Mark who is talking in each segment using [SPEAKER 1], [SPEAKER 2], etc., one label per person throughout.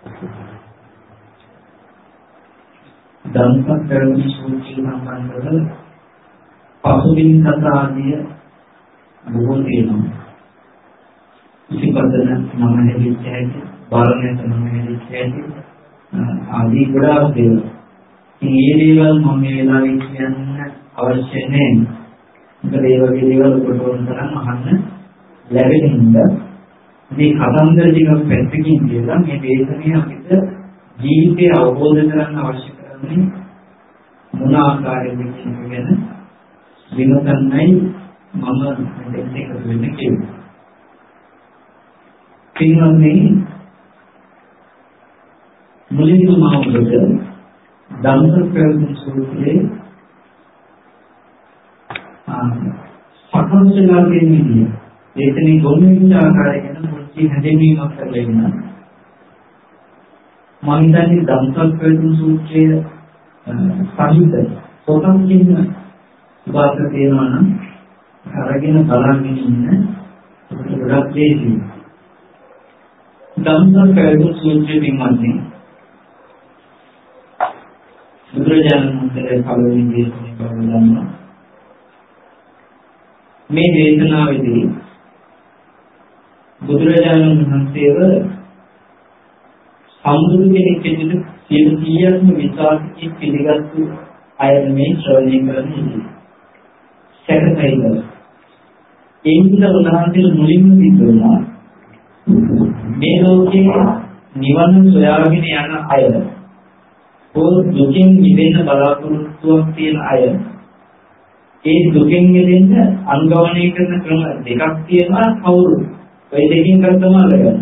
[SPEAKER 1] ධම්මපදරණ සූත්‍රය සම්බන්ධව පසුබිම් කතා ආදිය බොහෝ තියෙනවා. ඉතිපදන මම හැදිච්ච හැටි, බාරණයට මම හැදිච්ච හැටි ආදී ගොඩාක් දේවල්. ඉතින් මේ දේවල් මම මේ වෙලාවේ කියන්න අවශ්‍ය නැහැ. මොකද ඒ වගේ දේවල් ඔබට ඕන තරම් අහන්න ලැබෙන හින්දා මේ කතන්දර ටිකක් පැත්තකින් කියලා මේ දේශනය අපිට ජීවිතය අවබෝධ කරගන්න අවශ්‍ය කරන්නේ මොන ආකාරයකද කියන එක ගැන විමසන්නයි මම මෙතෙන් එකතු වෙන්න කියන්නේ. පින්වත්නි, මුලින්ම මම ඔබට ධම්මපදරණ සූත්‍රයේ සකස්ලා කියන විදිය ඒකනේ ගොනුවිච්ච ආකාරය ගැන පොඩි හැදෙන්නීමක් කරලා ඉන්න. මම හිතන්නේ ධම්මපදරණ සූත්‍රයේ සාහිත්‍ය පොතක් කියන වාක්‍ය තියෙනවා නම් අරගෙන බලන්න ඉන්න ගොඩක් ලේසියි. ධම්මපදරණ සූත්‍රයේ පින්වත්නි බුදුරජාණන් වහන්සේ පළවෙනි දේශනාව බලනවා. මේ දේශනාවේදී බුදුරජාණන් වහන්සේව සම්බුදු කෙනෙක් විදිහට 100%ක්ම විශ්වාසයෙන් පිළිගත්තු අය මේ ශ්‍රවණය කරන්නේ. සැකසයිද ඒ නිසා උන්වහන්සේ මුලින්ම සිදුවනවා මේ ලෝකේ නිවන සොයාගෙන යන අය දුකින් මිදෙන්න බලාපොරොත්තුවක් තියෙන අය ඒ දුකින් මිදෙන්න අනුගමනය කරන ක්‍රම දෙකක් තියෙනවා. කවුරු ඔය දෙකෙන් ගත්තම අල්ලගන්න.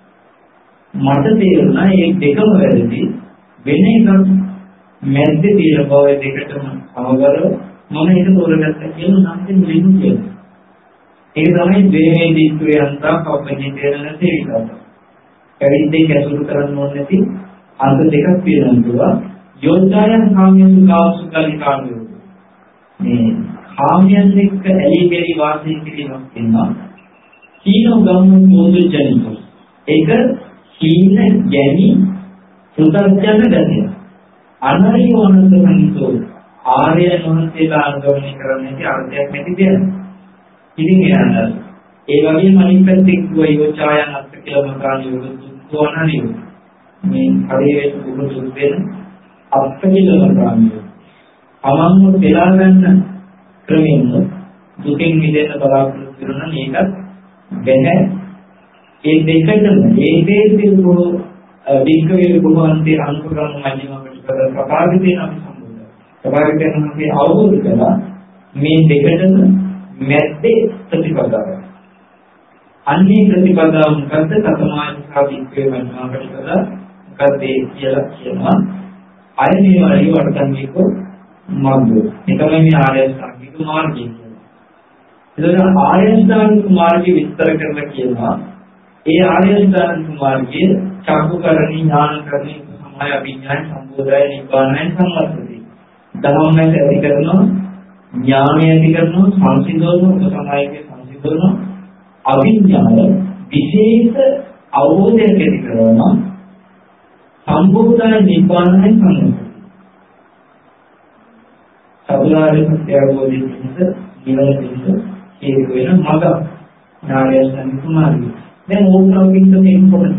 [SPEAKER 1] මට තේරුණා මේ දෙකම වැරදි. වෙන එකක් මැද්දේ තියෙන බව දෙකටම සමගරව මම ඒක තෝරගත්තා කියලා නම් දෙන්න කියනවා. ඒක තමයි ද්වේමේ දික්කේ අන්තා කප්පේ තේරෙන තේරිකාව. කවිද්දේ කැසුරු කරන්න ඕනේ නැති අන්ත දෙකක් තියෙනවා. යෝධායන් කාමයන් කාසුකලිකාණ්ඩය. මේ කාමයන් එක්ක ඇලී බැලී වාසය කිරීමක් වෙනවා. සීල ගම්මු පොදුජනික. ඒක සීල ගැනි සුතර්ජන ගතිය. අනරියෝනත සංහිතෝ ආර්ය වහන්සේලා අනුගමනය කරන්නේ අර්ථයක් නැති දෙයක්. ඉතින් ඒ වගේම අනිත් පැත්තේ යෝචායන් අත්ත කියලා මතාන යෝගතුනරිය. මේ හරියට උගුරු දෙන්න අප්පකිලවකාමිය. අමංග පෙරා ගන්න ක්‍රමයෙන් දුකෙන් මිදෙන්න බලාපොරොත්තු වෙන මේකත් බැහැ. ඒ දෙකටම ඒ දෙකේදී වික්‍රේ බුහන්තේ අනුකරණ මැදිනමකට ප්‍රකාශිතේ නම් සම්බන්ධයි. ප්‍රකාශිතේ අපි අවබෝධ කළා මේ දෙකටම මැද්දේ ප්‍රතිපදාව. අන්නේ ප්‍රතිපදාව මොකද්ද? සතමානිකා වික්‍රේ මැදිනමකට කළා මොකද ඒ කියලා කියනවා. අයනේ වලිය වර්තන්නික මාර්ගය. ඒ තමයි මේ ආර්ය අෂ්ටාංගික මාර්ගය කියන්නේ. එතකොට ආර්ය අෂ්ටාංගික මාර්ගය විස්තර කරලා කියනවා. ඒ ආර්ය අෂ්ටාංගික මාර්ගයේ චක්කුකරණී ඥානකරණී සමාය අභිඥාන සම්බෝධය නිබ්බානයි සම්මතති. ධර්මයෙන් ඇති කරනවා, ඥානය ඇති කරනවා, සංසිඳවනවා, උපසමායයේ සංසිඳවනවා, අභිඥාය විශේෂ අවබෝධයක් ඇති කරනවා. සම්බෝධය නිබ්බානයි සම්මතති. සබුලාරි සත්‍ය අවබෝධයෙන් නිවන පිණිස හේතු වෙන මඟ ආර්ය අෂ්ටාංගික මාර්ගය. දැන් ඕනෝකින්ද මේක කොටස.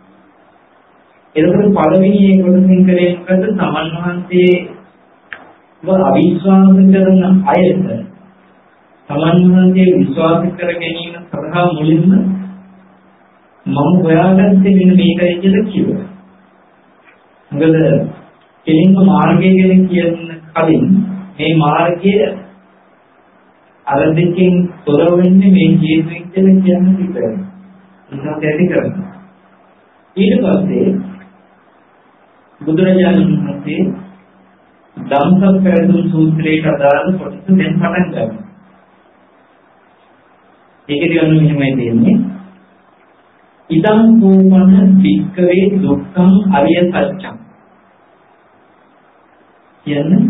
[SPEAKER 1] එතකොට පළවෙනි ඒ කොටසින් කරේ මොකද? සමන් වහන්සේව අවිශ්වාස කරන අයට සමන් වහන්සේ විශ්වාස කර ගැනීම සඳහා මුලින්ම මම හොයාගත්තේ මෙන්න මේකයි කියලා කිව්වා. මොකද කෙලින්ම මාර්ගය ගැන කියන කලින් මේ මාර්ගය අර දෙකෙන් තොර වෙන්නේ මේ ජීවිතයෙන් කියන විතරයි. ඉන්නත් ඇති කරනවා. ඊට පස්සේ බුදුරජාණන් වහන්සේ ධම්මපදරණ සූත්‍රයට අදාළ කොටස දැන් පටන් ගන්නවා. ඒකදී අන්න මෙහෙමයි තියෙන්නේ. ඉදං කෝපන වික්කවේ දුක්ඛං අරිය සත්‍යං. කියන්නේ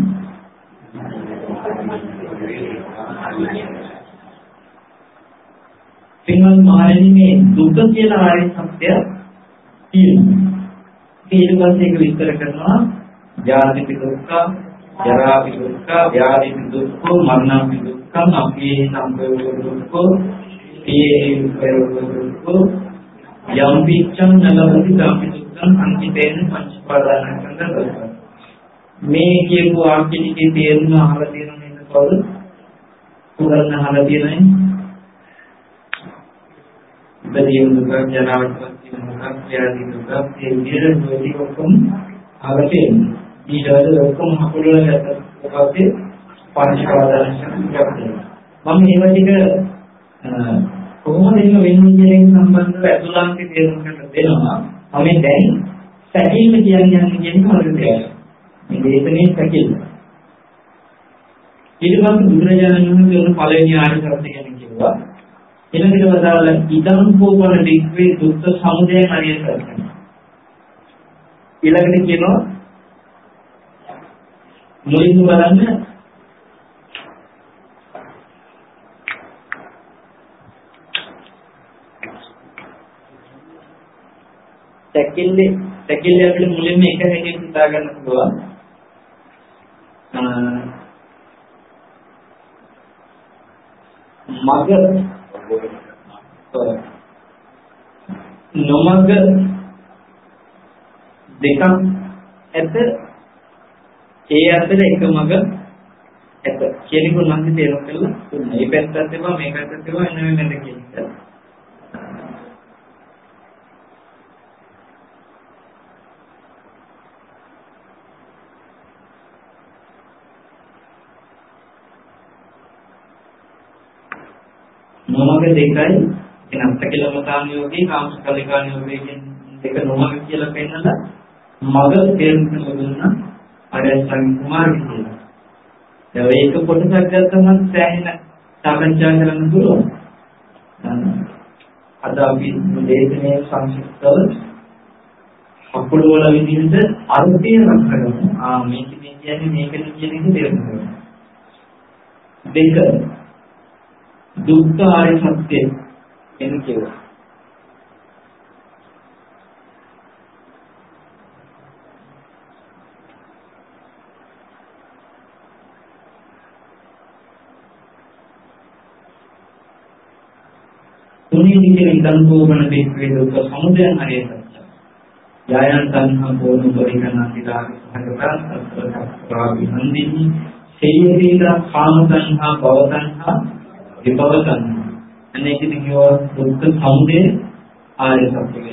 [SPEAKER 1] සිංහල මහණෙනි මේ දුක කියලා ආර්ය සත්‍ය තියෙනවා. ඊට පස්සේ ඒක විස්තර කරනවා ජාති දුක්ඛ, ජරා දුක්ඛ, ව්‍යාධි දුක්ඛ, මරණ දුක්ඛ, අපේ සම්පේය දුක්ඛ, ඒ දුක්ඛ යම් පිච්ඡන් නලවති ධම්ම දුක්ඛං අංකිතේන පංචපාදානස්කන්ධ දුක්ඛ. මේ කියපු වාක්‍යයේ තේරුම අහලා තියෙන නේද කවුද? උගලන අහලා තියෙනයි. බැරියම් දුක, ජරා දුක, ව්‍යාධි දුක, ඒ විදිහට මොකද ඔක්කොම අහලා තියෙනවා. ඊළඟට ඔක්කොම හකුලන ගැටපස්සේ පංචපාදානස්කන්ධ දුක්ඛ. මම මේවා ටික කොහොමද මේ වෙන්නියෙන් සම්බන්ධව අතුලාන්ති තේරුම් ගන්න දෙනවා. මම දැන් සැකිල්ල කියන්නේ මොකද කියලා. මේ දේශනේ සැකිල්ල. ඊට පස්සේ බුදුරජාණන් වහන්සේ උන් පළවෙනි ආර්ය සත්‍ය ගැන කිව්වා. ඊළඟට වදාළ ඉදම් කෝපන දික්වේ දුක්ඛ සමුදය ආර්ය සත්‍ය. ඊළඟට කියනවා මුලින්ම බලන්න සැකිල්ල අපිට මුලින්ම එක හැකින් හිතා ගන්න පුළුවන්. මග නොමග දෙකක් ඇත. ඒ අතර එක මග ඇත කියන එක උන්වහන්සේ තේරුම් කළා. මේ පැත්තත් ඒවා මේ පැත්තත් ඒවා එන්න වෙනද කියන එක. නොමග දෙකයි කියන අත්කලමතානියෝගේ කාමසකලිකානියෝගේ කියන දෙක නොමග කියලා පෙන්නලා මග තේරුම් ගන්න ආරයන් කුමාරි කියලා. දැන් මේක කොටසක් ගත්තම සෑහෙන සාකච්ඡා කරන්න පුළුවන්. අද අපි දේශනේ සංක්ෂිප්තව අපුල වල විදිහට අර්ථය රැකගමු. මේක කියන්නේ මේකද කියන එක තේරුම් ගන්න. දෙක දුක්ඛ ආර්ය සත්‍ය එන කියනවා. තුන්වෙනි කියන ඉදන් කෝපන දෙක්වේ දුක්ඛ සමුදය ආර්ය සත්‍ය. යායන් තණ්හා බෝධි පරිකරණාතිලා සහගතස්සත්‍රාවි හන්දිනි සේයේදීලා කාම තණ්හා භව තණ්හා විභව තණ්හා. අනේ කියනවා දුක්ඛ සමුදය ආර්ය සත්‍ය.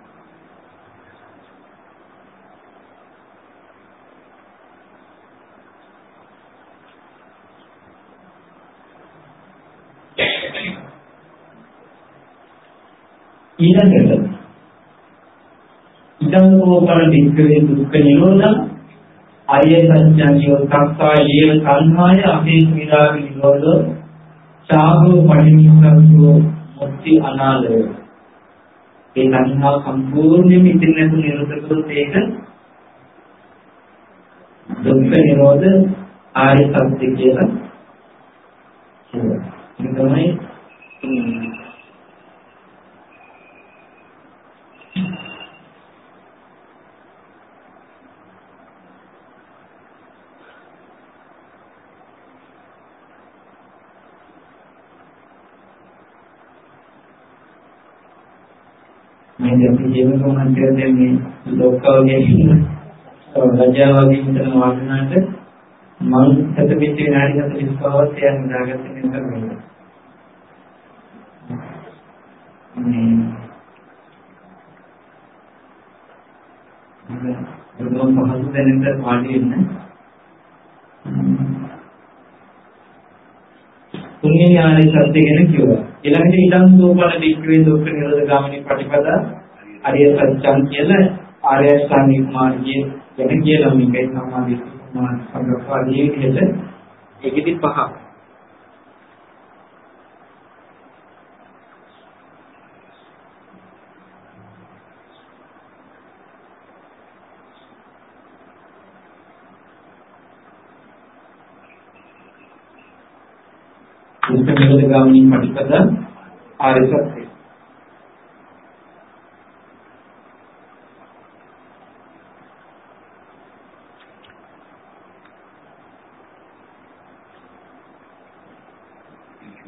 [SPEAKER 1] ඊළඟට ඉදං කෝපන දික්කවේ දුක්ඛ නිරෝධං ආර්ය සත්‍යං තක්කා යේව සංඛාය අපේ විරාග නිරෝධෝ සාගෝ පරිනිස්සංසෝ මුක්ති අනාලය. ඒ සංඛා සම්පූර්ණයෙන්ම ඉතින් නැතු නිරෝධ කරොත් ඒක දුක්ඛ නිරෝධ ආර්ය සත්‍ය කියලා කියනවා. ඒ තමයි मैं जब जीवन को मन करते में लोग का राजा वाली मित्र वासना से मन सत बीते नारी का विश्वास या निरागत से निकल गया. दोनों बहुत से निकल वाली है. තුන්වෙනි ආර්ය සත්‍ය ගැන කිව්වා. ඊළඟට ඊටන් සෝපන දික්කවේ දුක්ඛ නිරෝධ ගාමිනී ප්‍රතිපදා ආර්ය සත්‍යං කියලා ආර්ය අෂ්ටාංගික මාර්ගය ගැන කියලා මේකයි සමාධි සංග්‍රහවාදී විදිහට ඒකෙදි පහ. දුක්ඛ නිරෝධ ගාමිනී ප්‍රතිපදා ආර්ය සත්‍ය.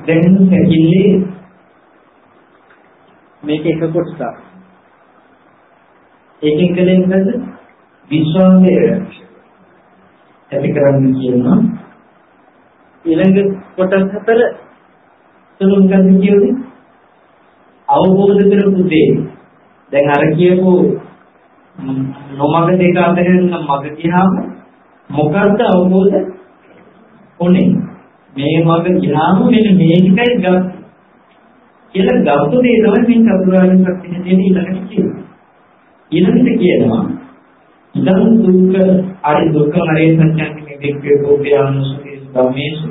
[SPEAKER 1] දැන් සැකිල්ලේ මේක එක කොටසක්. ඒකෙන් කලේ මොකද? විශ්වාසය ඇති කරගන්න කියනවා. ඊළඟ කොටස් හතර තුනක් ගන්න කියන්නේ අවබෝධ කරපු දේ. දැන් අර කියපු නොමග දෙක අතරින් මග ගියාම මොකද්ද අවබෝධ උනේ? මේ මග ගියාම මෙන්න මේ ටිකයි ගන්න. කියලා ගත්ත දේ තමයි මේ චතුරාර්ය සත්‍ය කියන ඊළඟට කියන්නේ. ඊළඟට කියනවා ඉදන් දුක්ඛ අරි දුක්ඛ හරේ සත්‍යං නිදෙක්කේ කෝපයානුසුති ධම්මේසු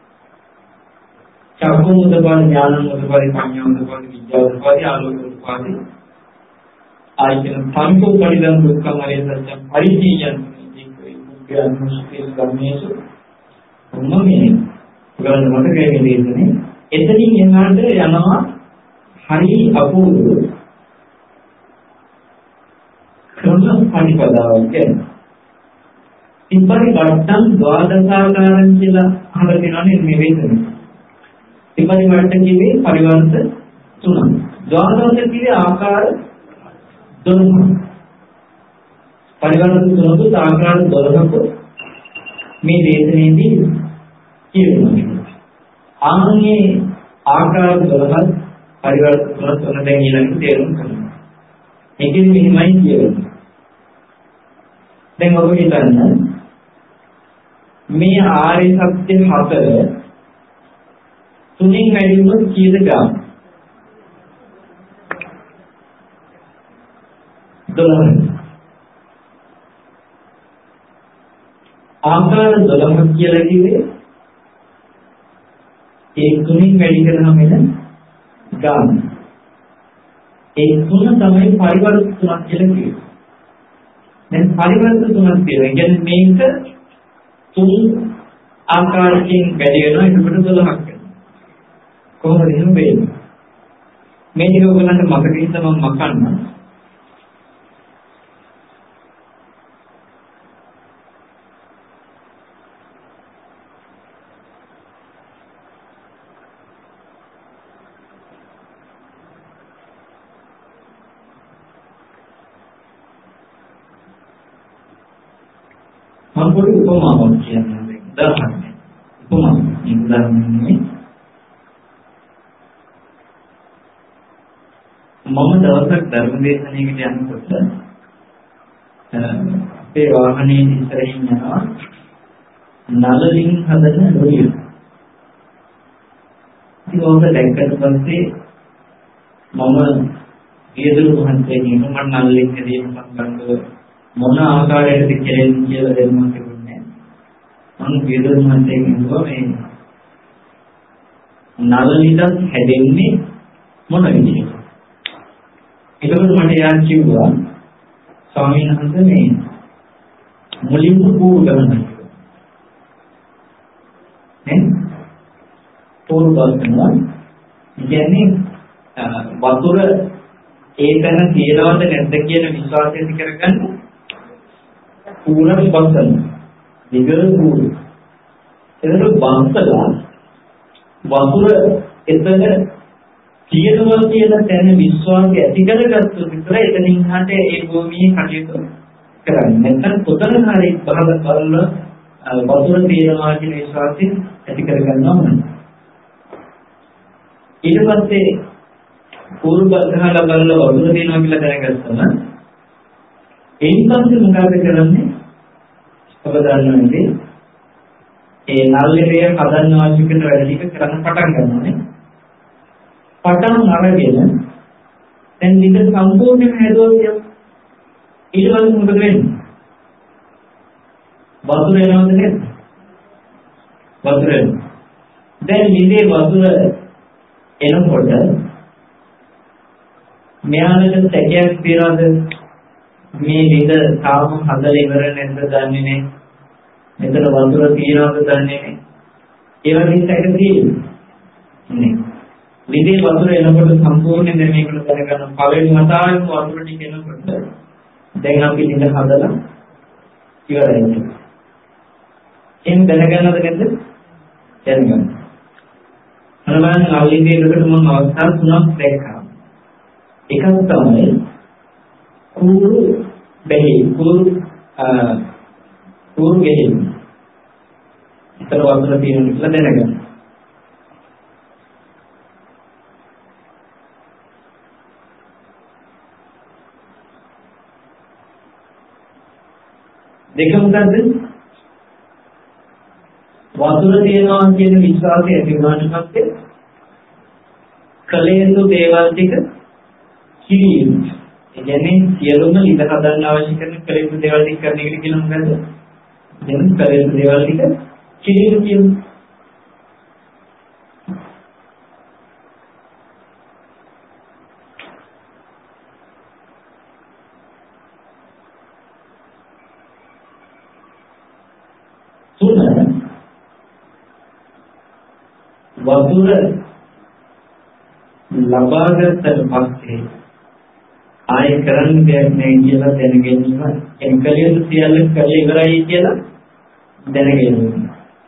[SPEAKER 1] චක්කු මුදපාද ඥාන මුදපාද පඤ්ඤා මුදපාද විද්‍යා මුදපාද ආලෝක මුදපාද ආයතන පංචෝ පරිදන් දුක්ඛ හරේ සත්‍යං පරිජීයං නිදෙක්කේ කෝපයානුසුති ධම්මේසු මොන්නේ ගන්න මතකයේ දෙන්නේ එතනින් එහාට යනවා හරි අපූර්ව ක්‍රම පරිපදාවක් කියන්නේ. ඉපරි වට්ටම් ද්වාදසාකාරම් කියලා අහලා තියෙනවනේ මේ වේදනේ. ඉපරි වට්ටම් කියේ පරිවර්ත තුනක්. ද්වාදස කියේ ආකාර 12ක්. පරිවර්ත තුනක ආකාර 12ක මේ දේශනේදී කියනවා. ආන්නේ ආකාර 12ක් පරිවර්ත තුන දැන් ඊළඟට තේරුම් ගන්න. ඒකෙන් මෙහිමයි කියන්නේ. දැන් ඔබ හිතන්න මේ ආර්ය සත්‍ය හතර තුنين වැඩි වුණොත් කීයද ගන්න? 12. ආකාර 12ක් කියලා කිව්වේ ඒ තුنين වැඩි කරනම එන ගන්න. ඒ තුන තමයි පරිවර්ත තුනක් කියලා කියන්නේ. දැන් පරිවර්ත තුනක් කියනවා. කියන්නේ මේක තුන් ආකාරයෙන් වැඩි වෙනවා. ඒකට 12ක් වෙනවා. කොහොමද එහෙම වෙන්නේ? මේ ටික ඔයගලන්ට මතකයි තමයි මකන්න. මම පොඩි උපමාවක් කියන්නේ උදාහරණයක්. උදාහරණයක් මම දවසක් ධර්ම දේශනාවකට යනකොට අපේ වාහනේ ඉස්සරහින් යනවා නලලින් හදන ලොරිය. ඉතින් ඔබ දැක්කට පස්සේ මම විදුලි මහන්සියෙන් මම නලලින් හදීම සම්බන්ධව මොන ආකාරයකද කෙරෙන්නේ කියලා දැනුමක් තිබුණේ නැහැ. මම විදුලි මහන්සියෙන් කිව්වා මේ නලලින් හැදෙන්නේ මොන විදිහටද? එතකොට මට යා කිව්වා ස්වාමීන් වහන්සේ මේ මුලින්ම පූර්ව ගණන නේ පූර්ව ගණන කියන්නේ වතුර ඒකන තියනවද නැද්ද කියන විශ්වාසය ඇති කරගන්න පූර්ණ බස්සන විගල පූර්ව එතකොට බස්සලා වතුර එතන තියෙනවා කියන තැන විශ්වාසය ඇති කරගත්තොත් විතරයි එතනින් හට ඒ භූමියේ කටයුතු කරන්නේ. නැත්නම් කොතන හරි බහල කරලා වතුර තියෙනවා කියන විශ්වාසය ඇති කරගන්නවා නේද? ඊට පස්සේ පූර්ව ගහලා බලලා වතුර තියෙනවා කියලා දැනගත්තම එයින් පස්සේ මොකද කරන්නේ? ඔබ දන්නවනේ ඒ නල්ලේ හදන්න අවශ්‍ය කරන වැඩ ටික කරන්න පටන් ගන්නවානේ. පටන් අරගෙන දැන් විද සම්පූර්ණයෙන්ම හැදුවා කියමු. ඊට පස්සේ මොකද වෙන්නේ? වතුර එනවද නේද? වතුර එනවා. දැන් විදේ වතුර එනකොට මෙයාලට සැකයක් තියනවාද? මේ විද තාම හදලා ඉවර නැද්ද දන්නේ නැහැ. මෙතන වතුර තියනවද දන්නේ නැහැ. ඒ වගේ සැක තියෙන්නේ. විදේ වතුර එනකොට සම්පූර්ණයෙන් දැන් මේකට දැනගන්න පළවෙනි වතාවෙම වතුර ටික එනකොට දැන් අපි ඉඳ හදලා ඉවරයි. එහෙනම් දැනගන්නවද නැද්ද? දැනගන්න. අනවන නවලිකයකට මම අවස්ථා තුනක් දැක්කා. එකක් තමයි කුරු බැහි කුරු ගෙහි. ඒතර වතුර තියෙන කියලා දැනගන්න. දෙක මොකද්ද? වතුර තියෙනවා කියන විශ්වාසය ඇති වුණාට පස්සේ කලේතු දේවල් ටික කිරීම. ඒ කියන්නේ සියලුම ඉඳ හදන්න අවශ්‍ය කරන කලේතු දේවල් ටික කරන එකට කියන මොකද්ද? දැන් කලේතු දේවල් ටික කිරීම කියන්නේ. වතුර ලබාගත්තට පස්සේ ආයෙ කරන්න දෙයක් නැහැ කියලා දැනගැනීම එන්කලියද සියල්ල කරලා ඉවරයි කියලා දැනගැනීම.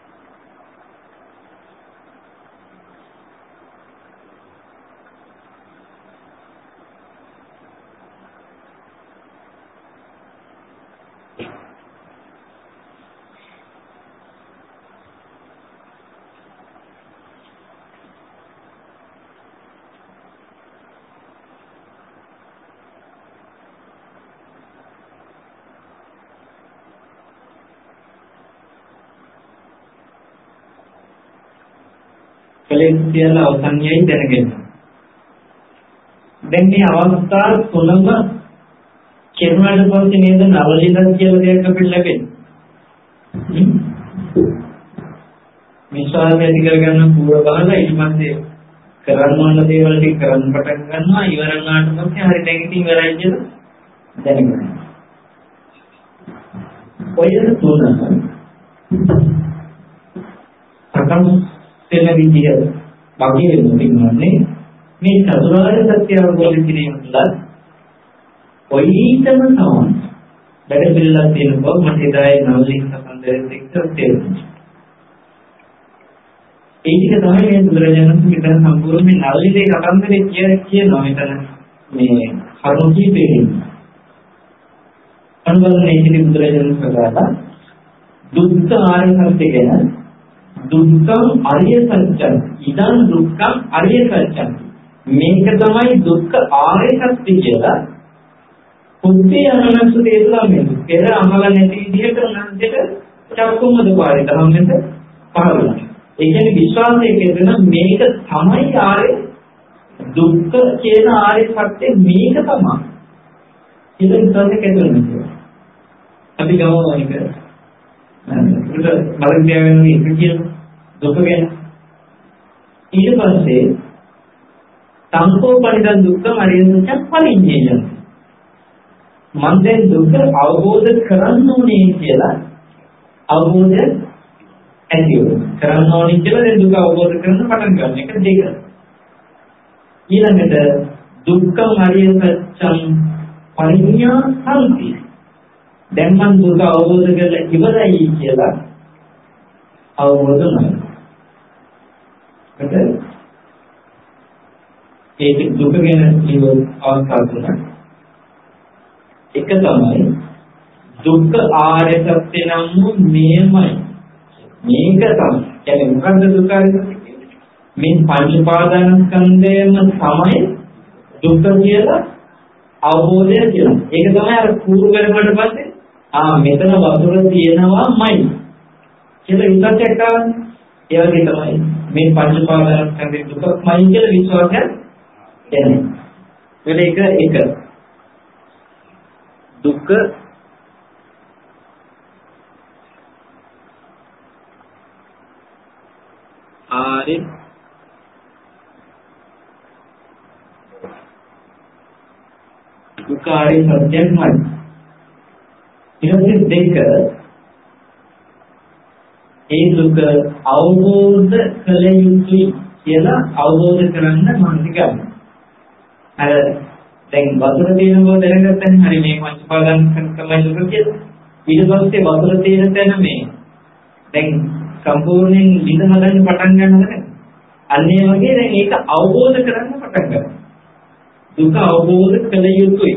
[SPEAKER 1] කලෙන්සියල අවසන්යයි දැනගන්න. දැන් මේ අවස්ථා තුනම කෙරුණාට පස්සේ නේද නවලිදක් කියලා දෙයක් අපිට ලැබෙන්නේ. විශ්වාසය ඇති කරගන්න පූර්ව බලලා ඊට පස්සේ කරන්න ඕන දේවල් ටික කරන්න පටන් ගන්නවා. ඉවර වුණාට පස්සේ හරි දැන් ඉතින් ඉවරයි කියලා දැනගන්න. ඔය තුන සකම් වෙන විදිය වගේ වෙනුනේ මේ චතුරාර්ය සත්‍ය අවබෝධ කිරීම තුළ ඔයිතම තමයි වැඩ පිළිවෙලක් තියෙන බව මට එදායි නවලින් සම්බන්ධයෙන් එක්ක තේරුණා. ඒ ටික තමයි මේ බුදුරජාණන් වහන්සේ සම්පූර්ණ මේ නවලියේ කතන්දරේ කියනවා මෙතන මේ කරුණු කීපෙකින්. අනුගමනයේ ඉති බුදුරජාණන් වහන්සේ දුක්ඛ ආර්ය සත්‍ය ගැන දුක්ඛං අරිය සත්‍යං ඉදං දුක්ඛං අරිය සත්‍යං මේක තමයි දුක්ඛ ආර්ය සත්‍ය කියලා පුත්තේ අනනසුතේ තුලන්නේ පෙර අහල නැති විදිහට උන්වහන්සේට චක්කුම්මද පාරේ තමන්ට පහළුණා. ඒ කියන්නේ විශ්වාසයේ කියන මේක තමයි ආර්ය දුක්ඛ කියන ආර්ය සත්‍ය මේක තමයි. ඒක විශ්වාසයේ කෙරෙන්නේ. අපි ගමු ඒක. ඒක බලන්න යන්නේ ඒක කියන දුක ගැන. ඊට පස්සේ සංකෝපනිදන් දුක්ඛ අරිය සත්‍ය පරිඤ්ඤයයන්. මම දැන් දුක අවබෝධ කරගන්න ඕනේ කියලා අවබෝධය ඇති වෙනවා. කරන්න ඕනේ කියලා දැන් දුක අවබෝධ කරගන්න පටන් ගන්න එක දෙක. ඊළඟට දුක්ඛ අරිය සත්‍යං පරිඤ්ඤා සම්පි. දැන් මම දුක අවබෝධ කරලා ඉවරයි කියලා අවබෝධ නැහැ. ඒක දුක ගැන කියව අවස්ථා තුනක්. එක තමයි දුක්ඛ ආර්ය සත්‍ය නම් මේමයි. මේක තමයි. කියන්නේ මොකද්ද දුක්ඛ ආර්ය සත්‍ය කියන්නේ? මේ පංච උපාදානස්කන්ධයම තමයි දුක්ඛ කියලා අවබෝධය කියනවා. ඒක තමයි අර කූරු කරගන්න පස්සේ මෙතන වතුර තියෙනවාමයි කියලා විශ්වාසයක් ආවනේ. ඒ වගේ තමයි මේ පංච උපාදානස්කන්ධේ දුකමයි කියලා විශ්වාසයක් එන්නේ. ඒක දුක්ඛ ආර්ය දුක්ඛ ආර්ය සත්‍යමයි. ඊට දෙක ඒ දුක අවබෝධ කළ යුතුයි කියලා අවබෝධ කරන්න මානසික ගන්න. අර දැන් වතුර තියෙන බව දැනගත්තනේ හරි මේ පංචපාදන් තමයි දුක කියලා. ඊට පස්සේ වතුර තියෙන තැන මේ දැන් සම්පූර්ණයෙන් විඳ හදන්න පටන් ගන්නවද? අන්නේ වගේ දැන් ඒක අවබෝධ කරගන්න පටන් ගන්නවා. දුක අවබෝධ කළ යුතුයි.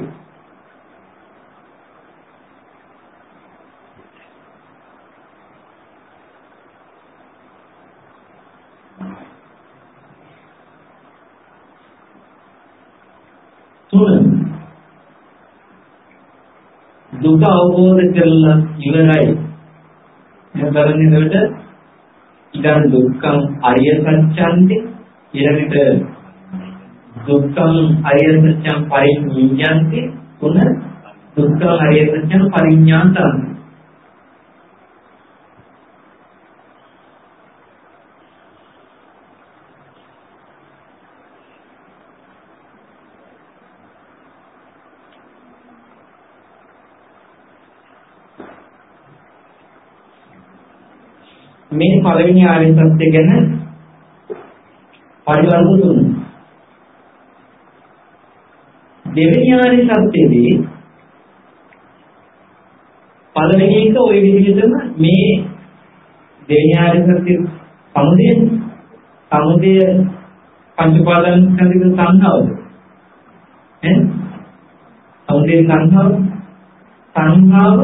[SPEAKER 1] දුක අවබෝධ කරලා ඉවරයි. එතනදෙවිට ඉදන් දුක්ඛං අරිය සත්‍යන්ති ඊළඟට දුක්ඛං අරිය සත්‍යං පරිඤ්ඤාන්ති පුන දුක්ඛං අරිය සත්‍යං පරිඤ්ඤාන්තං. මේ පළවෙනි ආර්ය සත්‍ය ගැන පරිවර්ත තුන. දෙවෙනි ආර්ය සත්‍යයේදී පළවෙනි එක ওই විදිහටම මේ දෙවෙනි ආර්ය සත්‍ය සමුදය පංච උපාදාන ස්කන්ධික සංඛාවද ඈ සමුදය සංඛාව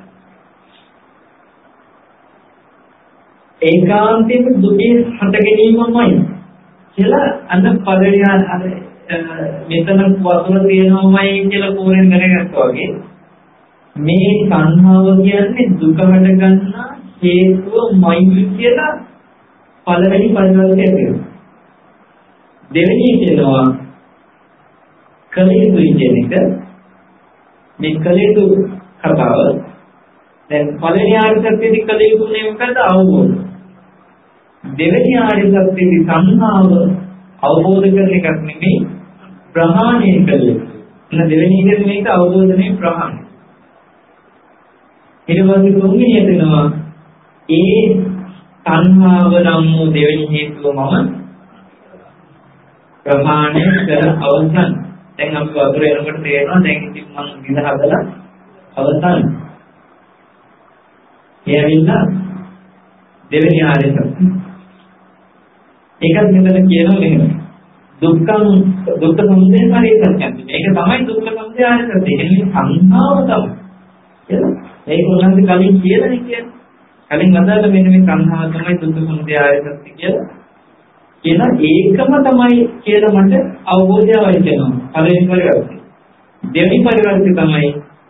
[SPEAKER 1] ඒකාන්තයෙන් දුකේ හට ගැනීමමයි කියලා අන්න පළවෙනි අර මෙතන වතුර තියෙනවමයි කියලා කෝරෙන් දැනගත්තා වගේ මේ සංහාව කියන්නේ දුක හට ගන්න හේතුවමයි කියලා පළවෙනි පරිවර්තනය වෙනවා. දෙවෙනි කියනවා කලයුතුයි කියන එක. මේ කලයුතු කතාව දැන් පළවෙනි ආර්ය සත්‍යදී කලයුතුනේ මොකද? අවබෝධ. දෙවෙනි ආර්ය සත්‍යදී සංහාව අවබෝධ කරන එකක් නෙමෙයි ප්‍රහාණය කළ යුතුයි. එන දෙවෙනි එකේ මේක අවබෝධනේ ප්‍රහාණය. ඊට පස්සේ තුන්වෙනි එතනවා ඒ සංහාව නම් වූ දෙවෙනි හේතුව මම ප්‍රහාණය කර අවසන්. දැන් අපි වතුර එනකොට තේරෙනවා දැන් ඉතින් මම විඳ හදලා අවසන්. එයාවිලා දෙවෙනි ආර්ය සත්‍ය. ඒකත් මෙතන කියනවා මෙහෙම. දුක්ඛ සමුදය ආර්ය සත්‍යයි. මේක තමයි දුක්ඛ සමුදය ආර්ය සත්‍ය. එන්නේ සංහාව තමයි. ඒක උනන්දු කලින් කියලානේ කියන්නේ. කලින් අදාළ මෙන්න මේ සංහාව තමයි දුක්ඛ සමුදය ආර්ය සත්‍ය කියලා. කියන ඒකම තමයි කියලා මට අවබෝධය ආවයි කියනවා. පළවෙනි පරිවර්තය. දෙවෙනි පරිවර්තය තමයි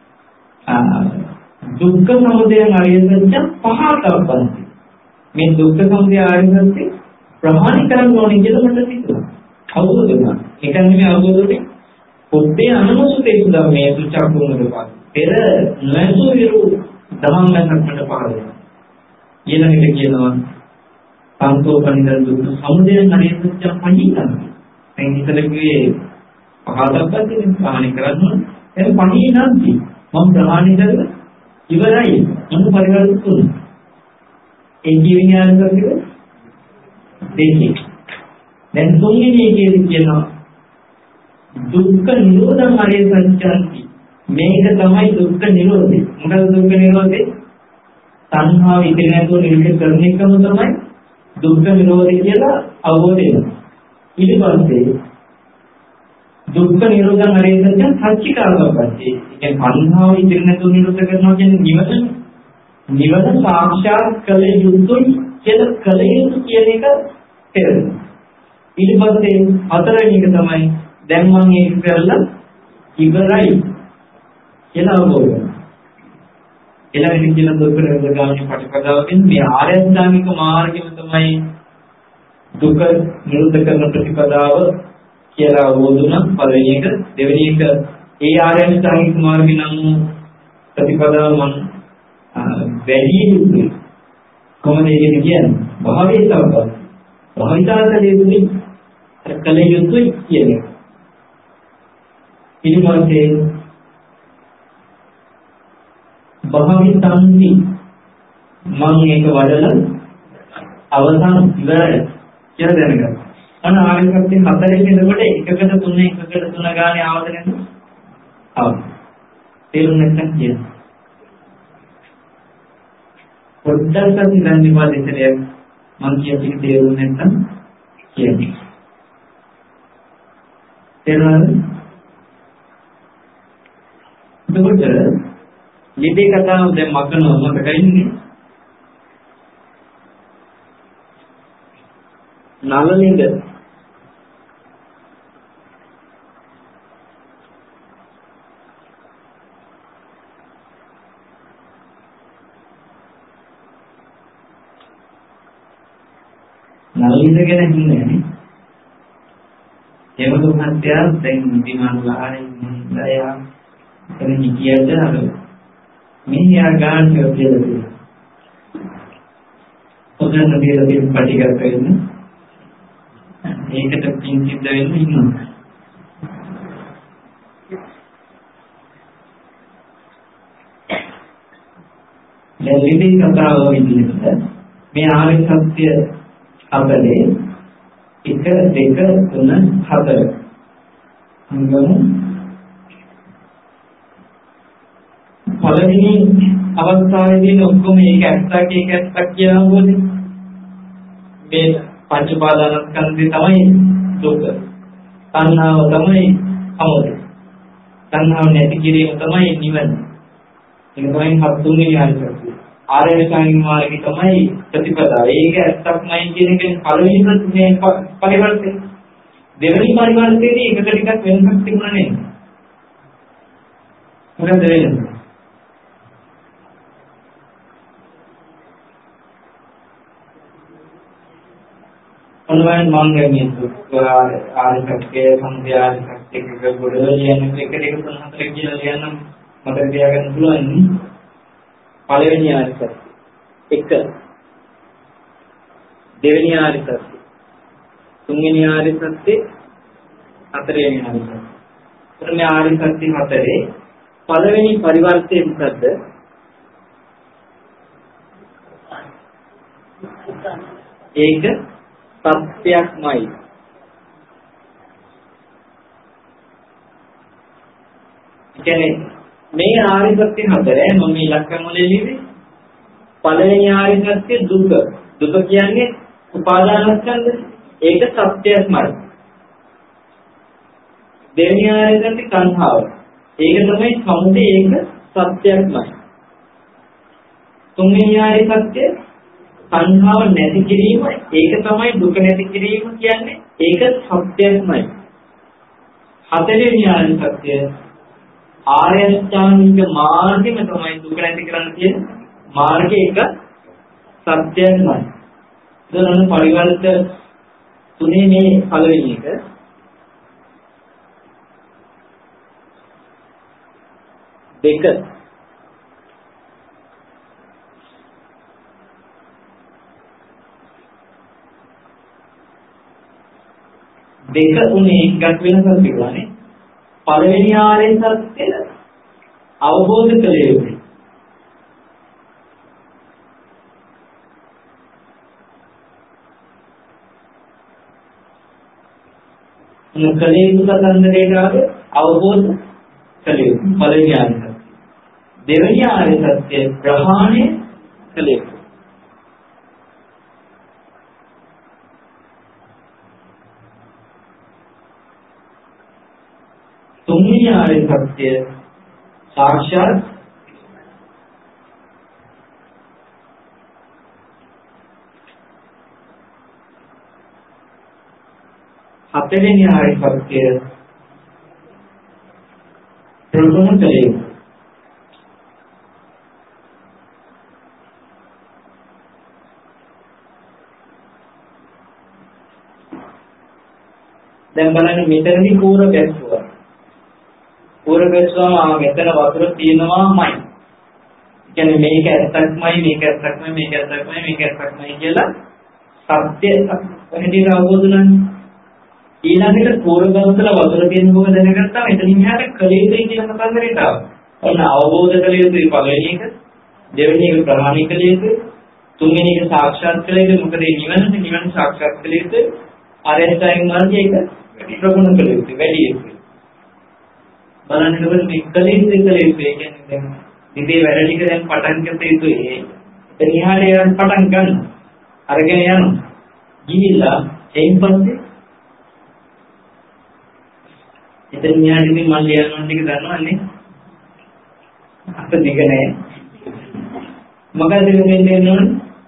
[SPEAKER 1] දුක්ඛ සමුදය ආර්ය සත්‍ය පහතබ්බන්ති. මේ දුක්ඛ සමුදය ආර්ය සත්‍ය ප්‍රහාණය කරන්න ඕනේ කියලා මට හිතුණා. අවබෝධ වුණා. ඒක නෙමෙයි අවබෝධ වුණේ. පොද්දේ අනුමසුතේ ධර්මයේ සුචක්කුමදපත්. පෙර නැසු විරු ධම්මයන්කට පහළ වෙනවා. ඊළඟට කියනවා සංකෝපනිද දුක්ඛ සමුදය ආර්ය සත්‍ය පණිනන. දැන් ඉතල කිව්වේ පහතබ්බන්ති ප්‍රහාණය කරන්න ඕනේ. ඒක පණිනන්ති. මම ප්‍රහාණය කරලා ඉවරයි. මම පරිවර්තන කරනවා. ඒ කියන්නේ ආරම්භ දෙකේ. දැන් තුන්වෙනි එකේදී කියනවා දුක්ඛ නිරෝධං ආර්ය සත්‍යන්ති. මේක තමයි දුක්ඛ නිරෝධය. මොකද දුක්ඛ නිරෝධය? සංහාව ඉතිරි නැතුව නිරුද්ධ කරන එකම තමයි දුක්ඛ නිරෝධය කියලා අවබෝධ වෙනවා. ඊට පස්සේ දුක්ඛ නිරෝධං ආර්ය සත්‍යං සච්චිකාරකප්පති. ඒ සංහාව ඉතිරි නැතුව නිරුද්ධ කරනවා කියන්නේ නිවන සාක්ෂාත් කළ යුතුයි කියලා කළ යුතු කියන එක තේරෙනවා. ඊට පස්සේ හතරවෙනි එක තමයි දැන් මම ඒක කරලා ඉවරයි කියලා අවබෝධ කරගන්න. ඊළඟට කියන දුක්ඛ නිරෝධ ගාමී ප්‍රතිපදාවෙන් මේ ආර්ය අෂ්ටාංගික මාර්ගයම තමයි දුක නිරෝධ කරන ප්‍රතිපදාව කියලා අවබෝධ වුණා. පළවෙනි එක. දෙවෙනි එක ඒ ආර්ය අෂ්ටාංගික මාර්ගය නම් ප්‍රතිපදාව මම වැඩි යුතුයි. කොහොමද ඒක කියන්නේ? භාවිතාවක. භාවිතාවකදී කල යුතුයි කියන්නේ. ඊට පස්සේ භාවිතාන්ති මම ඒක වඩලා අවසන් ඉවරයි කියලා දැනගන්න. අන්න ආර්ය සත්‍ය හතරෙන් එනකොට එකකට තුන ගානේ ආවද නැද්ද? ආව. තේරුම් නැත්නම් කියන්න. පොඩ්ඩක් හිතන්න ඉපදෙන්නේ මම කියන එක තේරුම් නැත්නම් කියන්නේ. එතනද එතකොට ලිපේ කතාව දැන් මකනවා මතකයිනේ. නලලින්ග නලින්ග ගැන හින්නේ නේ. ඒක දුක්ඛත්‍ය දැන් විමානලායි ඉඳලා එතන කියද්ද අර මිනිහා ගාන කියලා තියෙනවා. ඔතන තියෙන පිටිගත වෙන්නේ ඒකට පින් සිද්ධ වෙන්න ඉන්නවා. දැන් ලිපි කතාව විදිහට මේ ආර්ය සත්‍ය අපලේ 1 2 3 4 අංගම පළවෙනි අවස්ථාවේදී ඔක්කොම ඒක ඇත්තක් කියනකොට මේ පංච උපාදානස්කන්ධය තමයි දුක. තණ්හාව තමයි අවුල. තණ්හාව නැති කිරීම තමයි නිවන. ඒක තමයි හත්තුන්ගේ ආර්ය ආර්ය අෂ්ටාංගික මාර්ගය තමයි ප්‍රතිපදාව. ඒක ඇත්තක්මයි කියන එකෙන් පළවෙනි මේ පරිවර්තනය. දෙවෙනි පරිවර්තනයේදී එකට ටිකක් වෙනසක් තිබුණා නේද? මොකද වෙන්නේ? අනුවයන් මංගන්නේ ආර්ය සත්‍ය සම්ප්‍රදාය සත්‍ය ගොඩවලියන එක දෙක තුන හතර කියලා ලියන්න මතක තියාගන්න පුළුවන්. පළවෙනි ආර්ය සත්‍ය 1 දෙවෙනි ආර්ය සත්‍ය තුන්වෙනි ආර්ය සත්‍ය හතරවෙනි ආර්ය සත්‍ය. මේ ආර්ය සත්‍ය හතරේ පළවෙනි පරිවර්තය මොකද්ද? ඒක සත්‍යයක්මයි. කියන්නේ මේ ආර්ය සත්‍ය හතරේ මම ඉලක්කම් වල ලියුවේ පළවෙනි ආර්ය සත්‍ය දුක. දුක කියන්නේ උපාදානස්කන්ධ. ඒක සත්‍යයක්මයි. දෙවෙනි ආර්ය සත්‍ය තණ්හාව. ඒක තමයි සමුදය. ඒක සත්‍යයක්මයි. තුන්වෙනි ආර්ය සත්‍ය තණ්හාව නැති කිරීම. ඒක තමයි දුක නැති කිරීම කියන්නේ. ඒක සත්‍යයක්මයි. හතරවෙනි ආර්ය සත්‍ය ආර්ය අෂ්ටාංගික මාර්ගෙම තමයි දුක නැති කරන්න තියෙන මාර්ගය. ඒක සත්‍යයක්මයි. එතන පරිවර්ත තුනේ මේ පළවෙනි එක දෙක දෙක උනේ එකක් වෙනසක් තිබුණානේ. පළවෙනි ආර්ය සත්‍ය අවබෝධ කළ යුතුයි. කලේ සුතන්දරේට අවබෝධ කළ යුතුයි. පළවෙනි ආර්ය සත්‍ය. දෙවෙනි ආර්ය සත්‍ය ප්‍රහාණය කළ යුතුයි. තුන්වෙනි ආර්ය සත්‍ය සාක්ෂාත් හතරවෙනි ආර්ය සත්‍ය ප්‍රගුණ කළ යුතුයි. දැන් බලන්න මෙතනදී කෝර ගැස්සුවා. කෝර ගැස්සුවාම මෙතන වතුර තියෙනවාමයි. කියන්නේ මේක ඇත්තක්මයි මේක ඇත්තක්මයි මේක ඇත්තක්මයි මේක ඇත්තක්මයි කියලා සත්‍ය හැටියට අවබෝධ කරගන්න. ඊළඟට කෝර ගස්වල වතුර තියෙන බව දැනගත්තාම එතනින් එහාට කලෙයිදයි කියන කතන්දරේට ආවා. ඔන්න අවබෝධ කළ යුතුයි පළවෙනි එක, දෙවෙනි එක ප්‍රහාණය කළ යුතුයි, තුන්වෙනි එක සාක්ෂාත් කළ යුතුයි. මොකද නිවන සාක්ෂාත් කළ යුතුයි. ආර්යසත්‍යයෙන් මාර්ගයක ප්‍රගුණ කළ යුතුයි, වැඩි යුතුයි. බලන්නකොට මේ කලෙයිද කියන්නේ දැන් ඉතින් වැඩ ටික දැන් පටන් ගන්න යුතුයි. එතන එහාට යන පටන් ගන්න. අරගෙන යනවා. ගිහිල්ලා එයින් පස්සේ ඉතින් න්යායදී මම ලියන ටික දන්නවන්නේ අත දිග නෑ මොකද වෙන්නේ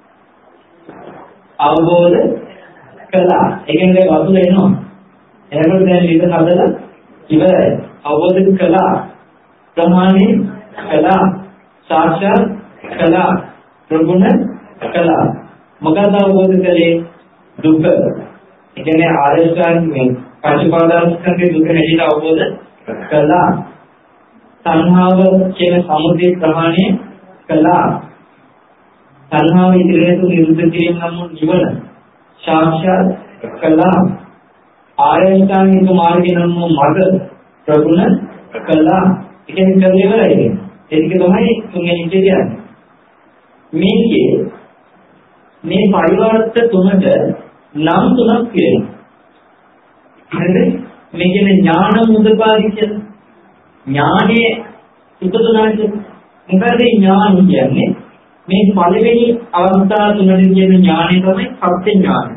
[SPEAKER 1] අවබෝධ කළා ඒකෙන්ද වතුර එනවා එනකොට දැන් ලිද හදලා ඉවරයි අවබෝධ කළා ප්‍රමාණය කළා සාක්ෂාත් කළා ප්‍රගුණ කළා මොකද අවබෝධ කළේ දුක ඒ කියන්නේ ආරේෂාන්ගේ පංචපාදාස්කන්ධයේ දුක හැටියට අවබෝධ කළා සංහාව කියන සමුදය ප්‍රහාණය කළා සංහාව ඉදිරියට නිරුද්ධ කිරීම නම් නිවන සාක්ෂාත් කළා ආරේෂාන්ගේ මාර්ගය නම් මඟ ප්‍රගුණ කළා ඒ කියන්නේ කළ ඉවරයි ඒක තමයි තුන්වෙනි කියන්නේ මේකේ මේ පරිවර්ත තුනට නම් තුනක් කියනවා හරිද මේ කියන්නේ ඥාන මුදපාදි කියලා ඥානයේ උපදනාට මොකද ඥාන කියන්නේ මේ පළවෙනි අවස්ථාව තුනදී කියන ඥානය තමයි සත්‍ය ඥානය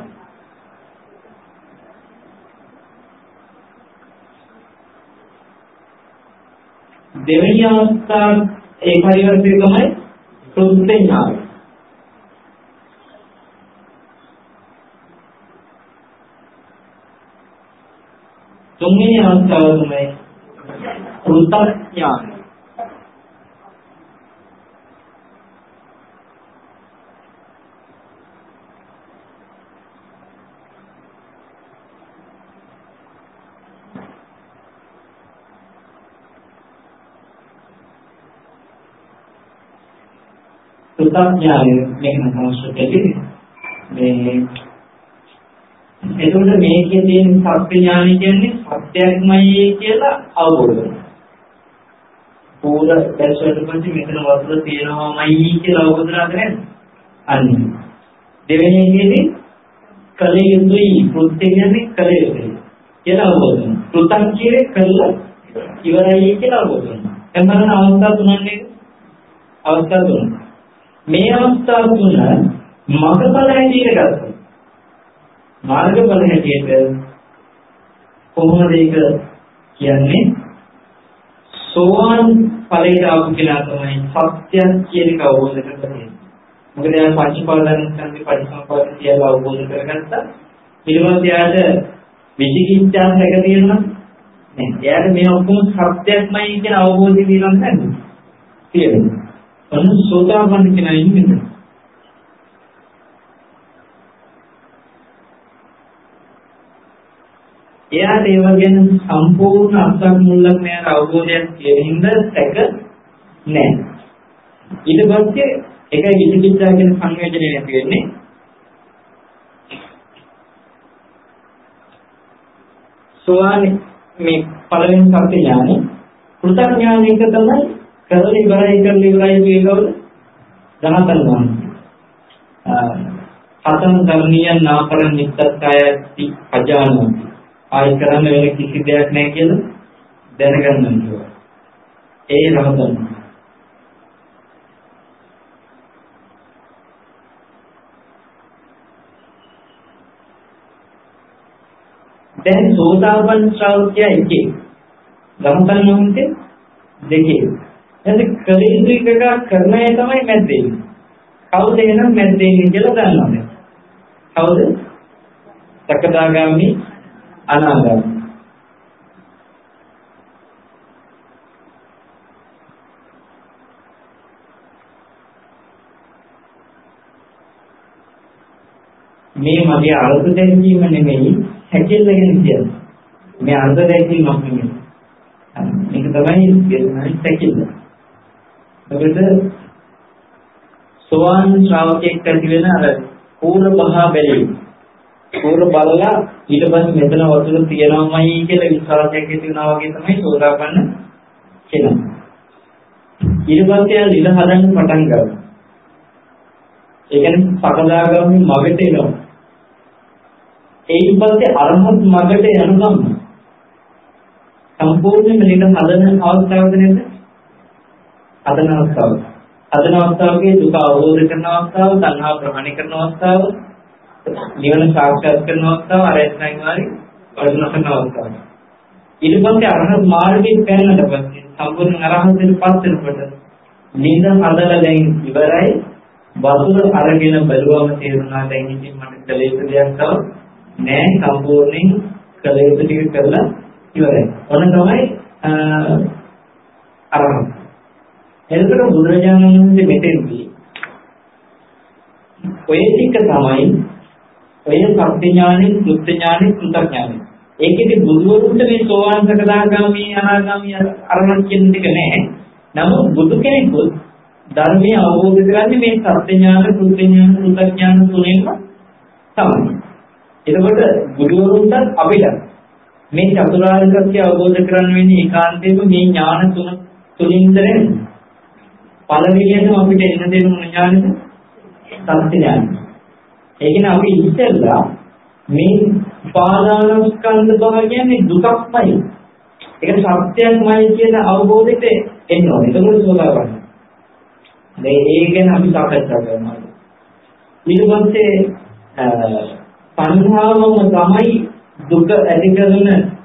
[SPEAKER 1] දෙවෙනි අවස්ථාව ඒ පරිවර්තය තමයි කෘත්‍ය ඥානය තුන්වෙනි අවස්ථාව තමයි කෘතඥාන කෘතඥාන මේක තමයි මේ එතකොට මේකේ තියෙන සත්‍ය ඥානය කියන්නේ සත්‍යක්මයි කියලා අවබෝධ කරගන්න. පූර්ව දැක්වට පස්සේ මෙතන වස්තුව තියෙනවාමයි කියලා අවබෝධ කරගන්න. අන්න. දෙවෙනි එකේදී කලේ යුතුයි කෘත්‍ය කියන්නේ කලේ යුතුයි කියලා අවබෝධ කරගන්න. කෘතක් කියන්නේ කළා ඉවරයි කියලා අවබෝධ කරගන්න. දැන් බලන්න අවස්ථා තුනන්නේ අවස්ථා තුන. මේ අවස්ථා තුන මගඵල හැටියට ගත්තා. මාර්ගඵල හැටියට කොහොමද ඒක කියන්නේ සෝවාන් ඵලයට ආපු කෙනා තමයි සත්‍ය කියන එක අවබෝධ කරගන්නේ. මොකද එයා පංචපාදානස්කන්ධේ පරිසම්පාද කියලා අවබෝධ කරගත්තා. ඊට පස්සේ එයාට විචිකිච්ඡා හැක තියෙනවා. නෑ. එයාට මේ ඔක්කොම සත්‍යක්මයි කියන අවබෝධය තියෙනවා නේද? තියෙනවා. අන්න සෝතාපන්න කෙනා ඉන්නේ. එයාට ඒ වගේම සම්පූර්ණ අත්දැක මුල්ලක් නෑ අවබෝධයක් කියන හින්දා සැක නෑ. ඊට පස්සේ ඒකයි විචිකිච්ඡා කියන සංයෝජනය නැති වෙන්නේ. සෝවාන් මේ පළවෙනි සත්‍ය ඥානෙ කෘතඥානික තමයි කරලි ඉවරයි කියනවල ධනතන ගන්න. හතන් ධර්මීය නාපර නිත්තත්යති අජානති ආයි කරන්න වෙන කිසි දෙයක් නැහැ කියලා දැනගන්න ඕනේ. ඒ රහතන්. දැන් සෝතාපන්න ශ්‍රාවකයා එකේ. රහතන් වහන්සේ දෙකේ. එතකොට කලින්ද්‍රික කරන අය තමයි මැද්දේ. කවුද එනම් මැද්දේ කියලා දන්නවද? කවුද? සකදාගාමි අනාගාමී. මේ මගේ අර්ථ දැක්වීම නෙමෙයි හැකෙල්ල ගැන කියන්නේ. මේ අර්ථ දැක්වීමක් නෙමෙයි. මේක තමයි දේශනාවේ හැකෙල්ල. ඒකට සෝවාන් ශ්‍රාවකෙක් ඇති වෙන අර පූර්ව භා බැලීම. පූර්ව බලලා ඊට පස්සේ මෙතන වතුර තියෙනවමයි කියලා විශ්වාසයක් ඇති වුණා වගේ තමයි සෝදාපන්න කෙනා. ඊට පස්සේ ලිද හදන්න පටන් ගන්නවා. ඒ කියන්නේ සකදාගාමි මගට එනවා. ඊට පස්සේ අරහත් මගට යනකම් සම්පූර්ණයෙන්ම ලිද හදන අවස්ථාවද නේද? හදන අවස්ථාව. හදන අවස්ථාවේ දුක අවබෝධ කරන අවස්ථාව, තණ්හා ප්‍රහාණය කරන අවස්ථාව, නිවන සාක්ෂාත් කරන අවස්ථාව අරයන්යි වාරි වර්ණන අවස්ථාව. ඊට පස්සේ අරහත් මාර්ගයෙන් පැනනට පස්සේ සම්පූර්ණ අරහතට පත් වෙනකොට නිඳ හදලා දැන් ඉවරයි. වතුර අරගෙන බැලුවම තේරුණා දැන් ඉතින් මට කළ යුතු දෙයක් තව නෑ, සම්පූර්ණයෙන් කළ යුතු ටික කරලා ඉවරයි. ඔන්න තමයි අරහත්. එතකොට බුදුරජාණන් වහන්සේ මෙතෙන්දී ඔය ටික තමයි ඔය සත්‍ය ඥානෙ, කෘත්‍ය ඥානෙ, කෘතඥානෙ. ඒකෙදි බුදුවරුන්ට මේ සෝවාන් සකදාගාමී අනාගාමී අරහත් කියන ටික නෑ. නමුත් බුදු කෙනෙකුත් ධර්මය අවබෝධ කරන්නේ මේ සත්‍ය ඥාන, කෘත්‍ය ඥාන, කෘතඥාන තුනෙන්ම තමයි. එතකොට බුදුවරුන්ට අපිට මේ චතුරාර්ය සත්‍ය අවබෝධ කරගන්න වෙන්නේ ඒකාන්තයෙන්ම මේ ඥාන තුලින්දනේ. පළවෙනියෙන්ම අපිට එන්න දෙන මොන ඥානද? සත්‍ය ඥාන. ඒ කියන්නේ අපි ඉස්සෙල්ලා මේ උපාදානස්කන්ධ භව කියන්නේ දුකක්මයි. ඒක සත්‍යයක්මයි කියන අවබෝධයට එන්න ඕනේ. ඒක සෝදාපන්න. දැන් ඒක ගැන අපි සාකච්ඡා කරනවා. ඊට පස්සේ සංඛාවම තමයි දුක ඇති කරන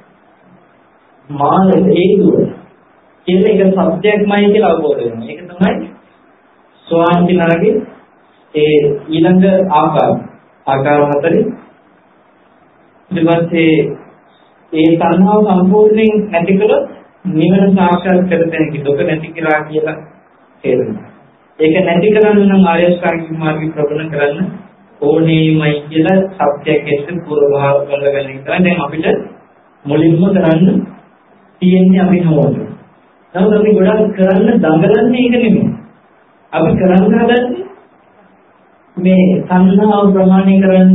[SPEAKER 1] මාන හේතුව. කියන එක සත්‍යයක්මයි කියලා අවබෝධ වෙනවා. ඒක තමයි සෝවාන් කෙනාගේ ඒ ඊළඟ ආකාර හතරේ. ඊට පස්සේ ඒ සංඛාව සම්පූර්ණයෙන් නැති කළොත් නිවන සාක්ෂාත් කරගන්න දුක නැති කියලා කියලා තේරෙනවා. ඒක නැති කරන්න නම් ආර්ය අෂ්ටාංගික මාර්ගය ප්‍රගුණ කරන්න ඕනේමයි කියලා සත්‍යයක් එක්ක පූර්වභාව කරගන්න එක තමයි දැන් අපිට මුලින්ම කරන්න තියෙන්නේ අපි නෝන. නමුත් අපි ගොඩක් කරන්න දඟලන්නේ ඒක නෙමෙයි. අපි කරන්න හදන්නේ මේ සංහාව ප්‍රමාණය කරන්න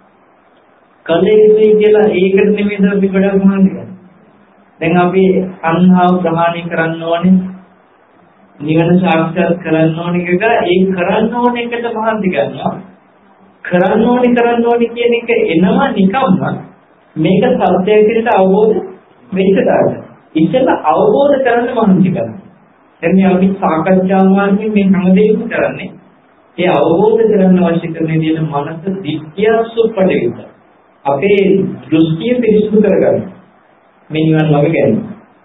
[SPEAKER 1] කලෙයි කියලා ඒකට නෙමෙයි අපි ගොඩක් මහන්සිය. දැන් අපි සංහාව ප්‍රමාණය කරන්න ඕනේ. නිවන සාක්ෂාත් කරන්න ඕන එක ඒ කරන්න ඕන එකට මහන්සි ගන්නවා. කරන්න ඕනේ කියන එක එනවා නිකම්ම මේක සත්‍යය කියලා අවබෝධ වෙච්ච දාට. ඉතින් අවබෝධ කරන්න මහන්සි ගන්නවා. දැන් මේ අපි සාකච්ඡා මාර්ගයෙන් මේ හැමදේම කරන්නේ ඒ අවබෝධ කරන්න අවශ්‍ය කරන විදිහට මනස දික්කියසුප්පඩේට අපේ දෘෂ්ටිය පිරිසුදු කරගන්න. මේ නිවන් ළඟ ගැනීම.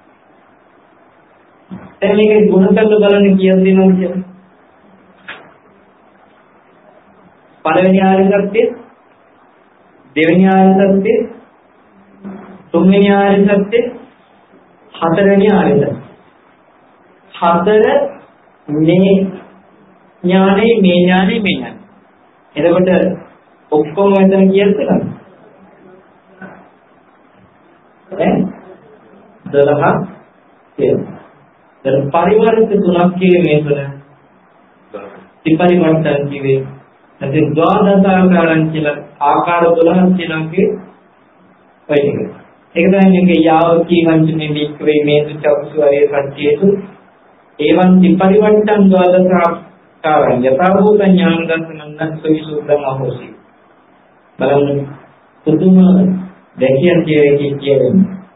[SPEAKER 1] දැන් මේක ගුණ කරලා බලන්න කීයක් දෙනවද කියලා. පළවෙනි ආර්ය සත්‍ය, දෙවෙනි ආර්ය සත්‍ය, තුන්වෙනි ආර්ය සත්‍ය, හතරවෙනි ආර්ය සත්‍ය. හතර මේ ඥානෙ. එතකොට ඔක්කොම වෙනතන කීයද කියලා? 12 කියලා. දැන් පරිවර්ත තුනක් කියේ මේ තුන. ත්‍රිපරිවර්තන කියේ. නැත්නම් ද්වාදසාකාරයන් කියලා ආකාර 12ක් කියනවා කියේ. ඔය ටික. ඒක තමයි මේක යාව කීවන්චනේ වික්‍රේ මේතු චක්සුවරේ සත්‍යේතු එවං ත්‍රිපරිවර්තන ද්වාදසාකාරයන් යථාභූත ඥාන දර්ශනං සවිසුද්ධං අහෝසි. බලන්න පුදුම දැකියන් කියන්නේ.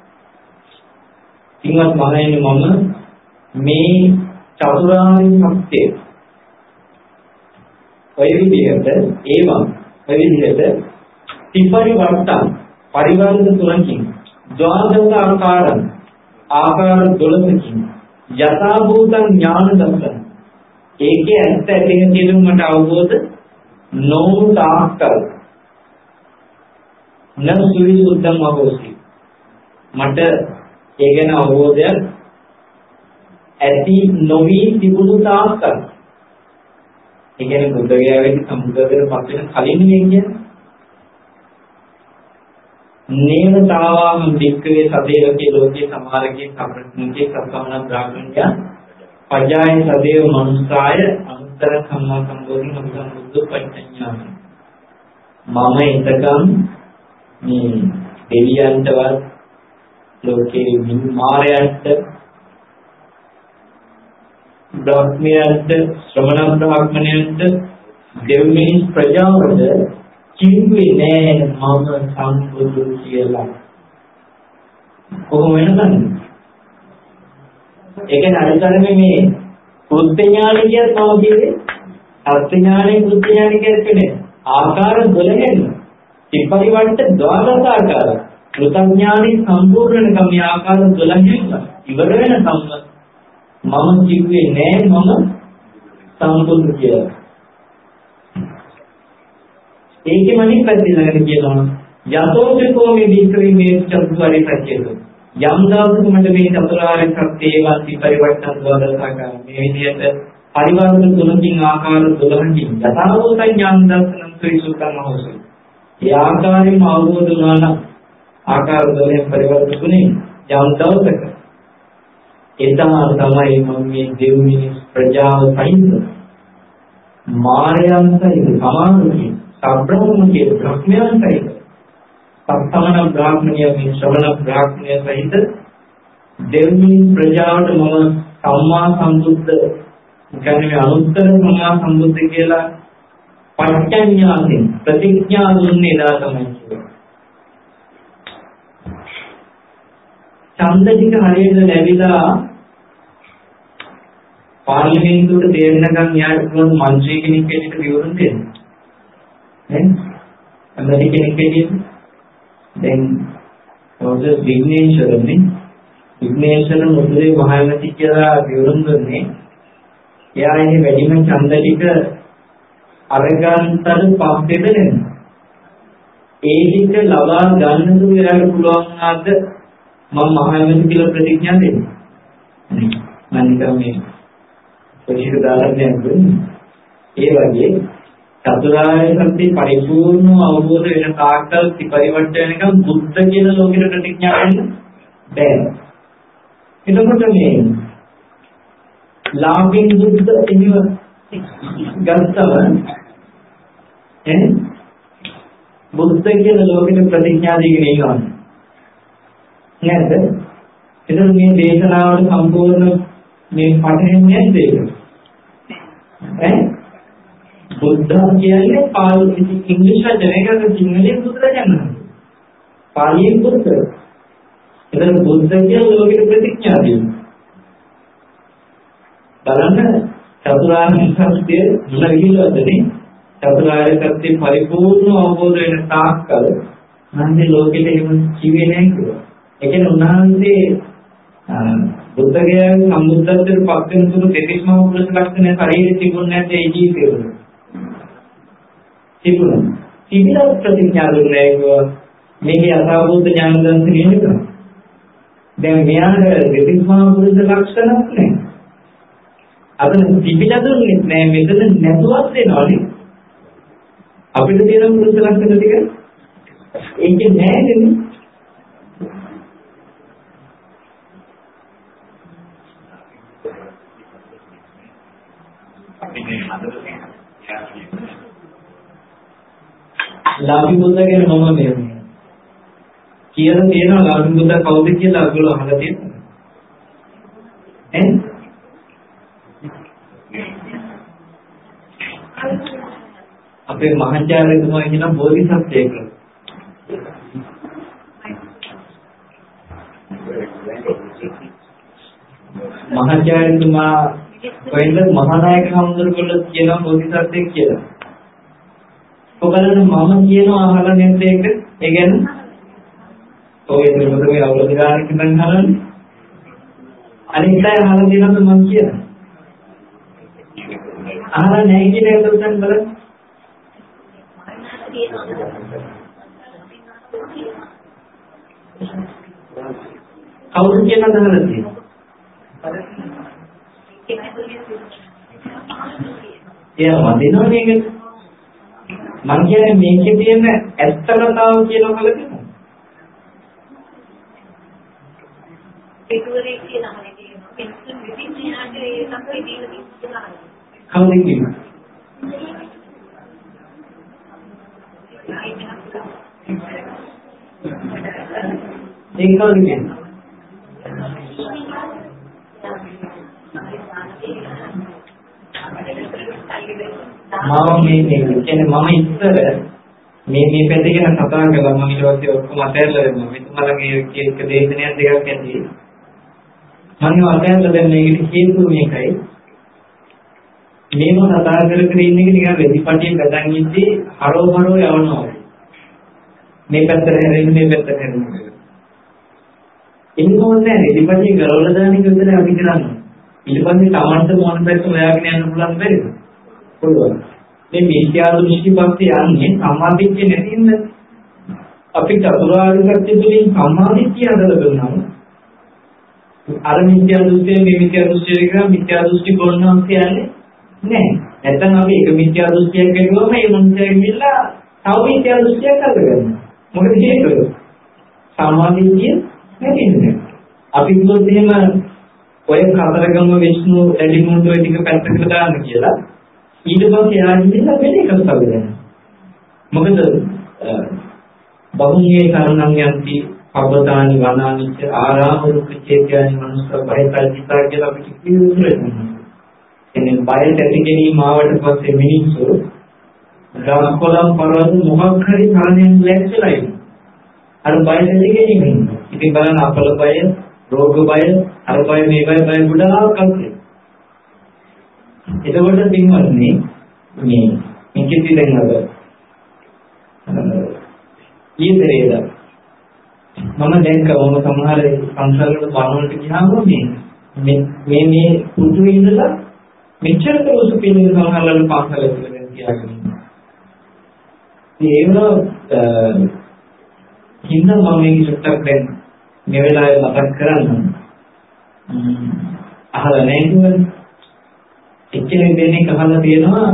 [SPEAKER 1] ඉන්වත් මහණෙනි මම මේ චතුරාර්ය සත්‍ය ඔය විදිහට ඔය විදිහට ත්‍රිපරිවර්තන පරිවර්තන තුනකින් ද්වාදස ආකාර 12කින් යථාභූත ඥාන දර්ශන ඒකේ ඇත්ත ඇතින් කියන මට අවබෝධ නොවු තාක්කල් නසුවි සුද්ධම් වහෝසි මට ඒ ගැන අවබෝධයක් ඇති නොවි තිබුණු තාක්කල් ඒ කියන්නේ බුද්ධ ගයාවේ සම්බුද්ධත්වයට පත් වෙන කලින් මේ කියන්නේ නේවතාවාම වික්කවේ සදේවකේ ලෝකේ සමාරකේ සම්ප්‍රඥේ සත්සමන බ්‍රාහ්මණය පජාය සදේව මනුස්සාය අනුත්තර සම්මා සම්බෝධි සම්බුද්ධ පඤ්ඤාන මම එතකම් මේ දෙවියන්ටවත් ලෝකේ මායයට බ්‍රහ්මයන්ට ශ්‍රමණ බ්‍රාහ්මණයන්ට දෙව් මිනිස් ප්‍රජාවට කිව්වේ නෑ මම සම්බුදු කියලා. කොහොම වෙනවද? ඒක නරිතරනේ මේ කෘත්‍ය ඥානෙ කියත් මම කිව්වේ අර්ථ ඥානෙ කෘත්‍ය ඥානෙ කියන්නේ ආකාර 12න් ත්‍රිපරිවර්ත ද්වාදස ආකාර කෘතඥානි සම්පූර්ණකම් මේ ආකාර 12න් ඉවර වෙනකම් මම කිව්වේ නෑ මම සම්පූර්ණ කියලා. ඒකේ මනින් පැත්තේ ළඟට කියනවා යතෝචකෝ මේ වික්‍රේ මේ චතුරාර්ය සත්‍යද යම් දවසක මට මේ චතුරාර්ය සත්‍යේවත් ත්‍රිපරිවර්තන ද්වාදසාකාර මේ විදිහට පරිවර්තන තුනකින් ආකාර 12කින් යථාභූත ඥාන දර්ශනං සවිසුද්ධං හොසයි. ඒ ආකාරයෙන්ම අවබෝධ වුණා නම් ආකාර 12 පරිවර්තන තුنين යම් දවසක එදා තමයි මම මේ දෙව් මිනිස් ප්‍රජාව සහිත මායයන් සහිත සමානකේ සබ්‍රහ්මකේ බ්‍රහ්මයන් සහිත සත්තමන බ්‍රාහ්මණය මේ ශ්‍රවණ බ්‍රාහ්මණය සහිත දෙව් මිනිස් ප්‍රජාවට මම සම්මා සම්බුද්ධ කියන්නේ අනුත්තර සම්මා සම්බුද්ධ කියලා පඤ්ඤාඥානෙන් ප්‍රතිඥා දුන්නේ එදා තමයි කියන්නේ. ඡන්දනික හරියට ලැබිලා පාර්ලිමේන්තුවට දෙන්නකම් යාට පුළුවන් මන්ත්‍රී කෙනෙක් කෙනෙක් විවරණ දෙන්න. නේ? අමරි කෙනෙක් කෙනෙක් දැන් ඔය විග්නේශ්වර මුද්‍රේ මහානති කියලා විවරණ දුන්නේ. එයා ඉන්නේ වැඩිම ඡන්ද ටික අරගන්තර පස්සේද නෙමෙයි. ඒ ටික ලබා ගන්න තුරු එයාට පුළුවන් ආද මම මහානති කියලා ප්‍රතිඥා දෙන්නේ. මම නිකන් මේ පොඩි උදාහරණයක් දුන්නේ. ඒ වගේ චතුරාර්ය සත්‍ය පරිපූර්ණ අවබෝධ වෙන තාක්කල් ත්‍රිපරිවර්තන වෙනකම් බුද්ධ කියන ලෝකෙට ප්‍රතිඥා වෙන්න බෑ. එතකොට මේ ලාභින් බුද්ධ එනිව ගත්තම බුද්ධ කියන ලෝකෙට ප්‍රතිඥා දීගෙන ඉන්නවා. නේද? එතකොට මේ දේශනාවට සම්පූර්ණ මේ පටහැන්නේ නැද්ද ඒක? බුද්ධ කියන්නේ පාලි ඉංග්‍රීසි වචනයකට සිංහලෙන් බුදුරජාණන් පාලියෙන් බුද්ධ. එතන බුද්ධ කියන්නේ ලෝකෙට ප්‍රතිඥා දෙනවා. බලන්න චතුරාර්ය සත්‍ය මුලවිලවදනේ චතුරාර්ය සත්‍ය පරිපූර්ණ අවබෝධ වෙන තාක්කල් නැන්දේ ලෝකෙට එහෙම කිව්වේ නැහැ කියලා. ඒ කියන්නේ උන්වහන්සේ බුද්ධගේ සම්බුද්ධත්වයට පත් වෙන තුරු දෙතිස්ම පුරුෂ ලක්ෂණ ශරීරෙ තිබුණ නැත්නම් ඒ ජීවිතේ තිබුණා. තිබිලා ප්‍රතිඥා දුන්නේ මේකේ අසාවෝද ඥාන දර්ශනය නේද? දැන් මෙයාට දෙතිස්ම පුරුෂ ලක්ෂණක් නැහැ. අද තිබිලා දුන්නේ නැහැ මෙතන නැතුවත් වෙනවනේ. අපිට තියෙන පුරුෂ ලක්ෂණ ටික ඒකේ නැහැ නේද? ලාභි බුද්ධ කියන මම මේ කියලා තියෙනවා ලාභි බුද්ධ කවුද කියලා අගොල්ලෝ අහලා තියෙනවා ඈ අපේ මහාචාර්යතුමා කියන බෝධිසත්වයෙක් මහාචාර්යතුමා කොහෙන්ද මහානායක හඳුරගොල්ලෝ කියනවා බෝධිසත්වයෙක් කියලා. ඔබලන මම කියනවා අහලා නැද්ද ඒක? ඒ කියන්නේ ඔය දෙන්නට මේ අවුරුදු ගානක් ඉඳන් අහන්නේ. අනිත් අය අහලා දෙනවද මම කියනවා. අහලා නැහැ කියන එක උදන් බලන්න. කවුරු කියනද අහලා තියෙන්නේ? එයා වදිනවා මේකට. මං කියන්නේ මේකේ තියෙන ඇත්තකතාව කියලා බලන්න. ඒකෝරේ කියලා හරියට කියනවා. එක්ස්ට්‍රීම් විදිහට ඒ තමයි දීලා තියෙනවා. කවුද කියන්නේ? ඒක කවුද කියන්නේ? මම කියන්නේ මම ඉස්සර මේ පැත්තේ ගැන කතා කළා මම ඊට පස්සේ ඔක්කොම අතහැරලා දැම්මා. මෙතුමාලගේ එක දේශනයක් දෙකක් ඇති. මම අතහැරලා දැන් මේකට හේතුව මේකයි. මේව කතා කර කර ඉන්න එක නිකන් රෙදිපටිය ගතන් ඉද්දී හරෝ යවනවා. මේ පැත්තට හැරෙන්න මේ පැත්තට හැරෙන්න. එන්නෝනේ රෙදිපටිය ගලවලා දාන එක විතරයි අපි කරන්නේ. ඊට පස්සේ තමන්ට මොන පැත්ත හොයාගෙන යන්න පුළුවන් බැරිද? පුළුවන්. මේ මිත්‍යා දෘෂ්ටි පස්සේ යන්නේ සම්මාදිට්ඨිය නැතිනම් අපි චතුරාර්ය සත්‍ය තුළින් සම්මාදිට්ඨිය හදලා දුන්නා. අර මිත්‍යා දෘෂ්ටිය මේ මිත්‍යා දෘෂ්ටිය කියලා මිත්‍යා දෘෂ්ටි කොන්නම් කියන්නේ නෑ. නැත්නම් අපි එක මිත්‍යා දෘෂ්ටියක් ගන්නවා මේ මොන්ටේ ගිහිල්ලා තව මිත්‍යා දෘෂ්ටියක් අල්ලගන්නවා. මොකද හේතුව? සම්මාදිට්ඨිය නැතිනේ. අපි කිව්වොත් එහෙම ඔය කතරගම විෂ්ණු එලිමුන්ට ඔය ටික පැත්තකට දාන්න කියලා ඊට පස්සේ ආයෙත් වෙන එකක් හදගන්න. මොකද බහුඤ්ඤේ කරණම් යන්ති අවදානි වනානිච්ච ආරාම රුක්ඛ චේත්‍යානි මනුස්ස බහිතල්පිතා කියලා අපිට කියනවා. එන්නේ බය ඇති ගැනීම ආවට පස්සේ මිනිස්සු ගාකොලම් පරවත මොකක් හරි කාරණයක් ලැක්සලා ඉන්නේ. අර බය ඇති ගැනීම ඉන්නේ. ඉතින් බලන්න අපල බය, රෝග බය, අර බය මේ බය ගොඩාක් අල්පේ. එතකොට පින්වත්නි මේ ඉංග්‍රීසි දැන් අර ඊතරේද මම දැන් කවම සමහර සංසාරවල බලනකොට ගියාම මේ පුදු ඉඳලා මෙච්චර දවස් පිළිවෙල සමහරවල් පාසල කියලා කියලාගෙන ඉන්නවා. හින්දා මම මේක චුට්ටක් දැන් මේ වෙලාවේ මතක් කරන්න අහලා නැහැ එච්චර දෙන්නේ කහලා තියෙනවා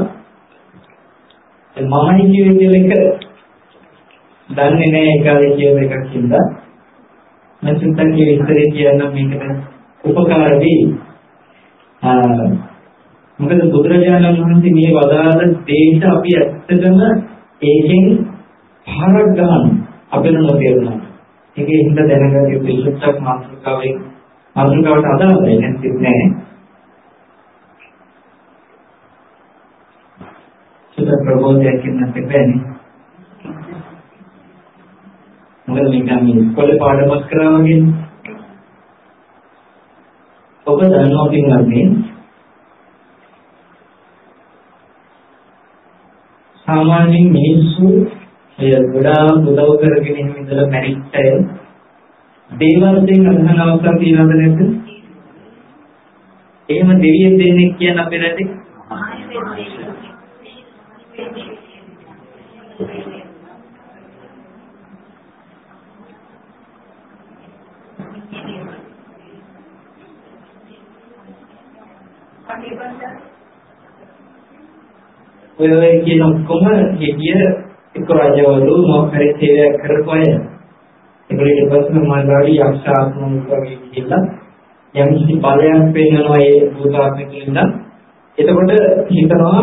[SPEAKER 1] මමයි කියුවේ කියලා එක දන්නේ නැහැ ඒකයි කියන එකක් හින්දා මම චුට්ටක් විස්තරේ කියන්න මේකට උපකාර වෙයි. මොකද බුදුරජාණන් වහන්සේ මේ වදාළ දෙයට අපි ඇත්තටම ඒකෙන් පාරක් ගන්න අපේ නොතේරුණා. ඒකේ හින්දා දැනගන්න යුතු චුට්ටක් මාතෘකාවට අදාළයි නැත්නම් නෑ. සුද්ධ ප්‍රබෝධයක් කියන්නත් බැන්නේ. මොකද නිකන් ඉස්කෝලේ පාඩමක් කරා වගේ. ඔබ දන්නවා පින්වත්නි සාමාන්‍යයෙන් මිනිස්සු එය ගොඩාක් උදව් කරගෙන ඉඳලා මැරිච්ච අය දේවල්ෙන් අදහන අවස්ථා තියෙනවද නැද්ද? එහෙම දෙවියන් දෙන්නේ කියන අපේ රටේ ඔය කියන ඔක්කොම හිතිය එක්ක රජවරු මොකක්hari සේවයක් කරපු අය. ඒගොල්ලෝ ඉපස්ම මාර්ගාවි යක්ෂාත්ම වගේ කියලා යම් කිසි බලයක් පෙන්නනවා ඒ භූතාත්මකින්ද. එතකොට හිතනවා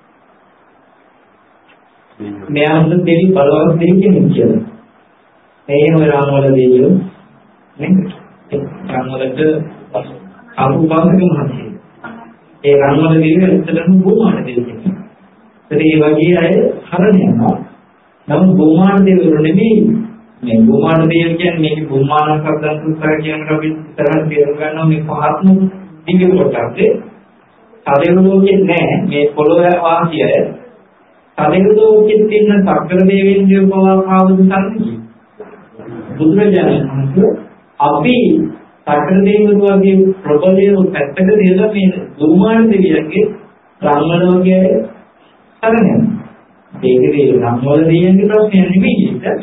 [SPEAKER 1] මෙයාට දෙවි බලවත් දෙවි කෙනෙක් කියලා. මේ ඔය රාමවල දෙවියෝ නේද? රාමවලට අනුපාතක මහත්මිය. ඒ රාමවල දෙවියෝ ඇත්තටම බොහොම දෙවියෝ. ඒ වගේ අය හරණ යනවා. නමුත් බොමාන දෙවිවරු නෙමෙයි. මේ බොමාන දෙවියෝ කියන්නේ මේක බොමාන සම්බන්ධ සුත්‍රය කියන අපි ඉතරක් තේරුම් ගන්නවා මේ පහත්ම දිව්‍ය කොටසේ. සාධේව ලෝකෙ නෑ මේ පොළොවේ වාසිය. සාධේව ලෝකෙ තියෙන සක්‍ර දෙවියන් කියපුවා කවුද සම්පූර්ණ? බුදුරජාණන් වහන්සේ අපි සක්‍ර දෙවියන් වගේ ප්‍රබලව පැත්තක දාලා මේ බොමාන දෙවියන්ගේ රාමලෝකයේ කරන්නේ. ඒකේ රාමවල දෙවියන්ගේ ප්‍රශ්නය නෙමෙයි ඒක.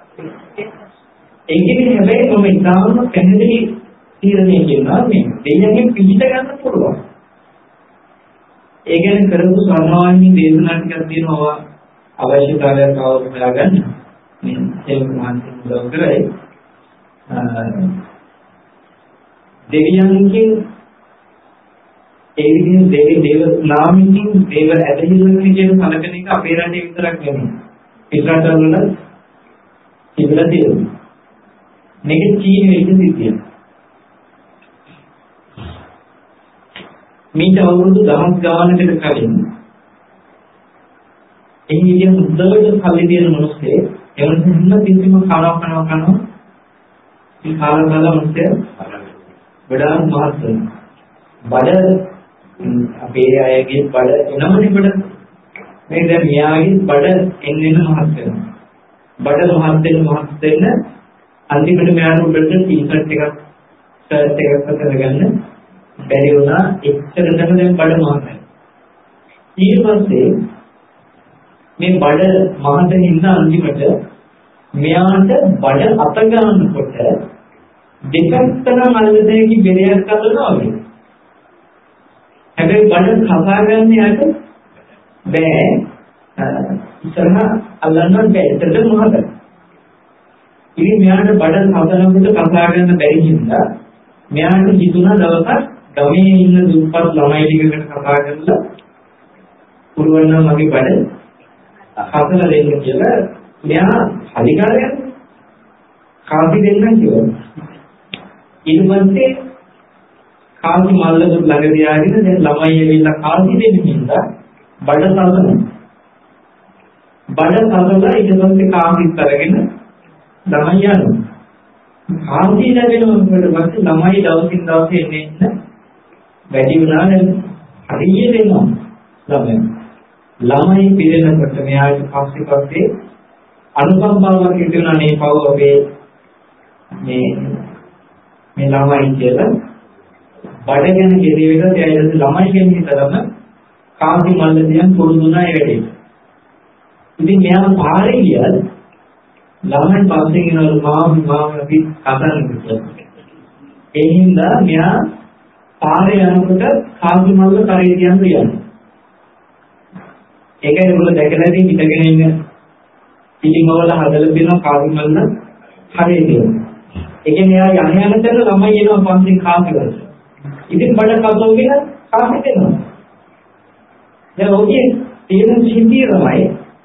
[SPEAKER 1] ඒකේ හැබැයි මම ඉතාලම පැහැදිලි තීරණය කියනවා මේ දෙවියන්ගේ පිළිද ගන්න පුළුවන්. ඒ කියන්නේ කරපු සාමාන්‍ය දේශනා ටිකක් තියෙනවා අවශ්‍යතාවයක් අවබෝධ කරගන්න. මේ ඒක මානසික උදව් කරයි. දෙවියන්ගේ ඒ විදිහේ දේව නාමයෙන් දේව ඇදහිල්ලකින් කියන සලකන එක අපේ රටේ විතරක් නෙමෙයි. පිටරටවල තිබුණා තියෙනවා. මේක චීනෙ එක සිද්ධියක්. මේක අවුරුදු 10ක් ගානකට කලින් එහි විදිහ මුද්දවට කල්ලි දෙන මිනිස්සේ එවන හින්න කිසිම කනවා මේ කාලවල මිනිස්සේ වඩා මහත් වෙනවා. බඩ අපේ අයගේ බඩ එනවනේ බඩ. මේ දැන් මෙයාගේ බඩ එන්න මහත් වෙනවා. බඩ මහත් වෙන අන්තිමට මෙයාට උඩට ටී-ෂර්ට් එකක් ෂර්ට් එකක් කරගන්න බැරි වුණා. එච්චරටම දැන් බඩ මහත්. ඊට පස්සේ මේ බඩ මහත හින්දා අන්තිමට මෙයාට බඩ අත ගන්නකොට දෙපැත්තම අල්ලදේකි බෙරයක් අල්ලනවා වගේ. හැබැයි බඩ කපා ගන්න යට බෑ. ඉස්සරහ අල්ලන්න බෑ. ඒතරද මහත. ඉතින් මෙයාට බඩ හදනකොට කපා ගන්න බැරි හින්දා මෙයාට හිතුණා දවසක් ගමේ ඉන්න දුප්පත් ළමයි ටිකකට කතා කරලා පුරුවන් නම් මගේ බඩ හදලා දෙන්න කියලා මෙයා අධිකාරියක් කාපි දෙන්නම් කියලා. ඊට පස්සේ කාපි මල්ලක ළඟ තියාගෙන දැන් ළමයි ඇවිල්ලා කාපි දෙන්න හින්දා බඩ සලනවා. බඩ සලලා ඊට පස්සේ කාපිත් අරගෙන ළමයි යනවා. කාපි ලැබෙනකොට පස්සේ ළමයි දවසින් දවස එන්නේ වැඩි වුණා නේද? හරියට එනවා ළමයි පිරෙනකොට මෙයාට පස්සේ අනුකම්පාවක් හිතෙනවා නේ පව අපේ මේ ළමයි කියලා බඩ ගැන කෙරෙවිලා දැයිද ළමයි කියන විතරම කාන්ති මල්ලදියන් පුරුදුනා ඒ වැඩේ. ඉතින් මෙයාම පාරේ ගියල් ළමයි පස්සේ කියනවලු මාම අපි කතා කරනවා. ඒ හින්දා මෙයා පාරේ යනකොට කාන්ති මල්ල කරේ තියන් යනවා. ඒකයි ඔයගොල්ලෝ දැකලා ඉතින් හිටගෙන ඉන්න පිටිමවල හදලා තියෙන කාන්ති මල්ල හරියට තියෙනවා. ඒ කියන්නේ එයා යන තැන ළමයි එනවා පන්සල් කාපි වල. ඉතින් බඩ කපෝගෙන කාපි දෙනවා. දැන් ඔගේ තියෙන සිද්ධිය තමයි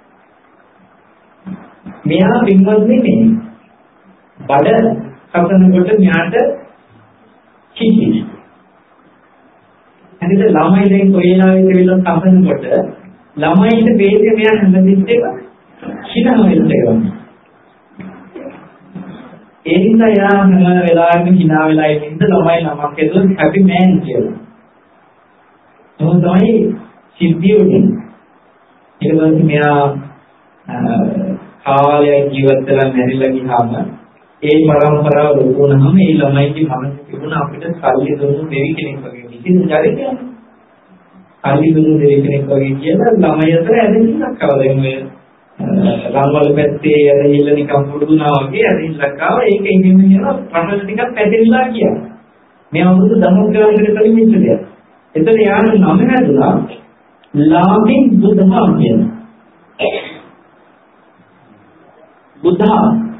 [SPEAKER 1] මෙයා පින්වත් නෙමෙයි. බඩ කපනකොට මෙයාට කිසි. හරිද ළමයි දැන් කොයිලාවෙත් වෙලක් කපනකොට ළමයින්ට වේදේ මෙයා හැමදෙත් එක හිතන වෙලට ඒ නිසා යා හැම වෙලාවෙම hina වෙලා ඉන්න ළමයි නමක් ඇතුළේ හැපි මෑන් කියලා. මොකද තමයි සිද්ධිය උනේ. ඊට පස්සේ මෙයා කාලය ජීවත් වෙලා මැරිලා ගියාම ඒ පරම්පරාව ලොකුනහම ඒ ළමයිගේ මනස තිබුණ අපිට සල්ලි දුන්නු දෙවි කෙනෙක් වගේ විසින් ජරිතය. සල්ලි දුන්නු දෙවි කෙනෙක් වගේ කියලා ළමයි අතර ඇදහිල්ලක් ආවදෙන් ඔය රන්වල පැත්තේ ඇදහිල්ල නිකන් පුදුනා වගේ ඇදහිල්ලක් ආව ඒක ඉන්නේ නේද රටවල ටිකක් පැතිරිලා ගියා. මේ අවුරුදු 10ක් ගානකට කලින් ඉච්ච දෙයක්. එතන යාන නම හැදුනා ලාමින් බුද්ධා කියන. බුද්ධා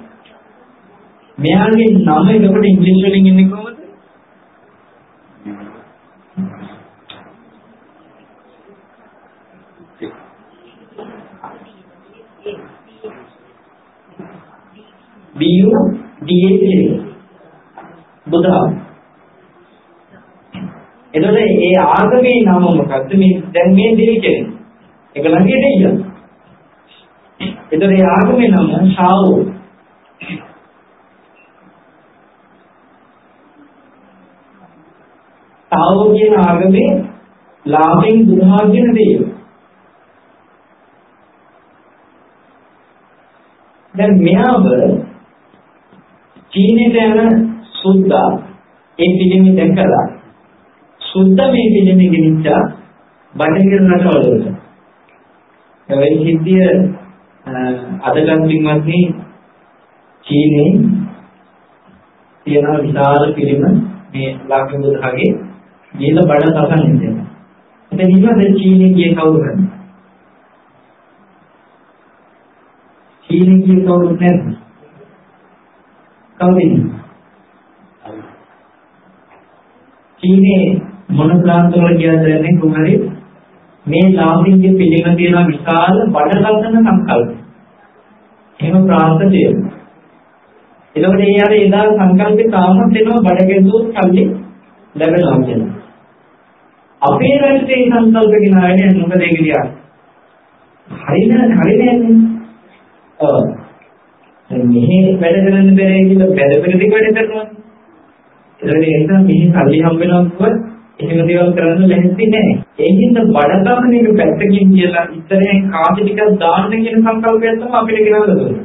[SPEAKER 1] මෙයාගේ නම එකට ඉංග්‍රීසි වලින් ඉන්නේ කොහොමද? B-U-D-A බුද්ධා. එතකොට ඒ ආගමේ නම මොකක්ද? මේ දැන් මේ දෙවි කෙනෙක්. ඒක ළඟේ දෙයියෝ. එතකොට ඒ ආගමේ නම ශාවෝ. ශාවෝ කියන ආගමේ ලාභෙන් බුද්ධා කියන දෙයියෝ. දැන් මෙයාව චීනෙට යන සුද්දා ඒ පිළිමි දැකලා සුද්දා මේ පිළිමි ගෙනිච්චා බටහිර රටවලට. ඒ සිද්ධිය අදගත් පින්වත්නි චීනේ තියෙන විශාල පිළිම මේ ලාංකික බුද්ධාගේ ගිහලා බඩ තසන් ඉඳලා. එතන ඉන්නද චීනේ ගියේ කවුරු කරන්නේ? චීනේ ගියේ කවුරු නැද්ද? කවුද? චීනේ මොන ප්‍රාන්තවල ගියද දැන්නේ කොහරි මේ ලාංකික පිළිම තියෙන විශාල බඩ තසන සංකල්ප. එහෙම ප්‍රාන්ත තියෙනවා. එතකොට ඒ අර එදා සංකල්පේ තාමත් එනවා බඩ ගැදුවොත් කල්ලි ලැබෙනවා කියලා. අපේ රටේ සංකල්ප ගෙනාවේ මොකද ඒක දිහා? හරිනේ. ඔව්. මෙහි වැඩ කරන්න බැරි කියලා වැඩ පෙරදි වැඩ කරනවා. ඒ නිසා මෙහි කල්ලි හම්බ වෙනවා එහෙම දේවල් කරන්න ලැහැත්ති නැහැ. ඒ හින්දා බඩගම මේක පැත්තකින් කියලා ඉතරේ කාටි ටිකක් දාන්න කියන සංකල්පයක් තමයි අපිට ගෙනල්ලා දුන්නේ.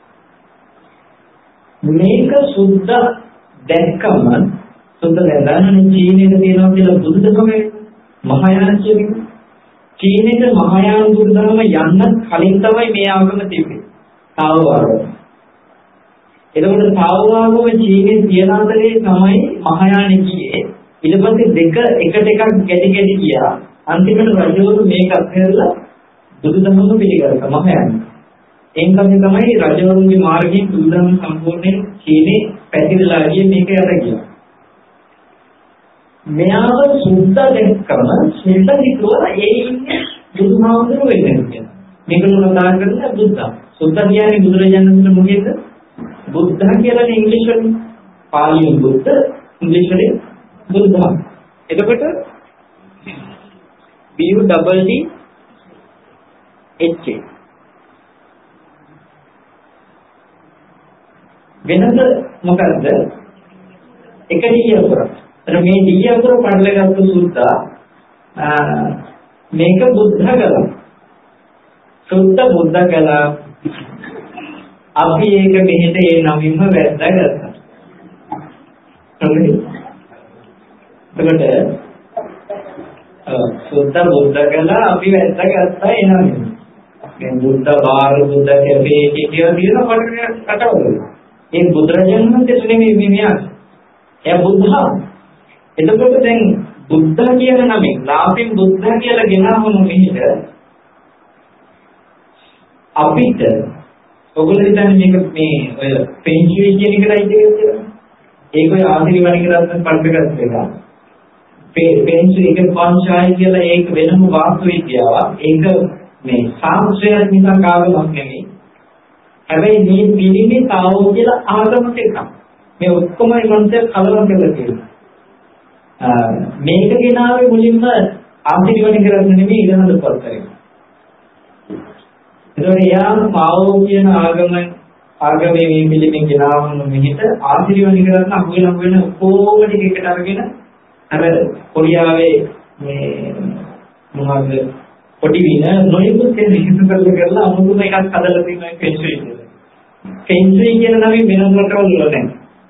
[SPEAKER 1] මේක සුද්ධ දැක්කම සුද්ධ දැනන චීනෙක තියෙනවා කියලා බුදුදහමේ මහායාන කියන්නේ. චීනෙක මහායාන බුදුදහම යන්න කලින් තමයි මේ ආගම තිබෙන්නේ. තාවවාගම. එතකොට තාවවාගම චීනේ තියෙන අතරේ තමයි මහායාන කියේ. ඊට පස්සේ දෙක එකට එකක් ගැටි ගැටි ගියා. අන්තිමට රජවරු මේක අත්හැරලා බුදුදහම පිළිගත්තා මහායාන. එන්කම් තමයි රජවරුන්ගේ මාර්ගයෙන් බුදුදහම සම්පූර්ණයෙන් චීනේ පැතිරලා ගියේ මේක යට ගියා. මෙයාව සුද්ධ දැක්කම සුද්ධ හිතුවා ඒ ඉන්නේ බුදුහාමුදුරුවෝ වෙන්නේ කියලා. මේකල කතා කරන්නේ බුද්ධ. සුද්ධ කියන්නේ බුදුරජාණන් වහන්සේ මොකේද? බුද්ධ කියලා ඉංග්‍රීසි වලින් පාලියෙන් බුද්ධ ඉංග්‍රීසි වලින් බුද්ධ. එතකොට BUDDH වෙනද මොකද්ද? එක දියවරක්. මේ දියවර පඩලගත්තු සුද්ධා මේක බුද්ධ කළා. සුද්ධ බුද්ධ කළා. අපි ඒක මෙහෙට ඒ නමින්ම වැද්දාගත්තා. හරිද? එතකොට සුද්ධ බුද්ධ කළා අපි වැද්දාගත්තා ඒ නමින්. දැන් බුද්ධ වාර බුද්ධ කැපේ කියලා කියන කටවල. ඒ බුදුරජාණන් වහන්සේ නෙමෙයි මෙයා. එයා බුද්ධා. එතකොට දැන් බුද්ධ කියන නමෙන් ලාභින් බුද්ධ කියලා ගෙනාවම මෙහෙට අපිට ඔයගොල්ලෝ හිතන්නේ මේක මේ ඔය පෙන්චුයි කියන එකයි කියලා. ඒක ඔය ආශිර්වාදික රත්න පඩකට එක. පෙන්චුයි එක පංචායි කියලා ඒක වෙනම වාස්තු විද්‍යාවක්. ඒක මේ සාංශයක් නිසා කාගමක් නෙමෙයි. හැබැයි මේ පිළිමේ තාවෝ කියලා ආගමක එකක්. මේ ඔක්කොම ඉමන්තය කලවම් කරලා තියෙනවා. මේක ගෙනාවේ මුලින්ම ආශිර්වාදික රත්න නෙමෙයි ඉරහඳ පොත්තරේ. එතකොට යා පාවෝ කියන ආගමේ මේ පිළිමේ ගෙනාවම මෙහිට ආශිර්වාදික රත්න අහුවෙන ඔක්කොම ටික එකට අරගෙන අර කොරියාවේ මේ මොනවද පොඩි වින නොයෙකුත් කියන විශේෂ කරලා අමුතුම එකක් හදලා තියෙනවා පෙන්චුයි කියලා. පෙන්චුයි කියන නමෙන් වෙනම රටවල් වල නැහැ.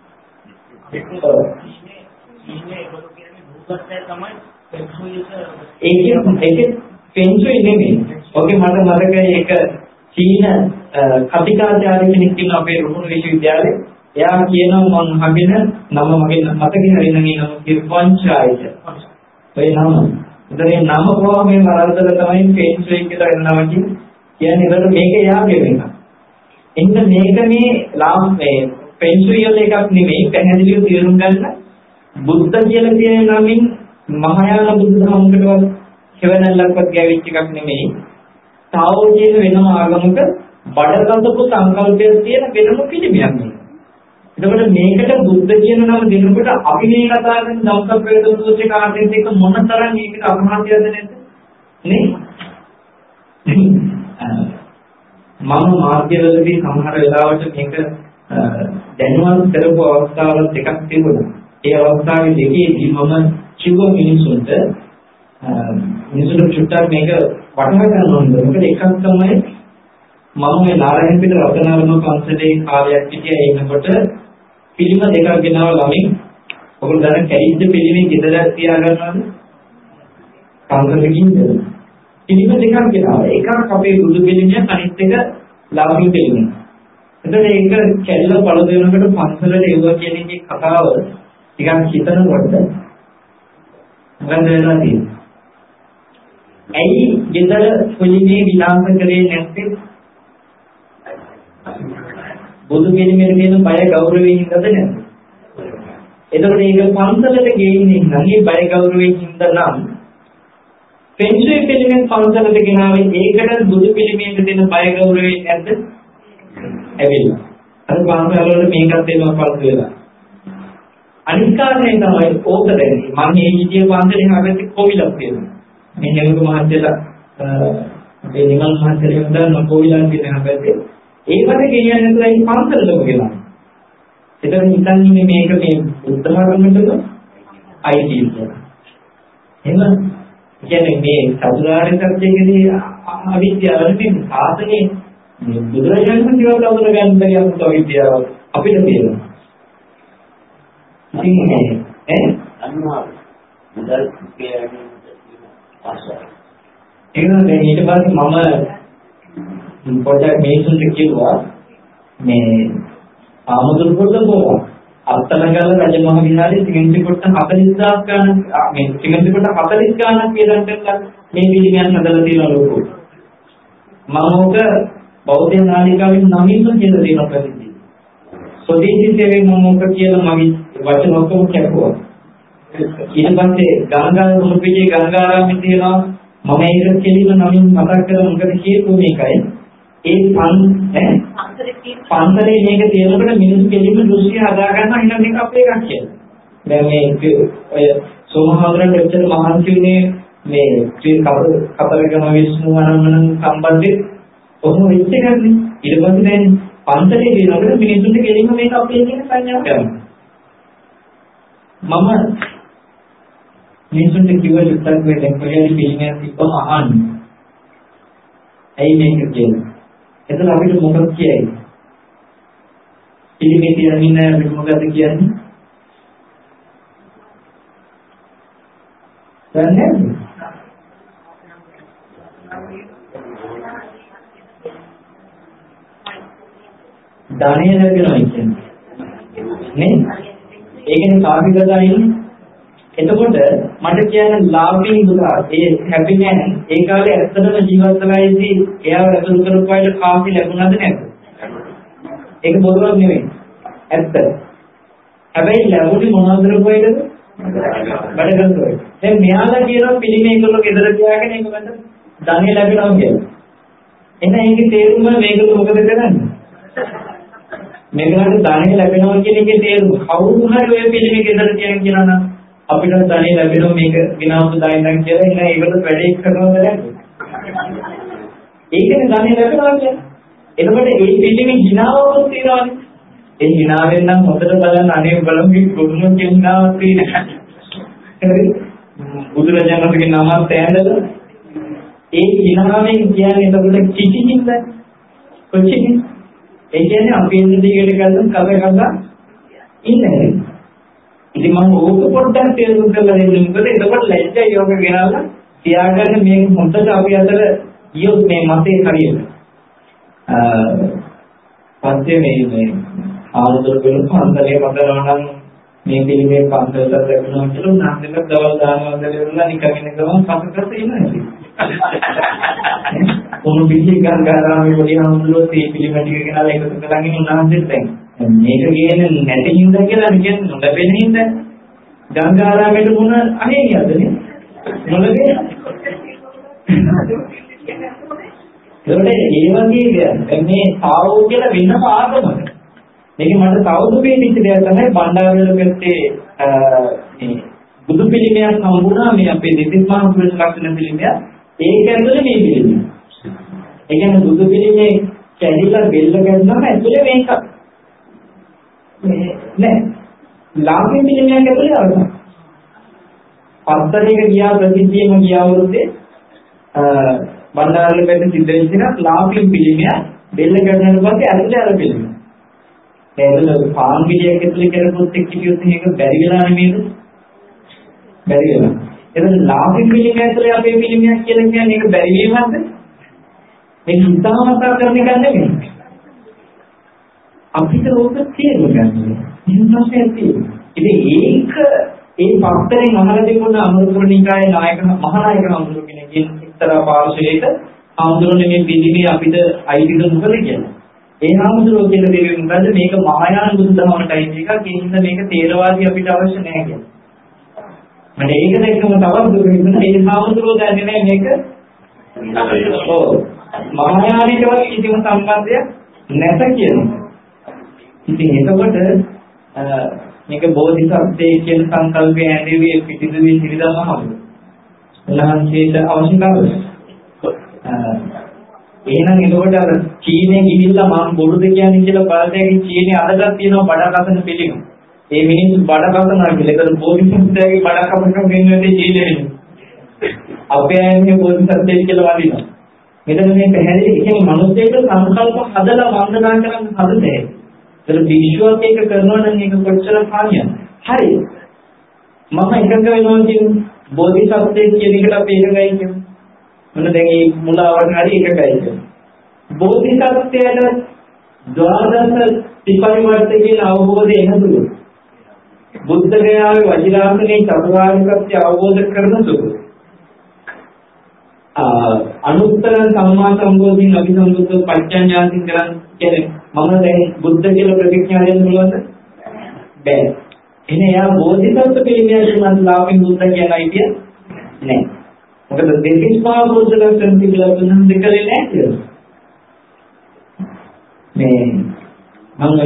[SPEAKER 1] ඒක පෙන්චුයි නෙමෙයි. ඔගේ මට මතකයි ඒක චීන කතිකාචාර්ය කෙනෙක් ඉන්න අපේ රුහුණු විශ්වවිද්‍යාලේ. එයා කියනවා මම හගෙන නම මගේ මතකේ හරිනම් ඒ නම කිර්පංචායිද. ඔය නම. ඉතින් නම කොහොම මේ වරද්දල තමයි පෙන්චුයි කියලා නම කියන්නේ. ඒකට මේක එයාගේ වෙනක. එන්න මේක මේ මේ පෙන්චුයි වල එකක් නෙමෙයි පැහැදිලිව තේරුම් ගන්න. බුද්ධ කියලා කියන නමින් මහායාන බුදුදහමකටවත් හේවණල්ලක්වත් ගෑවිච්ච එකක් නෙමෙයි. තාවෝ කියන වෙනම ආගමක බඩගඳපු සංකල්පයක් තියෙන වෙනම පිළිමයක් නේ. එතකොට මේකට බුද්ධ කියන නම දෙනකොට අපි මේ කතා කරන ධම්සප්පවේද සූත්‍රයේ කාර්යයෙන් එක මොනතරම් මේකට අභාව්‍යද නැද්ද? නේ? මම මාධ්‍යවලදී සමහර වෙලාවට මේක දැනුවත් කරපු අවස්ථාවල් දෙකක් තිබුණා. ඒ අවස්ථාවේ දෙකේදී මම කිව්ව මිනිසුන්ට චුට්ටක් මේක වටහා ගන්න ඕනේ. මොකද එකක් තමයි මම මේ නාරායණ පිට රතනාරම පන්සලේ කාලයක් හිටියා. එනකොට පිළිම දෙකක් ගෙනාව ළමින් ඔයගොල්ලෝ දැන් කැරිද්ද පිළිමේ ගෙදර තියා ගන්නවද? පන්සලකින්ද? පිළිම දෙකක් ගෙනාවා. එකක් අපේ බුදු පිළිමය අනිත් එක ලාභී පිළිමය. එතකොට ඒක කැල්ල පළ දෙනකොට පන්සලට එවුවා කියන එකේ කතාව ටිකක් හිතනකොට මොකද වෙලා තියෙන්නේ? ඇයි ගෙදර පිළිමේ විලාස කරේ නැත්තේ? බුදු පිළිමේ තියෙන බය ගෞරවයෙන් ඉඳද නැද්ද? එතකොට ඒක පන්සලට ගෙයින්නේ නැහි බය ගෞරවයෙන් ඉඳනම් පෙන්චුයි පිළිමෙන් පන්සලට ගෙනාවේ ඒකට බුදු පිළිමේට දෙන බය ගෞරවයෙන් නැද්ද? ඇවිල්ලා. අර පන්සල වල මේකත් එනවා පස්ස වෙලා. අනිත් කාරණේ තමයි ඕක දැන්නේ. මම මේ විදිය පන්සලේ හැබැයි කොවිලක් තියෙනවා. මේ නෙළුගු මහත්තයලා අපේ නිමල් මහත්තයලා හඳන කොවිලක් තියෙන හැබැයි ඒකට ගෙනියන්නේ නැතුව ඒ පන්සලටම ගෙනා. එතන හිතන්නේ මේක මේ බුද්ධ ධර්මයටද අයිති කියලා. එහෙම කියන්නේ මේ චතුරාර්ය සත්‍යයේදී අවිද්‍යාව නෙමෙයි සාසනේ මේ බුදුරජාණන් වහන්සේ කවුරු ගන්න බැරි අවිද්‍යාව අපිට තියෙනවා. ඉතින් අන්නවා මුදල් කියන්නේ ආසයි. එහෙනම් දැන් ඊට පස්සේ මම පොඩ්ඩක් මේසුන්ට කිව්වා මේ ආමුදුරුපොළ බෝවා අත්තනගල රජමහා විහාරයේ සිමෙන්ති කොට 40000 ගණන් මේ සිමෙන්ති කොට 40 ගණන් කියලා මේ පිළිමයන් හදලා තියෙන ලෝකෝ මම ඔක බෞද්ධ නාලිකාවෙන් නමින්ම කියලා දෙනවා ප්‍රතිදී ස්වදේශී සේවයේ මම ඔක කියලා මගේ වචන ඔක්කොම කැපුවා ඊට පස්සේ ගංගා මුල්පිටියේ ගංගාරාමේ තියෙනවා මම ඒක කෙලිම නමින් මතක් කරලා මොකද කියපුවේ මේකයි ඒ පන්තරේ මේක තියෙනකොට මිනිස්සු කෙලිම දෘශ්‍ය හදා ගන්නවා එහෙනම් මේක අපේ එකක් කියලා. දැන් මේ ඔය සෝමහාමුදුරන් දෙච්චර මහන්සියනේ මේ කතරගම විශ්ණු ආරම්භන සම්බන්ධයෙන් කොහොම වෙච්ච එකක්නේ. ඊට පස්සේ දැන් පන්තරේ තියෙනකොට මිනිස්සුන්ට කෙලිම මේක අපේ කියන සංඥාවක් ගන්නවා. මම මිනිස්සුන්ට කිව්ව විතරක් මේ දැන් කොහෙද පිළිගන්නේ තිබ්බම අහන්නේ. ඇයි මේක කියන්නේ? එතන අපිට මොකක්ද කියන්නේ? පිළිමේ තියන්නේ නැහැ අපිට මොකද කියන්නේ? දන්නේ ධානය ලැබෙනවා කියන්නේ. නේ? ඒකනේ කාර්යගතයි ඉන්නේ. එතකොට මට කියන්නේ ලාභී දුරා ඒ හැපිනේ ඒ කාලේ ඇත්තටම ජීවත් වෙලාදී එයාව ඇතුළු කරපු අයට කාපි ලැබුණාද නැද්ද? ඒක බොරුවක් නෙමෙයි. ඇත්ත. හැබැයි ලැබුණේ මොනවද කරපුවේද? බඩගන්තෝයි. දැන් මෙයාලා කියනවා පිළිමේ කරලා ගෙදර ගියාගෙන ඒක මට ධනෙ ලැබෙනවා කියලා. එහෙනම් ඒකේ තේරුම මේකට මොකද කරන්නේ? මේකට ධනෙ ලැබෙනවා කියන එකේ තේරුම කවුරු හරි ඔය පිළිමේ ගෙදර කියනවා නම් අපිට ධනෙ ලැබෙනවා මේක විනාශ දායනන් කියලා ඉන්න ඒකට වැඩේ කරනවද නැද්ද? ඒකනේ ධනෙ ලැබෙනවා කියන්නේ. එතකොට ඒ පිළිමේ හිනාවක් තියෙනවානේ. ඒ හිනාවෙන් නම් හොඳට බලන්න අනේ බලමු බුදුන් කියනවාක් තියෙනවා. හරි? බුදුරජාණන්ගේ නමත් ඇඳලා ඒ හිනාවෙන් කියන්නේ එතකොට කිසිකින්ද කොච්චින් ඒ කියන්නේ අපි ඉන්දියට ගන්න කතා ඉන්නේ. ඉතින් මම ඕක පොඩ්ඩක් තේරුම් කරලා දෙන්න මොකද එතකොට ලැජ්ජා යෝග ගෙනල්ලා තියාගන්න මේ හොඳට අපි අතර ගියොත් මේ මතේ හරියට පස්සේ මේ ආවුදර වල පන්සලේ මතනවා නම් මේ පිළිමේ පන්සලට ලැබෙනවා කියලා නාමක දවල් දානවා දෙලෙවලා නිකන් ගමන් පස්සට ඉන්නේ. කොහොම පිටි ගංගාරාමේ වගේ ආවුදර තේ පිළිම ටික ගෙනල්ලා එකතු කරගෙන උන්වහන්සේට දැන් මේක කියන්නේ නැති හින්දා කියලා කියන්නේ නොලැබෙන හින්දා ගංගාරාමයට මොන අනේ කියද්දනේ මොළගේ ඒකට ඒ වගේ මේ සාවෝ කියලා වෙනම ආගමක් මේක මට තවදුරටත් ඉච්ච දෙයක් තමයි බණ්ඩාරවල පැත්තේ මේ බුදු පිළිමයක් හම්බුණා මේ අපේ දෙතිස් මහ පුරුෂ ලක්ෂණ පිළිමයක් ඒක ඇතුලේ මේ පිළිමය ඒ කියන්නේ බුදු පිළිමේ කැඩිලා බෙල්ල ගන්නවා ඇතුලේ මේක නෑ ලාභී පිළිමයක් ඇතුලේ ආවම පස්තරේක ගියා ප්‍රතිදීම ගියා වරුද්දේ බණ්ඩාරවල පැත්තේ සිද්ධ වෙච්ච එක ලාභී පිළිමයක් බෙල්ල ගන්නකොට පස්සේ ඇතුලේ අර පිළිම ඒක පාන් පිළියක් ඇතුලේ කරපොත් එක්ක කිව්වොත් මේක බැරි වෙලා නෙමෙයිද බැරි වෙනවා එතන ලාභී පිළිමයක් ඇතුලේ අපේ පිළිමයක් කියලා කියන්නේ ඒක බැරි වීමක්ද මේක හිතාමතා කරන එක නෙමෙයි අපිට ඕක තේරුම් ගන්න ඕනේ. ඉතින් ඒක ඒ පස්තරෙන් අහලා තිබුණ අමරපුර නිකායේ නායක මහානායක හඳුරු කෙනෙක්ගෙන් එක්තරා පාර්ශවයක හඳුරුනේ මේ පිළිමේ අපිට අයිතිද මොකද කියලා. ඒ හඳුරුව කියන දේ මොකද මේක මහායාන බුදුදහමටයි එකක් ඒ නිසා මේක තේරවාදී අපිට අවශ්‍ය නැහැ කියලා. මට ඒක දැක්කම තවත් දුක හිතුණා ඒ හඳුරුව දන්නේ නැහැ මේක. ඔව් මහායානයටවත් කිසිම සම්බන්ධයක් නැත කියනවා. ඉතින් එතකොට මේක බෝධිසත්වයේ කියන සංකල්පය ඇඳෙවි පිටිදුවේ සිරිදම හමුද. උන්වහන්සේට අවශ්‍යතාවය. එහෙනම් එතකොට අර චීනේ ගිහිල්ලා මම බොරුද කියන්නේ කියලා බලතැගේ චීනේ අදටත් තියෙනවා බඩ කසන පිළිම. ඒ මිනිස්සු බඩ කසනවා කියලා. ඒතර බෝධිසත්වයේ බඩ කපන වෙන්නේ චීනේ. අපේ අයගේ බෝධිසත්වයෙක් කියලා වදිනවා. මෙතන මේ පැහැදිලි කියන්නේ මනුස්සයෙක් සංකල්ප හදලා වන්දනා කරන්න හදන්නේ. ඒතර විශ්වාස එක කරනවා නම් ඒක කොච්චර කාර්යයක්. හරි. මම එකඟ වෙනවා කියන්නේ බෝධිසත්වයෙක් කියන එකට අපි එකගයි කියන්නේ. මොන දැන් මේ මුලාවට හරි එකගයි කියන්නේ. බෝධිසත්වයට ද්වාදස ත්‍රිපරිවර්ත කියන අවබෝධය එනතුරු බුද්ධ ගයාවේ වජිරාසනේ චතුරාර්ය සත්‍ය අවබෝධ කරනතුරු අනුත්තර සම්මා සම්බෝධින් අභිසම්බුද්ධ පච්චඥාසින් කරන් කියන්නේ මම දැන් බුද්ධ කියලා ප්‍රතිඥා දෙන්න පුළුවන්ද? බැහැ. එහෙනම් යා බෝධිසත්ව පිළිමයක් ලාභින් බුද්ධ කියලායි කිය නෑ. මොකද දෙතිස්මා බුද්ධ ලක්ෂණ තිබිලා දුන්නා දෙකලේ නෑ කියලා. මේ මම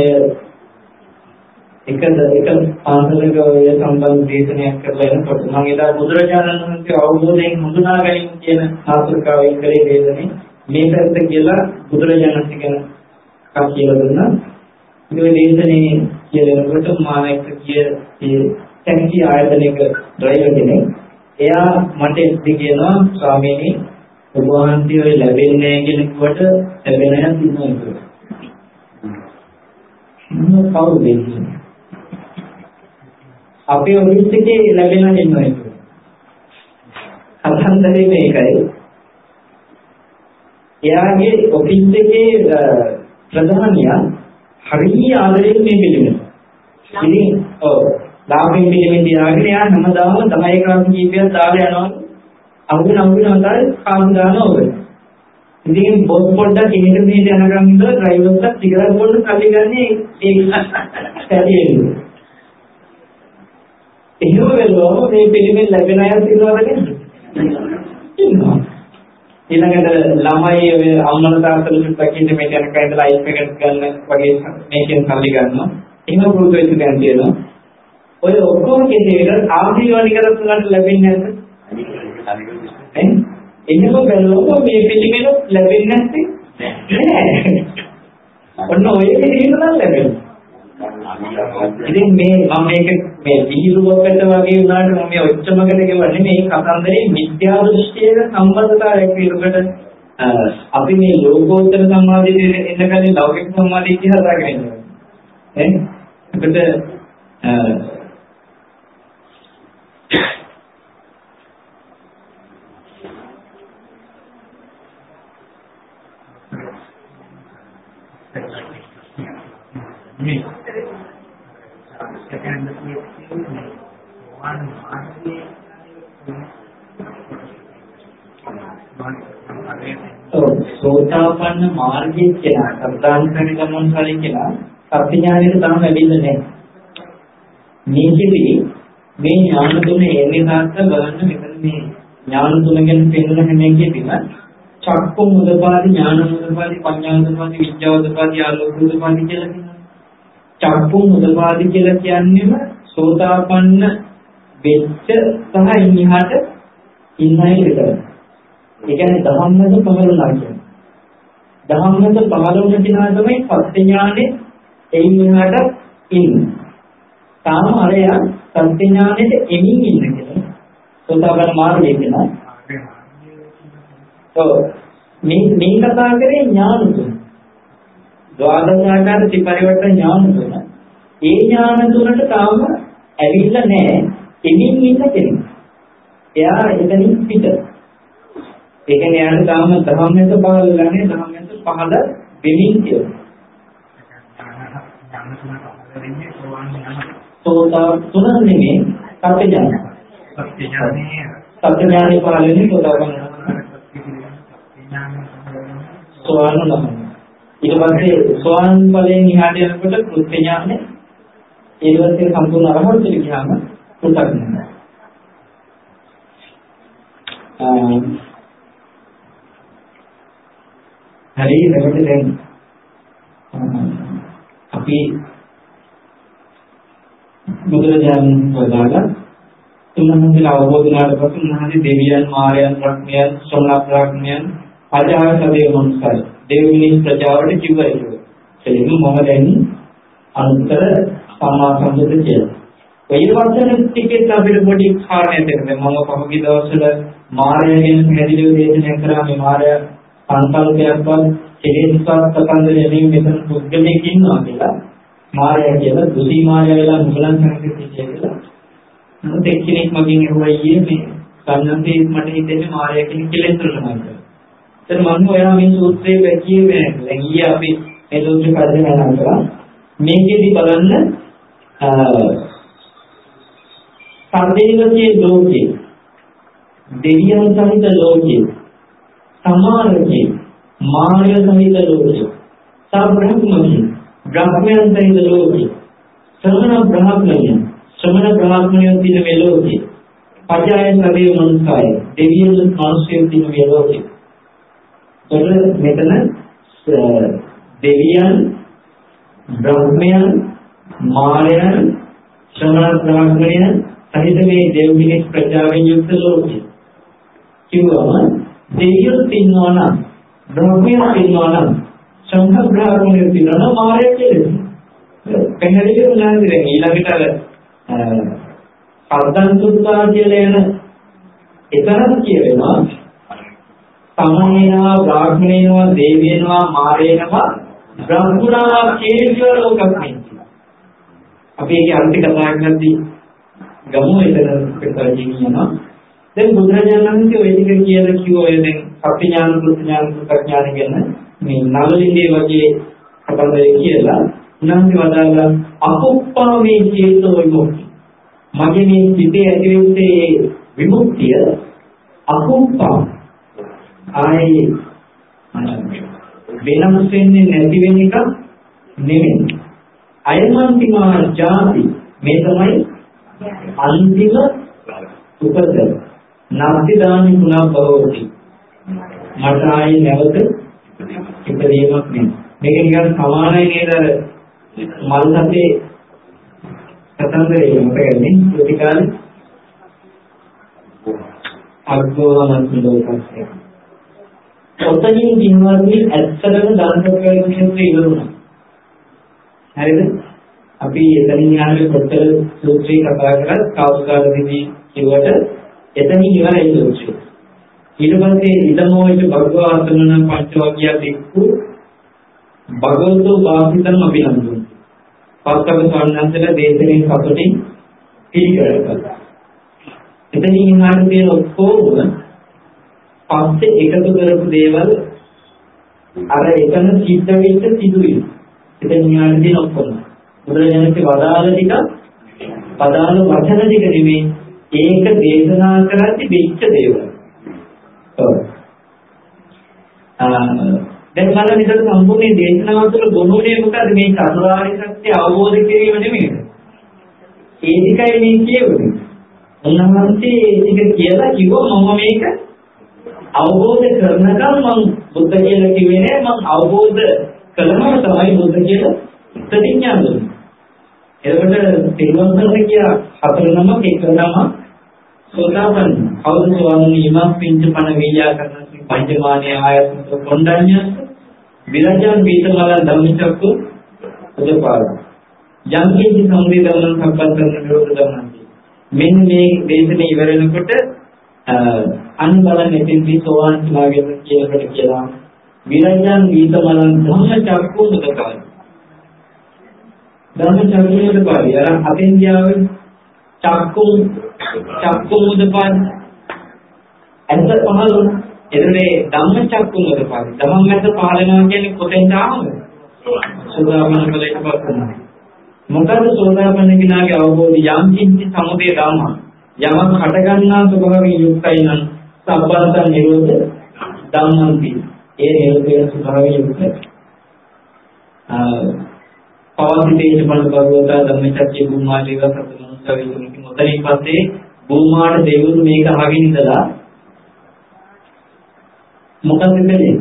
[SPEAKER 1] එක පාසලක ඔය සම්බන්ධ දේශනයක් කරලා එනකොට මම එදා බුදුරජාණන් වහන්සේ අවබෝධයෙන් හඳුනා ගැනීම කියන සාත්‍රිකාවෙන් කලේ දේශනේ මේ පැත්ත කියලා බුදුරජාණන් වහන්සේ ගැන කතා කියලා දුන්නා. මේ දේශනේ කියනකොට මානක කිය ඒ ටැක්සි ආයතනයක ඩ්‍රයිවර් කෙනෙක් එයා මට කියනවා ස්වාමීනි ඔබ වහන්සේ ඔය ලැබෙන්නේ නැහැ කියන කොට ලැබෙන එක තියෙනවා කියලා. මම කවුරුද කියන්නේ? අපේ ඔෆිස් එකේ ලැබෙනා ඉන්නවා ඒක. අතන්දරේ මේකයි. එයාගේ ඔෆිස් එකේ ප්‍රධානියා හරිය ආදරයෙන් මේ පිළිමය. ඉතින් ලාභයෙන් පිළිමය තියාගෙන එයා හැමදාම තමයි කාස් කීපයක් දාලා යනවා. අහුවෙන අතර කාස් දානවා ඔබ. ඉතින් බොස් පොඩ්ඩක් එහෙට මෙහෙට යනකම් ඉඳලා ඩ්‍රයිවර්ට සිගරට් බොන්න සල්ලි ගන්නේ ඒක සැරියෙන්නේ. එහෙම වෙලෝ මේ පිළිමෙන් ලැබෙන අය ඉන්නවද ඉන්නවා. ඊළඟට ළමයි ඔය අම්මලා තාත්තලා සුට්ටක් ඉඳ මේක යනකම් ඉඳලා අයිස් එකක් ගන්න වගේ මේකෙන් සල්ලි ගන්නවා. එහෙම පුරුදු වෙච්ච දැන් තියෙනවා. ඔය ඔක්කොම කෙනෙක් ආශිර්වාද කරලා ලැබෙන්නේ නැද්ද? එහෙම බැලුවම මේ පිළිමෙල ලැබෙන්නේ නැත්තේ නෑ. ඔන්න ඔය විදිහට නම් ලැබෙනවා. ඉතින් මේ මම මේක මේ විහිළුවකට වගේ වුණාට මම මේ ඔච්චමකට කියවන්නේ මේ කතන්දරේ මිත්‍යා දෘෂ්ටියක සම්බන්ධතාවයක් විදිහට අපි මේ ලෝකෝත්තර සම්මාදිතේ එන්න කලින් ලෞකික සම්මාදිතය ඉතිහාසය ගන්නවා. ඒකට
[SPEAKER 2] මේ
[SPEAKER 1] සෝතාපන්න මාර්ගයේ කියලා සත්‍යාන් කරන ගමන් කලින් කියලා සත්‍ය ඥානෙට තාම ලැබෙන්නේ නැහැ. මේකෙදි මේ ඥාන තුන එන්නේ නැත්නම් බලන්න මෙතන මේ ඥාන තුන ගැන පෙන්නන හැම එකෙදිම චක්කු මුදපාදි ඥාන මුදපාදි පඤ්ඤා මුදපාදි විඤ්ඤා මුදපාදි ආලෝක මුදපාදි කියලා කියනවා. චක්කු මුදපාදි කියලා කියන්නේම සෝතාපන්න වෙච්ච සහ ඉන්හිහට ඉන්නයි විතරයි. ඒ කියන්නේ ධම්මද පහළුණා කියන්නේ. ධම්මද පහළුණ කෙනා තමයි සත්‍ය ඥානෙ එයින් එහාට ඉන්නේ. තාම අරයා සත්‍ය ඥානෙට එමින් ඉන්න කෙනා. සෝතාපන්න මාර්ගයේ කෙනා. මේ කතා කරේ ඥාන තුන. ද්වාදශාකාර ත්‍රිපරිවර්තන ඥාන තුන. ඒ ඥාන තුනට තාම ඇවිල්ලා නැහැ. එමින් ඉන්න කෙනෙක්. එයා එතනින් පිට. ඒ කියන්නේ යාට තාම ධම්මයට පහළ නැහැ. ධම්මයට පහළ වෙමින් තියෙනවා. සෝතා තුන නෙමෙයි සත්‍ය ඥාන. සත්‍ය ඥානෙ පහළ වෙන්නේ සෝතාපන්න. සෝවාන් නම් ඊට පස්සේ සෝවාන් ඵලයෙන් ඉහාට යනකොට කෘත්‍ය ඥානෙ ඊට පස්සේ සම්පූර්ණ අරහත් කියලාම පුතග්නනවා. හරි එතකොට දැන් අපි බුදුරජාණන් වහන්සේ තුන්වහන්සේලා අවබෝධ කරගන්න පසු උන්වහන්සේ දෙවියන්, මාරයන්, රක්මයන්, ශ්‍රමණ ප්‍රඥයන්, අජායතදේ මොන්සයි දෙවියන් ප්‍රජාවට කිව්වා ඒක. එළින් මම දැන් අන්තර සම්මා සම්බුද්ධ කියලා. ඒ වචන ටිකේ අපිට පොඩි කාරණයක් දෙන්න. මම පහුගිය දවස්වල මායයෙන් හැදිලිව දේශනා කරා මේ මාය සංකල්පයක්වත් කෙලෙස්වත් කතන්දරය නෙමෙයි මෙතන පුද්ගලයෙක් ඉන්නවා කියලා මාය කියලා දුසී මාය වෙලා මුගලන් සංකේතය කියලා නමුත් එක්කෙනෙක් මගෙන් ඇහුවා ඊයේ මේ සම්නන්දේ මට හිතෙන්නේ මාය කියන කෙලෙස් වලට නෑ. ඒත් මම ඔයා මේ සූත්‍රයේ වැකියේ දැන් ඊයේ අපි මේ සූත්‍රය පරිදි කරා මේකෙදි බලන්න සම්දේවකයේ ලෝකේ දෙවියන් සහිත ලෝකේ සමාරකේ මාය සහිත ලෝකේ සබ්‍රහ්මණය බ්‍රහ්මයන් සහිත ලෝකේ ශ්‍රමණ බ්‍රහ්මණයන් දින මේ ලෝකේ පජායන් ලැබේ මනුස්සය දෙවියන් මිනිස්යන් දින මේ ලෝකේ මෙතන දෙවියන් බ්‍රහ්මයන් මායයන් ශ්‍රමණ බ්‍රහ්මණයන් සහිත මේ දෙව් මිනිස් ප්‍රජාවෙන් යුක්ත ලෝකේ කිව්වම දෙවියන් ඉන්නවා නම් බ්‍රහ්මයන් ඉන්නවා නම් ශ්‍රමණ බ්‍රහ්මණයන් ඉන්නවා නම් මායය කියලා. පැහැදිලිව නැන්දේ ඊළඟට අර්ධන්තුත්තා කියලා එන එතරම් කියවෙනවා සමනේනවා බ්‍රාහ්මණේනවා දේවේනවා මාරේනවා බ්‍රහ්මණා කේන්ද්‍ර ලෝකක්නේ. අපි ඒකේ අර්ථ කතා කරද්දී ගමු එතන පිටරජිනියනවා. දැන් බුදුරජාණන් වහන්සේ ওই ටික කියලා කිව්වෝ දැන් සත්‍ය ඥාන ප්‍රඥාන ප්‍රඥාන කියන මේ නවලින්දේ වගේ කතාවේ කියලා උන්වහන්සේ වදාළා අකුප්පාමේ චේතෝ විමුක්ති. මගේ මේ සිතේ ඇතිවෙච්චේ විමුක්තිය අකුප්පා ආයේ වෙනස් වෙන්නේ නැති වෙන එක නෙමෙයි. අයමන්තිමා ජාති මේ තමයි අන්තිම උපත. නැති දානි පුනක් බවෝති. මට ආයේ නැවත ඉපදීමක් නෑ. මේක නිකන් සමානයි නේද මල් සතේ කතන්දරේ මොකක්ද ප්‍රතිකාර අග්ගෝමන්ති ලෝකස්සේ. ඔතනින් ජීවමාර්ගයේ ඇත්තටම දානකරන ක්ෂේත්‍රය ඉවරුණා. හරිද? අපි එතනින් යාළුවෝ කොටල සූත්‍රය කතා කරලා කවුරුකාරදී කිව්වට එතනින් ඉවරයි සූත්‍රය. ඊට පස්සේ ඉදමෝයිත භගවාතනන පංචවග්ගය දික්කු භගවතු වාසිතන් අභිනන්දන. පස්කම ස්වාමීන්වහන්සේලා දේශනේ සතුටින් පිළිගන්නවා. එතනින් ඉහාට තියෙන ඔක්කොම පස්සේ එකතු කරපු දේවල් අර එතන සිද්ධ වෙච්ච සිදුවීම්. එතනින් ඉහාට තියෙන ඔක්කොම බුදුරජාණන්ගේ වදාළ ටික පදාන වචන ටික නෙමෙයි ඒක දේශනා කරද්දී වෙච්ච දේවල්. ඔව්. දැන් බලන්න ඉතින් සම්පූර්ණ දේශනාව තුළ ගොනුනේ මොකද මේ චතුරාර්ය සත්‍ය අවබෝධ කිරීම නෙමෙයි. ඒ ටිකයි මේ කියුනේ. උන්වහන්සේ ටික කියලා කිව්වා මම මේක අවබෝධ කරනකම් මම බුද්ධ කියලා කිව්වේ නෑ මම අවබෝධ කළම තමයි බුද්ධ කියලා ප්‍රතිඥා දුන්නේ. එතකොට තිරුවන්තරණ කිය හතර නමක් එක නම සෝතාපන්න අවුරුදු වීමක් පින්ච පණ වේයා කරන පංචමානීය ආයතන කොණ්ඩඤ්ඤ විරජන් වීතමල ධම්මචක්කු උදපාද යම් කිසි සංවේදනන සම්පත්තන නිරෝධ ධර්මයි. මෙන්න මේ දේශනේ ඉවර වෙනකොට අනුබලන් එතෙන්දී සෝවාන් ලාගෙම කියලාකට කියලා විරජන් වීතමල ධම්මචක්කු උදපාද ධම්මචක්කු උදපාද අර අතෙන් ගියාවේ චක්කු උදපාද එතන පහළ එතනේ ධම්මචක්කු උදපාද ධම්මමෙත පහළනවා කියන්නේ කොතෙන්ද ආවද සෝදාපන්න ඵලයට පත් වෙනවා. මොකද සෝදාපන්න කෙනාගේ අවබෝධය යම් කිසි සමුදය ධම්ම යමක් හට ගන්නා ස්වභාවයෙන් යුක්තයි නම් සබ්බන්තං නිරෝධ ධම්මන්ති ඒ නිරෝධයේ ස්වභාවයෙන් යුක්තයි. පවතිතේජ බල භගවතා ධම්මචක්කේ භූමා දේව සත්‍යමනුස්සවිතුනි මොතනින් පස්සේ භූමාට දෙවිවරු මේක අහගෙන ඉඳලා මොකද වෙන්නේ?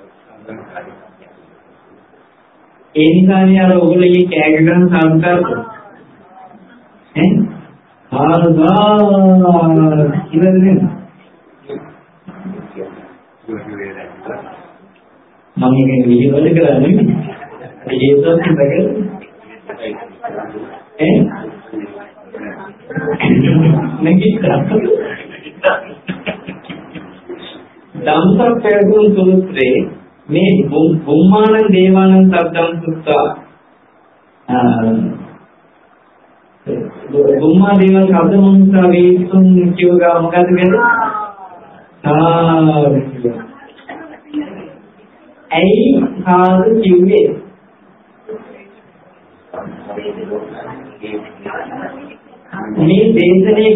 [SPEAKER 1] ඒ නිසානේ අර ඔයගොල්ලෝ මේ කෑග ගන්න සංස්කාර ඈ ආරදා ඉවරනේ මම මේක විහිවල කරන්නේ ඒකත් ඉඳගෙන ඈ නැගිට්ටා ධම්සක් පැවතුම් සූත්‍රයේ මේ බුම්මාන දේවානන් සබ්දම් සුත්තා බුම්මා දේවල් ශබ්ද මොහොත වේසුන් කියවගා මොකද කියන්නේ? ඇයි සාදු කිව්වේ? මේ දේශනේ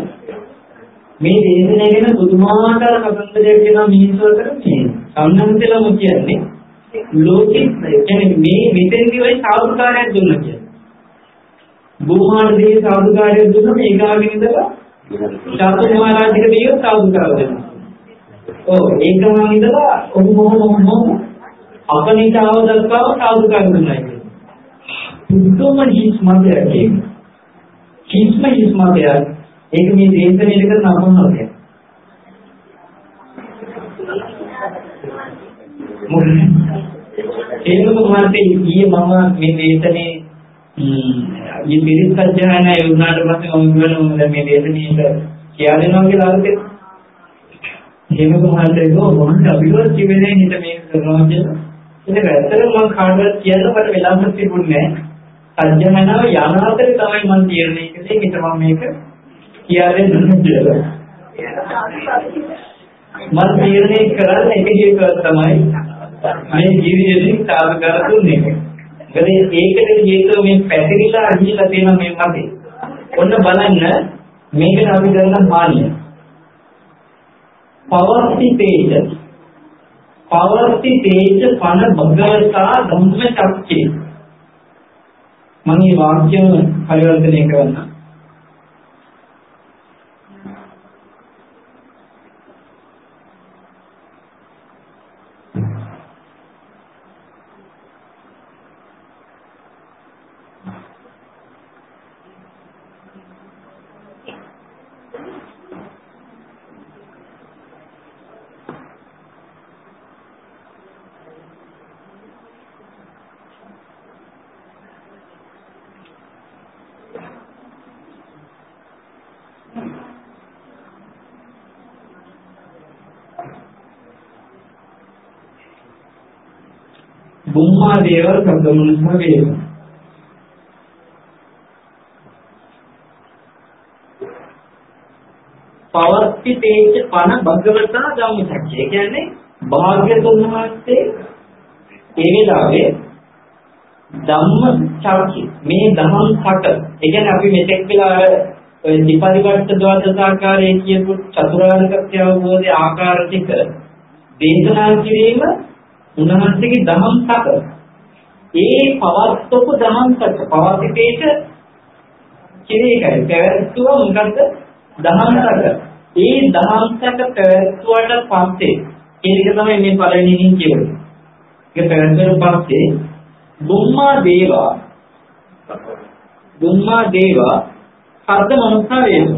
[SPEAKER 1] ගැන පුදුමාකාර කතන්දරයක් කියනවා මිනිස්සු අතර මේ සම්මන්ත්‍රණම කියන්නේ ලෝකෙ කියන්නේ මේ මෙතෙන්දී ওই සාදුකාරයක් දුන්නා කියන්නේ. බුම්මාන දේ සාදුකාරයක් දුන්නා මේ ගාමින් ඉඳලා චාතු මහරජික දේව සාදුකාර දෙනවා. ඔව් ඒකම ඉඳලා මොහොම අපනිතාව දක්වා සාදුකාර දුන්නා කියන්නේ. පුදුම හිස්මතයක් ඒක. හිස්මතයක් ඒක මේ දේශනයේ කරන අපහසුතාවය. ඒක මොකක්ද ඊයේ මම මේ දේශනේ මේ පිරිත් සත්‍යයනා යුණාට පස්සේ මම කියනවා මේ දේශනේ කියලා දෙනවා කියලා අරගෙන එහෙම කොහොමද ඒක මොකක්ද අපිවත් කිව්වේ හිත මේක කරනවා කියලා. ඒක ඇත්තටම මම කාටවත් කියන්න මට වෙලාවක් තිබුණේ නැහැ. සත්‍යයනාව යන අතරේ තමයි මම තීරණය කළේ හිත මම මේක කියලා දෙන්න කියලා. මම තීරණය කරන්නේ එක හේතුවක් තමයි මේ ජීවිතේ සාධකර දුන්නේ. මොකද ඒකට හේතුව මේ පැතිරිලා අහිලා තියෙන මේ මතේ. ඔන්න බලන්න මේකට අපි කරන හානිය. පවර්ති තේජ පන භගවතා ධම්ම චක්කේ. මම මේ වාක්‍යය පරිවර්තනය කරන්න. බුම්මා දේවල් සබ්දමුණුස්ම වේද පවර්ති තේජ පන භගවතා ධම්මචක්කය කියන්නේ භාග්‍යතුන් වහන්සේ ඒ වෙලාවේ ධම්මචක්කය මේ දහම් කට ඒ කියන්නේ අපි මෙතෙක් වෙලා ඔය දීපරිවර්ත ද්වාදසාකාරයේ කියපු චතුරාර්ය සත්‍ය අවබෝධයේ ආකාර ටික දේශනා කිරීම උන්වහන්සේගේ දහම් සක ඒ පවත්වපු දහම් සක පවතිතේක කිරීකයි පැවැත්තුව මොකද්ද දහම් සක ඒ දහම් සක පැවැත්වුවට පස්සේ ඒක තමයි මේ පළවෙනිින් කියන්නේ ඒක පැවැත්වුවට පස්සේ බුම්මා දේවා සද්ද මනුස්සා වේද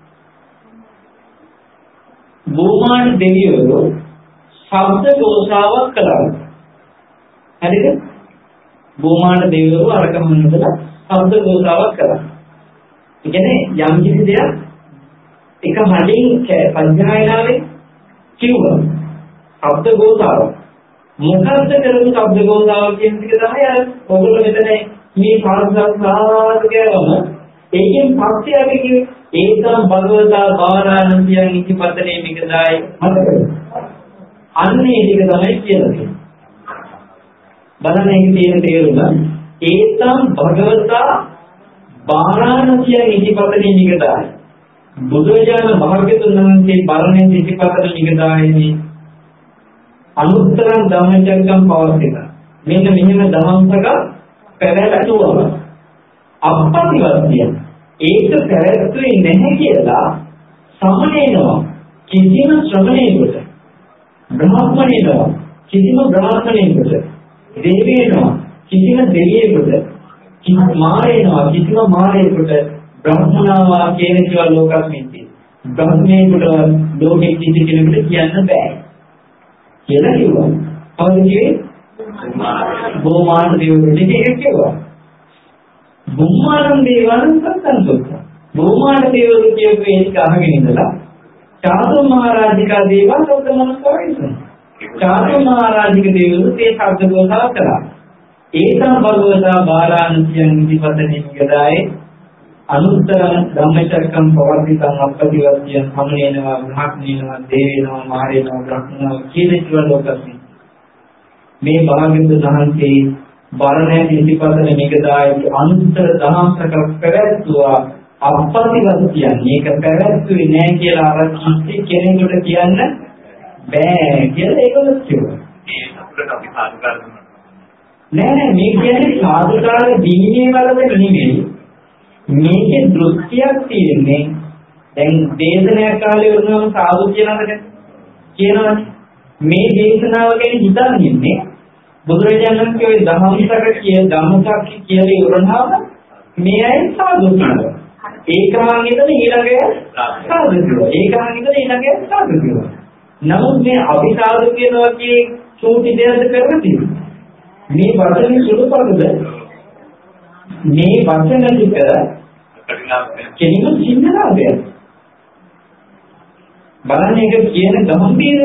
[SPEAKER 1] බුම්මාන දෙවියෝ ශබ්ද ഘോഷාවක් කළා. හරිද? බුමාන දෙවිවරු අරකම නදලා ශබ්ද ഘോഷාවක් කළා. ඒ කියන්නේ යම් කිසි දෙයක් එක හදින් පඤ්ඤායනාවේ කිව්වා. ශබ්ද ഘോഷාව. මොකද්ද කරපු ශබ්ද ഘോഷාව කියන එක තමයි අර ඔයගොල්ලෝ මෙතන මේ පාරසාරාද කියවම ඒකෙන් පස්සේ අපි කිව්වේ ඒකම භගවතා බාරාණන්තියන් ඉතිපතනේ මිකදායි මතකද? අන්නේ ටික තමයි කියලා තියෙන්නේ. බලන්න මේකේ තියෙන තේරුම ඒතම් භගවතා බාරාණසිය ඉතිපතනේ නිගදායි. බුදුරජාණන් භාග්‍යතුන් වහන්සේ බරණේ ඉතිපතනේ නිගදායිනේ අනුත්තරං ධම්මචක්කම් පවර්තිත. මේක මෙහෙම ධම්මසක පැවැත්වුවම අපපතිවත්ය. ඒක පැවැත්වුවේ නැහැ කියලා සමනේනවා කිසිම ශ්‍රමණේකට බ්‍රාහ්මණේනවා කිසිම බ්‍රාහ්මණේකට දේවේනවා කිසිම දෙවියෙකුට මාරේනවා කිසිම මාරේකට බ්‍රාහ්මණවා කියන දේවල් ලෝකස්මින්ති බ්‍රාහ්මණේකට ලෝකෙ කිසි කෙනෙකුට කියන්න බෑ කියලා කිව්වා. අවුරුදු බොමාන දේවුන්ට ඒක කිව්වා. බුම්මාන දේවයන් සත්‍යන්තොත් බොමාන දේවුන් කියපු ඒක අහගෙන ඉඳලා චාතු මහරජිකා දේවා සෞත මනසෝයිසුන. චාතු මහරජික දේවලු තේ ශබ්ද ගෝසා කළා. ඒතම් භගවතා බාලාණසියන් ඉතිපතනේ ගදායේ අනුත්තර ධම්මචක්කම් පවර්තිතං අප්පතිවත්තිය සමනේනවා භාග්නේනවා දේවේනවා මාරේනවා බ්‍රහ්මනවා කියන ලෝකස්මි. මේ භාග්‍යවතුන් වහන්සේ බරණැස් ඉතිපතනේ නිගදායේ අනුත්තර දහම්සක පැවැත්තුවා අප්පතිවත්තිය මේක පැවැත්තුවේ නැහැ කියලා අර කිසි කෙනෙකුට කියන්න බෑ කියලා ඒකවල කිව්වා.
[SPEAKER 2] ඒ අපිට අපි සාධකාර දුන්නා.
[SPEAKER 1] නෑ මේ කියන්නේ සාධකාර දීමේ වලද නෙමෙයි. මේකේ දෘෂ්ටියක් තියෙන්නේ දැන් දේශනා කාලේ වුණාම සාදු කියනවානේ මේ දේශනාව ගැන හිතන් ඉන්නේ බුදුරජාණන් වහන්සේ ওই ධම්මසක ධම්මසක් කියලා ඉවරනවම මේ අය සාදු කියනවා ඒකමං ඉඳලා ඊළඟට සාදු කියනවා ඒකමං ඉඳලා ඊළඟට සාදු කියනවා නමුත් මේ අපි සාදු කියනවා කියේ චූටි දෙයක් කරලා තියෙනවා මේ වචනේ සුළුපටද මේ වචන ටික කෙනෙකුට සින්නලාදයක් බලන්න එක කියන ගම්බීර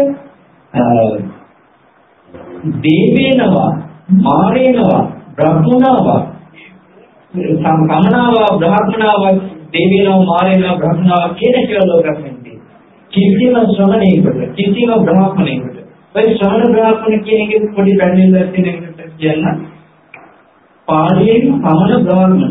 [SPEAKER 1] දේවේනවා මාරේනවා බ්‍රහ්මනවා සම්කමනවා බ්‍රහ්මනවා දේවේනවා මාරේනවා බ්‍රහ්මනවා කියන ලෝකෙන්නේ කිසිම ශ්‍රමණේකට කිසිම බ්‍රහ්මණේකට ඔය ශ්‍රමණ බ්‍රහ්මණ කියන එකේ පොඩි බැඳෙන්න තියෙන එකට කියන්න පාළියෙන් සමන බ්‍රහ්මණ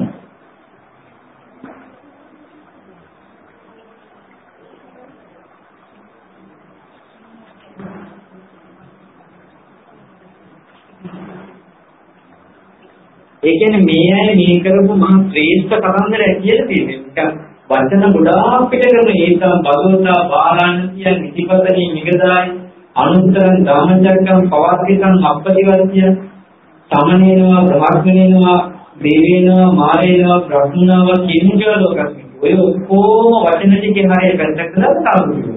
[SPEAKER 1] ඒ කියන්නේ මේ අය මේ කරපු මහා ශ්‍රේෂ්ඨ කරන්දරයක් කියලා තියෙනවා. වචන ගොඩාක් පිට කරන ඒකම් භගවතා බාලාණසියන් ඉතිපතනේ නිගදායි අනුත්තරං ධම්මචක්කම් පවත්තිකං අප්පතිවත්තිය සමනේනවා බ්‍රහ්මණේනවා දේවේනවා මාරේනවා බ්‍රහ්මනවා කියන ලෝකස්මි. ඔය ඔක්කොම වචන ටිකේ හරිය පැත්තකට දාලා තාවුනේ.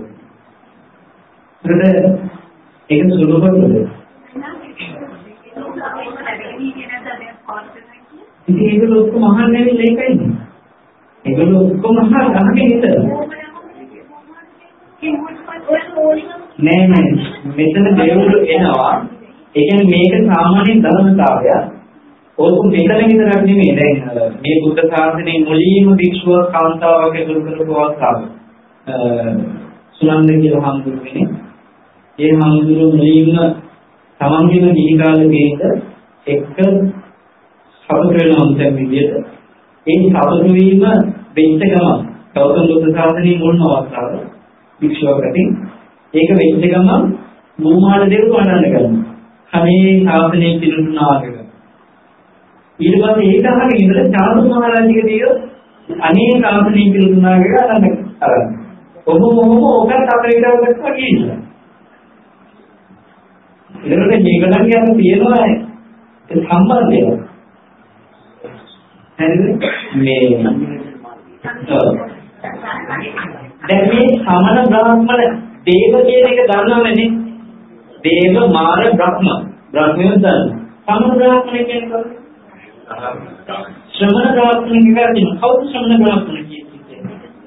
[SPEAKER 1] ඒක සුළුපටද? ඉතින් ඒක ඔක්කොම අහන්නේ ඒකයි. ඒක ඔක්කොම අහන්නේ හිතද? නෑ මෙතන දෙවුරු එනවා. ඒ කියන්නේ මේක සාමාන්‍ය ධර්මතාවය. ඕක මෙතන විතරක් නෙමෙයි. දැන් මේ බුද්ධ ශාසනයේ මුලින්ම භික්ෂුව කාන්තාවගේ දුරු කරපු අවස්ථාව. සුනන්ද කියලා හඳුන්වන්නේ. ඒ හඳුන්වන මුලින්ම තමන්ගේම දීකාලයේද එක්ක සතුට වෙන අන්තයක් විදිහට ඒ සතුට වීම වෙච්ච ගමන් ගෞතම බුද්ධ ශාසනයේ මුල්ම අවස්ථාව භික්ෂුවකදී ඒක වෙච්ච ගමන් මූමාල දෙවියෝ වඩන්න ගන්නවා. කමේ ශාසනයේ පිළිතුරුනා කියලා. ඊට පස්සේ ඒක අහගෙන ඉඳලා චාතු මහරජික දියෝ අනේ ශාසනයේ පිළිතුරුනා කියලා අහන්න අරන්. ඔබම ඔකට අපරිකාරකට කියනවා. ඒකට මේකලන් යන තියෙනවා ඒ සම්බන්ධය. හරිද? මේ දැන් මේ සමන බ්‍රාහ්මණ දේව කියන එක දන්නවනේ. දේව මාර බ්‍රහ්ම. බ්‍රහ්මයන් දන්න. සමන බ්‍රාහ්මණ කියන්නේ ශ්‍රමණ බ්‍රාහ්මණ කියන්නේ කවුද ශ්‍රමණ බ්‍රාහ්මණ කියන්නේ?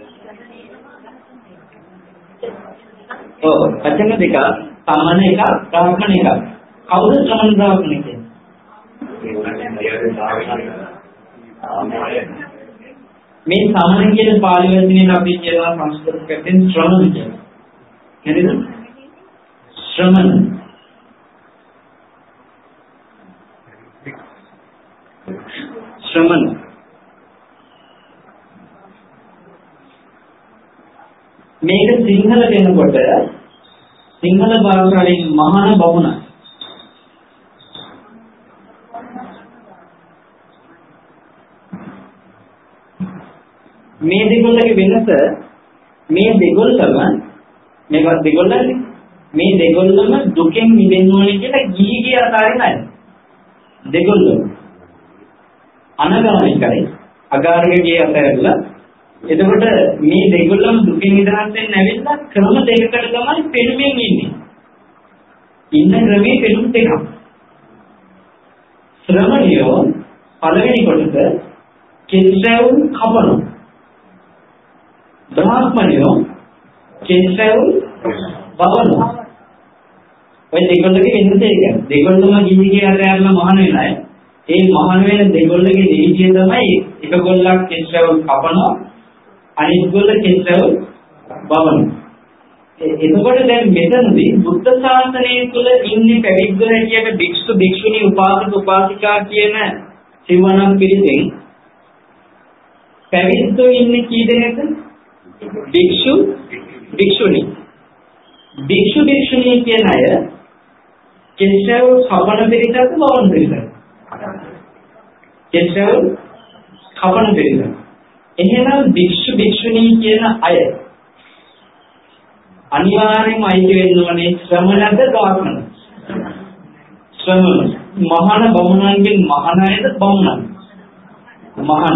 [SPEAKER 1] ඔව් වචන දෙක සමන එක බ්‍රාහ්මණ එක. කවුද ශ්‍රමණ බ්‍රාහ්මණ කියන්නේ? මේ සමන කියන පාලි වචනේ අපි කියනවා සංස්කෘත පැත්තෙන් ශ්‍රමණ කියලා. නේද? ශ්‍රමණ. ශ්‍රමණ. මේක සිංහල වෙනකොට සිංහල භාෂාවෙන් මහාන බමුණ. මේ දෙගොල්ලගේ වෙනස මේ දෙගොල්ලම මේවත් දෙගොල්ලන්නේ මේ දෙගොල්ලම දුකෙන් මිදෙන්න ඕනේ කියලා ගිහි අතාරින අය දෙගොල්ලම අනගමනය කරේ අගාරකගේ අතහැරලා එතකොට මේ දෙගොල්ලම දුකෙන් නිදහස් වෙන්න ඇවිල්ලා ක්‍රම දෙකකට තමයි පෙනුමින් ඉන්නේ ඉන්න ක්‍රමයේ පෙනුම් දෙකක් ශ්‍රමණියෝ පළවෙනි කොටස කෙස්සවුන් කපනවා බ්‍රාහ්මණයෝ කෙස්රැවුල් බවනවා. ඔය දෙකොල්ලගේ වෙනස ඒක. දෙකොල්ලම ගිහිගේ අරයන්ලා මහාන වෙන අය. ඒ මහාන වෙන දෙකොල්ලගේ දෙවිදිය තමයි එක කොල්ලක් කෙස්රැවුල් කපනවා අනිත් කොල්ල කෙස්රැවුල් බවනවා. එතකොට දැන් මෙතනදී බුද්ධ ශාසනය තුළ ඉන්නේ පැවිද්ද හැටියට භික්ෂු භික්ෂුණී උපාසක උපාසිකා කියන සිවණක් පිළිදෙන් පැවිද්දෝ ඉන්නේ කී දෙනෙක්ද? භික්ෂු භික්ෂුණී. භික්ෂු භික්ෂුණී කියන අය කෙස්රැවුල් කපන පිළිදෙක බවන පිළිදෙක. කෙස්රැවුල් කපන පිළිදෙක. එහෙනම් භික්ෂු භික්ෂුණී කියන අය අනිවාර්යයෙන්ම අයිති වෙන්න ඕනේ ශ්‍රමණද ගාමන. ශ්‍රමණ මහාන බමුණන්ගෙන් මහානයද බමුණන්. මහාන.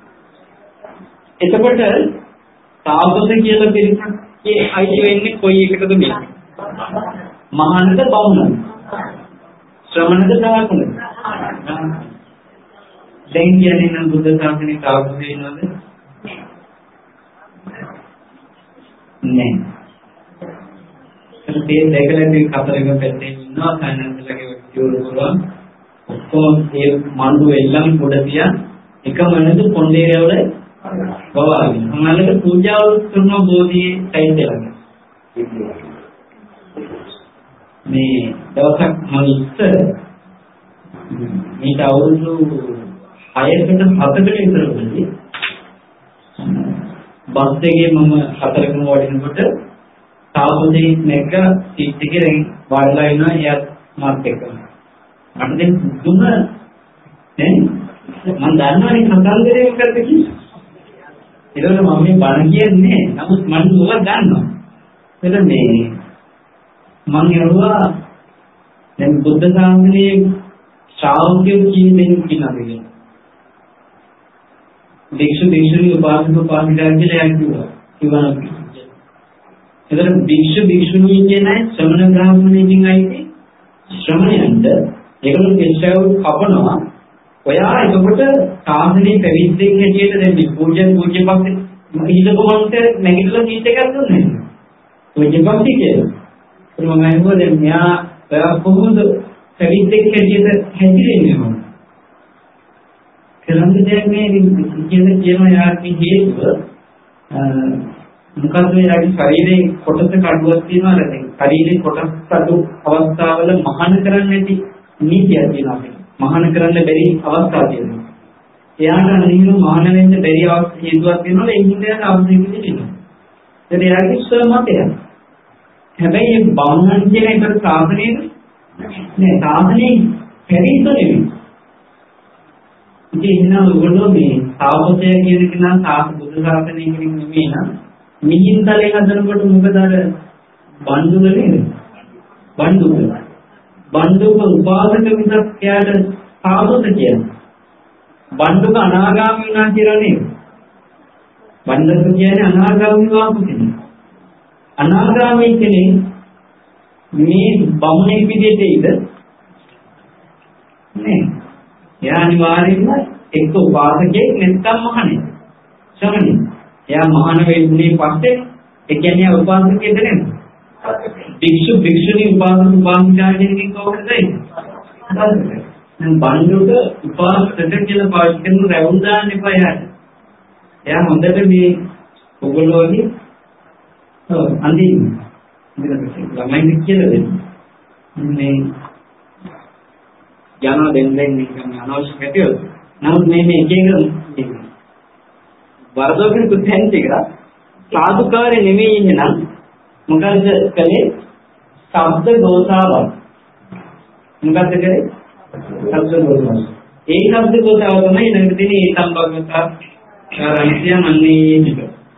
[SPEAKER 1] එතකොට තාපස කියලා පිළිසක්ගේ අයිති වෙන්නේ කොයි එකටද මේ? මහානද බමුණන්. ශ්‍රමණද ගාමන. දැන් කියන්නේ නම් බුද්ධ ශාසනයේ තාපස වෙනවද? නෑ. ඒ දෙකලදී කතරගම පැත්තේ ඉන්නවා සයන්ස්ලගේ විද්‍යාවල පුළුවන් ඔක්කොම ඒ මණ්ඩු එල්ලම් පොඩ තියා එකම වෙනද පොණ්ඩේරවල බවාගෙන මොනවාලට පූජාව කරන බෝධියේ සයිඩ් එකක් මේ දවසක් මම ඉස්සර මේට අවුරුදු 6කට 7කට විතර වෙන්නේ බස් එකේ මම කතරගම වඩිනකොට තාපසේ නැග සීට් එකේ දැන් වාඩිලා ඉන්නවා එයාත් මාත් එක්ක. මට දැන් දුන්න දැන් මම දන්නවනේ කතන්දරේ මොකද්ද කියලා. ඒකවල මම මේ බණ කියන්නේ නමුත් මම මොකක්ද දන්නවා. එතන මේ මම යනවා දැන් බුද්ධ ශාසනයේ ශ්‍රාවකයෝ කී දෙනෙක් ඉන්නවද කියලා. භික්ෂු භික්ෂුණී උපාසක උපාසිකා කියලා යන්නවා. කිව්වනම් එතන භික්ෂු භික්ෂුණී කියන ශ්‍රමණ බ්‍රාහ්මණයකින් අයිති ශ්‍රමණයන්ට ඒගොල්ලෝ කෙස්රැවුල් කපනවා. ඔයා එතකොට සාසනයේ පැවිද්දෙක් හැටියට දැන් පූජ්‍යපක්ෂේ හිතපු මන්ට නැගිටලා සීට් එකක් දුන්නේ. පූජ්‍යපක්ෂේ කියලා. මම අහුවා දැන් මෙයා ඔයා කොහොමද පැවිද්දෙක් හැටියට හැදිරෙන්නේ මොකද? කරන්නේ දැන් මේ කියනවා යාගේ හේතුව මොකද යාගේ ශරීරයේ කොටස කඩුවක් තියෙනවා නේද? ශරීරයේ කොටස් කඩු අවස්ථාවල මහාන කරන්න නැති නීතියක් තියෙනවා අපිට. මහාන කරන්න බැරි අවස්ථා තියෙනවා. එයාට අනිහිම මහාන වෙන්න බැරි හේතුවක් තියෙනවා ඒ හින්දා අවශ්‍යකෙ තියෙනවා. ඒක යාගේ ස්වමතය. හැබැයි මේ බමුණන් කියන එක සාසනයේ නෑ සාසනයේ පැවිද්ද නෙවෙයි. ඉතින් එහෙනම් ඔයගොල්ලෝ මේ තාපසය කියන කෙනා සාස බුදු ශාසනය කියන නෙමෙයි නම් මිහින්තලේ හදනකොට මොකද අර බණ්ඩුල නේද? බණ්ඩුක උපාසක විසක් එයාට තාපස කියන්නේ. බණ්ඩුක අනාගාමී වුණා කියලා නේද? බණ්ඩුක කියන්නේ අනාගාමී වාසු කෙනෙක්. අනාගාමී කෙනෙක් මේ බමුණෙක් විදිහට ඉද නේ. එයා අනිවාර්යයෙන්ම එක්ක උපාසකයෙක් නැත්නම් මහණෙක්. ශ්‍රමණෙක්. එයා මහාන වෙන්නේ පස්සේ ඒ කියන්නේ උපාසකයෙක්ද නේද? භික්ෂු භික්ෂුණී උපාසක උපාසිකා කියන එක කොහොමද වෙන්නේ? දැන් බණ්ඩුක උපාසක කියලා පාවිච්චි කරන රැවුල් දාන්න එපා එයාට. එයා හොඳට මේ ඔයගොල්ලෝගේ අන්දින්න. ළමයි කියලා දෙන්න. මේ යනවා දෙන්නේ නිකන් අනවශ්‍ය කැටියොත්. නමුත් මේ එක එක වරදෝගෙන තුන් ටික සාදුකාරය නෙමෙයි ඉන්නේ නම් මොකද කලේ ශබ්ද දෝෂාවක්. මොකද කරේ? ශබ්ද දෝෂාව. ඒ ශබ්ද දෝෂාව තමයි ළඟ තියෙන ඒ සම්බන්ධතා කාරණිය මන්නේ ටික.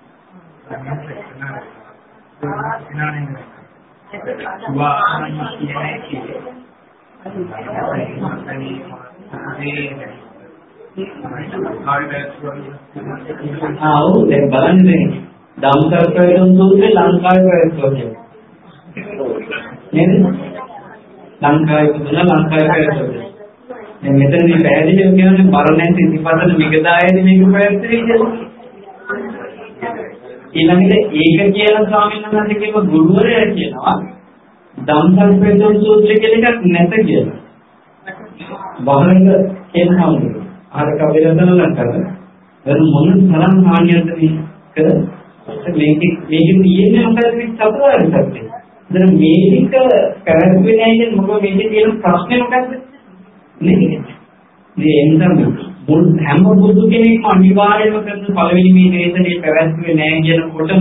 [SPEAKER 1] ආව් දැන් බලන්න ධම්මසරකයන් සූත්‍රේ ලංකාවේ ප්‍රයත්නය. නේද? ලංකාවේ ප්‍රයත්නය. දැන් මෙතන මේ පැහැදිලිව කියන්නේ බරණැස් ඉතිපතන මිගදායේදී මේක ප්‍රයත්නය විදියට. ඊළඟට ඒක කියලා ස්වාමීන් වහන්සේ කියව ගුරුවරයා කියනවා ධම්සප්පේතෝ සූත්‍රය කියලා එකක් නැත කියලා. වහරක කියනවා අර කවිරතන ලංකර වෙන මොන තරම් හානියක්ද මේක තියෙන්නේ මොකද මේ චතුරාර්ය සත්‍යය. දැන් මේක පැවැත්වෙන්නේ නැහැ මොකද මේකේ තියෙන ප්‍රශ්නේ මොකද්ද? නේද? මේ එන්නම් මුල් හැම බුදු කෙනෙක්ම අනිවාර්යයෙන්ම කරන පළවෙනි මේ දේශනේ පැවැත්වෙන්නේ නැහැ කියනකොටම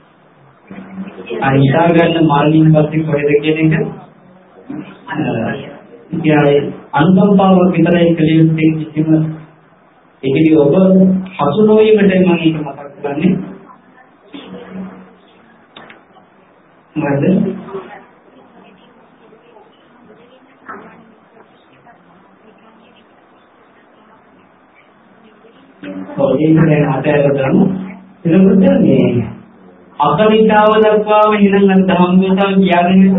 [SPEAKER 1] අයිසා ගන්න මාර්ගින් පස්සේ කොහෙද කියන එක ඉතියාවේ අනුකම්පාවක් විතරයි කලිය යුත්තේ කිසිම ඒකදී ඔබ හසු නොවීමට මම ඒක මතක් කරන්නේ මොකද ඔයන්නේ අතෑරදම එතකොට මේ අකනිතාව දක්වාම හිනන් ධම්මෝසාව කියන්නේ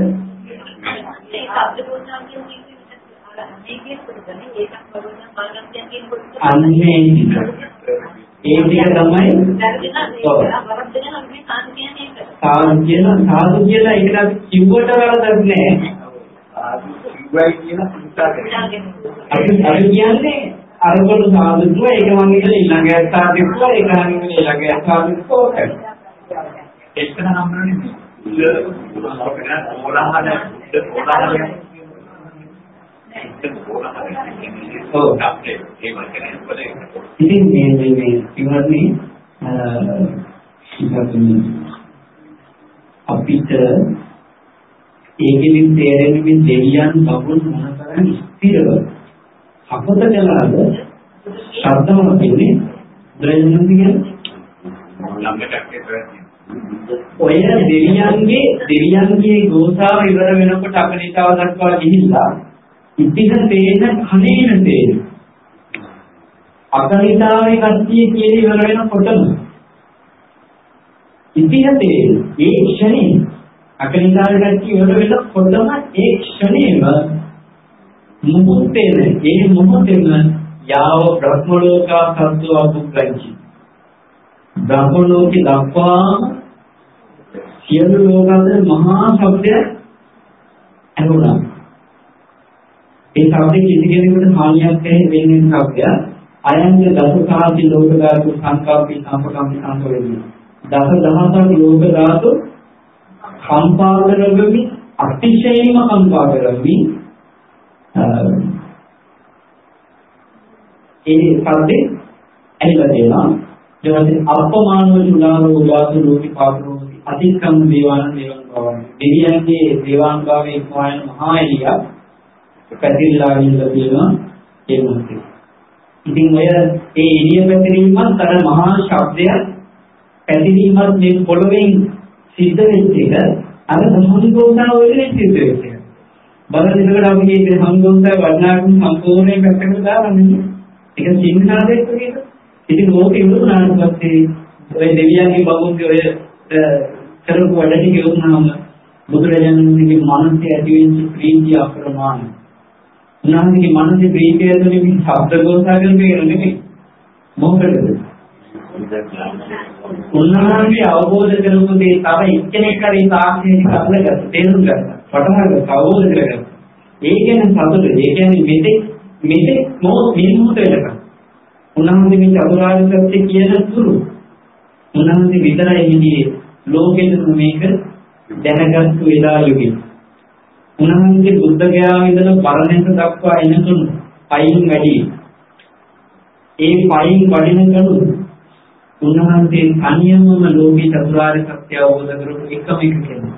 [SPEAKER 1] අන්නේ ඒ ටික තමයි සාදු කියලා ඒකට අපි කිව්වට වැරදක් නෑ. අපි කියන්නේ අරගොල්ල සාදුත්ව ඒක වගේ කියලා ඊළඟ සාදුත්ව ඒක හරියට ඊළඟ සාදුත්ව ඕකයි.
[SPEAKER 2] ඒක නම් නම්බරනේ ඉතින් මේ ඉවරනේ අපිට ඒකෙන් තේරෙන්නේ මේ දෙවියන් බබුන් මොනතරම් ස්ථිරව අපත කළාද ශබ්දවල තියෙන්නේ බුදුරජාණන් ඔය දෙවියන්ගේ ගෝසාව ඉවර වෙනකොට අකනිතාව දක්වා ගිහිල්ලා ඉතින් තේන කණේන තේන අකනිතාවේ කර්තිය කියලා ඉවර වෙනකොටම ඉතින් තේන ඒ ක්ෂණේ අකනිතාවේ කර්තිය ඉවර වෙනකොටම ඒ ක්ෂණේම මුහුතේන ඒ මුහුතේම යාව බ්‍රහ්ම ලෝකා සත්ව අභුක්ඛංචි බ්‍රහ්ම ලෝකේ දක්වාම සියලු ලෝකවල මහා ශබ්දය ඇහුණා. ඒ ශබ්දෙ කිසි කෙනෙකුට හානියක් වෙන්නේ ශබ්දය. අයංග දසකාති ලෝක ධාතු සංකම්පී සංකම්පී සංකෝලෙන්නේ. දස දහසක් ලෝක ධාතු කම්පා කරගමි අතිශයින්ම කම්පා කරගමි. ඒ ශබ්දෙ ඇහිලා දෙනවා. ඊට අපමානව සුලාරෝ වාසු ලෝකී පාත්‍රෝ අතික්‍රම දේවාන දේවන් බවයි. දෙවියන්ගේ දේවාන් භාවයේ ඉක්මවන මහා එළිය පැතිරලා ඉඳලා තියෙනවා ඒ මොහොතේ. ඉතින් ඔය ඒ එළිය පැතිරීමත් අර මහා ශබ්දය පැතිරීමත් මේ පොළොවෙන් සිද්ධ වෙච්ච එක අර සම්මුතිකෝසාව වලින් සිද්ධ වෙච්ච එක. බලන්නකොට අපි මේ සම්මුතිකෝසාව වර්ණාකම් සම්පූර්ණයෙන් පැත්තකට දාන්නේ. ඒක සිංහනාදයක් වගේ. ඉතින් ඕක ඉවරුනාට පස්සේ ඔය දෙවියන්ගේ බබුන්ගේ ඔය කරපු වැඩ ටික යොමුනම බුදුරජාණන්ගේ මනසේ ඇති වෙච්ච ප්‍රීතිය අප්‍රමාණයි. උන්වහන්සේගේ මනසේ ප්‍රීතිය ඇතුලේ මේ ශබ්ද ගෝසා කරපේ නෙමෙයි. මොකටද? උන්වහන්සේ අවබෝධ කරගන්න දේ තව එක්කෙනෙක් හරි සාක්ෂියෙන් කරලගත්ත තේරුම් ගත්තා. පටහගත්ත අවබෝධ කරගත්තා. ඒ කියන්නේ සතුට. ඒ කියන්නේ මෙතෙක් මොහොත වෙනකම් උන්වහන්සේ මේ චතුරාර්ය සත්‍ය කියන තුරු උන්වහන්සේ විතරයි හිටියේ ලෝකෙට මේක දැනගත්තු වෙලාවෙදී. උන්වහන්සේ බුද්ධ ගයාව ඉඳලා පරණක දක්වා එනතුරු පයින් වැඩි. ඒ පයින් වඩිනකලු උන්වහන්සේ තනියමම ලෝකේ චතුරාර්ය සත්‍ය අවබෝධ කරගන්න එකම එක කෙනෙක්.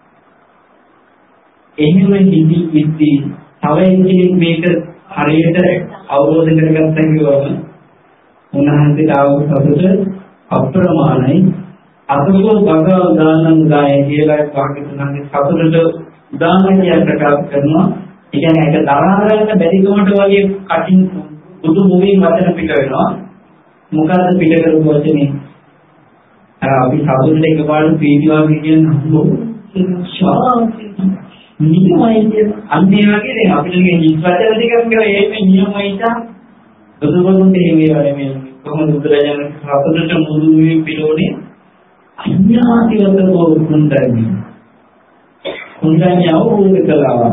[SPEAKER 2] එහෙම ඉති තව එක්කෙනෙක් මේක හරියට අවබෝධ කරගත්තා කියවම උන්වහන්සේට ආව සතුට අප්‍රමාණයි. අසුභ භගව දානං ගාය කියලා භාග්‍යතුන්ගේ සතුටට උදාහරණයක් ප්‍රකාශ කරනවා. ඒ කියන්නේ ඒක දරා ගන්න බැරි කමට වගේ කටින් බුදු මුවින් වචන පිට වෙනවා. මොකද්ද පිට කරපු වචනේ? අපි සතුටට එකපාරට ප්‍රීතිවාදී කියන්නේ ශාන්ති නියමයි කියන අන්නේ වගේ දැන් අපිට මේ වචන ටිකක් කියලා ඒකේ නියමයි තා බුදුබණුන් දෙහිමේ වලේ මේ කොහොමද බුදුරජාණන් සතුටට මුදුනේ පිළෝනේ අඥාතිවතෝ කුණ්ඩඤ්ඤ කුණ්ඩඤ්ඤ අවබෝධ කළා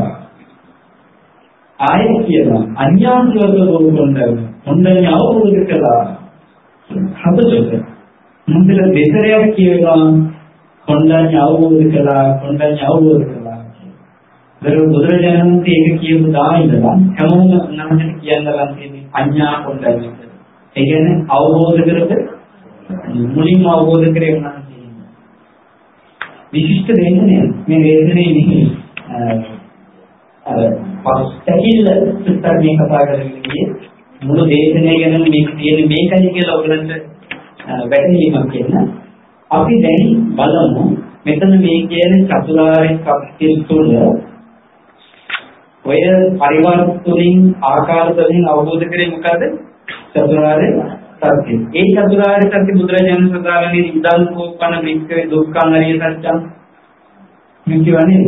[SPEAKER 2] ආයෙ කියනවා අඥාතිවතෝ කුණ්ඩඤ්ඤ අවබෝධ කළා හදවත මුන්දල දෙතරයක් කියනවා කුණ්ඩඤ්ඤ අවබෝධ කළා කුණ්ඩඤ්ඤ අවබෝධ කළා බුදුරජාණන් වහන්සේ ඒක කියපු දායින්දලා හැමෝම නමකට කියන්නලා තියෙන්නේ අඥා කුණ්ඩඤ්ඤ ඒ කියන්නේ අවබෝධ කරගන්න මුලින්ම අවබෝධ කරේ උනාට විශිෂ්ට දේශනය මේ දේශනේ නිහි පස්තකිල්ල සුත්තර මේ කතා කරන්නේ මුළු දේශනය ගැන මේක තියෙන මේකයි කියලා ඔයගලන්ට වැටහීමක් කියන අපි දැන් බලමු මෙතන මේ කියන්නේ චතුරාර්ය සත්‍ය තුළ ඔය පරිවර්ත තුළින් ආකාර තුළින් අවබෝධ කරේ මොකද චතුරාර්ය සත්‍ය. ඒ චතුරාර්ය සත්‍ය බුදුරජාණන් සදාගන්නේ ඉදන් කෝපන වික්කේ දුක්ඛං අරිය සත්‍යං මේ කියන්නේ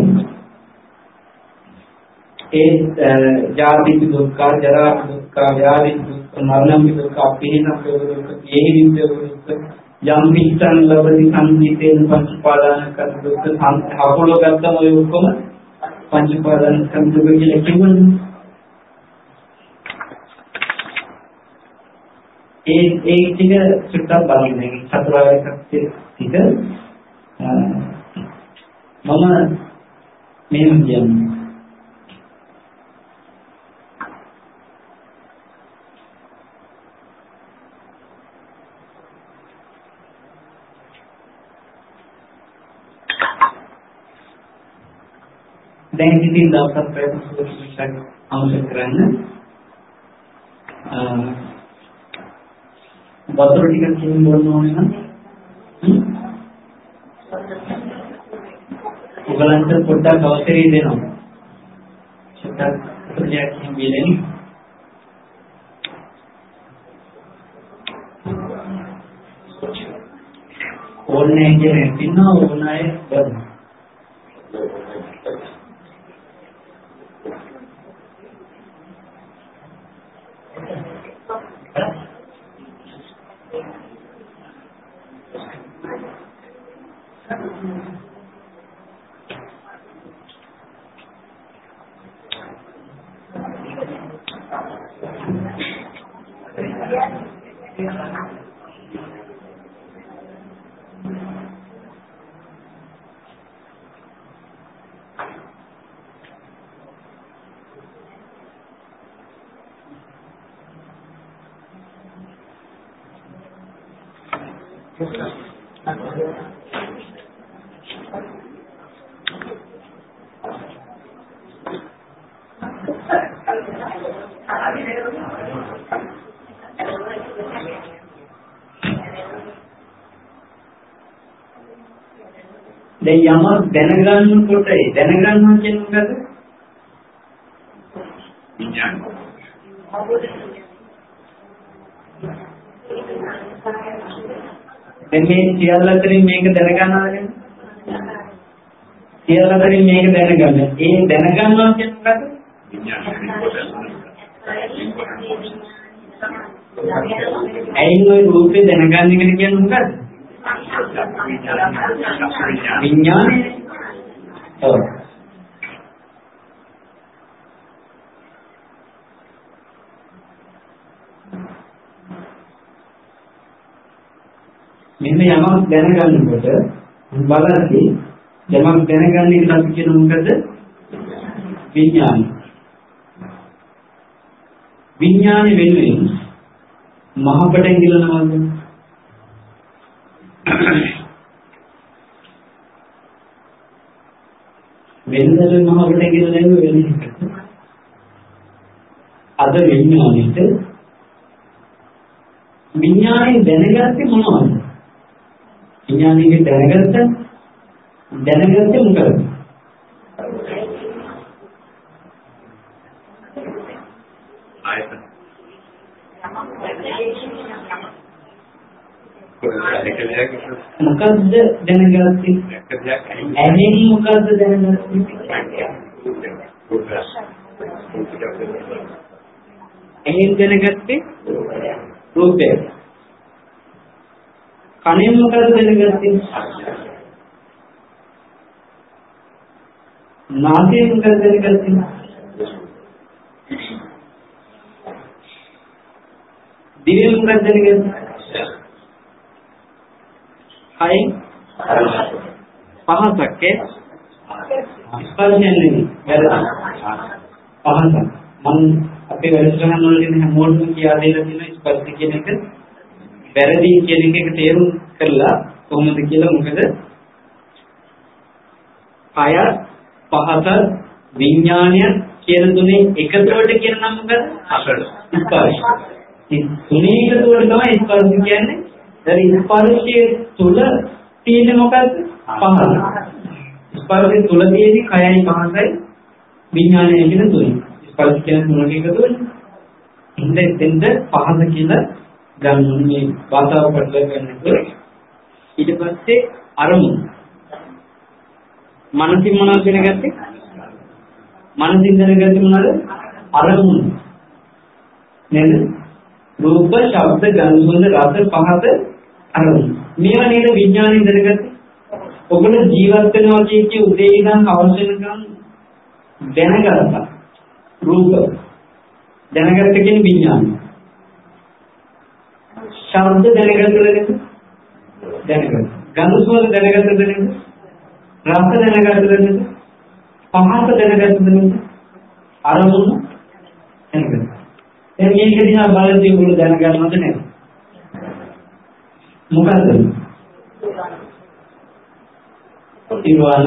[SPEAKER 2] ඒ ජාති දුක්ඛ ජරා දුක්ඛ ව්‍යාධි දුක්ඛ මරණ දුක්ඛ අපේන දුක්ඛ ඒ විදිහට දුක්ඛ යම් පිටන් ලබති සංකීතේන පංච උපාදාන කර දුක්ඛ හකුල ගත්තම ඔය ඔක්කොම පංච උපාදාන කර දුක්ඛ කියලා කියවනේ. ඒ ටික සුට්ටක් බලන්න චතුරාර්ය සත්‍ය ටික මම මෙහෙම කියන්නේ දැන් ඉතින් දවසක් ප්‍රයත්න අවශ්‍ය කරන්න වතුර ටිකක් කින් බොන්න ඕනේ නම් ඔයගලන්ට පොඩ්ඩක් අවශ්‍යයි දෙනවා. චුට්ටක් ප්‍රතියක් කින් බිලෙනි. ඕනේ කියන්නේ පින්නා ඕනයි බද. දැන් යමක් දැනගන්නකොට දැනගන්නවා කියන්නේ මොකද? විඥාන. දැන් මේ සියල්ල අතරින් මේක දැනගන්නවා කියන්නේ? සියල්ල අතරින් මේක දැනගන්න. ඒ දැනගන්නවා කියන්නේ මොකද? විඥාන. ඇයින් ওই රූපේ දැනගන්න එක කියන්නේ මොකද? විඥානය. ඔව්. මෙන්න යමක් දැනගන්නකොට බලද්දී යමක් දැනගන්න එක අපි කියන මොකද? විඥානය. විඥානය වෙන්නේ මහපට ඉඳලනවාද? වෙනදට මහපට ඉඳලනව වෙන්නේ. අද විඥානෙට විඥානය දැනගත්තේ මොනවද? විඥානයේ දැනගත්තේ මොකද?
[SPEAKER 3] ආයතන.
[SPEAKER 2] මොකද්ද දැනගත්තේ? ඇහෙන් මොකද්ද දැනගත්තේ? ඇහෙන් දැනගත්තේ රූපය. කණෙන් මොකද දැනගත්තේ? නාසයෙන් මොකද දැනගත්තේ? දිවෙන් මොකද දැනගත්තේ? කයින් පහසක් ස්පර්ශයෙන් නෙමෙයි වැරදි. පහසක් මම අපේ වැඩසටහන් වලදී හැමෝටම කියා දෙලා තියෙන ස්පර්ශ කියන එක වැරදි කියන එක තේරුම් කරලා කොහොමද කියලා. මොකද කය පහස විඥානය කියන තුනේ එකතුවට කියන නම මොකද? ස්පර්ශ. මේ තුනේ එකතුවට තමයි ස්පර්ශ කියන්නේ. දැන් ස්පර්ශයේ තුල තියෙන මොකද්ද? පහස. ස්පර්ශයේ තුල තියෙන කයයි පහසයි විඥානයයි කියන තුනේ. ස්පර්ශ කියන තුනක එකතුවනේ. ඉන්නේ දෙන්න පහස කියලා ගන්න මේ වාතාව පටල ගන්නකොට ඊට පස්සේ අරමුණු මනසින් මොනවද දැනගත්තේ? මනසින් දැනගත්තේ මොනවද? අරමුණු නේද? රූප, ශබ්ද, ගන්ධ, සුවඳ, රස, පහස අරමුණු. මේවා නේද විඥාණයෙන් දැනගත්තේ? ඔබට ජීවත් වෙනවා කියන්නේ උදේ ඉඳන් හවස වෙනකම් දැනගත්තා. රූප දැනගත්ත කියන්නේ විඥානය. ශබ්ද දැනගත්තද නේද? දැනගත්තා. ගන්ධ සුවඳ දැනගත්තද නේද? රස දැනගත්තද නේද? පහස දැනගත්තද නේද? අරමුණු දැනගත්තා. දැන් මේක දිහා බලද්දී උගල දැනගන්නවද නේද? මොකද්ද? ඉවන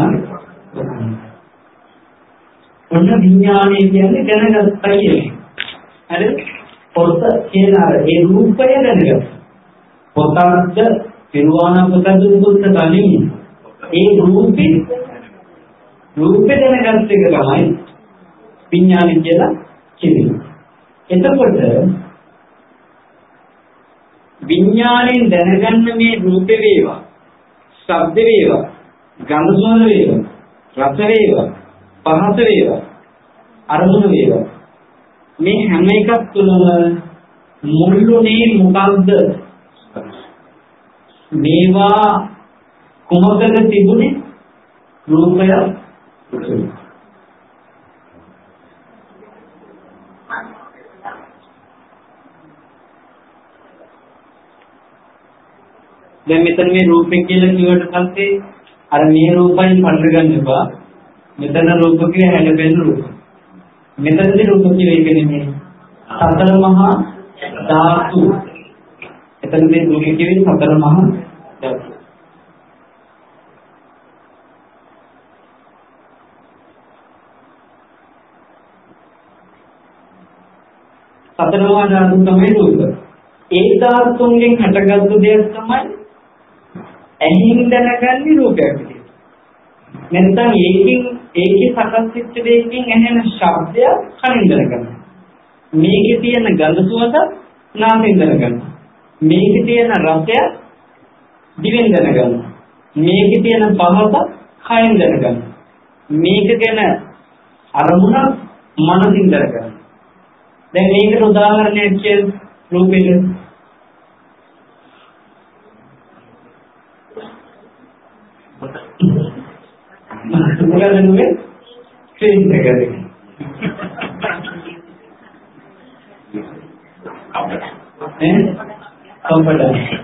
[SPEAKER 2] ඔන්න විඥානය කියන්නේ දැනගත්තා කියන්නේ. හරිද? පොත කියන අර ඒ රූපය දැනගත්තා. පොතක්ද පිරුවාන පොතක්ද දුක්ඛ තනියි. ඒ රූපේ දැනගත්ත එක තමයි විඥානය කියලා කියන්නේ. එතකොට විඥාණයෙන් දැනගන්න මේ රූප වේවා, ශබ්ද වේවා, ගන්ධ සුවඳ වේවා, රස වේවා, පහස වේවා, අරමුණු වේවා, මේ හැම එකක් තුළම මුල්ුනේ මොකක්ද? මේවා කුමකද තිබුණේ? රූපය. දැන් මෙතන මේ රූපේ කියලා කිව්වට පස්සේ අර මේ රූපයෙන් පටල ගන්න එපා. මෙතන රූප කියලා හැලපෙන රූප. මෙතනදී රූප කියලා එක නෙමෙයි. සතර මහා ධාතු. එතනදී රූප කියන්නේ සතර මහා ධාතු. සතර මහා ධාතු තමයි රූප. ඒ ධාතුන්ගෙන් හටගත්තු දෙයක් තමයි ඇහින් දැනගන්නේ රූපයක් විදියට. නැත්නම් ඒකේ සකස් වෙච්ච දෙයකින් ඇහෙන ශබ්දය කනින් දැනගන්නවා. මේකේ තියෙන ගඳ සුවඳ නාසයෙන් දැනගන්නවා. මේකේ තියෙන රසය දිවෙන් දැනගන්නවා. මේකේ තියෙන පහස කයෙන් දැනගන්නවා. මේක ගැන අරමුණ මනසින් දැනගන්නවා. දැන් මේකට උදාහරණයක් කියන්නේ රූපෙට මොකද නුඹේ ක්‍රීම් එකද කම්පට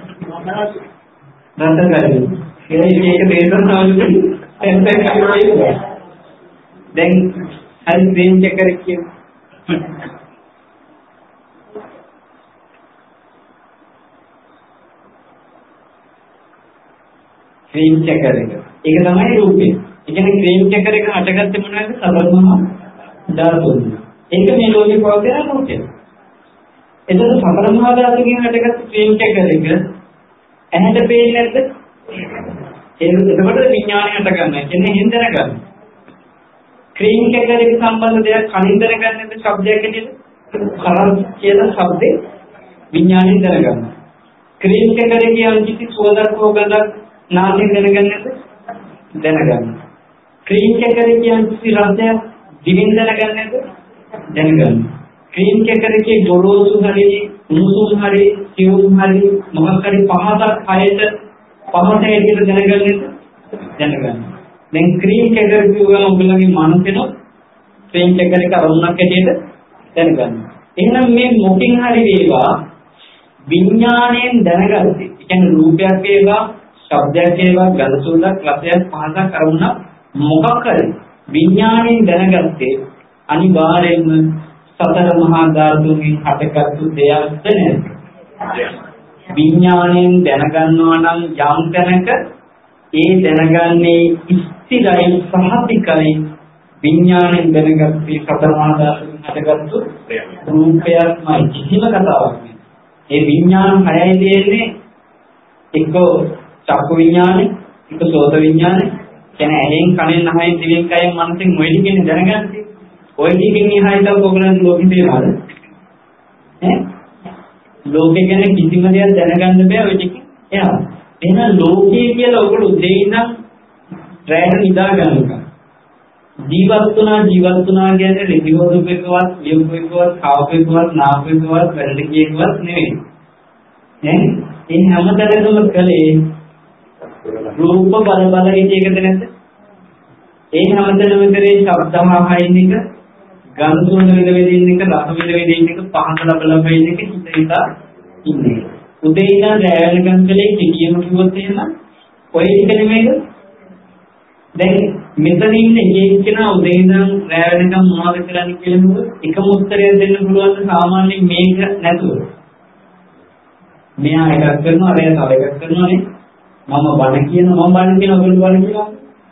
[SPEAKER 2] නැත්නම් ඒක දේශනාවලදී එන්ටර් කරලා දැන් හරි ක්‍රීම් චෙක් කරේ ක්‍රීම් චෙකර් එක. ඒක තමයි රූපේ. ඒ කියන්නේ ක්‍රීම් චෙකර් එක හටගත්තේ මොනවද? සතරමහා ධාතුන්. ඒක මේ ලෝකේ පවතින රූපය. එතකොට සතරමහා ධාතුකින් හටගත්ත ක්‍රීම් චෙකර් එක ඇහැට පේන්නේ නැද්ද? එතකොට විඥාණය හට ගන්නවා. කියන්නේ හින් දැනගන්න. ක්‍රීම් චෙකර් එක සම්බන්ධ දෙයක් කනින් දැනගන්නේ නැද්ද? ශබ්දයක් ඇටියෙද? කරන් කියන ශබ්දේ විඥාණයෙන් දැනගන්නවා. ක්‍රීම් චෙකර් එකේ යම් කිසි සුවඳක් හෝ ගඳක් නාසයෙන් දැනගන්නද? දැනගන්න. ක්‍රීම් චෙකර් කියන කිසි රසයක් දිවෙන් දැනගන්නද? දැනගන්න. ක්‍රීම් කැකරකේ ගොරෝසු හරි උණුසුම් හරි සියුම් හරි මොකක් හරි පහසක් හයට පහස ඇටියට දැනගන්න. දැන් ක්‍රීම් කැකර කියවම ඔයගොල්ලෝගේ මනසෙනො ක්‍රීම් කැකරක අරුණක් ඇටියට දැනගන්න. එහෙනම් මේ මොකින් හරි වේවා විඥාණයෙන් දැනගත්තේ. ඒ කියන්නේ රූපයක් වේවා, ශබ්දයක් වේවා, ගඳ සුවඳක්, රසයක්, පහසක් අරුණක් මොකක් හරි විඥාණයෙන් දැනගත්තේ අනිවාර්යයෙන්ම සතර මහා ධාතුන්ගෙන් හටගත්තු දෙයක්ද නේද? විඥාණයෙන් දැනගන්නවා නම් යම් තැනක ඒ දැනගන්නේ ස්ථිරයි සහතිකයි විඥාණයෙන් දැනගත්තේ සතර මහා ධාතුන්ගෙන් හටගත්තු රූපයක්මයි. කිසිම කතාවක් නෑ. ඒ විඥාන හයයි දෙන්නේ එක්ක චක්කු විඥානේ, එක්ක සෝත විඥානේ, කියන්නේ ඇහෙන් කනෙන් නහයෙන් දිවෙන් කයෙන් මනසෙන් මොයි ටිකෙන් දැනගන්නේ. ඔය ටිකෙන් එහාට ඔයගොල්ලන් ලෝකෙ තේරෙනවද? ලෝකෙ ගැන කිසිම දෙයක් දැනගන්න බෑ ඔය ටිකෙන් එහා. එහෙනම් ලෝකය කියලා ඔයගොල්ලෝ උදේ ඉඳන් රැයට නිදා ගන්නවා. ජීවත් වුණා කියන්නේ රිදිවෝදුකේකවත්, ලියුකේකවත්, කාවකේකවත්, නාපේකවත්, වැඩිකේකවත් නෙවෙයි. ඒ හැමතැනකම කලේ රූප බල හිතේකද නැද්ද? ඒ හැමතැනම කරේ ශබ්දමහයින් එක, ගන්ධ සුවඳ විදින්න එක, රස විදින්න එක, පහස ලබ ඉන්න එක හිතා ඉන්නේ. උදේ ඉඳන් රැ වෙනකන් කලේ කිකියම කිව්වොත් එහෙම ඔය ටික නෙමෙයිද? දැන් මෙතන ඉන්න එක්කෙනා උදේ ඉඳන් රැ වෙනකම් මොනවද කරන්නේ කියලා නේද? එකම උත්තරය දෙන්න පුළුවන් සාමාන්‍යයෙන් මේක නැතුව. මෙයා එකක් කරනවා, අරයා තව එකක් කරනවා නේ. මම බණ කියන ඔයගොල්ලෝ බණ කියනවා.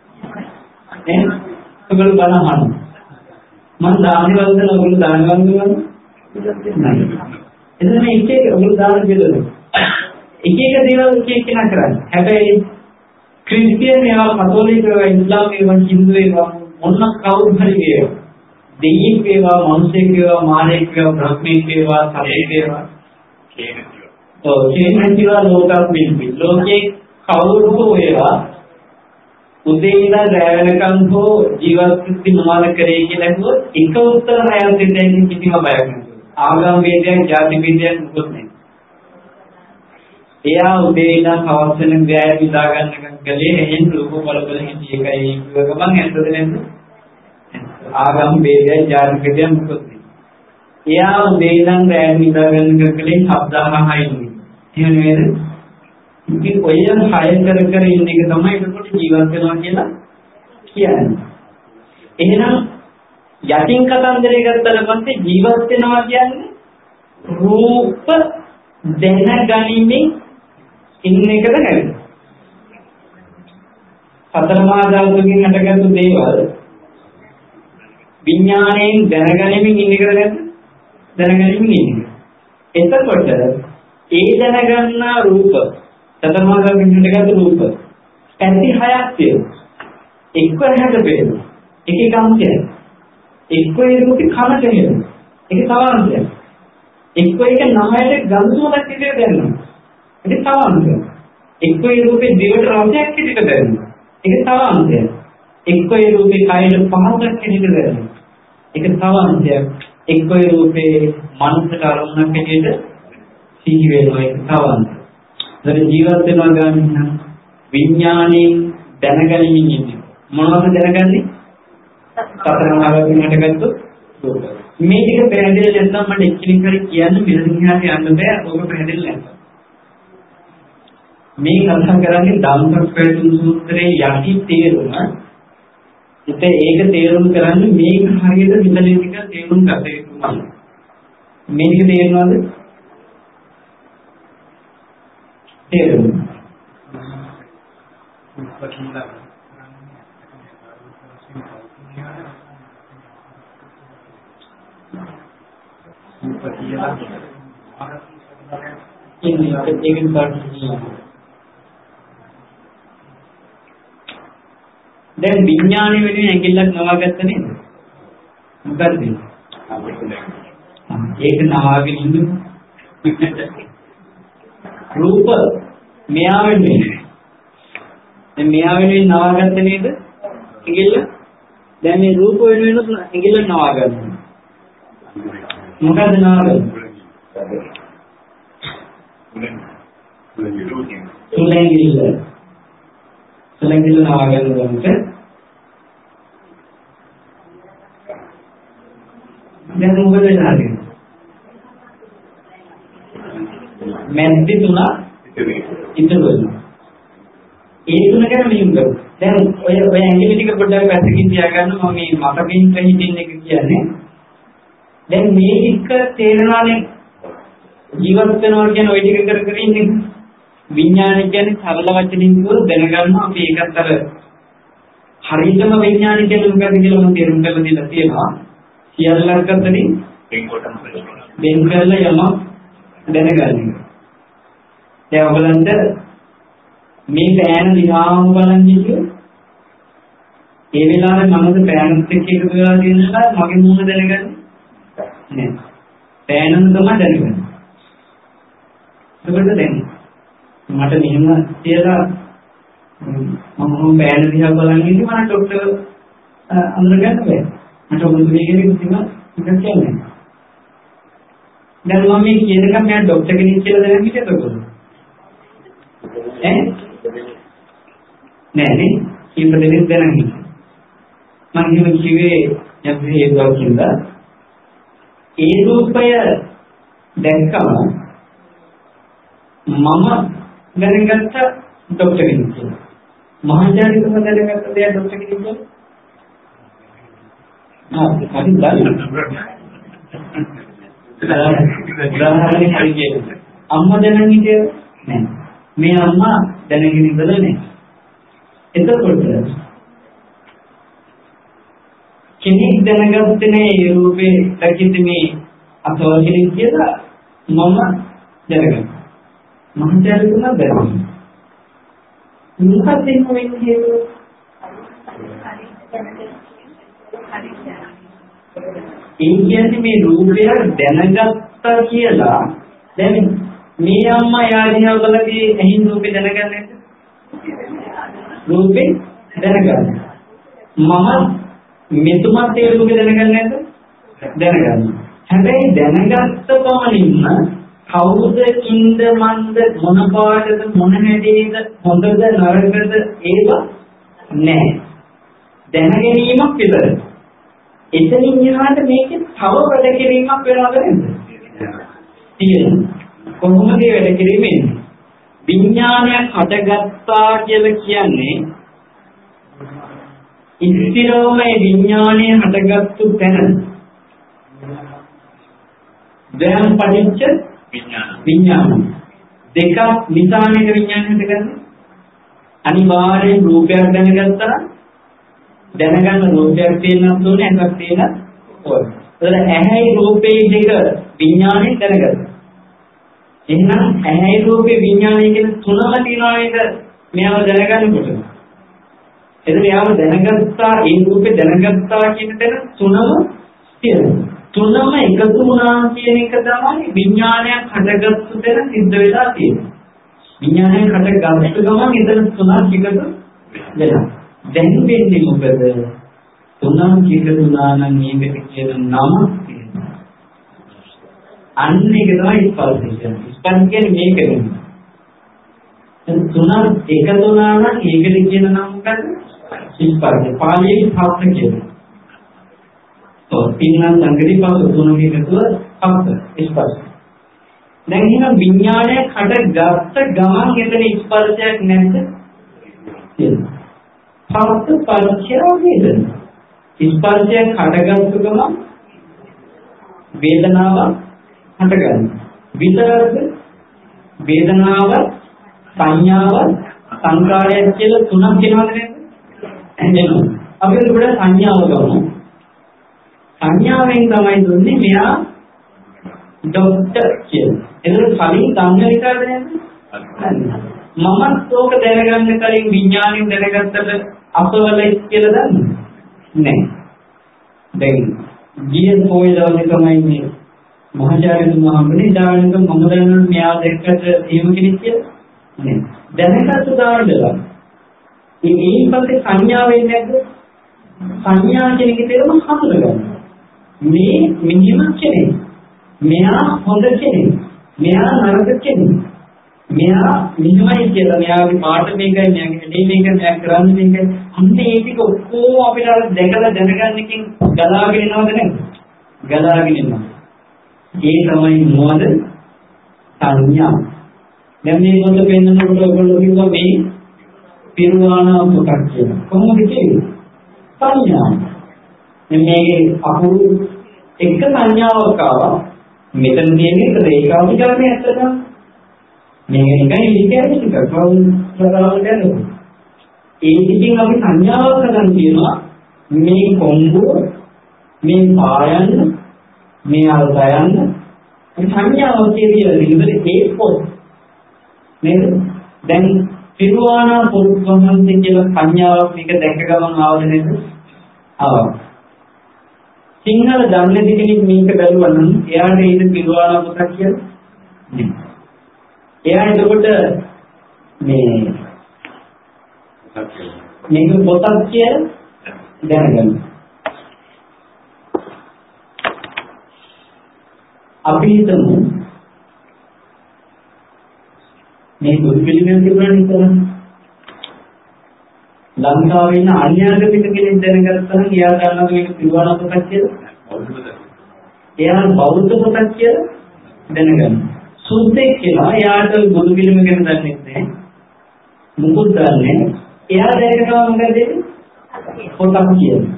[SPEAKER 2] ඔයගොල්ලෝ බණ අහනවා. මම දාන වන්දන ඔයගොල්ලෝ දාන වන්දන නෑ. එතන එක ඔයගොල්ලෝ දාන දෙනවා. එක දේවල් එක කෙනා කරන්නේ. හැබැයි ක්‍රිස්තියානි ඒවා කතෝලික ඒවා ඉස්ලාම් ඒවා හින්දු ඒවා මොන කවුරු හරි වේවා. දෙයියෙක් වේවා, මිනිසෙක් වේවා, මානෙක් වේවා, බ්‍රහ්මෙක් වේවා, සතෙක් වේවා කේමන්තිවා ලෝකස්මින් ලෝකේ කවුරු හෝ වේවා උදේ ඉඳන් රැ වෙනකම් හෝ ජීවත් වෙන්න කරේ කියලා කිව්වොත් එක උත්තර හයක් දෙන්න කිසිම බයක් නැහැ. ආගම් වේදයක්, ජාති වේදයක් මොකොත් නැහැ. එයා උදේ ඉඳන් හවස වෙන ගෑය විදා ගන්නකම් ගලේ එහෙන් රූප බල හිටිය එකයි කිව්ව ගමන් ඇත්තද නැද්ද? ආගම් වේදයක්, ජාති වේදයක් මොකොත් නැහැ. එයා උදේ ඉඳන් රැ විදා ගන්නකම් ගලේ ශබ්දමහයි එහෙම නේද? ඉතින් ඔය හය කර ඉන්න එක තමයි ඒකට ජීවත් වෙනවා කියලා කියන්නේ. එහෙනම් යටින් කතන්දරය ගත්තාට පස්සේ ජීවත් වෙනවා කියන්නේ රූප දැනගැනීමෙන් ඉන්න එකද නැද්ද? සතර මහා ධාතුන්ගෙන් හටගත්තු දේවල් විඥාණයෙන් දැනගැනීමෙන් ඉන්න එකද නැද්ද? දැනගැනීමෙන් ඉන්න එක. එතකොට ඒ දැනගන්නා රූප සතර මහා ධාතුන්ගෙන් හටගත්තු රූප ඇති හයක් තියෙනවා. එක්ක හැට පේනවා. එකේ කාන්තිය. එක්ක ඒ රූපේ කනට එනවා. ඒක තවාන්තය. එක්ක ඒක නහයට ගඳ සුවඳක් විදිහට දැනෙනවා. ඒක තවාන්තය. එක්ක ඒ රූපේ දිවට රසයක් විදිහට දැනෙනවා. ඒක තවාන්තය. එක්ක ඒ රූපේ කයට පහසක් විදිහට දැනෙනවා. ඒක තවාන්තය. එක්ක ඒ රූපේ මනසට අරමුණක් විදිහට සිහි වෙනවා. ඒක තවාන්තය. දැන් ජීවත් වෙනවා ගන්න විඥාණයෙන් දැනගැනීමෙන් ඉන්නේ. මොනවද දැනගන්නේ? සතර මහා ධාතුන්ගෙන් හටගත්තු රූප. මේ ටික පැහැදිලි නැත්නම් මට එක්කෙනෙක් හරි කියන්නේ මෙලෙසින් යන්න බෑ. ඕක පැහැදිලි නැත්නම්. මේ කතා කරන්නේ ධම්මපදපේතුන් සූත්‍රයේ යටි තේරුම. ඉතින් ඒක තේරුම් කරන්නේ මේක හරියට විතලේ ටික තේරුම් ගත යුතුමයි. මේක තේරෙනවද? තේරුම්. දැන් විඥාණය වෙනුවෙන් ඇඟිල්ලක් නවාගත්ත නේද? මොකද්ද? ඒක නවාගෙන ඉන්න රූප මෙයා වෙනුවෙන්. දැන් මෙයා වෙනුවෙන් නවාගත්ත නේද? ඇඟිල්ල. දැන් මේ රූප වෙනුවෙන් ඇඟිල්ල නවාගන්නවා. මොකද නාග? සුලංගිල්ල නාගයන් වලට දැන් මොකද වෙන්නේ? මැද්දේ තුන ඉතුරු වෙනවා. ඒ තුන ගැන මෙහෙම කරමු. දැන් ඔය ඇඟිලි ටික පොඩ්ඩක් පැත්තකින් තියාගන්න මම මේ මතකින් හිටින්න එක කියන්නේ. දැන් මේ ටික තේරෙනවානේ ජීවත් වෙනවා කියන ওই ටික කර කර ඉන්නේ. විඥානය කියන්නේ සරල වචනින් කියව දැනගන්නවා අපි ඒකත් අර හරියටම විඥානය කියන්නේ මොකක්ද කියලා මම තේරුම් කරලා දීලා තියෙනවා. සියල්ලක් අතරින් වෙන් කරලා යමක් දැනගන්න. දැන් ඔයගලන්ට මේ පෑන දිහාම බලන් ඉන්නේ ඒ වෙලාවේ මනස පෑනත් එක්ක එකතු වෙලා තියෙනවා මගේ මූණ දැනගන්නේ නෑ. පෑනම තමයි දැනගන්නේ. ඒකට දැන් මට මෙහෙම කියලා මම පෑන දිහා බලන් ඉන්නේ මම ડોක්ටර් අඳුරගන්න බෑ. මට ඔබතුමී කෙනෙක් කිව්වා ඒක කියන්නේ. දැන් මම මේ කියන එක මම ડોක්ටර් කෙනෙක් කියලා දැනගෙන හිටියද ඔයගොල්ලෝ? නෑනේ කීප දෙනෙක් දැනගෙන හිටියා. මම එහෙම කිව්වේ යම් හේතුවකින්ද ඒ රූපය දැක්කම මම දැනගත්ත ડોක්ටර් කෙනෙක් කියලා. මහාචාර්යතුම දැනගත්ත දෙයක් ડોක්ටර් කෙනෙක් කියලා. හරි උදාහරණයක් හරියට අම්මා දැනගෙන හිටියේ නෑ. මේ අම්මා දැනගෙන ඉඳලා නෑ. එතකොට කෙනෙක් දැනගත්තේ නෑ ඒ රූපේ දැකිද්දි මේ අතවල් කෙනෙක් කියලා මම දැනගත්තා. මහාචාර්යතුම දැනගත්තා. මොකක්ද වෙන්නේ හේතුව? ඒ කියන්නේ මේ රූපය දැනගත්තා කියලා දැන් මේ අම්මා යාදිනා බලදී එහින් රූපේ දැනගන්නේ නැද්ද? රූපේ දැනගන්න. මම මෙතුමත් ඒ රූපේ දැනගන්නේ නැද්ද? දැනගන්න. හැබැයි දැනගත්ත පමණින්ම කවුද කින්ද මන්ද මොන පාටද මොන හැදීද හොඳද නරකද ඒව නැහැ. දැනගැනීමක් විතරයි. එතනින් එහාට මේකේ තව වැඩ කිරීමක් වෙනවද නැද්ද? තියෙනවා. කොහොමද මේ වැඩ කිරීමෙන්? විඥානයක් හටගත්තා කියලා කියන්නේ ඉස්තිරෝම මේ විඥානය හටගත්තු තැන දැන් පටිච්ච විඥාන දෙකක් නිසානේ විඥානය හටගන්නේ. අනිවාර්යෙන් රූපයක් දැනගත්තා දැනගන්න රූපයක් තියෙනත් ඕනේ එකක් තියෙනත් ඕනේ. ඒතර ඇහැයි රූපේ දෙක විඥාණයෙන් දැනගත්තා. එහෙනම් ඇහැයි රූපේ විඥාණය කියන තුනම තියෙනවා නේද? මෙයාව දැනගන්නකොට. එතන මෙයාව දැනගත්තා ඒ රූපේ දැනගත්තා කියන තැන තුනම තියෙනවා. තුනම එකතු වුණා කියන එක තමයි විඥානයක් හටගත්තු තැන සිද්ධ වෙලා තියෙන්නේ. විඥානයක් හටගත්තු ගමන් එතන තුනක් එකතු වෙනවා. දැන් වෙන්නේ මොකද? තුනක් එකතු වුණා නම් මේකට කියන නම තියෙනවා. අන්න ඒක තමයි ස්පර්ශය කියන්නේ. ස්පර්ශ කියන්නේ මේක නෙමෙයි. තුනක් එකතු වුණා නම් ඒකට කියන නම මොකද? ස්පර්ශය. පාලියේ හත් කියනවා. පින්නම් සංගතිපව තුනක එකතුව හත් ස්පර්ශය. දැන් එහෙනම් විඥානයක් හටගත්ත ගමන් එතන ස්පර්ශයක් නැද්ද? තියෙනවා. පස්ස පරිච්ඡය වේදන. ස්පර්ශයෙන් හටගත්තු ගමන් වේදනාවක් හටගන්නවා. විතරද වේදනාව සංඥාව සංකාරය කියලා තුනක් වෙනවද නේද? එහෙනම් අපි උඩ සංඥාව ගමු. සංඥාවෙන් තමයි දුන්නේ මෙයා ડોක්ටර් කියලා. එතන කලින් සංඥා විතරද නේද? මමත් ඕක දැනගන්න කලින් විඥාණයෙන් දැනගත්තට අපවලයි කියලා දන්නේ නැහැ. දැන් ගිය පොය දවසේ තමයි මේ මහාචාර්යතුමා හම්බුනේ දානක මම දැනන මෙයා දැක්කට එහෙම කෙනෙක් කියලා නේ. දැනගත්තු දාන්නලා. ඊයින් පස්සේ සංඥා වෙන්නේ නැද්ද? සංඥා කියන එක තේරුම හඳුනගන්න. මේ මිනිම කෙනෙක්. මෙයා හොඳ කෙනෙක්. මෙයා නරක කෙනෙක්. මෙයා නිමයි කියලා මෙයාගේ පාට මේකයි මෙයාගේ හැඩේ මේකයි මෙයා කරන්නේ මේකයි. අන්න ඒ ටික ඔක්කොම අපිට දැකලා දැනගන්න එකෙන් ගලාගෙන එනවද නැද්ද? ගලාගෙන එනවා. ඒ තමයි මොනවද? සංඥා. දැන් මේ කොට පෙන්නනකොට ඔයගොල්ලෝ කිව්වා මේ පිරුවානා පුතක් කියලා. කොහොමද කියන්නේ? සංඥා. මේකේ අකුරු එක සංඥාවක් ආවා. මෙතන තියෙන එක රේඛාවිකරණය ඇත්තටම මේක නිකන් ඉලිකැරි ටික කවුරුහරවල් කරනවා. ඒ ඉතින් අපි සංඥාවක් ගන්න කියනවා මේ කොම්බුව මේ පායන්න මේ අල්පයන්න සංඥාවක් කියලා ඉතින් ඒ පොත් නේද? දැන් පිරුවානා පුරුෂවහන්සේ කියලා සංඥාවක් මේක දැක ගමන් ආවද නේද? ආවා. සිංහල දන්නේ කෙනෙක් මේක බැලුවා නම් එයාට ඒක පිරුවානා පුතක් කියලා නෑ. එයා එතකොට මේක පොතක් කියලා දැනගන්න. අපි හිතමු මේ දුක් පිළිවෙල තිබුණා නේද? ලංකාවේ ඉන්න අන්‍යාගමික කෙනෙක් දැනගත්තා නම් එයා දන්නවා මේක පිරුවානා පොතක් කියලා. එයා බෞද්ධ පොතක් කියලා දැනගන්න. සුද්දෙක් කියලා එයාට බුදු පිළිම ගැන දන්නේ නැහැ. මුකුත් දන්නේ නැහැ. එයා දැනගනවා මොකද වෙන්නේ? පොතක් කියලා.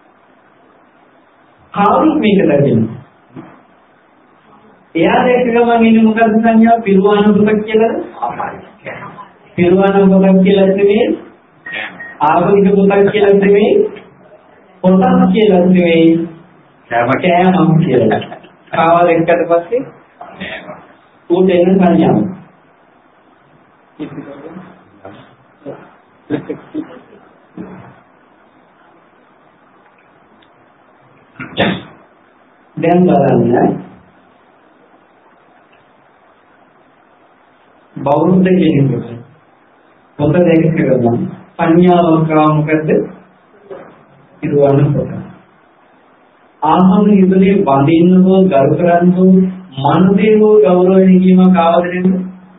[SPEAKER 2] කාවිත් මේක දැනෙන්නේ. එයා දැක ගමන් ඉන්නේ මොකද්ද සංඥා? පිරුවානා පොතක් කියලාද? පිරුවානා පොතක් කියලා නෙමෙයි. ආගමික පොතක් කියලා නෙමෙයි. පොතක් කියලා නෙමෙයි. කෑමක් කියලා. කාවල එක්කට පස්සේ උඩ එන සංඥාව. දැන් බලන්න බෞද්ධ කෙනෙකුට පොත දැක කරගන්න සංඥාවක් මොකද්ද? පිරුවානා පොත. ආහම ඉදලේ වඳින්න හෝ ගරු කරන්න හෝ මනදේව ගෞරවණීය කීමක් ආවද නේද?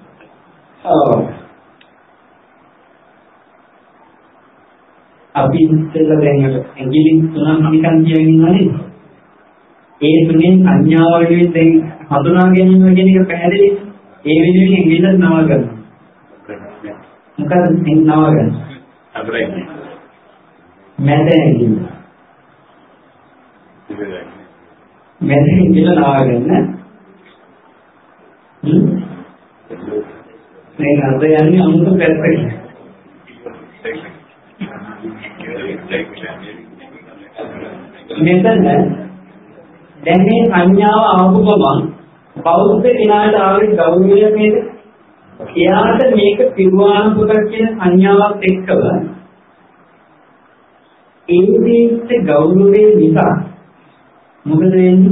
[SPEAKER 2] අපි ඉස්සෙල්ලා දැන් ඇඟිලි තුනක් නිකන් කියගෙන ඉන්නවා නේද? ඒ තුනේ සංඥාව වලින් දැන් හඳුනා ගැනීම කියන එක පැහැදිලි. ඒ විදිහට ඇඟිල්ල නව ගන්නවා. මොකද නව ගන්න? අබරයි. මැද ඇඟිල්ල. මැද ඇඟිල්ල නව ගන්න. මේ නද යන්නේ අමුතු පැත්තකට. මෙතන දැන් මේ සංඥාව ආපු ගමන් බෞද්ධ කෙනාට ආවේ ගෞරවය නේද? එයාට මේක පිරුවාන පොතක් කියන සංඥාවත් එක්කව ඒ දෙයට ගෞරවයේ නිසා මොකද වෙන්නේ?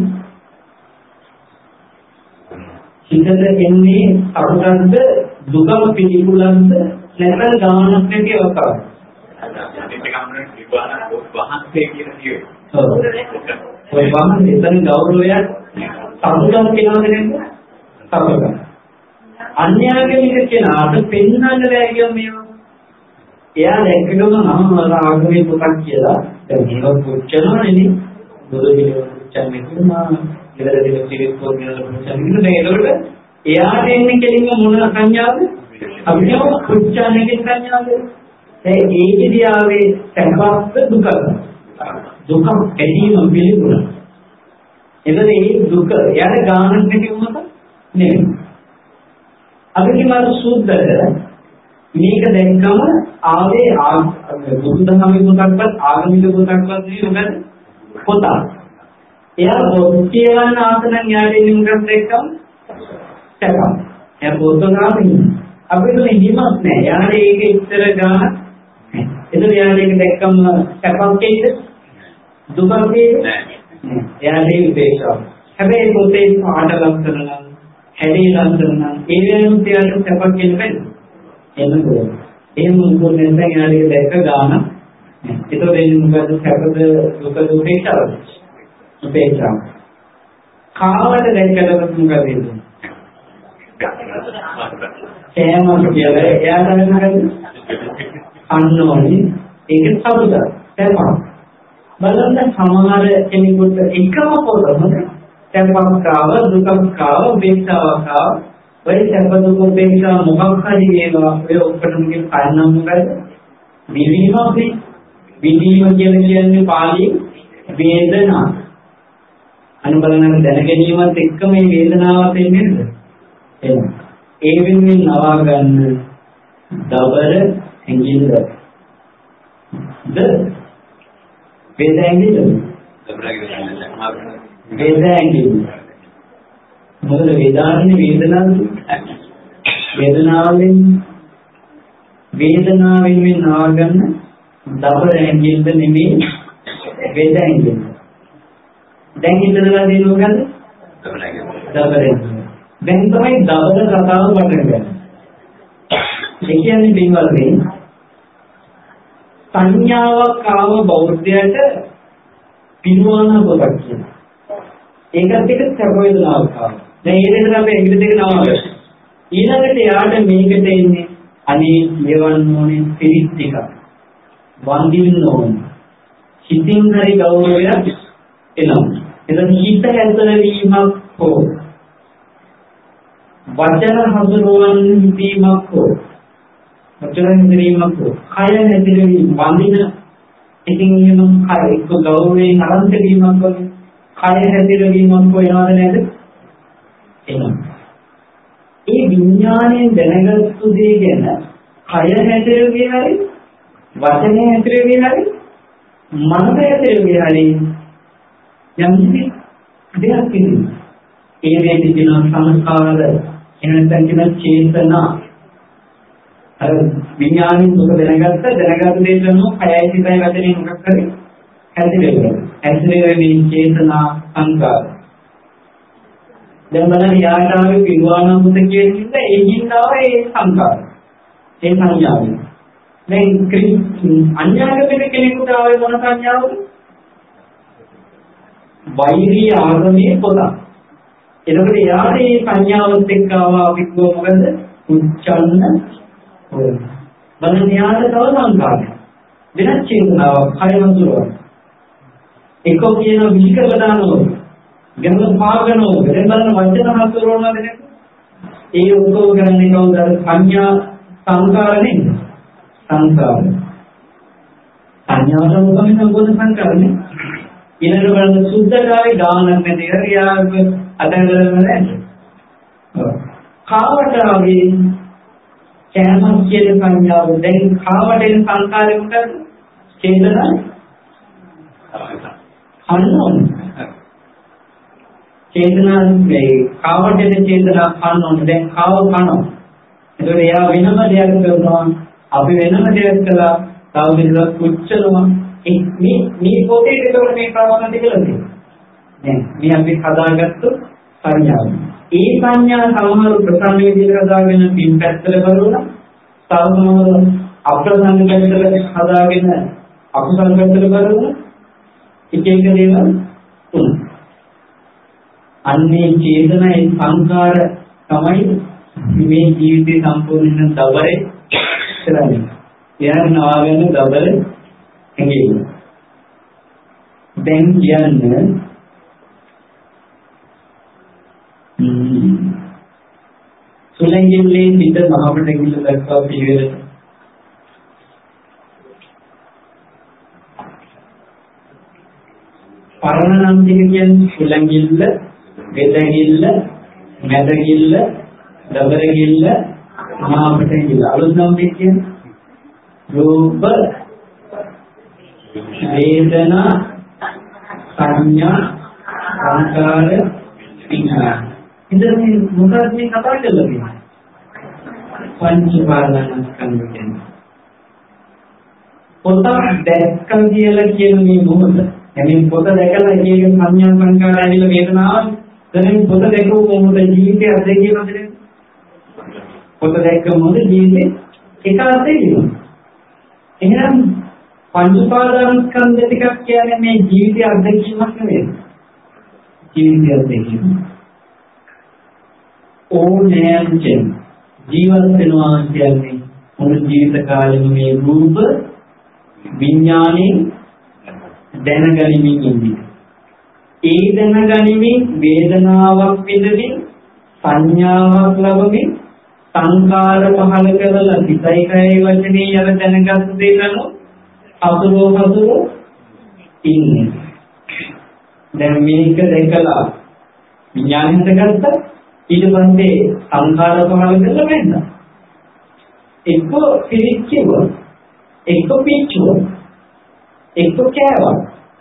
[SPEAKER 2] හිතට එන්නේ අරුතන්ද දුකම පිළිකුලන්ද නැත්නම් ගානක් නැති අවස්ථාවක්. ඒක ගානක් පිරුවාන වහන්සේ කියන දේ. ඔව්. ඔය වහන්සේ එතන ගෞරවයක් සමුදන් කියනවද නේද? සමුදන්. අන්‍යාගමික කෙනාට පෙන්වන්න බෑ කියන මේවා. එයා දැක්කම නම් ආගමේ පොතක් කියලා දැන් මේක පුච්චනවා නේ. බුදු විනය පුච්චන්නේ කියනවා. ඉවර දෙක පිළිත් පොත් කියලා පුච්චන්නේ නේද? ඒකට එයාට එන්නේ කෙලින්ම මොන සංඥාවද? අපි කියමු පුච්චන්නේ සංඥාවද? ඒකෙදී ආවේ සැපස්ස දුකද? දුක ඇදීම පිළිගුණ. එතන ඒ දුක යන ගානක් නැති වුණොත් නෙමෙයි. අපි කියමු සුද්ධද මේක දැක්කම ආවේ බුදුදහමේ පොතක්වත් ආගමික පොතක්වත් නෙවෙයි මොකද? පොත. එයා පොත් කියවන්න ආසනන් යාලේ නිමුගත් දැක්කම සැප. එයා පොත ගාමින් අපිට හිමක් නැහැ. යාලේ ඒක ඉතර ගාන. එතන යාලේ ඒක දැක්කම සැපක් එයිද? දුකක් එයිද? එයාගේ උපේක්ෂාව. හැබැයි පොතේ පාඩ ලක්ෂණ නම් හැදී ලක්ෂණ නම් ඒ වෙනුත් එයාට සැපක් කියන බැහැ. එන්නකෝ. එහෙම මොකද නැත්නම් එයාගේ දැක ගන්න. ඒතකොට එන්නේ මොකද සැපද දුකද උපේක්ෂාවද? උපේක්ෂාව. කාවට දැක්කට මොකද වෙන්නේ? කෑම කියලා එයාට වෙනකද අන්නෝනේ ඒක සතුටක් තැපක් බලන්න සමහර කෙනෙකුට එකම පොතම තැපක් ආව දුකක් ආව උපේක්ෂාවක් ආව ඔය තැප දුක උපේක්ෂා මොකක් හරි වේවා ඔය ඔක්කොටම කියන කාරණා මොකද විඳීමක් නේ විඳීම කියන්නේ පාළියේ වේදනා අනුබලන දැන ගැනීමත් එක්ක මේ වේදනාවත් එන්නේ නේද එහෙනම් ඒ වෙනුවෙන් නවා ගන්න දබර ඇඟිල්ල වේද ඇඟිල්ල වේද ඇඟිල්ල මොකද වේදනාවෙන් මේ නවා ගන්න දබර ඇඟිල්ල නෙමෙයි වේද ඇඟිල්ල දැන් හිතලා දෙන්න මොකද දබර ඇඟිල්ල දැන් තමයි දබර කතාව පටන් ගන්න. ඒ කියන්නේ බින්වලදී සංඥාවක් ආව බෞද්ධයට පින්වන කොටක් කියනවා. ඒකත් එක සැප වේදනාවක් ආවා. දැන් ඒ දෙකට අපි එකට දෙක නවගන්න. ඊළඟට යාට මේකට එන්නේ අනේ කියවන්න ඕනේ පිරිත් ටික. වන්දින්න ඕනේ. හිතින් හරි ගෞරවයක් එනවා. එතන හිත හැදෙනවීමක් හෝ වචන හසුරුවන හිතීමක් හෝ වචන හිතීමක් හෝ කය හැදිරවීම වඳින ඉතින් එහෙම කය එක්ක ගෞරවයෙන් අරන්ත වීමක් වගේ කය හැදිරවීමක් වෙනවද නැද්ද එනවා ඒ විඥාණයෙන් දැනගත්තු දේ ගැන කය හැදිරවිය හරි වචන හැදිරවිය හරි මනස හැදිරවිය හරි යම් කිසි දෙයක් තියෙනවා ඒ වේදී කියන සංස්කාර එනතන කියන චේතනා අර විඥානින් දුක දැනගත්ත දෙයක් කරනවා කයයි සිතයි වැදෙන්නේ මොකක් කරේ හැදිරෙන්නේ චේතනා සංකාර දැන් බලන්න යාටාවේ පිරුවානාමුත කියන්නේ ඒ හින්දාව ඒ සංකාර ඒ සංඥාව දැන් අන්‍යාගමික කෙනෙකුට ආවේ මොන සංඥාවද වෛරී ආගමේ පොතක් එතකොට යාට මේ සංඥාවත් එක්ක අපි කොහොමද උච්චන්න ඕන. බලන්න යාට තව සංකාරයක්. වෙනත් චේතනාවක් හයවතුරක්. එක කියන විකල්ප දානවා. ගන්න පාගනවා. දැන් බලන්න වචන හසුරවනවද නැද්ද? ඒ ඔක්කොම ගන්නේ කවුද? සංඥා සංකාරනේ. සංකාර. සංඥා සමුගමන මොන සංකාරනේ? ඊළඟ බලන්න සුද්ධතාවේ ගානක් නැති හරියාක අතහැරලා නැහැ. කාවට ආවේ කෑමක් කියන සංඥාව දැන් කාවට එන සංකාරය මොකද? චේතනා. අන්නෝන. චේතනා මේ කාවට එන චේතනා අන්නෝන දැන් කාව කනවා. ඒකට එයා වෙනම දෙයක් කරනවා. අපි වෙනම දෙයක් කළා. තව දෙයක් කුච්චනවා. මේ පොතේ ඒකවල මේ ප්‍රාණන්ත කියලා තියෙනවා. දැන් මේ අපි හදාගත්තු සංඥාව. ඒ සංඥා සමහර ප්‍රසන්න විදිහට හදාගෙන පින් පැත්තට බලනවා. සමහර අප්‍රසන්න පැත්තට හදාගෙන අකුසල පැත්තට බලනවා. එක එක දේවල් තුන. අන්නේ චේතනයි සංකාර තමයි මේ ජීවිතේ සම්පූර්ණ දබරේ කරන්නේ. එයාට නවාගෙන දබරේ හැංගෙන්න. දැන් කියන්නේ සුලංගිල්ලේ පිට මහවට ගිහින් දක්වා පිළිවෙලට පරණ නම් ටික කියන්නේ සුලංගිල්ල, වෙදගිල්ල, මැදගිල්ල, දබරගිල්ල, මහවට ගිහින් අලුත් නම් ටික කියන්නේ රූප, වේදනා, සංඥා, සංකාර, විඥාන. ඉතින් මේ මොකක්ද මේ කතා කරලා තියෙන්නේ? පංච පාදානස්කන්ධ කියන්නේ. පොත දැක්කම කියලා කියන මේ මොහොත. එමින් පොත දැකලා කියන සංඥා සංකාර ඇවිල්ලා වේදනාව. දැන් පොත දැකපු මොහොත ජීවිතය අධ්‍යයනය කරන්නේ. පොත දැක්ක මොහොත ජීවිතේ එක අධ්‍යයනය. එහෙනම් පංච පාදානස්කන්ධ ටිකක් කියන්නේ මේ ජීවිතය අධ්‍යයනයක් නෙවෙයි. ජීවිතයක් දෙකම ඕනෑම කෙනෙක් ජීවත් වෙනවා කියන්නේ මුළු ජීවිත කාලෙම මේ රූප විඥානේ දැනගනිමින් ඉන්නේ. ඒ දැනගනිමින් වේදනාවක් විඳින්න සංඥාවක් ලැබෙමින් සංකාර පහල කරලා සිතයි කයයි වචනේ යන දැනගත් දෙයනො අසුරෝ ඉන්නේ. දැන් මේක දැකලා විඥානෙට ගත්තා ඊට පස්සේ සංකාර පහල කරලා වෙන්න. එක්ක පිළිච්චව එක්ක පිච්චුව එක්ක කෑවා.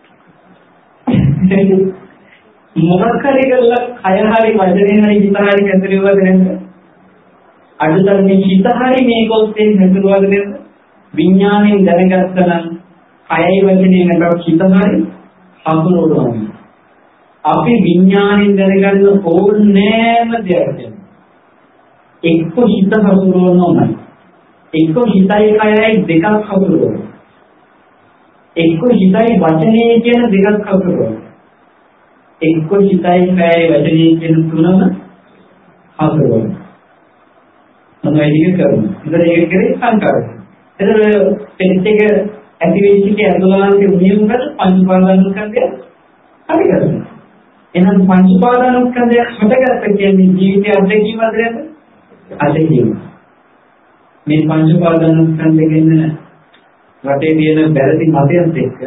[SPEAKER 2] මොකක් හරි කරලා කය හරි වචනේ හරි හිත හරි හැදෙරෙවද නැද්ද? අදතරනේ හිත හරි මේක ඔස්සේ හැදෙරෙවද නැද්ද? විඥාණයෙන් දැනගත්තා නම් කයයි වචනේ නැතත් හිත හරි හසුරුවනවා. අපි විඥාණයෙන් දැනගන්න ඕනෑම දෙයක් එක්ක හිත හසුරුවනවා. එක්ක හිතයි කයයි දෙකක් හසුරුවනවා. එක්ක හිතයි වචනේ කියන දෙකක් හසුරුවනවා. එක්ක හිතයි කයයි වචනේ කියන තුනම හසුරුවනවා. මොනවද ඒක කරන්නේ? ඉතින් ඒක කරේ සංකාරය. එතන පෙත් එක ඇති වෙච්ච එක ඇතුළාන්තේ උනේ මොකද? පංච උපාදානස්කන්ධය හරි කරන්නේ. එහෙනම් පංච උපාදානස්කන්ධය හටගත්ත කියන්නේ ජීවිතය අත්දැකීමද නැද්ද? අත්දැකීම. මේ පංච උපාදානස්කන්ධ කියන රටේ තියෙන බැලති මතයත් එක්ක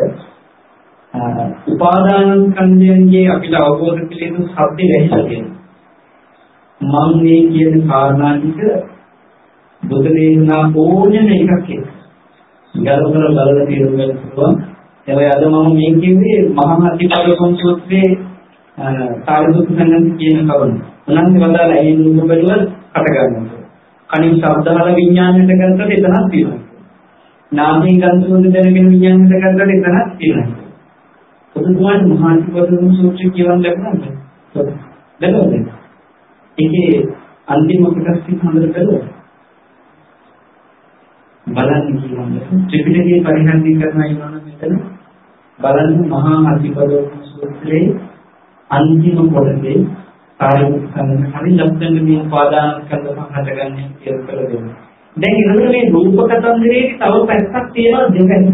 [SPEAKER 2] උපාදානස්කන්ධයන්ගේ අපිට අවබෝධ කළ යුතු සත්‍ය වැහිලා තියෙනවා. මම මේ කියන කාරණා ටික බුදු දේශනා ඕනෙම එකක් එක්ක ගලවලා බලලා තේරුම් ගන්න පුළුවන්. ඒවයි අද මම මේ කිව්වේ මහා අතිපරිසම් සූත්‍රයේ සාරිපුත්ත සංඝන් කියන කවණ. උනන්සේ වදාලා ඒ නුඹ බැලුවත් කට ගන්නවා. කණින් ශබ්දවල විඥාණයට ගත්තට එතනක් තියෙනවා. නාමයෙන් ගන්සෝද දැනගෙන විඥාණයට ගත්තට එතනක් තියෙනවා. පොදුමාන මහා අතිපරිසම් සූත්‍රය කියවන්න ලැබුණාද? දැනුවද? ඒකේ අන්තිම කොටස් ටික හොඳට බලන්න. බලන්න කියනවා ත්‍රිපිටකයේ පරිහරණය කරනවා කියනවා මෙතන බලන්න මහා අතිපරිසම් සූත්‍රයේ අන්තිම කොටසේ සාරිපුත්ත සංඝ හරි ලක්ෂණ මේ උපාදාන කරලා පහට ගන්න කියලා කියලා දෙනවා. දැන් ඊළඟට මේ රූප කතන්දරයේ තව පැත්තක් තියෙනවා දෙකක්.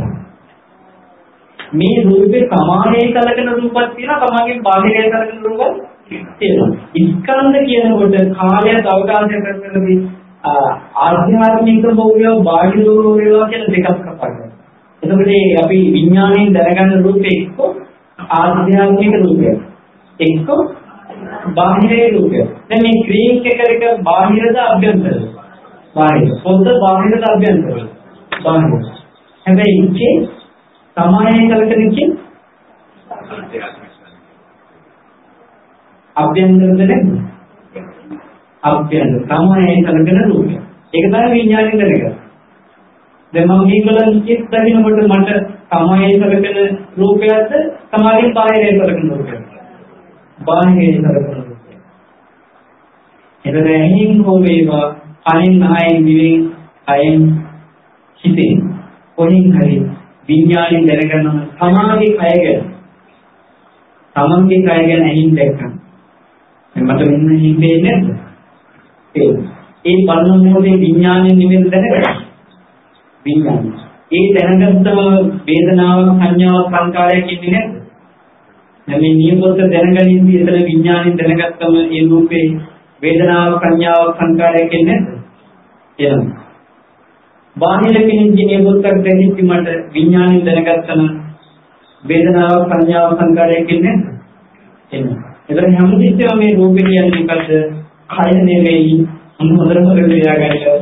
[SPEAKER 2] මේ රූපේ සමානයේ කලකන රූපක් තියෙනවා සමානයේ බාහිරයේ කලකන රූපක් තියෙනවා. ස්කන්ධ කියනකොට කාලයත් අවකාශය කරනදී ආධ්‍යාත්මික භෞතික බාහිර භෞතික කියන දෙකක් කපනවා. එතකොට අපි විඥාණයෙන් දැනගන්න රූපේ එක්ක ආධ්‍යාත්මික රූපය එක්ක බාහිර රූපය. දැන් මේ ක්‍රීම් එක බාහිරද අභ්‍යන්තරද? බාහිර. පොත බාහිරද අභ්‍යන්තරද? බාහිර. හැබැයි ඉච්ඡේ සමානයි කලකන ඉච්ඡේ අභ්‍යන්තරද නැද්ද? අභ්‍යන්තර සමානයි කලකන රූපය. ඒක තමයි විඥාණයෙන් දැනගන්නේ. දැන් මම මේකලන් කිස් දකින්නකොට මට සමානයි කලකන රූපයක්ද සමානයි බාහිරයි කලකන රූපයක්ද? බාහිරයි කලකන රූපය. එතන ඇහින් හෝ වේවා කනින් ආයෙන් දිවෙන් අයෙන් හිතෙන් කොහෙන් හරි විඥාණයෙන් දැනගන්නම සමාගේ කය ගැන තමන්ගේ කය ගැන ඇහින් දැක්කම මට මෙන්න හිතේ නැද්ද? ඒ බලන මොහොතේ විඥාණයෙන් නිවෙන්න දැනගන්න. විඥාණය. ඒ දැනගත්තම වේදනාවක් සංඥාවක් සංකාරයක් ඉන්නේ නැද්ද? දැන් මේ නියපොත්ත දැනගනින්දී එතන විඥාණයෙන් දැනගත්තම ඒ රූපේ වේදනාවක් සංඥාවක් සංකාරයක් ඉන්නේ නැද්ද? එහෙනම් බාහිර කෙනෙක්ගේ නියපොත්තක් දැනෙච්ච මට විඥාණයෙන් දැනගත්තම වේදනාවක් සංඥාවක් සංකාරයක් ඉන්නේ නැද්ද? එහෙනම් එතන හැමතිස්සෙම මේ රූපේ කියන්නේ මොකද්ද? කය නෙවෙයි මොනතරම් හරියා ගන්න.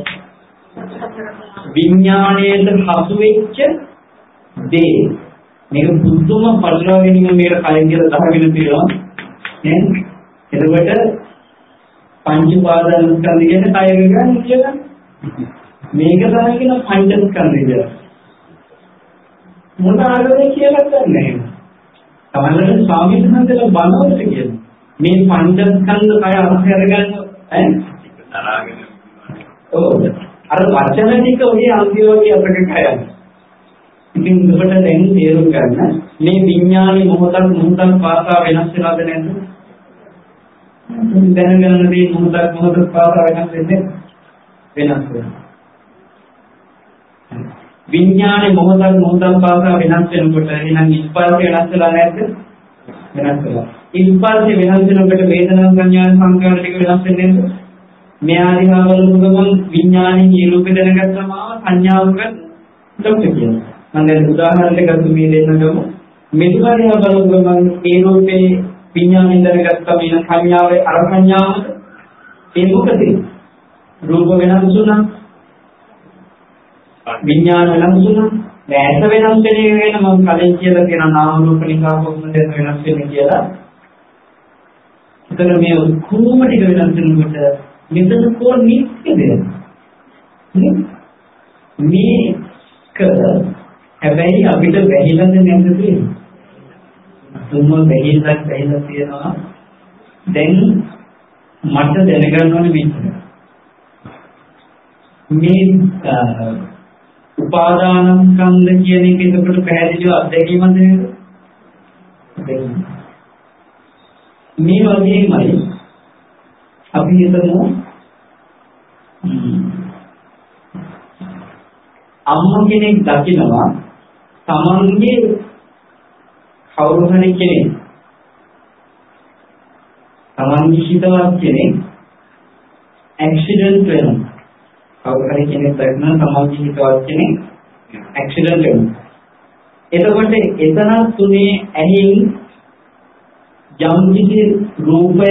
[SPEAKER 2] විඥාණයට හසු වෙච්ච දේ. මේක බුද්ධම පරිලාවෙනින් මේක කය කියලා දහගෙන තියෙනවා. නේද? එතකොට පංච උපාදානස්කන්ධ කියන්නේ කය විගන්නේ කියලා. මේක තමයි කියන පංචස්කන්ධය කියලා. මොන ආකාරයේ කියලා දන්නේ නැහැ. තමයිලට ස්වාමීන් වහන්සේලා බලවලට කියන්නේ මේ පංචස්කන්ධ කය අරගෙන ඈ තරාගෙන ඔව් අර වචන ටික ඔය අන්තිමෝගේ අපිට කයන්නේ. ඉතින් ඔබට දැන් තේරුම් ගන්න මේ විඥානේ මොහොතක් පාසා වෙනස් වෙනවද නැද්ද? දැනගන්න දේ මොහොතක් පාසා වෙනස් වෙනවා. විඥානේ මොහොතක් පාසා වෙනස් වෙනකොට එහෙනම් ස්පර්ශය වෙනස් වෙලා නැද්ද? වෙනස් වෙනවා. ස්පර්ශය වෙනස් වෙනකොට වේදනා සංඥා සංකාර ටික වෙනස් වෙන්නේ නැද්ද? මේ ආදිහා බලමුගමන් විඥානේ මේ රූපේ දැනගත්තම සංඥාවක ලොක්ක කියනවා. මම දැන් උදාහරණයක් ගත්ත මේ දෙන්නගම මෙතුමාරියා බලමුගමන් ඒ රූපේ විඥානේ දැනගත්තම එන සංඥාවේ අර සංඥාවද ඒ මොකද? රූප වෙනස් වුණා. විඥාන වෙනස් වුණා. දැස වෙනස් වෙන මම කලින් කියලා කියන නාම රූප නිසා කොහොමද වෙනස් වෙන්නේ කියලා. ඒතර මේ කොහොම ටික වෙනස් වෙනකොට මෙතන කො නිත්‍යද? මේක හැබැයි අපිට වැහිලාද නැද්ද කියන්නේ? තුම වැහිලා තියෙනවා. දැන් මට දැනගන්න ඕනේ මෙච්චර. මේ උපාදානස්කන්ධ කියන එක එතකොට පැහැදිලිව අත්දැකීමක් නේද? මේ වගේමයි අපි හිතමු අම්මා කෙනෙක් දකිනවා තමන්ගේ කවුරු හරි කෙනෙක් තමන්ගේ හිතවත් කෙනෙක් ඇක්සිඩන්ට් වෙනවා. කවුරු හරි කෙනෙක් දකිනවා තමන්ගේ හිතවත් කෙනෙක් ඇක්සිඩන්ට් වෙනවා. එතකොට එතන තුනේ ඇහින් යම් කිසි රූපය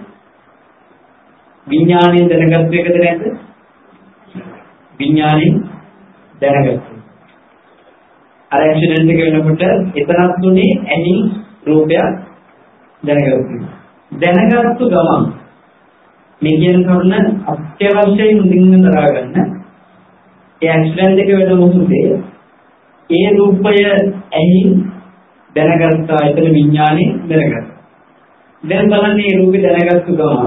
[SPEAKER 2] විඥාණයෙන් දැනගත් එකද නැද්ද? විඥාණයෙන් දැනගත්තා. අර ඇක්සිඩන්ට් එක වෙනකොට එතනක් තුනේ ඇහින් රූපයක් දැනගත්තා. දැනගත්තු ගමන් මේ කියන කරුණ අත්‍යවශ්‍යයෙන් මුලින්ම දරා ගන්න. ඒ ඇක්සිඩන්ට් එක වෙන මොහොතේ ඒ රූපය ඇහින් දැනගත්තා. එතන විඥාණයෙන් දැනගත්තා. දැන් බලන්න මේ රූපේ දැනගත්තු ගමන්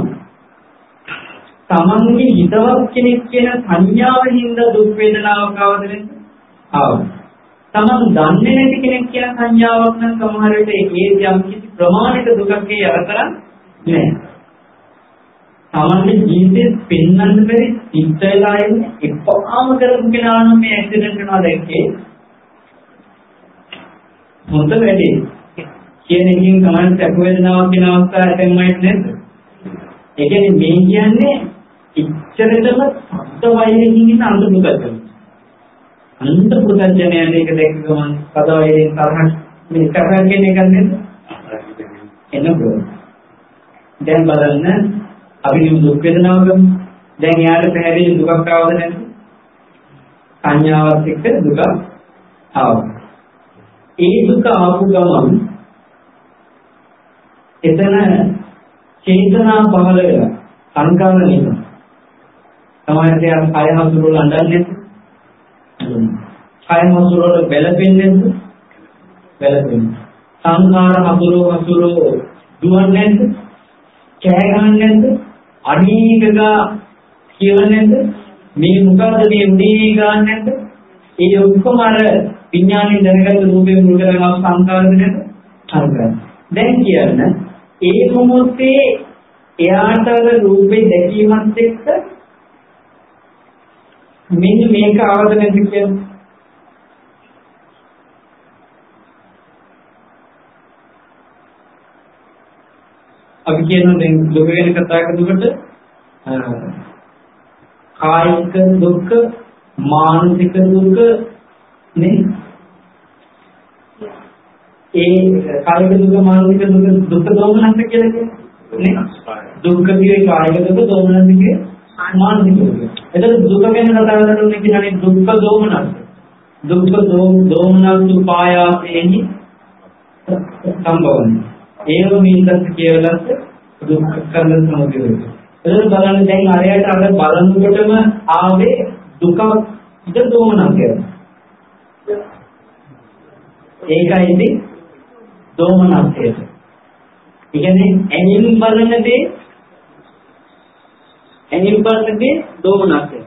[SPEAKER 2] තමන්ගේ හිතවත් කෙනෙක් කියන සංඥාවෙන් හින්දා දුක් වේදනාවක් ආවද නැද්ද? ආවා. තමන් දන්නේ නැති කෙනෙක් කියන සංඥාවක් නම් සමහර විට ඒ යම් කිසි ප්‍රමාණික දුකක් යතරක් නෑ. තමන්ගේ ජීවිතේ පෙන්වන්න බැරි ඉස්සෙල්ලා ඉන්නේ එපාම කරපු කෙනා නම් මේ ඇක්සිඩන්ට් වෙනවා දැක්කේ. හොඳ වැඩේ. කියන එකකින් තමයි සැප වේදනාවක් කියන අවස්ථාව ඇතැම්මයි නේද? ඒ කියන්නේ මේ කියන්නේ ඉච්ඡරටම සත්‍ය වෛරයෙන් ඉන්න අන්තපුතජන. අන්තපුතජනයන් එක දැක්ක ගමන් සද වෛරයෙන් තරහ මේ කරගෙන එක නේද? එනකොට දැන් බලන්න අපි දුක් වේදනාව ගමු. දැන් යාට පැහැදිලි දුකක් ආවද නැද්ද? සංඥාවත් එක්ක දුක ආවා. ඒ දුක ආපු ගමන් එතන චේතනා පහළ වෙනවා. සංකාර නිසා. තමයි අර කය හසුරුවල අඬන්නේ. කය හසුරුවල බැලපෙන්නේ නැද්ද? බැලපෙන්නේ. සංකාර හසුරුව දුවන්නේ නැද්ද? කෑ ගහන්නේ නැද්ද? අනීකගා කියවන්නේ නැද්ද? මේ මොකද්ද මේ උඩේ ගාන්නේ නැද්ද? ඒ ඔක්කොම අර විඥාණයෙන් දැනගත්ත රූපේ මුල් කරගෙන සංකාරද නැද්ද? සංකාර. දැන් කියන්නේ ඒ මොහොතේ එයාට රූපේ දැකීමත් එක්ක මෙන්න මේක ආවද නැද්ද කියන්නේ? අපි කියනවා දැන් දුක ගැන කතා කරනකොට කායික දුක, මානසික දුක නේ. ඒ කායික දුක, මානසික දුක දෝමනස්ස කියලා කියන්නේ නේ. දුක්ඛ කියේ කායික දුක, දෝමනස්ස කියේ මානසික දුක. එතකොට දුක ගැන කතා කරනකොට කියන්නේ දුක්ඛ දෝමනස්ස. දුක්ඛ දෝමනස්ස උපායාසේනි සම්භවන්නේ. ඒව මින්දස් කියලාත් දුක්ඛ ස්කන්ධ සමුදය. එතකොට බලන්න දැන් අරයට අර බලනකොටම ආවේ දුක දෝමනස්ස කියලා. ඒකයිදී දෝමනස්යට. ඒ කියන්නේ ඇනින් බලන දේ දෝමනස්ය.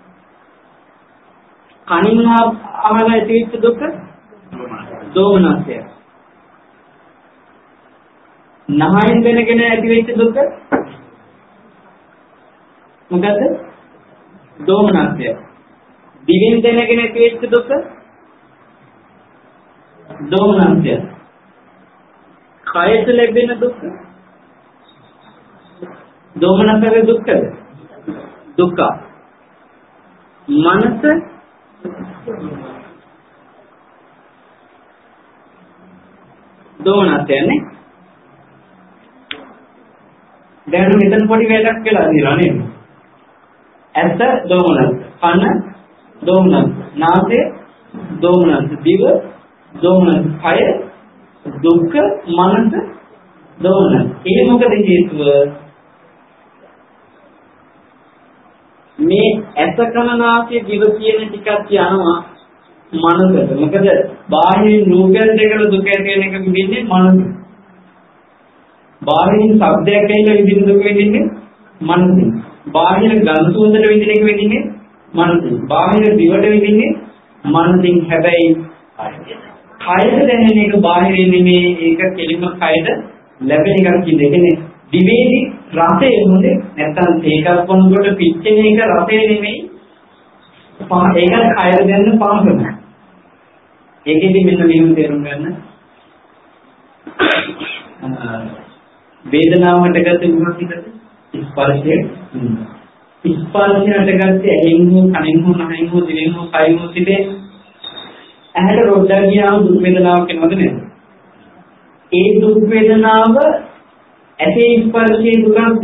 [SPEAKER 2] කනින් අහලා ඇතිවෙච්ච දුක දෝමනස්ය. නහයෙන් දැනගෙන ඇතිවෙච්ච දුක මොකද? දෝමනස්ය. දිවෙන් දැනගෙන ඇතිවෙච්ච දුක දෝමනස්ය. කයට ලැබෙන දුක දෝමනස්යේ දුක්ඛද? දුක්ඛ. මනස දෝමනස්යනේ. දැන් මෙතන පොඩි වැඩක් කියලා තියෙනවා නේද? ඇස දෝමනස්, කන දෝමනස්, නාසය දෝමනස්, දිව දෝමනස්, කය දුක්ඛ, මනස දෝමනස්. ඒ මොකද හේතුව? මේ ඇස කන නාසය දිව කියන ටිකක් යනවා මනසට. මොකද බාහිර රූපයන් දෙකල දුක ඇති වෙන එක විඳින්නේ මනස. බාහිරින් ශබ්දයක් ඇහිලා විඳින දුක විඳින්නේ මනසින්. බාහිර ගඳ සුවඳට විඳින එක විඳින්නේ මනසින්. බාහිර දිවට විඳින්නේ මනසින්. හැබැයි කයට දැනෙන එක බාහිරින් නෙමෙයි, ඒක කෙලින්ම කයට ලැබෙන එකක් කියන්නේ. දිවේදී රසය මොනේ? නැත්තම් ඒකක් වුණකොට පිච්චෙන එක රසය නෙමෙයි. ඒක කයට දැනෙන පහසම. ඒකෙදි මෙන්න මේක තේරුම් ගන්න. වේදනාවට ගත මොකක්ද? ස්පර්ශය. ස්පර්ශයට ගත්තේ ඇහෙන් හෝ කනෙන් හෝ නහයෙන් හෝ දිවෙන් හෝ කයින් හෝ සිටේ. ඇහැට රොඩක් ගියාම දුක් වේදනාවක් එනවද නේද? ඒ දුක් වේදනාව ඇසේ ස්පර්ශයේ දුකක්ද?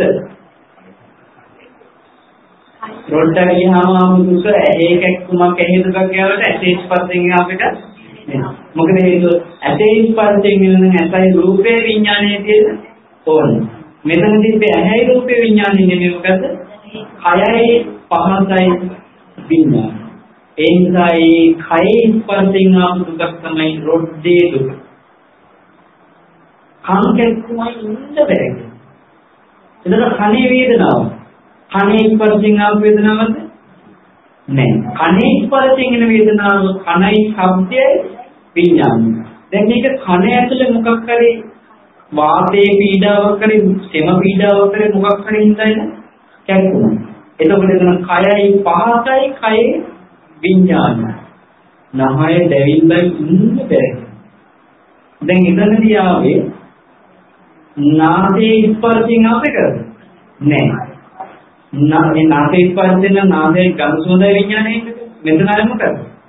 [SPEAKER 2] රොඩක් ගියාම දුක ඇහි කැක්කුමක් ඇහි දුකක් කියවට ඇසේ ස්පර්ශයෙන් අපිට මොකද ඒක ඇසේ ස්පර්ශයෙන් වෙන ඇසයි රූපේ විඥානයේ තියෙන ඕනේ. මෙතනදී ඇහැයි රූපේ විඥානයේ නෙමෙයි මොකද? කයයි පහසයි විඥාන. ඒ නිසා ඒ කය ස්පර්ශයෙන් ආපු දුක තමයි රොඩේ දුක. කන් කැක්කුමයි ඉන්න බැහැ. එතන කනේ වේදනාව. කනේ ස්පර්ශයෙන් ආපු වේදනාවද? නෑ. කනේ ස්පර්ශයෙන් එන වේදනාව කනයි ශබ්දයයි විඥානයි. දැන් මේක කන ඇතුලේ මොකක් හරි වාතයේ පීඩාවක් කරේ, සෙම පීඩාවක් කරේ මොකක් හරි හින්දායිද කැක්කුමයි. එතකොට එතන කයයි පහසයි කයේ විඥානයි. නහය දැවිල්ලයි ඉන්න බැහැ. දැන් එතනදී ආවේ නාසයේ ස්පර්ශයෙන් අපේකද? නෑ. මේ නාසයේ ස්පර්ශයෙන් නාසයේ ගඳ සුවඳ විඥානයේ මෙතන ආවේ මොකද?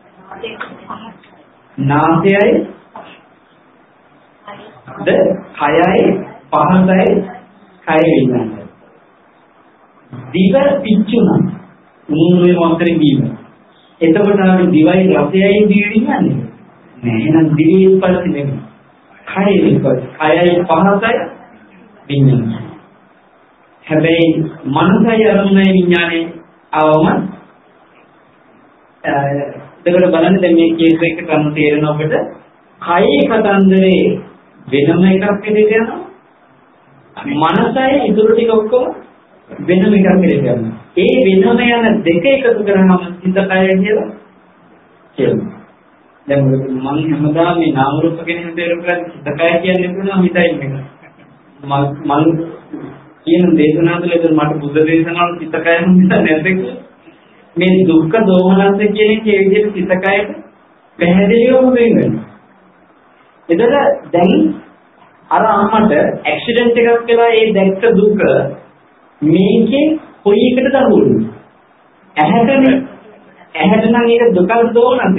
[SPEAKER 2] නාසයයි ද කයයි පහසයි කය විඥානයි. දිව පිච්චුණා මුන්නේ මොකටද කියන්නේ? එතකොට ආවේ දිවයි රසයයි දිව විඥානේ. නෑ එහෙනම් දිවේ ස්පර්ශ නෙමෙයි. කයේ ස්පර්ශ. කයයි පහසයි විඥානයි. හැබැයි මනසයි අරමුණයි විඥානේ අවම දෙකට බලන්න දැන් මේ කේස් එක ගන්න තේරෙන ඔබට කයේ කතන්දරේ වෙනම එකක් විදිහට යනවා මනසයි ඉතුරු ටික ඔක්කොම වෙනම එකක් විදිහට යනවා ඒ වෙනම යන දෙක එකතු කරාම සිත කය කියලා කියනවා දැන් මම හැමදාම මේ නාම රූප ගැන තේරුම් ගන්න සිත කය කියන්නේ මොනවා හිතයි මේක මම කියන දේශනා තුළ මට බුද්ධ දේශනාවල සිත කය හම්බෙන්නේ නැද්ද මේ දුක්ඛ දෝමනස්ස කියන එකේ විදිහට සිත කයට පැහැදිලිවම වෙන්නේ එතකොට දැන් අර අම්මට ඇක්සිඩන්ට් එකක් වෙලා ඒ දැක්ක දුක මේකේ කොයි එකටද අහුවෙන්නේ? ඇහැට නම් ඒක දුක දෝමනස්ය.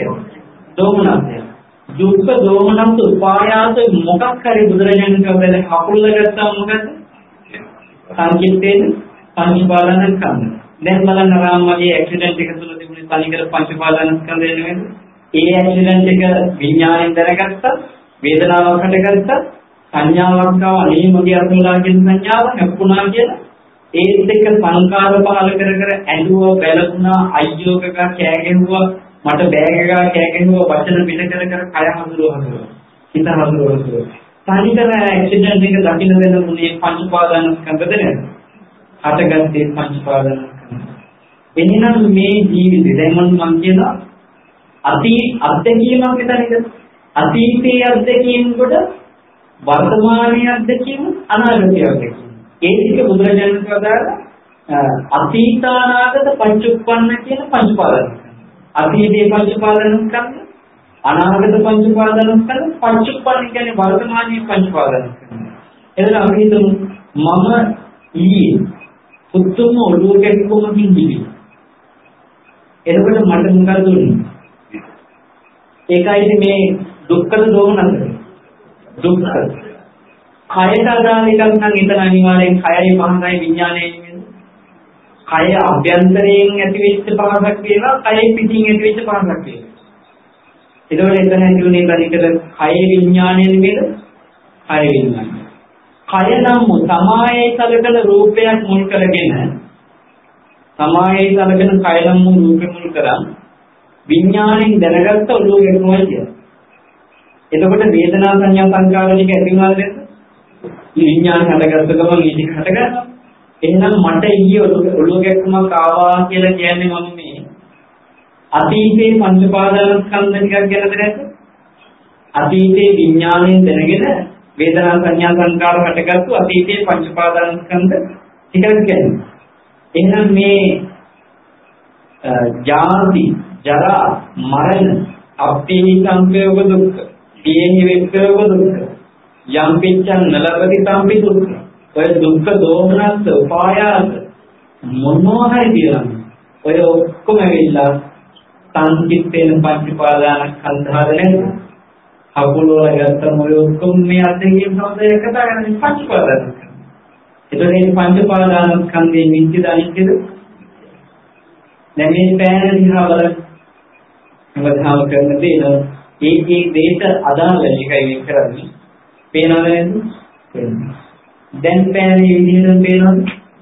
[SPEAKER 2] දුක්ඛ දෝමනස්ස උපායාස මොකක් හරි බුදුරජාණන් වහන්සේ කකුල ගත්තා මොකද? සංකිට්ඨේන පංචපාදනස්කන්ධ. දැන් බලන්න රාමගේ ඇක්සිඩන්ට් එක තුල තිබුණේ තනිකර පංචපාදනස්කන්ධය නෙවෙයි. ඒ ඇක්සිඩන්ට් එක විඥාණයෙන් දැනගත්තා, වේදනාවක් හටගත්තා, සංඥාවක් ආව අනේ මගේ අතලා කියන සංඥාව නැපුණා කියලා ඒත් එක්ක සංකාර පහල කර කර ඇඬුවා බැලුණා අයියෝ කකා කෑ ගැහුවා මට බෑග් එකක් කෑ ගැහුවා වචන පිට කර කර කය හඳුරවනවා හිත හඳුරවනවා තනිකර ඇක්සිඩන්ට් එක දකින්න වෙන මුනේ පංචපාදනස්කන්ධද නේද හටගත්තේ පංචපාදනස්කන්ධ එනිනම් මේ ජීවිතේ දැන් මම කියනවා අතීතීමක් විතරද අතීතයේ අත්දැකීම් කොට වර්තමානයේ අත්දැකීම් අනාගතයේ අත්දැකීම් ඒ ටික බුදුරජාණන් වහන්සේ අතීතානාගත පංචඋප්පන්න කියන පංච උපාදානස්කන්ධ. අතීතයේ පංච උපාදානස්කන්ධ, අනාගත පංච උපාදානස්කන්ධ, පංචඋප්පන්න කියන්නේ වර්තමානයේ පංච උපාදානස්කන්ධ. එතන අපි හිතමු මම ඊයේ පුතුම ඔළුව කැක්කුමකින් ඉවි. එතකොට මට මොකද උනේ? ඒකයි මේ දුක්ඛද දෝමනසද? දුක්ඛ. කයට අදාළ එකක් නම් එතන අනිවාර්යෙන් කයයි මනසයි විඥානයයි නෙමෙයි. කය අභ්‍යන්තරයෙන් ඇතිවෙච්ච පහසක් වෙනවා, කය පිටින් ඇතිවෙච්ච පහසක් වෙනවා. ඒකවල එතන ඇතිුනේ බලිකද කය විඥානය නෙමෙයිද? කය විඥානය. කය නම් සමායයේ සලකන රූපයක් මුල් කරගෙන සමායයේ සලකන කය නම් රූපෙ මුල් කරන් විඥාණයෙන් දැනගත්ත ඔළුව ගෙනුවා කියලා. එතකොට වේදනා සංඥා සංකාර ටික ඇති වෙනවද? විඥාන හටගත්ත ගමන් ඊට හටගන්නවා. එහෙනම් මට ඊයේ ඔළුව ගැක්කමක් ආවා කියලා කියන්නේ මම මේ අතීතේ පංච පාදානස්කන්ධ ටිකක් ගැනද නැද්ද? අතීතේ විඥාණයෙන් දැනගෙන වේදනා සංඥා සංකාර හටගත්තු අතීතේ පංච පාදානස්කන්ධ ටිකක් කියන්නේ. එහෙනම් මේ ජාති ජරා මරණ අප්පේහි සංපයෝග දුක්ඛ පියෙහි විප්‍රයෝග දුක්ඛ යම් පිච්ඡන් නලපති සම්පි දුක්ඛ ඔය දුක්ඛ දෝමනස්ස උපායාස මොනවා හරි තියෙනවා. ඔය ඔක්කොම වෙලා සංකිට්ඨේන පංචපාදානස්කන්ධාද නේද? අකුල වල ගත්තම ඔය ඔක්කොම මේ අධ්‍යයනයේ සම්බන්ධය කතා කරන්නේ පංචපාදානස්කන්ධ. ඒතකොට මේ පංචපාදානස්කන්ධයේ නිත්‍ය දනිකද? දැන් මේ පෑන දිහා බලන්න. අවධානය කරන දේ ඒ දෙයට අදාළ එකයි මේ කරන්නේ. පේනවද නේද? පේනවා. දැන් පෑනේ විදිහටම පේනවද?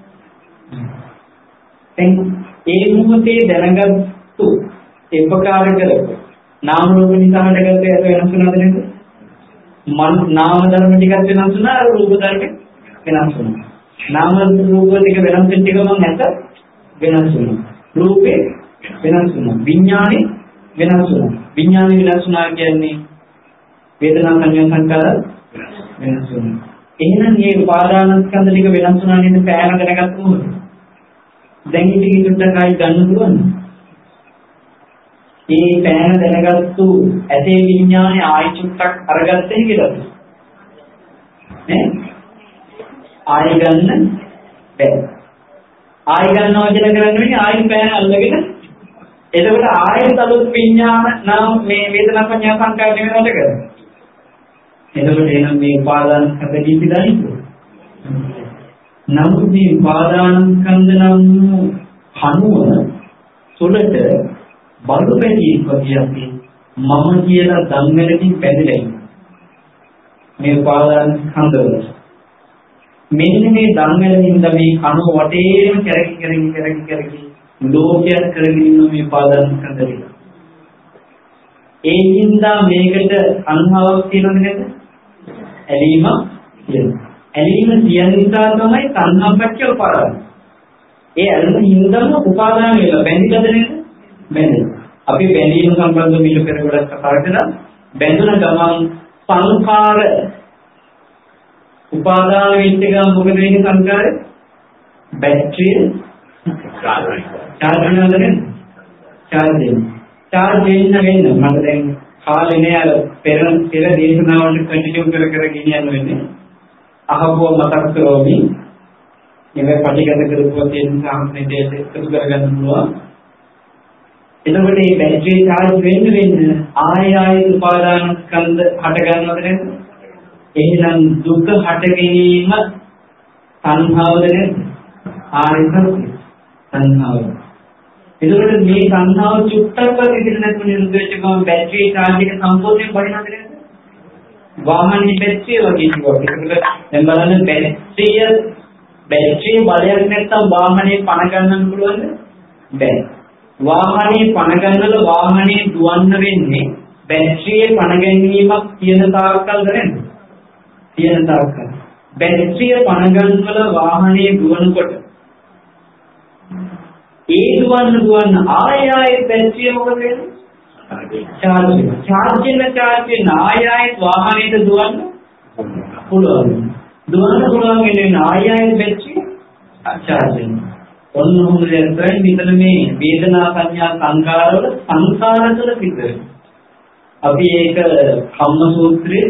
[SPEAKER 2] දැන් ඒ මොහොතේ දැනගත්තු ඒපකාර කරපු නාම රූප නිසා හටගත්ත ඒක වෙනස් වෙනවද නේද? නාම ධර්ම ටිකක් වෙනස් වුණා, රූප ධර්ම වෙනස් වුණා. නාම රූප ටික වෙනස් වෙච්ච එක මම නැත වෙනස් වුණා. රූපේ වෙනස් වුණා. විඥානේ වෙනස් වුණා. විඥානේ වෙනස් වුණා කියන්නේ වේදනා සංඥා සංකාර වෙනස් වුණා. එහෙනම් මේ උපාදානස්කන්ධ ටික වෙනස් වුණා නේද? පෑන දැනගත්ත මොකද? දැන් ඉතින් චුට්ටක් ආයි ගන්න පුළුවන්ද? මේ පෑන දැනගත්තු ඇතේ විඥානේ ආයි චුට්ටක් අරගත්තේ කියලාද? නේ? ආයි ගන්න බැහැ. ආයි ගන්නවා කියලා කරන්නේ ආයි පෑන අල්ලගෙන එතකොට ආයෙත් අලුත් විඥාන නම් මේ වේදනා සංඥා සංකාර නෙවෙයිද කරන්නේ. එතකොට එනම් මේ උපාදාන ස්කන්ධ දීපිදානික. නමුත් මේ උපාදාන ස්කන්ධ නම් කනුව තුළට බලු බැදී කියන්නේ මම කියලා ධම්මලකින් පැදලා ඉන්නේ. මේ උපාදාන ස්කන්ධ වල මෙන්න මේ ධම්මලින්ද මේ කනුව වටේම කරකි ලෝකයක් කරගෙන ඉන්න මේ උපාදාන ස්කන්ධ ටික. ඒ හින්දා මේකට අනුභවයක් තියෙනවද නේද? ඇලීම තියෙනවා. ඇලීම තියෙන නිසා තමයි සංහම්පච්ච උපාදාන. ඒ ඇලීම හින්දාම උපාදාන වෙලා බැඳිලාද නේද? බැඳෙනවා. අපි බැඳීම සම්බන්ධව මිල පෙර ගොඩක් කතා කරලා බැඳුන ගමන් සංඛාර උපාදාන වෙච්ච ගමන් මොකද වෙන්නේ සංඛාරේ? බැටරිය චාර්ජ් වෙනවද නේද? චාර්ජ් වෙන්න මට දැන් කාලේ නෑ අර පෙර දේශනාවලට කන්ටිනියු කර ගෙනියන්න වෙන්නේ. අහපුව මතක් කරෝමි. මේ පටිගත කරපුවා තියෙන සාහනේ දෙයට එකතු කරගන්න පුළුවන්. එතකොට මේ බැටරිය චාර්ජ් වෙන්න ආය උපාදාන ස්කන්ධ හට ගන්නවද නේද? එහෙනම් දුක හට ගැනීම සංභාවද නේද? ආරිසත් සංහාව. එතකොට මේ සංහාව චුට්ටක්වත් ඉතිරි නැතුව නිරුද්ධ වෙච්ච ගමන් බැටරියේ චාර්ජ් එක සම්පූර්ණයෙන් බහිනවද නේද? වාහනේ බැටරිය වගේ කිව්වා. ඒකට දැන් බලන්න බැටරිය බලයක් නැත්තම් වාහනේ පණ ගන්නන්න පුළුවන්ද? බැහැ. වාහනේ පණ ගන්නල වාහනේ දුවන්න වෙන්නේ බැටරියේ පණ ගැනීමක් තියෙන තාක්කල්ද නේද? තියෙන තාක්කල්. බැටරිය පණ ගන්නවල වාහනේ දුවනකොට ඒ දුවන්න ආයෙත් බැටරිය මොකද වෙන්නේ? චාර්ජ් වෙනවා. චාර්ජ් වෙන ආයෙත් වාහනේට දුවන්න පුළුවන්. දුවන්න පුළුවන් වෙන ආයෙත් බැටරිය චාර්ජ් වෙනවා. ඔන්න ඔහොම දෙයක් මෙතන මේ වේදනා සංඥා සංකාරවල සංකාර තුළ සිද්ධ වෙනවා. අපි ඒක කම්ම සූත්‍රයේ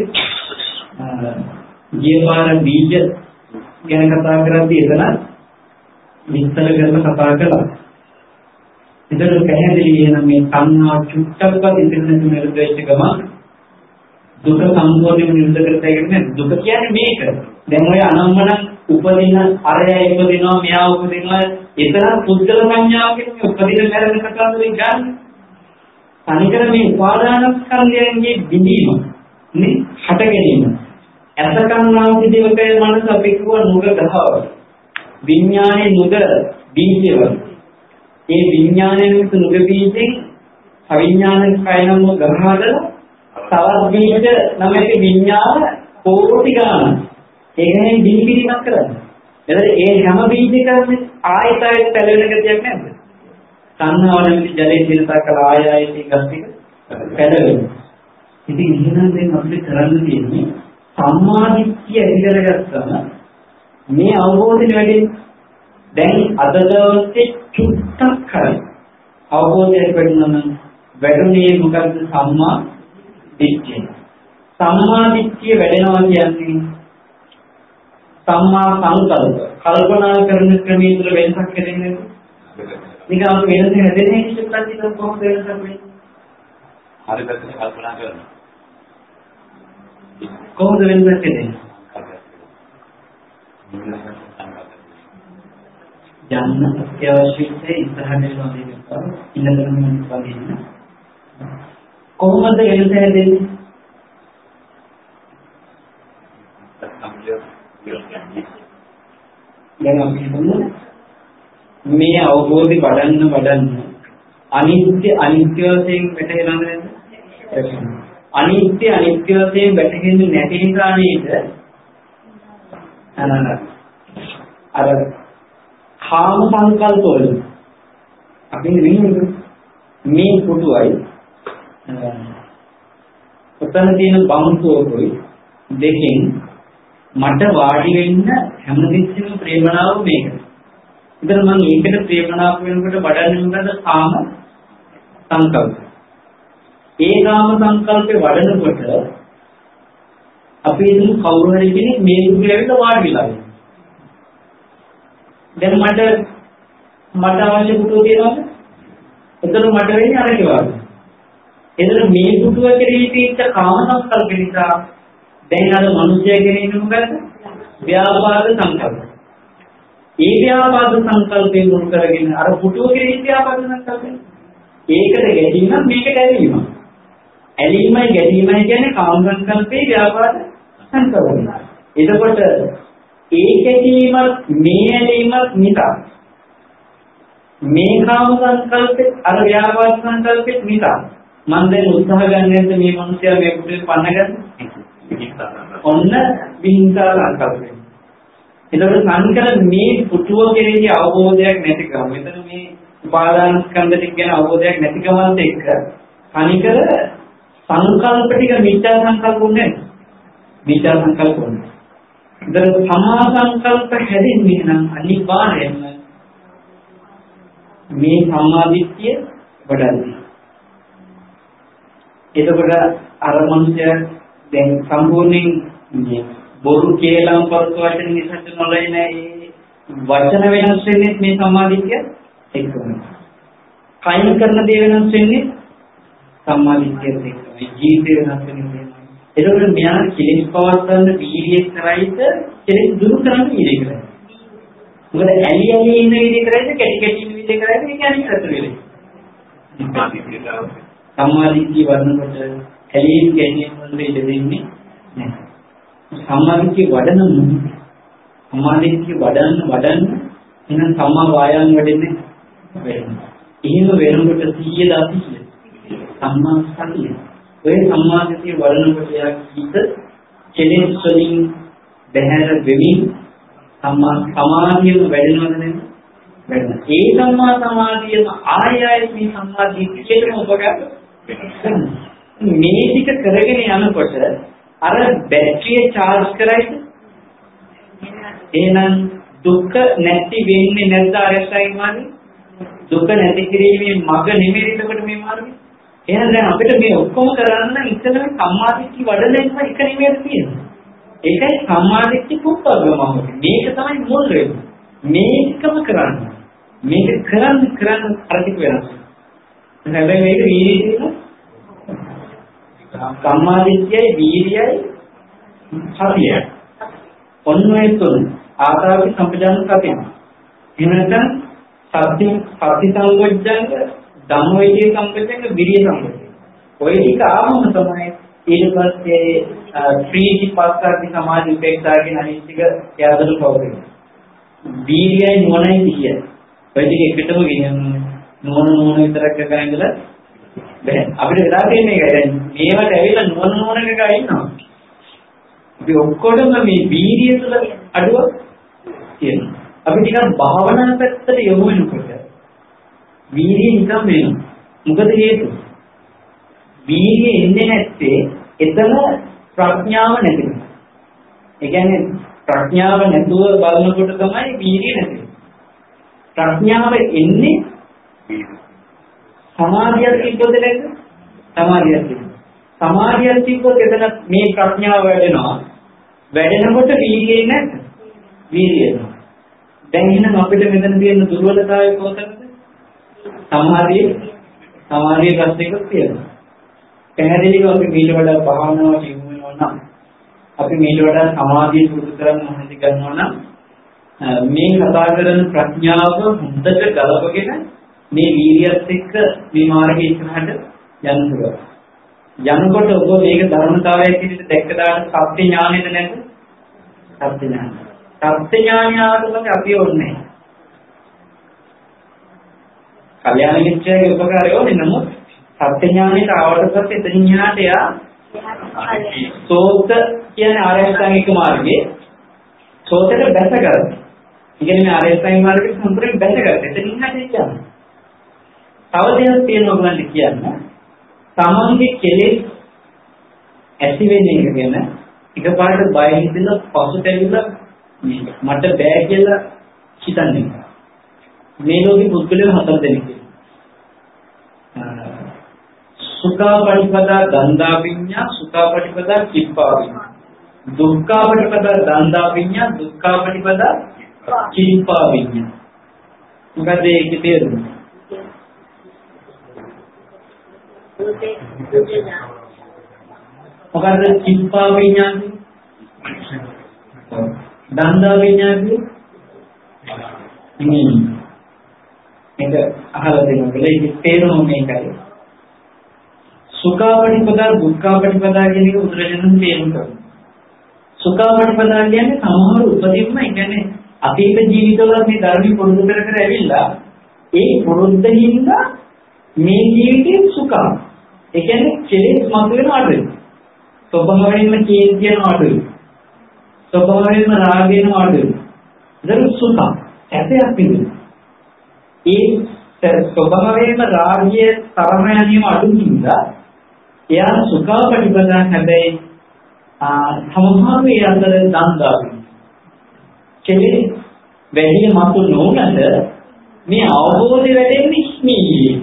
[SPEAKER 2] ජීවමාන බීජ ගැන කතා කරද්දී එතන විස්තර කරලා කතා කළා. ඒතර පැහැදිලි වෙන මේ සංඥා චුට්ටක්වත් ඉතිරෙන්න නිර්දේශ ගම දුක සම්පූර්ණයෙන්ම නිරුද්ධ කරතයි කියන්නේ දුක කියන්නේ මේක. දැන් ඔය අනම්මන උපදින අරය ඉපදිනවා මෙයා උපදිනවා ඒතර පුද්ගල සංඥාවකින් මේ උපදින මරණ කතාවලින් ගන්න. අනිකර මේ උපාදානස්කන්ධයන්ගේ බිඳීම නේ හට ගැනීම. අසකන්නාන්ති දේවකේ මනස අපි කියව නුග ගහව. විඥානේ නුග බීජව. ඒ විඥානයේ නුග බීජෙන් අවිඥානික කයනම ගහහදලා තවත් බීජ නැමැති විඥාන කෝටි ගණන් ඒකෙන් බිනිබිනිමත් කරන්නේ. එතකොට ඒ හැම බීජයකම ආයතයට පැලවෙන ගතියක් නැද්ද? සංහාවනෙදි ජලයේ දිනතා කල ආයතී ගස්තික පැලවෙනවා. ඉතින් එහෙනම් දැන් අපිට කරන්න තියෙන්නේ සම්මාදිට්ඨිය ඇති කරගත්තම මේ අවබෝධය වැඩි. දැන් අද දවසේ චුට්ටක් කරයි අවබෝධයක් වැඩිනම් වැඩුණේ මොකද්ද? සම්මා දිට්ඨිය. සම්මා දිට්ඨිය වැඩෙනවා කියන්නේ සම්මා සංකල්ප කල්පනා කරන ක්‍රමයේ තුල වෙනසක් වෙන්නේ නේද? නිකන් අපි වෙනස හැදෙන්නේ ඉස්සෙල්ලා කොහොමද වෙනසක් වෙන්නේ?
[SPEAKER 3] හරියට කල්පනා කරනවා.
[SPEAKER 2] කොහොමද වෙනසක් වෙන්නේ? යන්න අවශ්‍යයි ඉස්සරහට යනවා දෙන්නවා. ඉන්නතරම වගේ කොහොමද වෙනස හැදෙන්නේ? දැන් අපි හිතමු මේ අවබෝධي වඩන්න අනිත්‍ය වශයෙන් වැටහෙනවද නැද්ද? අනිත්‍ය වශයෙන් වැටහෙන්නේ නැති නිසා නේද? අර කාම සංකල්ප වල අපි මේ පුදුයි උතන තියෙන බම්තුවකුයි දෙකෙන් මට වාඩි වෙන්න හැමදෙස්සෙම ප්‍රේමනාව මේක. ඉතින් මම ඒකට ප්‍රේමනාව වෙනකොට වඩන්නේ මොකද? කාම සංකල්ප. ඒ කාම සංකල්පේ වඩනකොට අපි ඉතින් කවුරු හරි කෙනෙක් මේ දුකේට වාඩි වෙලා ඉන්නවා. දැන් මට අවශ්‍ය පුටුව තියෙනවද? එතන මට වෙන්නේ අර කියලා. එතන මේ පුටුව කෙරෙහි තියෙච්ච කාම සංකල්ප නිසා දැන් අර මිනිස්යා කෙරෙහි මොකද? ව්‍යාපාද සංකල්ප. ඒ ව්‍යාපාද සංකල්පයෙන් මුල් කරගෙන අර පුටුව කෙරෙහි ව්‍යාපාද සංකල්පය. ඒකට ගැටීමක් මේකට ඇලීමක්. ඇලීමයි ගැටීමයි කියන්නේ කාම සංකල්පේ ව්‍යාපාද සංකල්පය. එතකොට ඒ ගැටීමත් මේ ඇලීමත් නිසා මේ කාම සංකල්පෙත් අර ව්‍යාපාද සංකල්පෙත් නිසා මම දැන් උත්සාහ ගන්නද මේ මිනිස්යා මේ පුටුවේ පන්න ගන්න? ඔන්න විහිංසා සංකල්පය. එතකොට සංකල්ප මේ පුටුව කෙරෙහි අවබෝධයක් නැතිකම. මෙතන මේ උපාදාන ස්කන්ධ ටික ගැන අවබෝධයක් නැතිකමත් එක්ක අනිකර සංකල්ප ටික මිත්‍යා සංකල්ප උනේ. මිත්‍යා සංකල්ප උනේ. ඉතින් සමා සංකල්ප හැදෙන්නේ නම් අනිවාර්යයෙන්ම මේ සම්මාදිට්ඨිය වඩන්නේ. එතකොට අර මනුස්සය දැන් සම්පූර්ණයෙන් බොරු කියලා පරත වචන නිසඳ නොලයි නෑ. වචන වෙනස් වෙන්නේ මේ සම්මාදිට්ඨිය එක්කම. කයින් කරන දේ වෙනස් වෙන්නේ සම්මාදිට්ඨියත් එක්කම. ජීවිතය වෙනස් වෙන්නේ. එතකොට මෙයා කෙලෙස් පවත්වන්න වීර්යය කරයිද කෙලෙස් දුරු කරන්න වීර්යය කරයි. මොකද ඇලි ඉන්න වීර්යය කරයිද කැටි ඉන්න වීර්යය කරයිද ඒක අනිත් අතට වෙලයි. සම්මාදිට්ඨිය වඩනකොට ඇලීම් ගැනීම වල ඉඳ දෙන්නේ නැහැ. සම්මාදිට්ඨිය වඩන මොහොත සම්මාදිට්ඨිය වඩන්න එහෙනම් සම්මා වායාම වැඩෙන්නේ වෙනවා. එහෙම වෙනකොට 100 සම්මා සතිය. ඔය සම්මාදිට්ඨිය වඩනකොට යා හිත කෙලෙස් වලින් බැහැර වෙමින් සම්මා සමාධියම වැඩෙනවද නැද්ද? වැඩෙනවා. ඒ සම්මා සමාධියම ආයයයි මේ සම්මාදිට්ඨියටම උපකාර මේ ටික කරගෙන යනකොට අර බැටරිය charge කරයිද? එහෙනම් දුක නැති වෙන්නේ නැද්ද ආර්යසත්‍යයි මාර්ගය? දුක නැති කිරීමේ මඟ නෙමෙයි එතකොට මේ මාර්ගය. එහෙනම් දැන් අපිට මේ ඔක්කොම කරන්න ඉස්සෙල්ලා සම්මාදිට්ඨිය වඩලා ඉන්න එක නෙමෙයි තියෙන්නේ. ඒකයි සම්මාදිට්ඨිය පුත්තගමම. මේක තමයි මුල් වෙන්නේ. මේකම කරන්න. මේක කරන්න අරකිට වෙනවා. හැබැයි මේක වීර්යය සම්මාදිට්ඨියයි වීර්යයයි සතියයි. ඔන්න ඔය තුන ආතාවි සම්පජාන සතිය. එහෙම නැත්නම් සති සංගොජ්ජංග ධම්මවිචේ සම්පජාන විරිය සම්පජාන. ඔය ටික ආවම තමයි ඊට පස්සේ ප්‍රීති පස්සාති සමාධි උපේක්ෂා කියන අනිත් ටික යාදරු පවතින. වීර්යයි නුවණයි සිහිය. ඔය ටික එකටම ගෙනියන්න නුවණ විතරක් කරගෙන ඉඳලා බෑ. අපිට වෙලා තියෙන එක දැන් මේවට ඇවිල්ලා නුවණ එකක ඉන්නවා. අපි ඔක්කොටම මේ වීර්යය තුළ අඩුවක් තියෙනවා. අපි ටිකක් භාවනා පැත්තට යොමු වෙනකොට වීර්යය නිකම් වෙනවා. මොකද හේතුව? වීර්යය එන්නේ නැත්තේ එතන ප්‍රඥාව නැති වෙනවා. ඒ කියන්නේ ප්‍රඥාව නැතුව බලනකොට තමයි වීර්යය නැති වෙන්නේ. ප්‍රඥාව එන්නේ සමාධියක් තිබ්බොත් නේද? සමාධියක් තිබ්බොත්. සමාධියක් තිබ්බොත් එතන මේ ප්‍රඥාව වැඩෙනවා. වැඩෙනකොට වීර්යය නැද්ද? වීර්යය. දැන් එහෙනම් අපිට මෙතන තියෙන දුර්වලතාවය කොහොමද? සමාධියේ ප්‍රශ්නයක් තියෙනවා. පැහැදිලිව අපි මීට වඩා භාවනාවට යොමු වෙනවා නම් අපි මීට වඩා සමාධිය පුරුදු කරන්න මොහොතේ කරනවා නම් මේ කතා කරන ප්‍රඥාව හොඳට ගලපගෙන මේ වීර්යයත් එක්ක මේ මාර්ගයේ ඉස්සරහට යන්න පුළුවන්. යනකොට ඔබ මේක ධර්මතාවයක් විදිහට දැක්ක දාන සත්‍ය ඥානෙද නැද්ද? සත්‍ය ඥාන. සත්‍ය ඥානය ආවම අපි ඕනේ. කල්‍යාණ මිත්‍රයාගේ උපකාරය ඕනේ නමුත් සත්‍ය ඥානයට ආවට පස්සේ එතනින් ඥානට යා සෝත කියන ආර්යසංගික මාර්ගයේ සෝතට බැස කරගන්න. ඉතින් මේ ආර්යසංගික මාර්ගයේ සම්පූර්ණ බැස කරගන්න. එතනින් ඥානට යනවා. තව දෙයක් තියෙනවා බලන්න කියන්න. තමන්ගේ කෙලෙස් ඇති වෙන එක ගැන එකපාරට බය හිතෙලා පසුතැවිලා මට බෑ කියලා හිතන්නේ. මේ ලෝකෙ පුද්ගලයන් හතර දෙනෙක්. සුඛාපටිපදා දන්දාපිඤ්ඤා සුඛාපටිපදා කිප්පාපිඤ්ඤා දුක්ඛාපටිපදා දන්දාපිඤ්ඤා දුක්ඛාපටිපදා කිප්පාපිඤ්ඤා. මොකද ඒකේ තේරුම? මොකද කිප්පාපිඤ්ඤා දන්දාපිඤ්ඤා කියන්නේ මේක අහලා දෙනවා. ඒක තේරුම මේකයි. සුඛාපටිපදා දුක්ඛාපටිපදා කියන එක උදාහරණයක් තේරුම් ගන්න. සුඛාපටිපදා කියන්නේ සමහර උපදීන්ම කියන්නේ අතීත ජීවිතවල මේ ධර්ම පුරුදු කර කර ඇවිල්ලා ඒ පුරුද්දින්ද මේ ජීවිතේ සුඛ. ඒ කියන්නේ කෙලෙස් මතුවෙන අඩුයි. ස්වභාවයෙන්ම කියන අඩුයි. ස්වභාවයෙන්ම රාගයෙන් අඩුයි. ඒක සුඛ. ඇතයක් පිළිගන්න. ඒ ස්වභාවයෙන්ම රාගය තරම යන්නේම අඩු නිසා එයා සුඛාපටිපදා හැබැයි සමහරවිට අතර දන්දාවි. කෙලෙස් වැඩි මතු නොවනද මේ අවබෝධය වැඩෙන්නේ ඉස්මීට.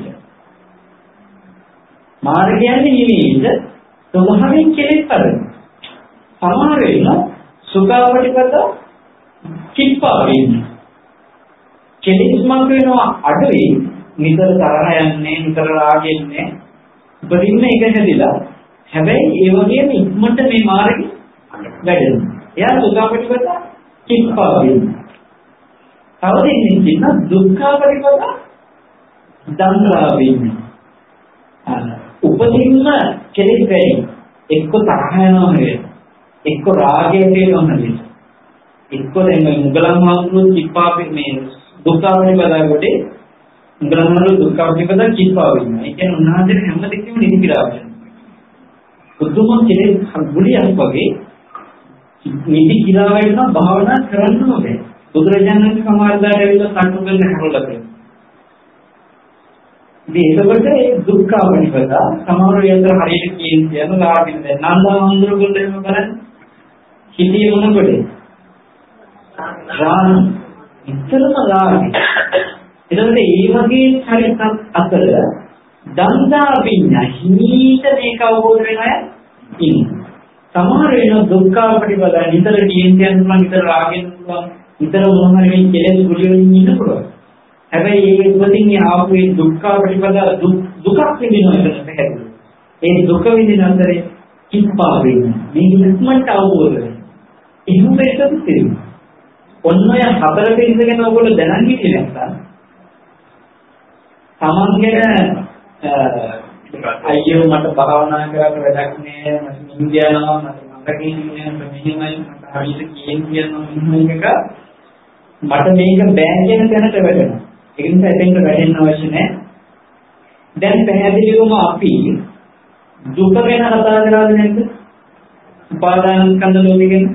[SPEAKER 2] මාර්ගයන්නේ නිමීට ස්වභාවයෙන් කෙලෙස් කරන. සමහර වෙලාව සුඛාපටිපදා කිප්පා වෙන්නේ. කෙලෙස් මඟ වෙනවා අඩුයි නිතර තරහ යන්නේ නිතර රාගෙන්නේ උපදින්න එක හැදිලා හැබැයි ඒ වගේම ඉක්මනට මේ මාර්ගෙ වැඩෙනවා. එයා සුඛාපටිපදා කිප්පා වෙනවා. තව දෙන්නේ කියන දුක්ඛාපටිපදා දන්දා වෙනවා. උපදින්න කෙලෙස් වැඩි එක්ක තරහ යනවා නෙවෙයි එක්ක රාගයෙන් වෙනවා නෙවෙයි එක්ක දැන් මුගලන් මහතුරු කිප්පා මේ දුක්ඛාපටිපදා කොටේ මුගලන්වල දුක්ඛාපටිපදා කිප්පා වෙනවා. ඒ කියන්නේ උන්වහන්සේ හැම දෙයක්ම නිදි කියලා වෙනවා. බුදුම කෙලෙස් ගුලියක් වගේ නිදි කියලා වෙනවා භාවනා කරන්න ඕනේ. බුදුරජාණන් සමාදායට ඇවිල්ලා සම්පූර්ණ කරලා තියෙනවා. ඉතින් එතකොට ඒ දුක්ඛාපටිපදා සමහර වෙලාවට හරියට කියන ලාභින් දැන් නන්දාවන්දුරුගොල්ලෝ එහෙම බලන්න හිතේ මොනකොටේ රාග ඉතරම ලාභයි. එතකොට ඒ වගේ චරිතත් අතර දන්දා විඤ්ඤා හිමීට මේක අවබෝධ වෙන අය ඉන්නවා. සමහර වෙන දුක්ඛ ප්‍රතිපද නිතර කීයෙන් පුළුවන් නිතර රාගෙන් පුළුවන් නිතර මොනවා හරි කෙලෙස් ගුලිය වලින් ඉන්න පුළුවන්. හැබැයි ඒ උපතින් ආපු ඒ දුක්ඛ ප්‍රතිපද දුකක් විඳිනවා කියන පැහැදිලි. ඒ දුක විඳින අතරේ කිප්පා වෙන්නේ. මේ ඉක්මනට අවබෝධ වෙනවා. එහෙම එකක් තියෙනවා. ඔන්න ඔය හතර පිළිසගෙන ඔයගොල්ලෝ දැනන් හිටියේ නැත්නම් තමන් ගැන අයියෝ මට භාවනා කරන්න වැඩක් නෑ මට නිින්දයනවා මට මතකෙන්නේ නෑ මෙහෙමයි මට හරියට කියනවා මේක මට මේක බෑ කියන තැනට වැටෙනවා. ඒ නිසා එතෙන්ට වැටෙන්න අවශ්‍ය නෑ. දැන් පැහැදිලිවම අපි දුක ගැන කතා කරාද නැද්ද? උපාදාන ස්කන්ධ ලෝකෙ ගැන.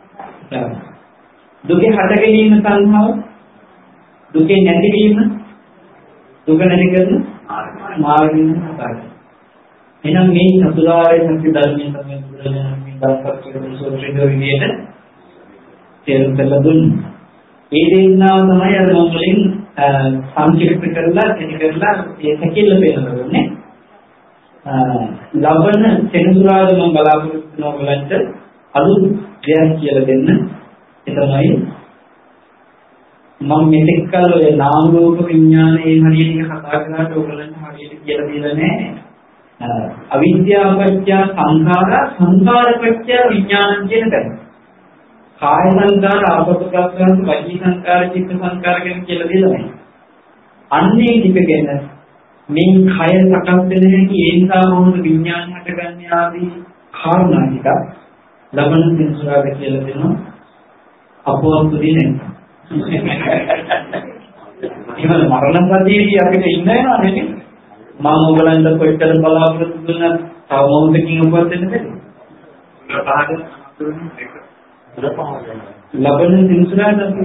[SPEAKER 2] දුකේ හට ගැනීම සංහව දුකේ නැතිවීම දුක නැති කරන මාර්ගයෙන් හතරයි. එහෙනම් මේ චතුරාර්ය සත්‍ය ධර්මයේ තමයි බුදුරජාණන් මේ ධර්මපත්‍රයේ සෝත්‍රයේ විදියට තේරුම් කරලා දුන්නේ. ඒ දේශනාව තමයි අර මම වලින් සංක්ෂිප්ත කරලා එනි කරලා ඒ සැකෙල්ල පෙන්නන්නේ. ලබන සෙනසුරාද මම බලාපොරොත්තු වෙන ඔයගලන්ට අලුත් දෙයක් කියලා දෙන්න. ඒ තමයි මම මෙතෙක් කල ඔය නාම රූප විඥානයේ හරියට කතා කරාට ඔයගලන්ට හරියට කියලා දෙලා නැහැ. අවිද්‍යාව පත්‍ය සංඛාර සංඛාර පත්‍ය විඥාන කියන තැන. කාය සංඛාර ආපෝපකාර වචී සංඛාර චිත්ත සංඛාර කියලා දෙලා නැහැ. අන්නේ ටික ගැන මේ කය සකස් වෙන හැටි ඒ නිසා මොහොත විඥාන හටගන්නේ ආදී කාරණා ටික ලබන දිනසුරාද කියලා දෙනවා. අපෝස්තු දිනේ. එහෙනම් මරණ පදේදී අපිට ඉන්න වෙනවා නේද? මම ඔයගලන්ට කොච්චර බලාපොරොත්තු දුන්නත් තව මොහොතකින් උපත් වෙන්න බැහැ. ලබන දිනසුරාද අපි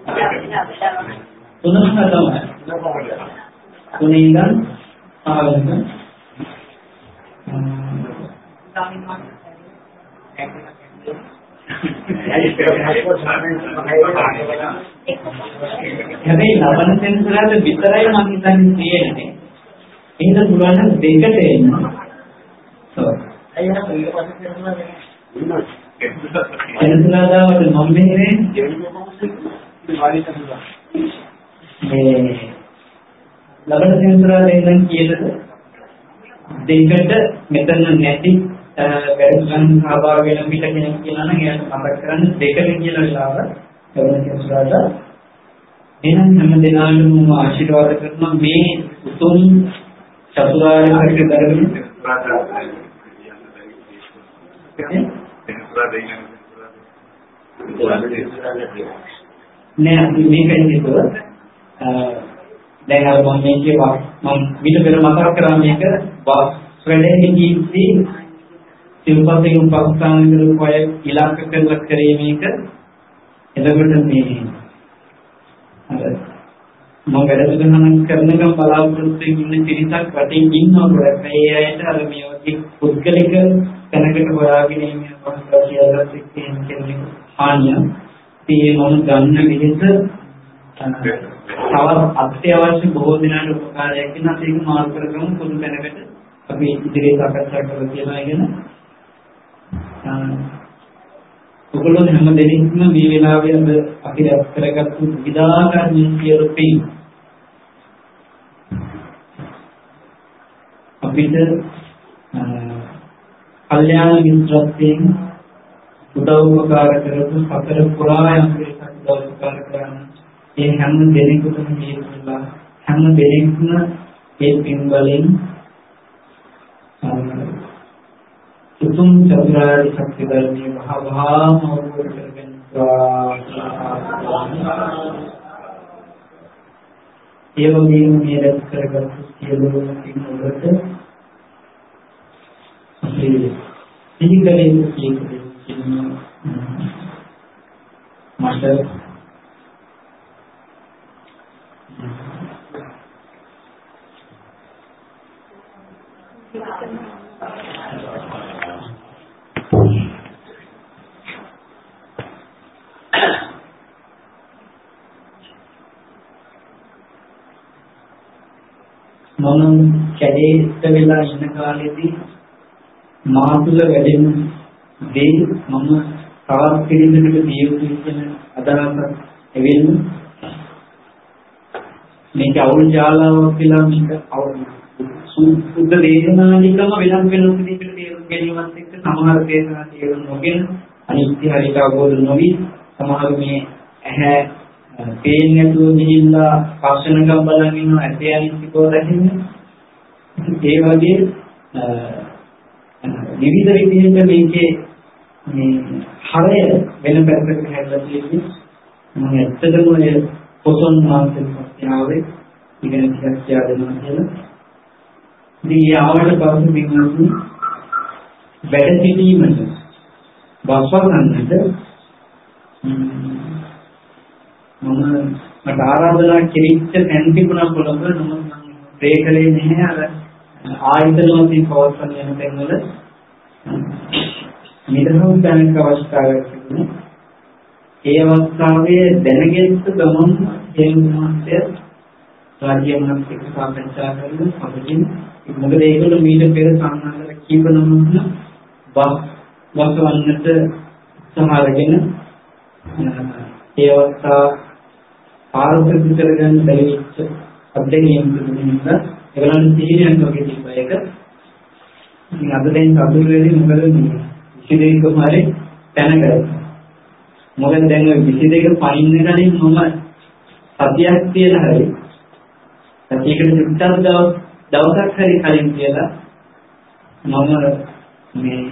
[SPEAKER 2] තුනක් තමයි. තුනේ ඉඳන් ආවෙන්න. හැබැයි ලබන සෙන්සරාද විතරයි මම හිතන්නේ තියෙන්නේ. එහෙනම් පුළුවන් දෙකට එන්න. අයියෝ ඊට පස්සේ සෙන්සරාදාවට මම මෙහෙනේ මේ ලබන සෙන්සරාද ඉඳන් කියනද දෙකට මෙතන නැති වැඩසටහන් සහභාගී වෙන පිට කෙනෙක් කියනවා නම් එයාට මතක් කරන්න දෙකට කියලා වෙලාව ලබන සෙන්සරාද එහෙනම් හැම දිනකටම ආශිර්වාද කරනවා මේ උතුම් චතුරාර්ය සත්‍ය ධර්මයේ නෑ මේකෙන් හිතුව දැන් අර මම කියවා මම විතර පෙර මතක් කරා මේක වැඩේ ජීවිතේ සිල්පතේ උපස්ථාන කරපු අය ඉලක්ක කරලා කරේ මේක එතකොට මේ අර මම වැඩසටහන කරනකම් බලාපොරොත්තු ඉන්න පිරිසක් වටින් ඉන්නවා ඒ අයට අර මේ වගේ පුද්ගලික තැනකට හොයාගෙන ඉන්න අවස්ථාව කියලා කියන්නේ හානිය. ඒ මම ගන්න විදිහට තවත් අත්‍යවශ්‍ය බොහෝ දෙනාට උපකාරයක් වෙන ඒක මාර්ග කරගමු පොදු තැනකට අපි ඉදිරියට සාකච්ඡා කරලා තියනවා කියන ඔයගොල්ලෝ හැම දෙනෙක්ම මේ වෙලාවේ අද අපි රැස් කරගත්තු විවිධාකාර නිසියරුපේ අපිට කල්යාණ මිත්‍රත්වයෙන් උදව් උපකාර කරපු සතර පුරායන් පිරිසක් උදව් උපකාර කරන ඒ හැම දෙනෙකුටම හේතුලා හැම දෙනෙක්ම ඒ පින්වලින් උතුම් චතුරාර්ය සත්‍ය ධර්මයේ මහාවහාම අවබෝධ කරගන්නවා. ඒ වගේම මේ රැස් කරගත්තු සියලුම පින්වලට අපි සිහිකරේ කියන මට මම කැලේට වෙලා ඉන්න කාලෙදී මා තුළ වැඩෙන දේ මම තවත් පිළිඳකට දිය යුතුයි කියන අදහසක් එවෙන්න මේක අවුල් ජාලාවක් කියලා මේක සුද්ධ වේදනානිකම වෙනස් වෙන විදිහට තේරුම් ගැනීමත් එක්ක සමහර දේශනා තේරුම් නොගෙන අනිත්‍ය හරියට අවබෝධ නොවි සමහර මේ ඇහැ පේන්නේ නැතුව ගිහිල්ලා පස්සනකම් බලන් ඉන්නවා ඇතේ අනිත්‍යකව දැකින්නේ ඒ වගේ විවිධ විදිහට මේකේ මේ හරය වෙන පැත්තකට හැදලා තියෙන්නේ මම ඇත්තටම ඔය පොසොන් මාසෙත් පස්සේ ඉගෙන ටිකක් කියලා දෙනවා කියලා. ඉතින් ආවට පස්සේ මිනිස්සු වැඩ සිටීමට බස්වන්නට මට ආරාධනා කෙරිච්ච තැන් තිබුණා පොළොව නමුත් මම ප්‍රේකලේ නැහැ අර ආයතනවලින් පවත්වන යන තැන්වල නිදහස් දැනක අවස්ථාවක් තිබුණා. ඒ අවස්ථාවේ දැනගෙත් ගමන් හේතුමාත්‍ය රාජ්‍යමත් එක්ක සාකච්ඡා කරලා අපින් මොකද ඒගොල්ලෝ මීට පෙර සම්මානවල කීප නමුත් වස්වන්නට සමහරගෙන ඒ අවස්ථාව පාරමිත කරගන්න බැරි වෙච්ච අධ්‍යයනයක් තිබුණා. ඒගොල්ලන් සිහිනයක් වගේ තිබ්බා ඒක. ඉතින් අද දැන් අඳුර වෙන්නේ මොකද මේ 22 කුමාරේ දැනගත්තා. මොකද දැන් ඔය 22 පයින් ගලින් මම සතියක් කියලා හරි සතියකට සුත්තර දවසක් හරි කලින් කියලා මම මේ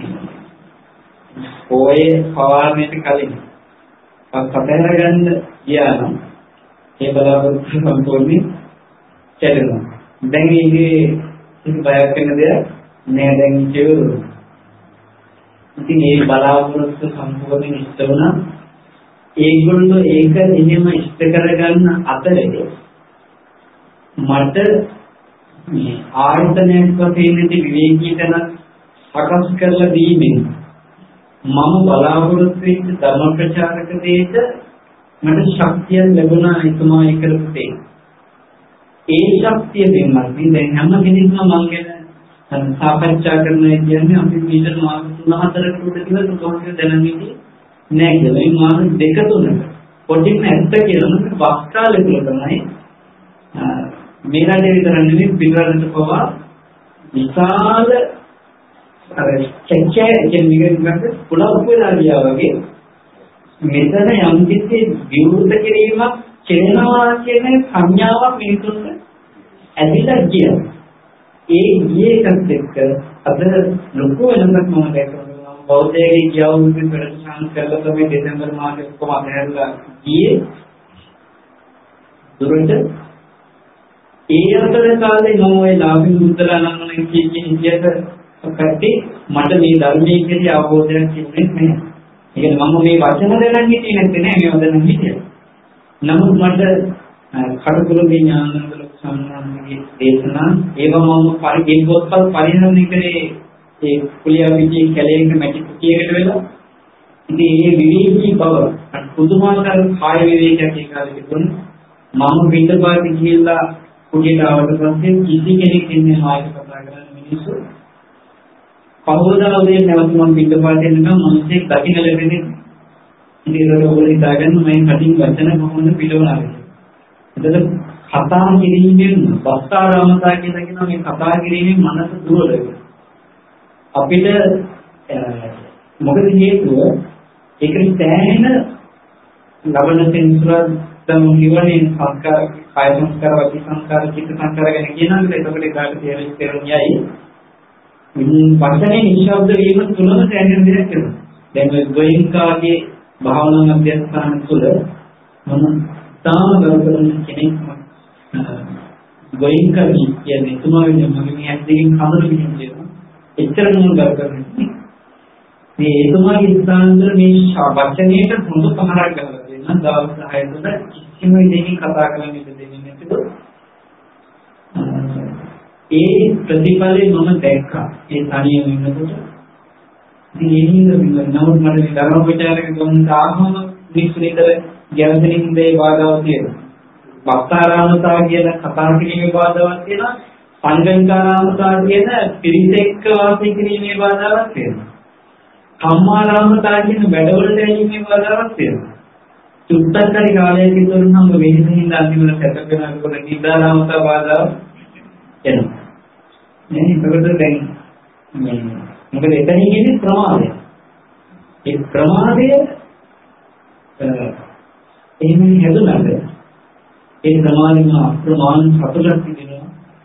[SPEAKER 2] ඔය පවාරණයට කලින් පස්සතර ගන්න ගියා නම් ඒ බලාපොරොත්තු සම්පූර්ණයෙන් කැඩෙනවා. දැන් ඉන්නේ බයක් වෙන දෙයක් නෑ දැන් ඉතිවරු. ඉතින් මේ බලාපොරොත්තු සම්පූර්ණයෙන් ඉෂ්ට වුණා. ඒගොල්ලෝ ඒක ඉන්නම ඉෂ්ට කරගන්න අතරේ මට මේ ආයතනයක් වශයෙන් විවේකී තැන සකස් කරලා දීමෙන් මම බලාපොරොත්තු වෙච්ච ධර්ම ප්‍රචාරක දෙයට මට ශක්තිය ලැබුණා එතුමා ඒ කරපු දේ. ඒ ශක්තිය දෙන්නත් දැන් හැම කෙනෙක්ම මම ගැන සාකච්ඡා කරනවා කියන්නේ අපි මීටර මාස 3-4කට උඩ කියලා සුදුසුකම් දැනන්නේ නෑ කියලා. මේ මාස 2-3ක පොඩිම ඇත්ත කියලා නම් වස්කාලේ තුල තමයි මේ රටේ විතර නෙවෙයි පිටරට පවා විශාල අර චෙක්චේ කියන්නේ පුළා උපේලා ගියා වගේ මෙතන යම් කිසි විවෘත කිරීමක් කෙරෙනවා කියන සංඥාවක් මිනිසුන්ට ඇතිලා ගියා. ඒ ගියේ එකත් එක්ක අද ලොකු වෙනසක් මම දැක්කා. බෞද්ධයේ කියවුම් ප්‍රතිසං කරලා තමයි දෙසැම්බර් මාසෙ කොහොම අතහැරලා ගියේ. දුරට ඒ අතර කාලේ මම ওই ලාභින් මුද්දලා නන්නන කීකියට කට්ටි මට මේ ධර්මයේ කෙරෙහි අවබෝධයක් තිබුණේ නැහැ. ඒ කියන්නේ මම මේ වචන දැනන් හිටියේ නැත්තේ නෑ මේව දැනන් හිටියා. නමුත් මට කඩුකුරුගේ ඥානවල සම්මානයේ දේශනා ඒවා මම පරිගොත්පත් පරිහරණය කරේ ඒ කුලියා විචේ කැලේක මැටි කුටියකට වෙලා. ඉතින් මේ විවේකී බව පුදුමාකාර කාය විවේකයක් ඒ කාලේ තිබුණා. මම පිටපාත ගිහිල්ලා කුටියට ආවට පස්සේ කිසි කෙනෙක් ඉන්නේ මායක කතා කරන මිනිස්සු පහවදා උදේ නැවත මම පිටපාත එනකම් මිනිස්සෙක් දකින්න ලැබෙන්නේ. ඉතින් ඒකට ඔයගොල්ලෝ හිතාගන්න මම කටින් වචන කොහොමද පිටවන්නේ. එතකොට කතා කිරීමෙන් වස්තාරාමතා කියලා කියන මේ කතා කිරීමෙන් මනස දුර වෙනවා. අපිට මොකද හේතුව ඒකෙන් සෑහෙන ලබන සෙන්සුරා තමයි නිවනේ සංස්කාර කාය සංස්කාර වාචික සංස්කාර චිත්ත සංස්කාර ගැන කියනවා. එතකොට ඒකට තේරුම්යයි වචනේ නිශ්ශබ්ද වීම තුනම සෑහෙන දෙයක් වෙනවා. දැන් ඔය ගෝයින්කාගේ භාවනා අධ්‍යයන තුළ මම තාම ගරුකරන කෙනෙක් ගෝයින්කා කියන්නේ තුමාගේ මගේ ඇස් දෙකෙන් කඳුළු පිටින් එච්චරම ගරු කරන්නේ. මේ එතුමාගේ ස්ථානවල මේ වචනයට හොඳ පහරක් ගහලා දෙන්න දවස් 6 තුන කිසිම දෙයකින් කතා කරන්න දෙන්නේ නැතිව ඒ ප්‍රතිඵලෙ මම දැක්කා. ඒ තනියම ඉන්නකොට ඉතින් ඒ හින්දා නමුත් මට මේ ධර්ම ප්‍රචාරක ගමනට ආවම විශ්වවිතර ගැවසෙනින් දේ බාධාවක් තියෙනවා. වක්තාරාමතා කියන කතා කිරීමේ බාධාවක් තියෙනවා. පංචවිකාරාමතා කියන පිරිසෙක්ක වාසය කිරීමේ බාධාවක් තියෙනවා. කම්මාරාමතා කියන වැඩවලට ඇලීමේ බාධාවක් තියෙනවා. චුත්තකරි කාලයක ඉඳන්ම වෙහෙසින් අන්තිමට සැප වෙනකොට නිදාරාමතා බාධාවක් එනවා. නේ ඒකට දැන් මේ මොකද එතන කියන්නේ ප්‍රමාදය. ඒ ප්‍රමාදය එහෙම හැදුනද ඒ ප්‍රමාණික අප්‍රමාණ සතුටක් තිබෙනවා.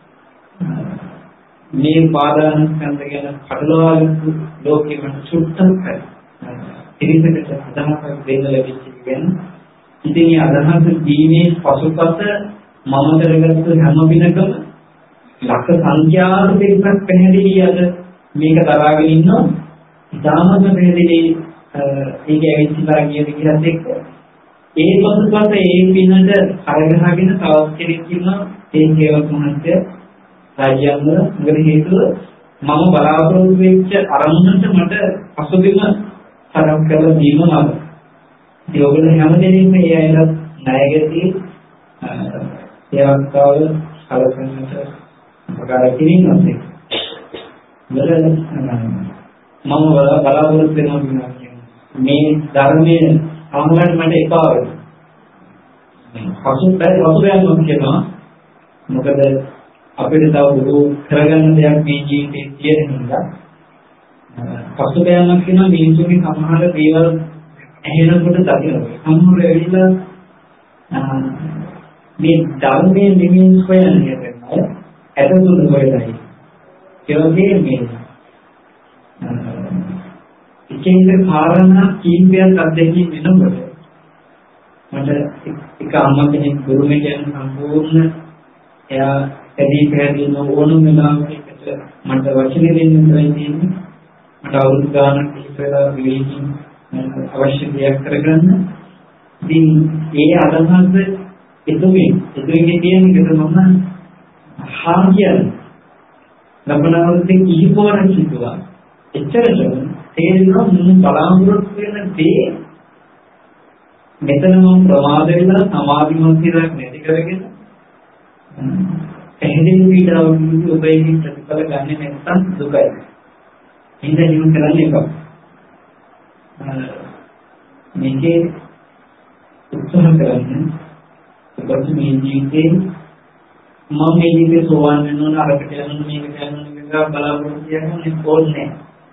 [SPEAKER 2] මේ පාදාන ස්කන්ධ ගැන කඩලවාගත්තු ලෝකෙම සුත්තක් ඉරිසකට අදහසක් දෙන්න ලැබිච්ච කියන්නේ ඉතින් මේ අදහස දීමේ පසුපස මම කරගත්තු හැම දිනකම ලක්ෂ සංඛ්‍යාත පිරිසක් පැහැදිලි අද මේක දරාගෙන ඉන්නවා. ඉතාමත් පැහැදිලි ඒක ඇවිත්ලා ගිය විදිහත් එක්ක ඒ පසුපස ඒ පිනට අරගෙනගෙන තවත් කෙනෙක් ඉන්නවා ඒ හේවත් මහත්ය රාජ්‍යංග මොකද හේතුව මම බලාපොරොත්තු වෙච්ච අරමුණට මට පසුබිම තරම් කරලා දීම නම. ඒ ඔයගොල්ලෝ හැමදේම මේ අයලා ණයගැටි සේවකතාව සලසන්නට උපකාර කිරීමත් එක්ක. මම බලාපොරොත්තු වෙනවා මේ ධර්මයේ අහන්නට මට එපා වෙනවා. පසුබෑමක් කියනවා. මොකද අපිට තව බොහෝ කරගන්න දෙයක් මේ ජීවිතේ තියෙන නිසා පසුබෑමක් කියනවා මිනිසුන්ගේ සමහර දේවල් ඇහෙනකොට දකිනවා. සමහර වෙලාවට මේ ධර්මයේ නිමින් හොයන්නේ නැහැ. ඇතුළත හොයලා. ඒ වගේ මේ ඉතින් කාරණා කීපයක් අධ්‍යයනය වෙනකොට මට එක අම්මා කෙනෙක් ගුරු මෙහෙයන් සම්පූර්ණ එයා ඇදී පැහැදිලි ඕනම වෙලාවකට මට වචන දෙන්න තියෙන්නේ මට අවුරුදු ගානක් ඉස්සෙල්ලා විවේකීන් අවශ්‍ය දෙයක් කරගන්න. ඉතින් ඒ අදහස එතුමින් තියෙන එක මම හාගියන ලබනවලදී කිහිපවරක් හිතුවා. එච්චරටම තේරෙනවා මුන් බලාපොරොත්තු වෙන දේ මෙතන මම ප්‍රමාද වෙලා සමාධිමත් කියලා නැති කරගෙන එහෙදින් පීඩාවක් උපයෝගී ප්‍රතිඵල ගන්න නැත්නම් දුකයි. ඉතින් ජීවත් කරන්න එපා. මේකේ උත්සාහ කරන්න ඔබට මේ ජීවිතේ මම මේ ජීවිතේ සෝවාන් වෙන්න ඕන අරකට යන්න ඕන මේකට යන්න ඕන කියලා බලාපොරොත්තු වෙන්නේ ඕනේ.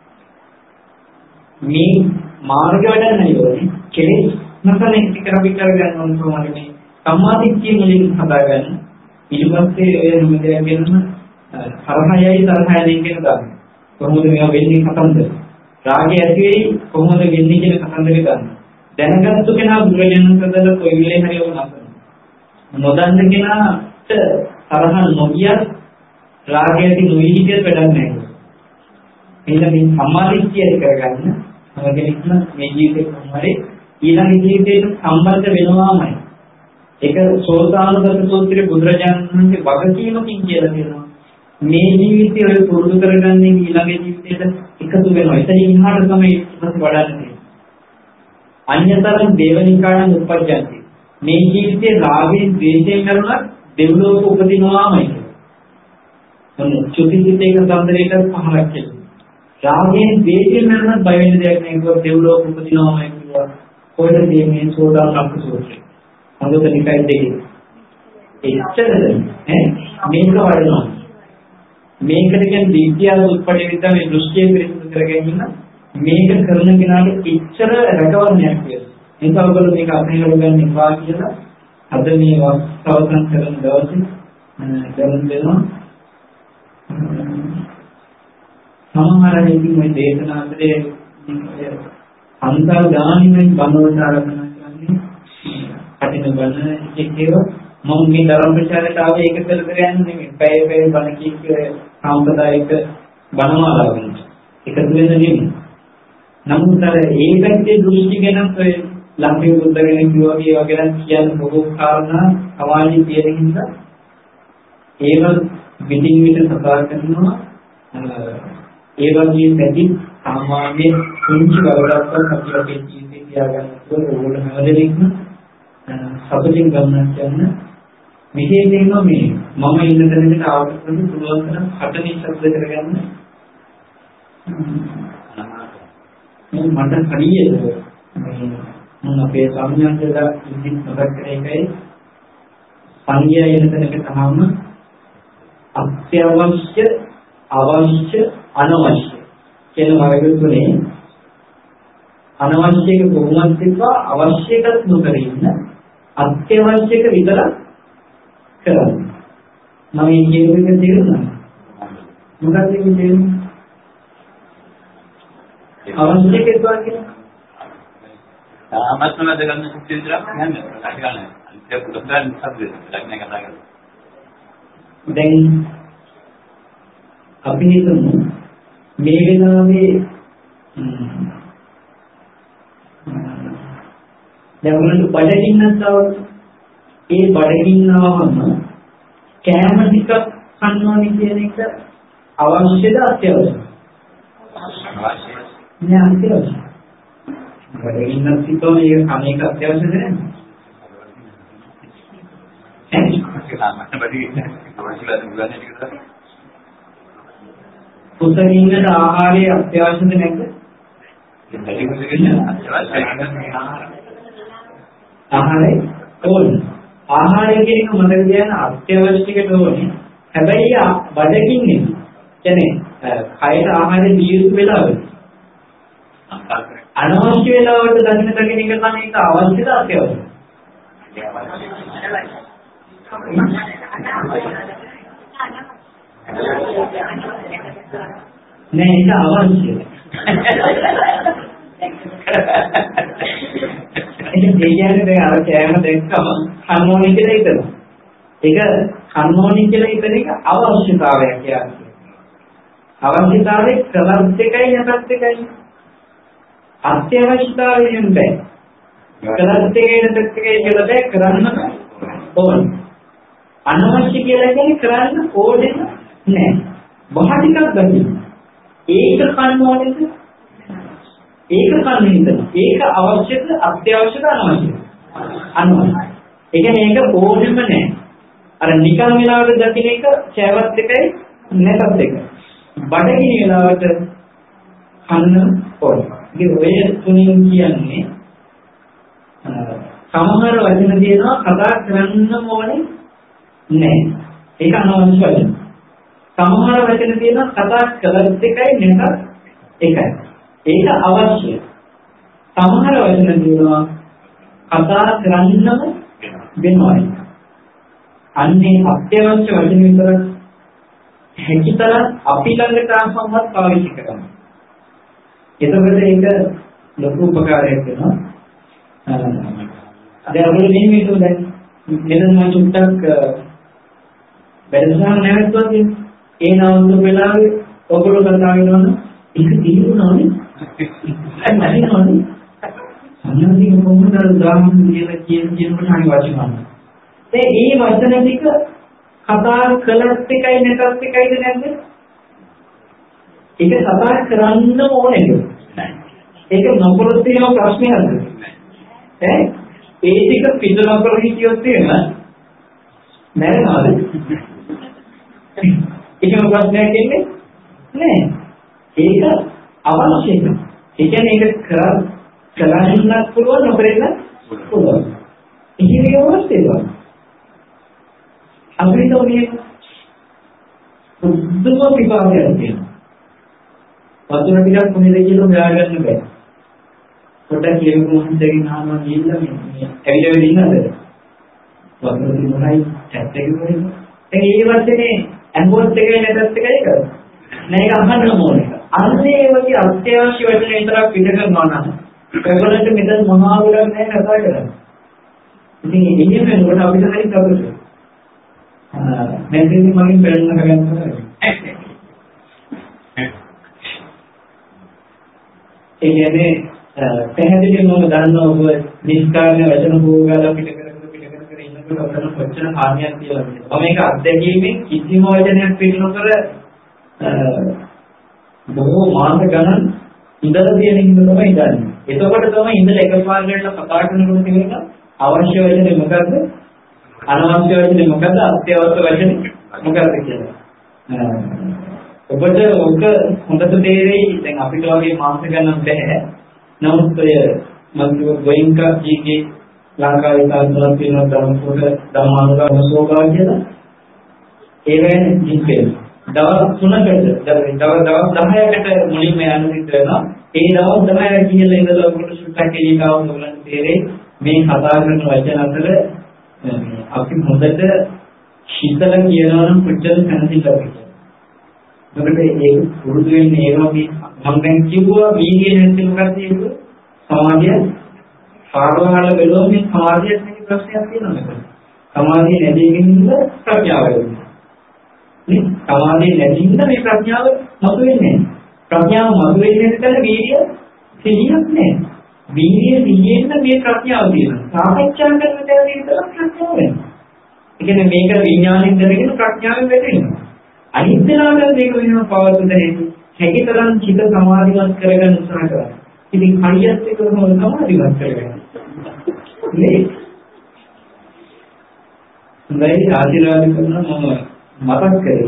[SPEAKER 2] මේ මාර්ග වැඩ නැහැ කෙලෙස් නැතන එක කරපිට කරගන්න ඕන ප්‍රමාණය සම්මාදිට්ඨිය මුලින් හදාගන්න ඊපස්සේ ඔය නිමදයක් වෙනම තරහයයි තරහයයි කියන ගන්න කොහොමද මේවා වෙන්නේ කතන්දර රාගය ඇති වෙයි කොහොමද වෙන්නේ කියන කතන්දරේ ගන්න දැනගත්තු කෙනා බුදුරජාණන් වහන්සේ කොයි වෙලේ හරි ඔබ නොදන්න කෙනාට තරහ නොගිය රාගය ඇති නොවි හිතේ වැඩක් නැහැ. ඊළඟින් සම්මාදිට්ඨිය කරගන්න කෙනෙක්ම මේ ජීවිතේ කොහොමද ඊළඟ ජීවිතේට සම්බන්ධ වෙනවාමයි. ඒක සෝතානුගත සූත්‍රයේ බුදුරජාණන් වහන්සේ වගකීමකින් කියලා කියනවා. මේ ජීවිතේ ඔය පුරුදු කරගන්නේ ඊළඟ ජීවිතේට එකතු වෙනවා. එතනින් එහාට තමයි ඊට වඩා තියෙන්නේ. අඤ්ඤතරං දේවනිකායන් උපජ්ජන්ති. මේ ජීවිතේ රාගයෙන් ද්වේෂයෙන් කරනවා දෙව්ලෝක උපදිනවාමයි. ඔන්න චුතිසිතේක සම්දරේක පහලක් කියලා. රාගයෙන් ද්වේෂයෙන් කරන බය වෙන දෙයක් නෑ කිව්වා දෙව්ලෝක උපදිනවාමයි කිව්වා. කොහෙද මේ සෝදාපන්න සූත්‍රය. අනුතනිකයි දෙකේ. එච්චරද මේක වඩනවා. මේකට කියන්නේ විද්‍යාව උත්පත්ති විද්‍යාව මේ දෘෂ්ටිය පිළිබඳ කර ගැනීම මේක කරන කෙනාට එච්චර රැකවරණයක් කියලා. ඒක ඔයගොල්ලෝ මේක අත්හැරලා ගන්න එපා කියලා අද මේ වස්තවසන් කරන දවසේ දැනුම් දෙනවා. සමහර වෙලාවෙදී මේ දේශනා අතරේ අන්තර ඥානින් බණවලට ආරම්භ කරන්නේ කටින බණ එකේව මම මේ ධර්ම ප්‍රචාරයට ආවේ ඒක කර කර යන්නේ නෙමෙයි. පැය බණ කීක සාම්ප්‍රදායික බණමාලාවකට එකතු වෙන නෙමෙයි. නමුත් අර ඒ පැත්තේ දෘෂ්ටි ගැන ඔය ලක්ෂ්මී බුද්ධ කෙනෙක් වගේ වගේ කියන බොහෝ කාරණා සමාජයේ තියෙන හින්දා ඒව විදින් විද සකස් කරනවා. ඒ වගේ පැති සාමාන්‍ය කුංචි බවටත් අපි අපේ ජීවිතේ තියාගන්න ඕන ඕන හැමදෙයක්ම සතුටින් ගමනක් යන විශේෂයෙන්ම මේ මම ඉන්න තැනකට ආවට පස්සේ පුළුවන් තරම් හටනේ ශබ්ද කරගන්න. මට හරියට මේ මම අපේ සම්ඥාන්තලා ඉදින් මතක් කරේ එකයි සංඥා එන තැනකට ආවම අත්‍යවශ්‍ය අවශ්‍ය අනවශ්‍ය කියන වර්ග තුනේ අනවශ්‍ය එක කොහොමද තිබ්බා අවශ්‍ය එකත් නොකර ඉන්න අත්‍යවශ්‍ය එක විතරක් කරන්න. මම මේ කියන එක තේරුණා. මොකක්ද මේ තේරුම? අවශ්‍ය එක කියන්නේ
[SPEAKER 3] ආමස්තන දෙකක් කුටි විතරක් නෑ ලක්ෂණ ඒක පුතන් සබ්ද ලක්ෂණ කතා කරලා
[SPEAKER 2] දැන් අපි හිතමු මේ වෙලාවේ දැන් උනට බඩගින්නක් ආවොත් ඒ බඩගින්නවම කෑම ටිකක් කන්නෝනි කියන එක අවශ්‍යද අත්‍යවශ්‍යද? නෑ අත්‍යවශ්‍යයි. බඩගින්නක් තිබ්බම ඒක කම එක අත්‍යවශ්‍යද නේද? පුතගින්නට ආහාරය අත්‍යවශ්‍යද නැද්ද? ආහාරය ඕනේ. ආහාරය කියන එක මතක තියාගන්න අත්‍යවශ්‍යකට ඕනේ. හැබැයි බඩගින්නේ කියන්නේ කයට ආහාරය දිය යුතු වෙලාවෙ. අනවශ්‍ය වෙලාවට දකින්න එක තමයි ඒක අවශ්‍යද අත්‍යවශ්‍යද? නෑ ඒක අවශ්‍යයි. ඒ කියන්නේ දැන් අර කෑම දැක්කම කන්නෝනි කියලා හිතනවා. ඒක කන්නෝනි කියලා හිතන එක අවශ්‍යතාවයක් කියන්නේ. අවශ්‍යතාවයේ ක්‍රමත් එකයි නැත්ත් එකයි. අත්‍යවශ්‍යතාවයෙන් බෑ. ක්‍රමත් එකයි නැත්ත් එකයි කියලා බෑ කරන්න ඕනේ. අනවශ්‍ය කියලා කියන්නේ කරන්න ඕනේ නෑ. බහ ටිකක් ගන්න. ඒක කන්න ඕනේද? ඒක කන්න හිතනවා. ඒක අවශ්‍යද අත්‍යවශ්‍යද අනවශ්‍යද? අනවශ්‍යයි. ඒ කියන්නේ ඒක ඕනෙම නෑ. අර නිකන් වෙලාවට දකින්න එක චෑවත් එකයි නැතත් එකයි. බඩගිනි වෙලාවට කන්න ඕනේ. ඉතින් ඔය තුنين කියන්නේ සමහර වචන තියෙනවා කතා කරන්න ඕනේ නෑ. ඒක අනවශ්‍ය වචන. සමහර වචන තියෙනවා කතා කළත් එකයි නැතත් එකයි. ඒක අවශ්‍යයි. සමහර වචන තියෙනවා කතා කරන්නම වෙනවයි. අන්නේ අත්‍යවශ්‍ය වචන විතර හැකිතර අපි ළඟට ආවමත් පාවිච්චි කරනවා. එතකොට ඒක ලොකු උපකාරයක් වෙනවා. දැන් ඔයගොල්ලෝ මෙහෙම හිතුව දැන් මෙතන මම චුට්ටක් වැඩසටහන නැවතුවා කියන්නේ ඒ නවතු වෙලාවේ ඔයගොල්ලෝ කතා කරනවනම් ඒක තීරුණානේ. අය නැතිනවනේ. අන්නදී කොහොමද උදාහරණ කියලා කියනකොට හරි වචන ගන්න. දැන් මේ වචන ටික කතා කළත් එකයි නැතත් එකයිද නැද්ද? ඒක කතා කරන්න ඕනේද? ඒක නොකරොත් තියෙන ප්‍රශ්නයක්ද? ඒ ටික පිට නොකර හිටියොත් එහෙම නැරෙනවද? ඒකම ප්‍රශ්නයක් ඉන්නේ නෑ. ඒක අවශ්‍යයි. ඒ කියන්නේ ඒක කරන්නත් පුළුවන් නොකරන්න පුළුවන්. ඒක අවශ්‍යයි. අපිට මේ දුක පිපාසයක් තියෙනවා. වතුර ටිකක් කොහෙද කියලා හොයාගන්න බෑ. පොඩ්ඩක් කියමුකෝ මහන්සියකින් අහනවා ගිහිල්ලා මේ ඇවිල්ලා ඉන්නද? වතුර තිබුණයි චැට් එකේ කොහෙද? දැන් මේ වචනේ ඇහුවත් එකයි නැත්ත් එකයි එකද? නෑ ඒක අහන්න ඕනේ. අන්නේ ඒ වගේ අත්‍යවශ්‍ය වචන විතරක් පිට කරනවා නම් ඒගොල්ලන්ට මෙතන මහා ගොඩක් නෑ කතා කරන්නේ. ඉතින් එහෙම වෙනකොට අපිට හරි කවුරුද? මෙතනින් මගෙන් බැලුම් කරගන්නවා. ඒ කියන්නේ පැහැදිලිවම මම දන්නවා ඔබ නිස්කාරණ වචන භෝගාලා පිට කර ඉන්නකොට ඔතන කොච්චර හානියක් කියලා. මම මේක අත්දැකීමෙන් කිසිම වචනයක් පිට නොකර බොහෝ මාස ගණන් ඉඳලා තියෙන හින්දා තමයි ඉඳන්නේ. එතකොට තමයි ඉඳලා එකපාරට කතා කරනකොට තියෙන අවශ්‍ය වචනේ මොකද්ද? අනවශ්‍ය වචනේ මොකද අත්‍යවශ්‍ය වචනේ මොකක්ද කියලා. ඔබට ඔක හොඳට තේරෙයි. දැන් අපිට වගේ මාස ගණන් බැහැ. නමුත් ඔය මම ගෝයන්කා ජීගේ ලංකාවේ තාත්තලා කියන ධර්මපොත ධර්මානුගාම සෝභා කියලා ඒ වෙන්නේ ජීකේ. දවස් 3කට දවස් 10කට මුලින්ම යන්න සිද්ධ වෙනවා. ඒ දවස් 10 කියලා ඉඳලා ඔකට සුට්ටක් එළියව ඔයගොල්ලන් තේරෙයි මේ කතා කරන වචන අතර අපි හොඳට හිතලා කියනවා නම් කොච්චර සැනසෙල්ලක් කියලා. මොකද ඒක පුරුදු වෙන්නේ ඒ වගේ මම දැන් කිව්වා වීර්යය නැති මොකක්ද ඒක සමාධිය පාරවහල බැලුවම මේ සමාධිය නැති ප්‍රශ්නයක් තියෙනවා නේද? සමාධිය නැති එකකින් ප්‍රඥාව වෙනවා. නේ? සමාධිය නැති නිසා මේ ප්‍රඥාව මතුවෙන්නේ නැහැ. ප්‍රඥාව මතුවෙන්නේ නැත්නම් වීර්යය සිහියක් නැහැ. වීර්යය සිහියෙන් මේ ප්‍රඥාව තියෙනවා. සාපේක්ෂා කරන තැන විතර ප්‍රඥාව වෙනවා. ඒ කියන්නේ මේක විඥාණයෙන් දැනගෙන ප්‍රඥාවෙන් වැටෙනවා. අනිත් වෙලාවට මේක වෙනම පවතුන හේතු හැකිතරම් චිත සමාධිමත් කරගන්න උත්සාහ කරනවා. ඉතින් හරියට ඒක කොහොමද සමාධිමත් කරගන්නේ? නේ? හොඳයි ආශිර්වාද කරනවා මම මතක් කරේ.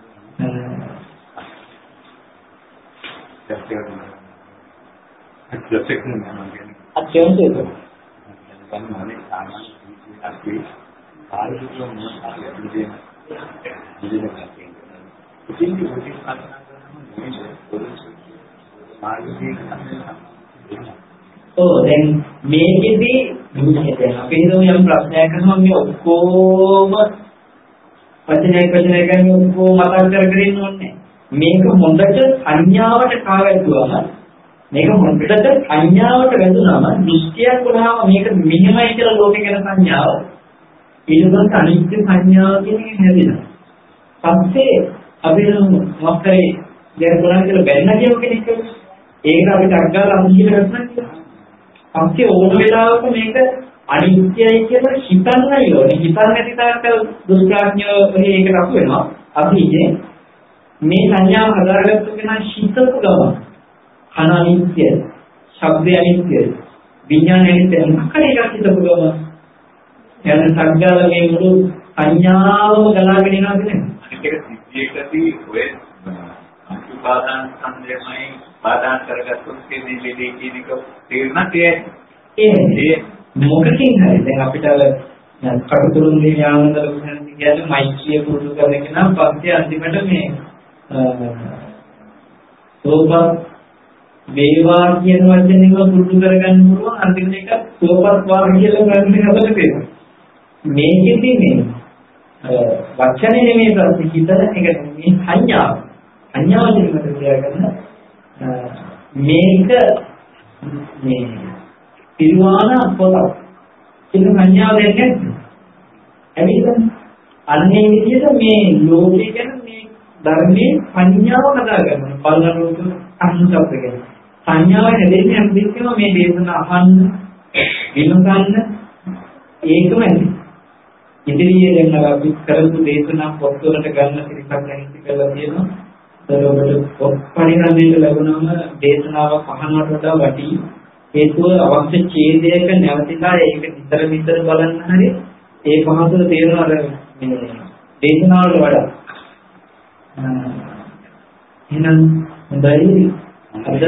[SPEAKER 2] දැන් මේකෙදි අපි හිතමු යම් ප්‍රශ්නයක් අහනවා මේ ඔක්කොම වචනයක් ගන්න ඔක්කොම මතක් කරගෙන ඉන්න ඕනේ. මේක හොඳට සංඥාවට කාවැදුවම මේක හොඳට සංඥාවට වැදුනම දෘෂ්ටියක් වුණාම මේක මෙහෙමයි කියලා ලෝකේ ගැන සංඥාව ඊළඟට අනිත්‍ය සංඥාව කියන එක හැදෙනවා. පස්සේ අපි මොකක්ද ගැරගුණා කියලා බැන්න කියව කෙනෙක් ඒක අපිට අග්ගාල අමුහිල කරනවා කියලා. පස්සේ ඕන වෙලාවක මේක අනිත්‍යයි කියලා හිතන්නයි ඕනේ. හිතන්නේ නැති තාක්ක දුෂ්ප්‍රඥයෝ මේකට අහු වෙනවා. අපි ඉන්නේ මේ සංඥාව හදාගත්තු කෙනා හිතපු ගම කන අනිත්‍ය, ශබ්දය අනිත්‍ය, විඥානය අනිත්‍ය මොකක්ද එකක් හිතපු ගම යන සංඥාව මේ මුළු සංඥාවම ගලාගෙන යනවා කියන්නේ.
[SPEAKER 3] අනිත් එක සිද්ධියකදී ඔය උපාදාන සංදේශමයි බාධා කරගත්තොත් මේ දෙලේ කියන එක තේරුණා ඒ
[SPEAKER 2] මොකකින් හරි දැන් අපිට කටුතුරුන් ඥානවල කියන්නේ මෛත්‍රිය පුරුදු කරන කෙනා පස්සේ අන්තිමට මේ සෝපත් වේවා කියන වචනේම පුරුදු කරගන්න පුළුවන් අන්තිමට එක සෝපත් වාර කියලා ගන්න හදලා තියෙනවා. මේකෙදි මේ වචනේ නෙමෙයි ප්‍රශ්නේ හිතන එක මේ සංඥාව දෙන්නට තියාගන්න මේක මේ පිරුවාන පොතක් කියන සංඥාව දෙන්නේ ඇවිල්ලා අන්නේ විදිහට මේ ලෝකේ ගැන මේ ධර්මයේ සංඥාව හදාගන්න බලන රූප අනුසප්ප ගැන සංඥාව හැදෙන්නේ අනිත්‍යම මේ දේශන අහන්න විමසන්න ඒකමයි ඉදිරියේ දැන් අපි කරපු දේශනා පොත්වලට ගන්න පිළිපැක් නැති කියලා තියෙනවා. ඒකට පරිණාමයට ලැබුණම දේශනාව අහනවට වඩා වටි හේතුව අවශ්‍ය ඡේදයක නැවතිලා ඒක විතර බලන්න හරි ඒ පහසුව තේරෙනවා අර මේ දේශනාවල වඩා. එහෙනම් හොඳයි අද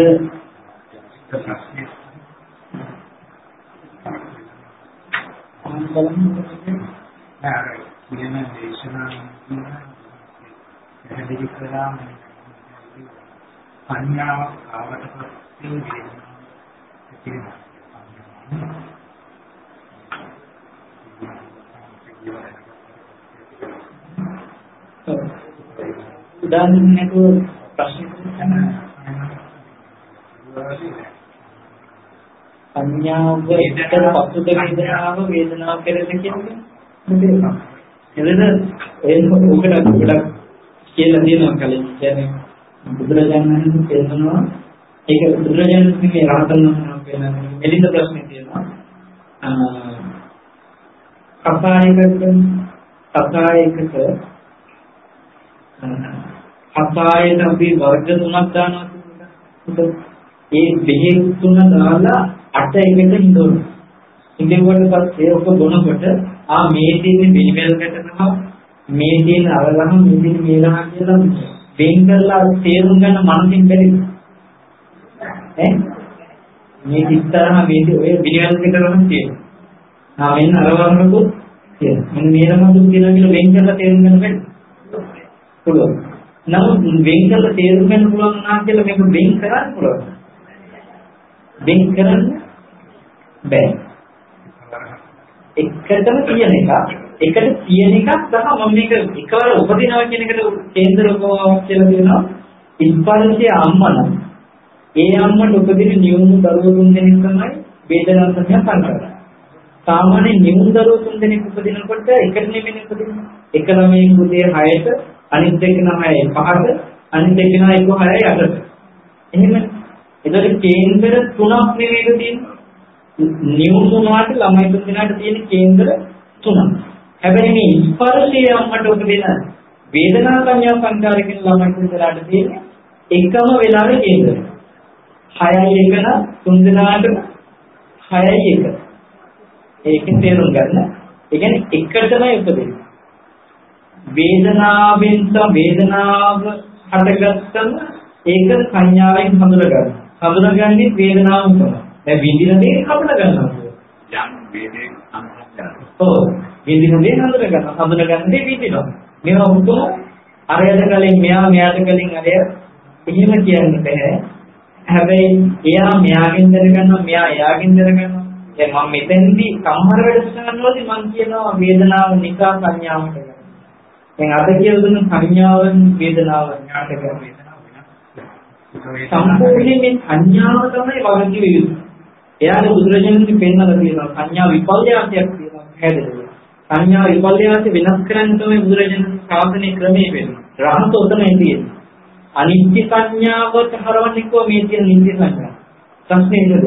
[SPEAKER 4] කියන දේශනා පැහැදිලි කරාම සංඥාව ආවට පස්සේ වේදනාව
[SPEAKER 2] උදාහරණයක් ප්‍රශ්න සංඥාව එක්ක පසුද වේදනාව කෙරෙද කියන්නේ එතන ඔකට ගොඩක් කියලා දෙනවා කලින් කියන්නේ බුදුරජාණන් වහන්සේ කියනවා ඒක බුදුරජාණන් වහන්සේ රහතන් වහන්සේ කියන එළිඳ ප්‍රශ්නේ තියෙනවා කතායකට අපි වර්ග 3ක් දානවා කියන්නේ ඒ බෙහෙත් 3 දාලා 8 එකට හිඳවනවා. ඉතින් වට පස්සේ ඔක බොනකොට මේ තියෙන පිළිවෙලකට තමයි මේ තියෙන අරලහම මේ තියෙන මේලහ කියලා වෙන් කරලා තේරුම් ගන්න මනසින් බැරිද? මේ ඉස්තරහ මේ ඔය පිළිවෙලකට නම් තියෙනවා. මෙන්න අරවන්නකොත් තියෙනවා. මෙන්න මේලමදුත් තියෙනවා කියලා වෙන් කරලා තේරුම් ගන්න බැරිද? පුළුවන්. නමුත් වෙන් කරලා තේරුම් ගන්න පුළුවන් නා කියලා මේක වෙන් කරන්න පුළුවන්. වෙන් කරන්න බෑ. එකටම තියෙන එක එකට තියෙන එකක් තමයි මම මේක එකවර උපදිනවා කියන එකට කේන්දරකමක් කියලා කියනවා. ඉස්පර්ශයේ අම්මනම් ඒ අම්මට උපදින නියුණු දරුවෝ 3 දෙනෙක් තමයි වේදනා සංඥා සංකාරය. සාමාන්‍ය නියුණු දරුවෝ 3 දෙනෙක් උපදිනකොට එකට නෙමෙයි උපදින්නේ. එක ළමයි උදේ 6ට අනිත් එක ළමයි 5ට අනිත් එක ළමයි 6යි 8ට. එහෙම ඒතකොට කේන්දර 3ක් නෙමෙයිද තියෙන්නේ. නියුණු වුණාට ළමයි 3 දෙනාට තියෙන කේන්දර 3ක්. හැබැයි මේ ස්පර්ශයේ අම්මට උපදින වේදනා සංඥා සංකාර කියන ළමයි 3 දෙනාට තියෙන එකම වෙලාවේ කේන්දර 6යි 1 නම් 3 දෙනාට 6යි 1. ඒකෙන් තේරුම් ගන්න. ඒ කියන්නේ එකටමයි උපදින්නේ. වේදනාවෙන් වේදනාව හටගත්තම ඒක සංඥාවෙන් හඳුනගන්න. හඳුනගන්නේ වේදනාව තමයි. දැන් විඳින දේ හඳුන ගන්නවා.
[SPEAKER 3] යම් වේදේ සංඥා.
[SPEAKER 2] ඔව්. විඳින දේ හඳුන ගන්නවා. හඳුනගන්න දේ විඳිනවා. මේවා උතුම් අරයද කලින් මෙයාට කලින් අරය එහෙම කියන්න බෑ. හැබැයි එයා මෙයාගෙන් දැනගන්නවා මෙයා එයාගෙන් දැනගන්නවා. දැන් මම මෙතෙන්දී සමහර වැඩසටහන් වලදී මම කියනවා වේදනාව නිසා සංඥාවට ගන්න. දැන් අද කියලා දුන්න සංඥාවෙන් වේදනාව ඥාට ගන්න වේදනාව වෙනස්. සම්පූර්ණයෙන් මේ සංඥාව තමයි වගකිය යුතු. එයාට බුදුරජාණන් පෙන්නලා තියෙනවා සංඥා විපල්යාසයක් තියෙනවා හැදෙන්නේ. සංඥා විපල්යාසය වෙනස් කරන්න තමයි බුදුරජාණන් ශාසනයේ ක්‍රමයේ වෙන්නේ. රහත උතනේ තියෙන්නේ. අනිත්‍ය සංඥාවට හරවන්නේ කොහොම මේ තියෙන නිත්‍ය සංඥාව. ප්‍රශ්නේ නේද?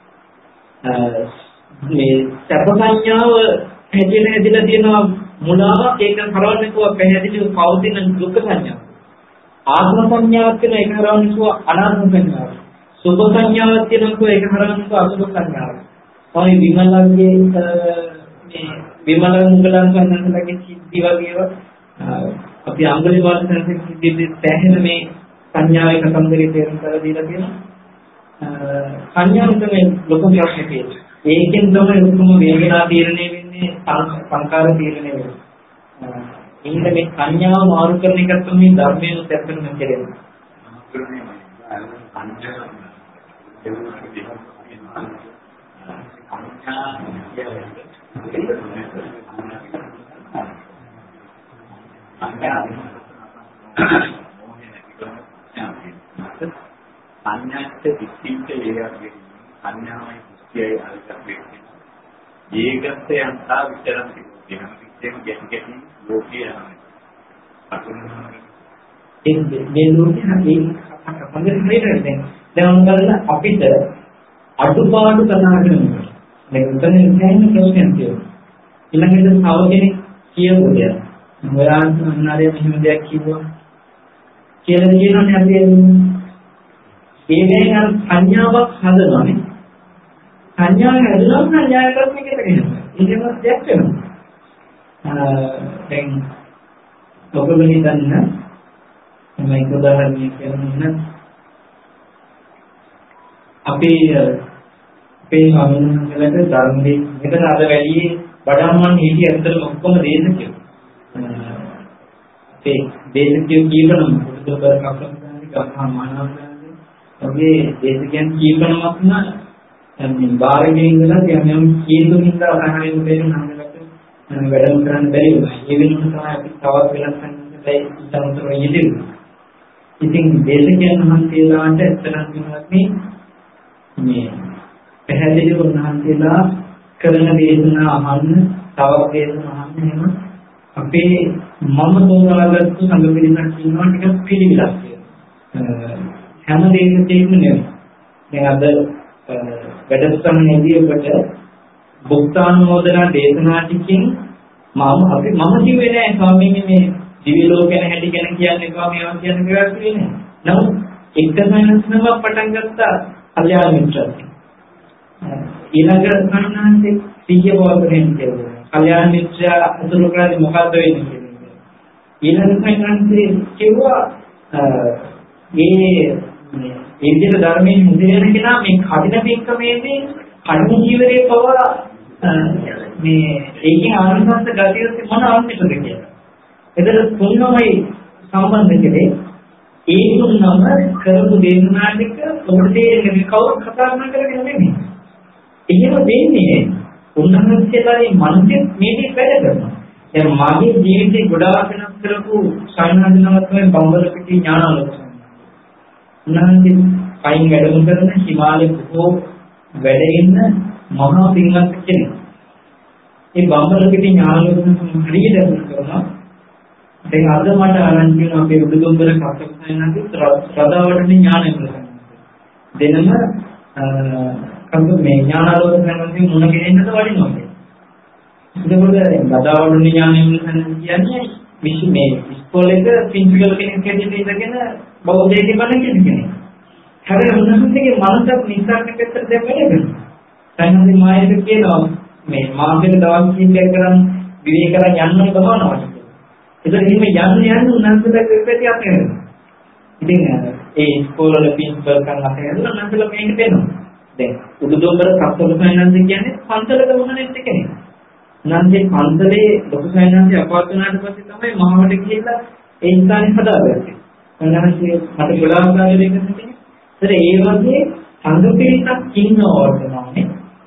[SPEAKER 2] මේ සැප සංඥාව හැදෙලා තියෙනවා මුලාවක් ඒක හරවන්නේ කොහොම පැහැදිලිව පවතින දුක් සංඥාව. ආත්ම සංඥාවක් කියන එක හරවන්නේ කොහොම අනාත්ම සංඥාව. සුභ සංඥාවක් තියෙනවා ඒක හරවන්නේ කොහොම අසුභ සංඥාව. ඔය විමලගේ මේ විමල මුගලන් සංඥාවලගේ සිද්ධි වගේව අපි අංගලිමාල සංසිද්ධියේ තැහෙන මේ සංඥාවේ කතන්දරේ තේරුම් කරලා දීලා තියෙනවා. සංඥාව තමයි ලොකු ප්‍රශ්නේ තියෙන්නේ. ඒකෙන් තමයි උතුම් වේදනා තීරණය වෙන්නේ සංකාර තීරණය වෙන්නේ. එහෙනම් මේ සංඥාව මාරු කරන එක තමයි ධර්මයෙන් උත්තරම කෙරෙන්නේ.
[SPEAKER 3] සංඥාත් දික්කිට ඒගාගේ සංඥාවයි දෘෂ්ටියයි අල්පෙන්නේ. ඒකත් යන්තා විතරක් තියෙනවා. විශ්යෙන් ගැටි ලෝකයේ යනවා.
[SPEAKER 2] ඒ ලෝකයේ හැටි අපිට දැන් උන්වල අපිට අඩුපාඩු කතා කරනවා. දැන් උතන ඉන්නේ ප්‍රශ්නයක් තියෙනවා. ඊළඟට තව කෙනෙක් කියපු දෙයක්. ඔයාලට අන්නාරය මෙහෙම දෙයක් කිව්වා. කියලා කියනෝනේ අපි ඒකෙන් අර සංඥාවක් හදනවානේ. සංඥාව හැදුනම සංඥාවකට මේකට ගෙනවා. ඒකම දෙයක් වෙනවා. දැන් ඔබ හිතන්න මම එක උදාහරණයක් කියන්නම්. අපේ සාමාන්‍යයෙන් ධර්මයේ මෙතන අද වැඩි බඩම්මන් හිටිය ඇත්තටම ඔක්කොම දේශකයෝ. අපේ දේශකයෝ කියනනම් පොදුබ කප්පන්දානි ගහමානවදානි ඔගේ දේශකයන් කියනමත්ම මේ බාරගේ ඉඳලා යම් කීතුමින්ද අහන්නේ දෙන්න නංගලට වැඩම කරන්න බැරි වුණා. ඒ වෙනුවට තමයි අපි තවත් වෙනස් සංකල්පයි ඉදන්තර යෙදෙන්නේ. ඉතින් දේශකයන් මහන්සියලාට ඇත්තටම මේ පැහැදිලිව උන්වහන්සේලා කරන දේශනා අහන්න තවත් දේශනා අහන්න එහෙම අපේ මම තෝරාගත්තු සංඝ පිරිසක් ඉන්නවා ටිකක් පිළිවිලක් කියලා. හැම දේශකයෙක්ම නෙවෙයි. දැන් අද වැඩසටහනේදී ඔබට භුක්තානුමෝදනා දේශනා ටිකකින් මම කිව්වේ නෑ ස්වාමීනි මේ දිව්‍ය ලෝක ගැන හැටි ගැන කියන්නේ ස්වාමීන් කියන්නේ මේවා කියන්නේ. නමුත් එක වෙනස්ම පටන් ගත්තා කල්යාණ මිත්‍රත්වය. ඊළඟ සංඥාන්තේ සිහිය වර්ධනය කෙරුවා. කල්‍යාණ මිත්‍යා අතුරු කරන්නේ මොකද්ද වෙන්නේ කියන්නේ. ඊළඟට කිව්වා මේ විදිහට ධර්මයෙන් මුදෙන කෙනා මේ කඩින පිටකමේදී කඩින ජීවිතේ පවා මේ ඒකේ ආනිසංස ගතිය මොන අවශ්‍යද කියලා. එතකොට තුන්වමයි සම්බන්ධ කෙරේ ඒ තුන්වම කරපු දේශනා ටික ඔබට තේරෙන්නේ කවුරු කතා කරන නෙමෙයි. එහෙම දෙන්නේ උන්වහන්සේලාගේ මනසේ මේක වැඩ කරනවා. දැන් මාගේ ජීවිතේ ගොඩාක් වෙනස් කරපු සාමාන්‍යවත්වයෙන් බඹර පිටි ඥානාලෝක උන්වහන්සේ පයින් වැඩම කරන හිමාලයේ බොහෝ වැඩ ඉන්න මහා පින්වත් කෙනෙක්. මේ බඹර පිටි ඥානාලෝක හරියට කරනවා. දැන් අද මට ආරංචි වෙන අපේ උඩුදුම්බර කප්පසයන්ගේ ශ්‍රද්ධාවටනේ ඥානය ප්‍රසන්න. දෙනම කවුද මේ ඥානාලෝක සම්බන්ධයෙන් මුණ ගැහෙන්නද වඩිනවා. එතකොට ශ්‍රද්ධාවටනේ ඥානය ප්‍රසන්න කියන්නේ විශ් මේ ඉස්කෝලේක ප්‍රින්සිපල් කෙනෙක් හැටියට ඉඳගෙන බෞද්ධයෙක් බණ කියන කෙනෙක්. හැබැයි උන්වහන්සේගේ මනසක් නිසාක පැත්තට දැන් වැඩ කරනවා. සංඝසේ මායෙක කියනවා මේ මාසෙක දවස් කිහිපයක් කරන් විවේක කරන් යන්න බහනවා. ඒතර එහෙම යන්න උන්වහන්සේලා දෙපැත්තක් වෙනවා. ඉතින් ඒ ඉස්කෝලවල ප්‍රින්සිපල් කන් අතහැරලා උන්වහන්සේලා මේක දෙනවා. දැන් උඩුදුම්බර සත්වසයන්න්ද කියන්නේ පන්සලක වුණනෙත් කෙනෙක්. උන්වහන්සේ පන්සලේ ලොකු සයන්න්ද අපවත් වුණාට පස්සේ තමයි මහවට ගිහිල්ලා ඒ ස්ථානේ හදාගත්තේ. උන්වහන්සේ මට ගොඩාක් කාලෙ දෙකක් තියෙනවා. ඒතර ඒ වගේ සංඝ පිරිසක් ඉන්නවා වර්තමානයේ.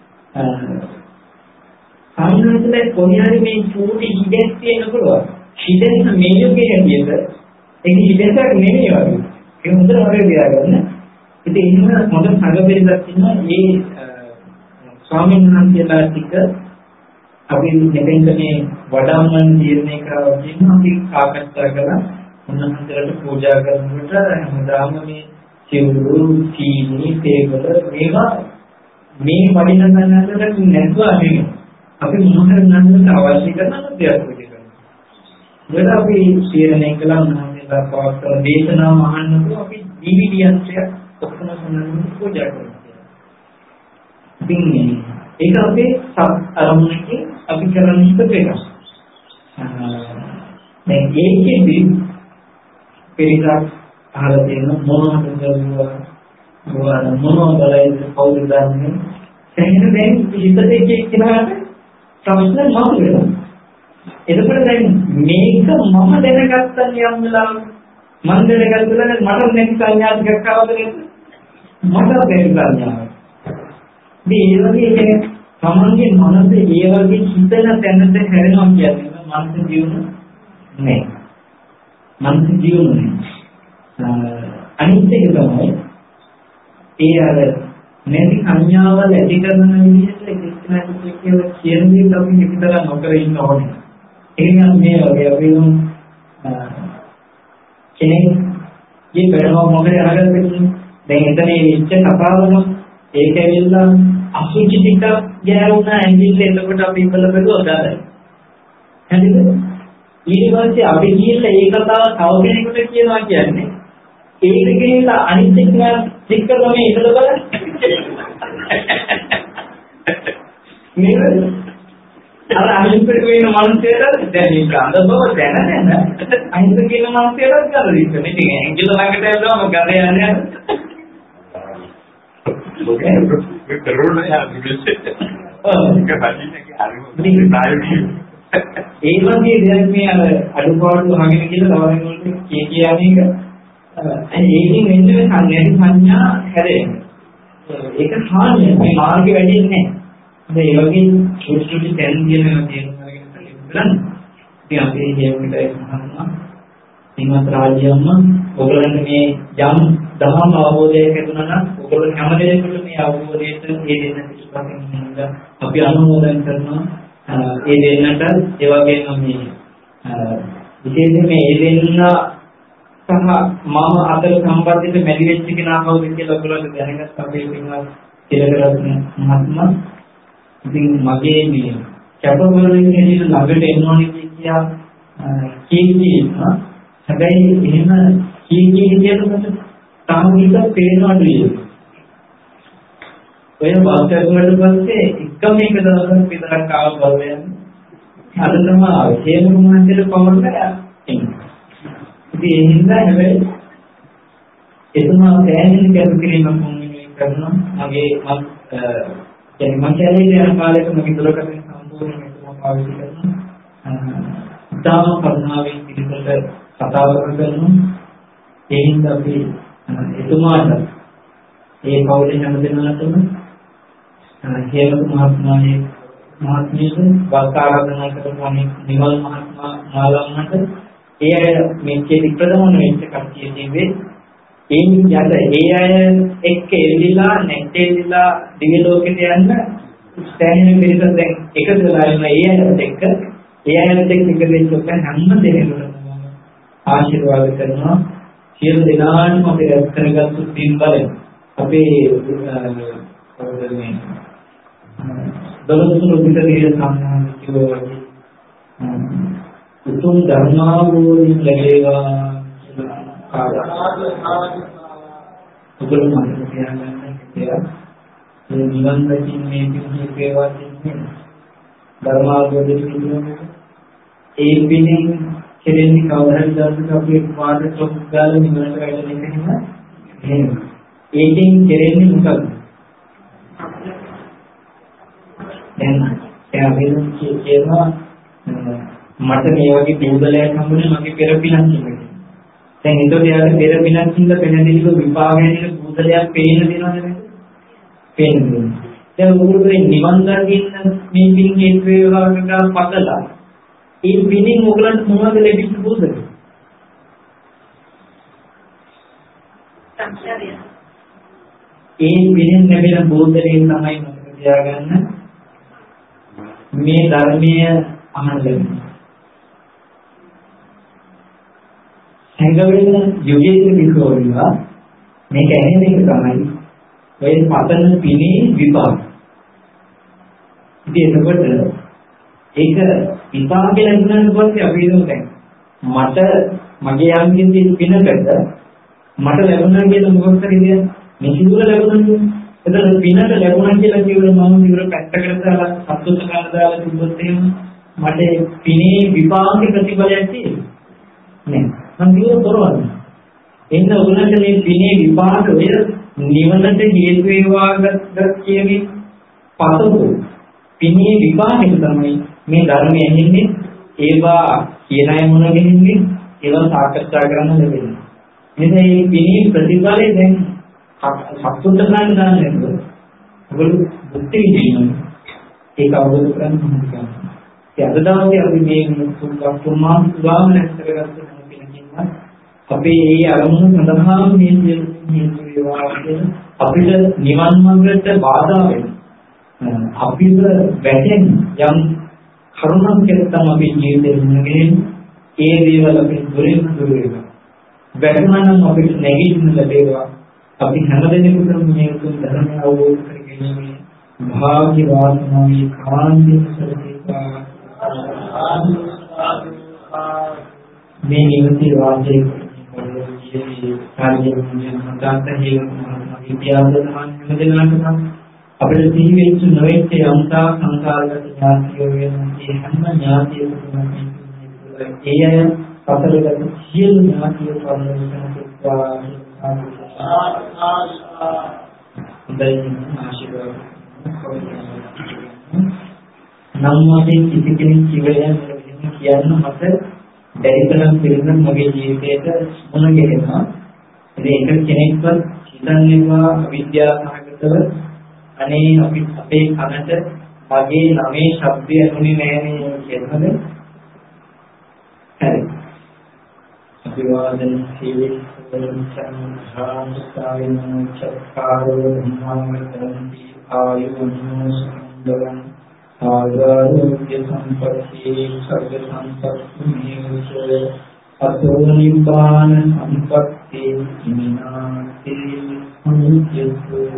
[SPEAKER 2] සාමාන්‍යයෙන් කොහේ මේ චූටි ඉඩක් තියෙන පුළුවන්. හිතෙන් මේ යුගයේ හැටියට ඒක හිතෙන්ට නෙමෙයි වගේ. ඒක හොඳට වගේ තියාගන්න. ඉතින් එහෙම හොඳ සංඝ පිරිසක් ඉන්නවා. මේ ස්වාමීන් වහන්සේලා ටික අපි මෙතෙන්ට මේ වඩාමන් ජීර්ණය කරලා කියන අපි සාකච්ඡා කළා. උන්වහන්සේලාට පූජා කරනකොට හැමදාම මේ සිවුරු, සීනි, තේවල මේවා මේ වඩින සංඝාසයට නැතුව නෙමෙයි. අපි මොනතර නන්දට අවශ්‍ය කරන දෙයක් විදිහට. ඒකට අපි ශීර්ණය කළා උන්වහන්සේලා පවත්වන දේශනා මහන්නකෝ අපි ජීවිතයන්ට ඔක්කොම සම්බන්ධව පූජා කරනවා. ඉතින් ඒක අපේ අරමුණකින් අපි කරන හිතේක. දැන් ඒකෙදි පෙරිසක් අහලා තියෙන මොනවද කරනවා මොනවද බලයිද කවුද දන්නේ එහෙනම් දැන් හිතේ එක්කෙනාට ප්‍රශ්න මතු වෙනවා. එතකොට දැන් මේක මම දැනගත්තා නියම් වෙලාව මම දැනගත්තා මට නැති සංඥා ටිකක් ආවද නේද? මට දැන් සංඥාවක්. මේ වගේ කෙනෙක් තමන්ගේ මනසේ ඒ වගේ හිතන තැනට හැරෙනවා කියන්නේ මනස ජීවන නෑ. මනස ජීවන නෑ. අනිත් එක තමයි ඒ අර නැති සංඥාවල් ඇති කරන විදිහට එක්කෙනාට කියන දේ අපි හිතලා නොකර ඉන්න ඕනේ. එහෙනම් මේ වගේ අපි කෙනෙක් මේ බැලුවා මොකද අහගත්තේ දැන් එතන ඉච්ච කතාවම ඒක ඇවිල්ලා අසුචි ටික ගෑවුනා ඇඟිල්ල එතකොට අපි ඉබල බැලුවා දාලා. හරිද? ඊට පස්සේ අපි කියලා ඒ කතාව තව කෙනෙකුට කියනවා කියන්නේ ඒක කියලා අනිත් එක්කලා චෙක් කරලා මේ ඉබල බලන්න. නේද? අර අනිත් වෙන මනුස්සයෙක් දැන් මේක අඳබව දැන අනිත් කියන මනුස්සයෙක් කරලා ඉන්න. ඉතින් ඇඟිල්ල ළඟට ඇවිල්ලා මම ගඳ යන්නේ.
[SPEAKER 3] Okay. We perlu ya biasa. Ke tadi lagi hari ini tahu ni.
[SPEAKER 2] ඒ වගේ දෙයක් මේ අර අඩුපාඩු අහගෙන කියලා තව වෙනකොට කියන්නේ ඒකෙන් වෙන්නේ සංඥා හැදෙන්නේ. ඒක හානිය මේ මාර්ගෙ වැඩින්නේ නැහැ. ඒ වගේ සුසුසු තැන් කියනවා තේරුම් අරගෙන බලන්න. ඉතින් අපි ජීවිතේ මහත්මයා ඉන්නත් රාජ්‍යම්ම ඔයගලන්ට මේ යම් දහම් අවබෝධයක් ලැබුණා නම් ඔයගොල්ලෝ හැම දෙයකටම මේ අවබෝධයට ඒ දෙන්න පිටපතින් අපි අනුමෝදන් කරනවා. ඒ දෙන්නට ඒ වගේම මේ විශේෂයෙන් මේ දෙන්න සහ මම අතර සම්බන්ධිත මැදි වෙච්ච කෙනා කවුද කියලා ඔයගොල්ලෝ දැනගත්ත අපේ පින්වත් තිලකරත්න මහත්මයා. ඉතින් මගේ මේ කැපවලින් හැටියට ළඟට එන්න ඕනේ කියලා කියනවා. හැබැයි එහෙම කියනකොට තාම හිත පේනවට විදිහ. ඔය වාස්තවයට පස්සේ එකම එක දවසක් විතරක් ආව බලයන් අද තමයි හේම මහන්සියට පවරලා එන්නේ. ඉතින් ඒ හින්දා හැබැයි එතුමා දැනෙන කැප කිරීමක් කරනවා. මගේ මම කියන්නේ යන කාලෙක මගේ දුරකථන සම්පූර්ණයෙන් එතුමා පාවිච්චි කරනවා. තාම කරුණාවෙන් පිළිවෙලට කතා කරනවා. ඒ හින්දා අපි එතුමාට ඒ කවුරුන් හැමදෙනාටම හේමක මහත්මියට වාස්තාරාධනා කරන නිමල් මහත්මයා මාළන්නට ඒ මේ ප්‍රධාන වෙච්ච කට්ටිය තිබේ ඒ යට ඒ අය එක්ක එල්ලිලා නැටෙල්ලිලා දිව්‍ය ලෝකෙට යන්න ස්ටෑන්ඩ් පිළිසෙන් දැන් එකතු වෙලා ඉන්න ඒ අයත් එක්ක එක දෙයක් හැම දෙයකටම ආශිර්වාද කරනවා සියලු දෙනාටම අපි රැස් කරගත්තු පින් බලයෙන් අපේ දලසුරු පිටේ සම්මාන කියවගේ උතුම් ධර්මාවෝධි ලැබේවා උතුම් මතක තියාගන්න කියලා මේ නිවන් දකින්නේ මේ වේවා කියන්නේ ධර්මාවෝධි කියන්නේ ඒ පිළින් කෙරෙන්නේ කවදාද දැක්ක අපි පාඩ ටොප් ගාලා නිවනට වැටෙන එක එහෙම ඒකෙන් කෙරෙන්නේ මොකක්ද දැන් එයාගෙන් කියනවා මට මේ වගේ බෝධලයක් හම්බුනේ මගේ පෙර පිනක් කියලා. දැන් ඒතකොට යාට පෙර පිනක් හින්දා පෙනෙදිලිව විපාකයෙන් බෝධලයක් පේන දෙනවද නේද? පේන්නේ. දැන් උගුරුනේ නිවන් දකින්න මේ පින් හේතු වේවාකට පතලා ඒ පිනින් ඔයගලන්ට මොනවද ලැබෙන්නේ බෝධලේ?
[SPEAKER 5] සංස්කාරය.
[SPEAKER 2] ඒ පිනින් ලැබෙන බෝධලේ තමයි මතක තියාගන්න මේ ධර්මීය අහන්න සංගවෙන යෝගීන් විකෝරිවා මේක ඇහෙන එක තමයි ඔය පතන පිනේ විපාක. ඉතින් එතකොට ඒක විපාක ලැබුණාට පස්සේ අපි හිතමු දැන් මට මගේ යම්කිසි පිනකට මට ලැබුණා කියලා මොකක්ද කියන්නේ මේ සිවුර ලැබුණා. එතන පිනට ලැබුණා කියලා කියවල මම සිවුර පැත්තකට දාලා සතුට ගන්න දාලා තිබ්බොත් එහෙම මට පිනේ විපාක ප්‍රතිඵලයක් තියෙනවා. නේ. මම දියෝ කරවන්නේ. එන්න උගලන්ට මේ පිනේ විපාක ඔය නිවනට හේතු වේවාගත් කියන්නේ පතපු පිනේ විපාකෙන් තමයි මේ ධර්මය ඇහින්නේ ඒවා කියන අය මොන ගෙනින්නේ ඒවා සාකච්ඡා කරන්න ලැබෙන්නේ. මෙන්න මේ පිනේ ප්‍රතිඵලය දැන් සතුට ගන්න දාන්නේ නේද? ඔයගොල්ලෝ බුද්ධි විදිනවා. ඒක අවබෝධ කරගන්න ඕනේ. ඒ අද දවසේ අපි මේ තුන්මාස පුරාම නැස්තරගත්ත කෙනෙක්ින්වත් අපේ මේ අරමුණු සඳහා මේ හේතු වේවා කියන අපිට නිවන් මාර්ගයට බාධා වෙන අපිට වැටෙන යම් කරුණක් කෙරෙහිම අපි ජීවිතේ මුණගෙන ඒ දේවල් අපි දුරින් දුර වේවා. වැටුණා නම් අපිට නැගීන්න ලැබේවා. අපි හැමදෙනෙකුටම මේ උතුම් ධර්මය අවබෝධ කරගැනීමේ භාග්‍ය වාසනාවේ කාන්තිය සැලසේවා. මේ නිවසේ වාසය කරන්නේ කාර්යයෙන් මතන්ත හේතුන් විද්‍යාවදමන් හැමදෙනාටම අපිට සිහි වෙච්ච නොවෙච්ච යම්තා සංකාරගත ඥාතිය වෙන මේ හැම ඥාතියකටම ඒ අය පතරගත සියලු ඥාතිය පරිවර්තන කරනවා. ආශිර්වාද නම් වශයෙන් කිසි කෙනෙක් කියන්න මට දැරිතරම් පිළිගන්න මගේ ජීවිතේට මොන ගෙනවා. ඉතින් ඒක කෙනෙක්වත් හිතන්නේවා අවිද්‍යාවසහගතව අනේ අපි අපේ කනට මගේ නමේ ශබ්දය ඇහුනේ නෑනේ කියනද? හරි. අභිවාදන සීලේ සංඝාංගාවෙන් චක්කාරෝ ධම්මවදන්ති ආයුර්ණෝ සම්දවං ආගාරෝග්‍ය සම්පatti සර්ව සම්පatti නියුච අතෝ නිපාන සම්පatti හිමිනාති සම්පියතු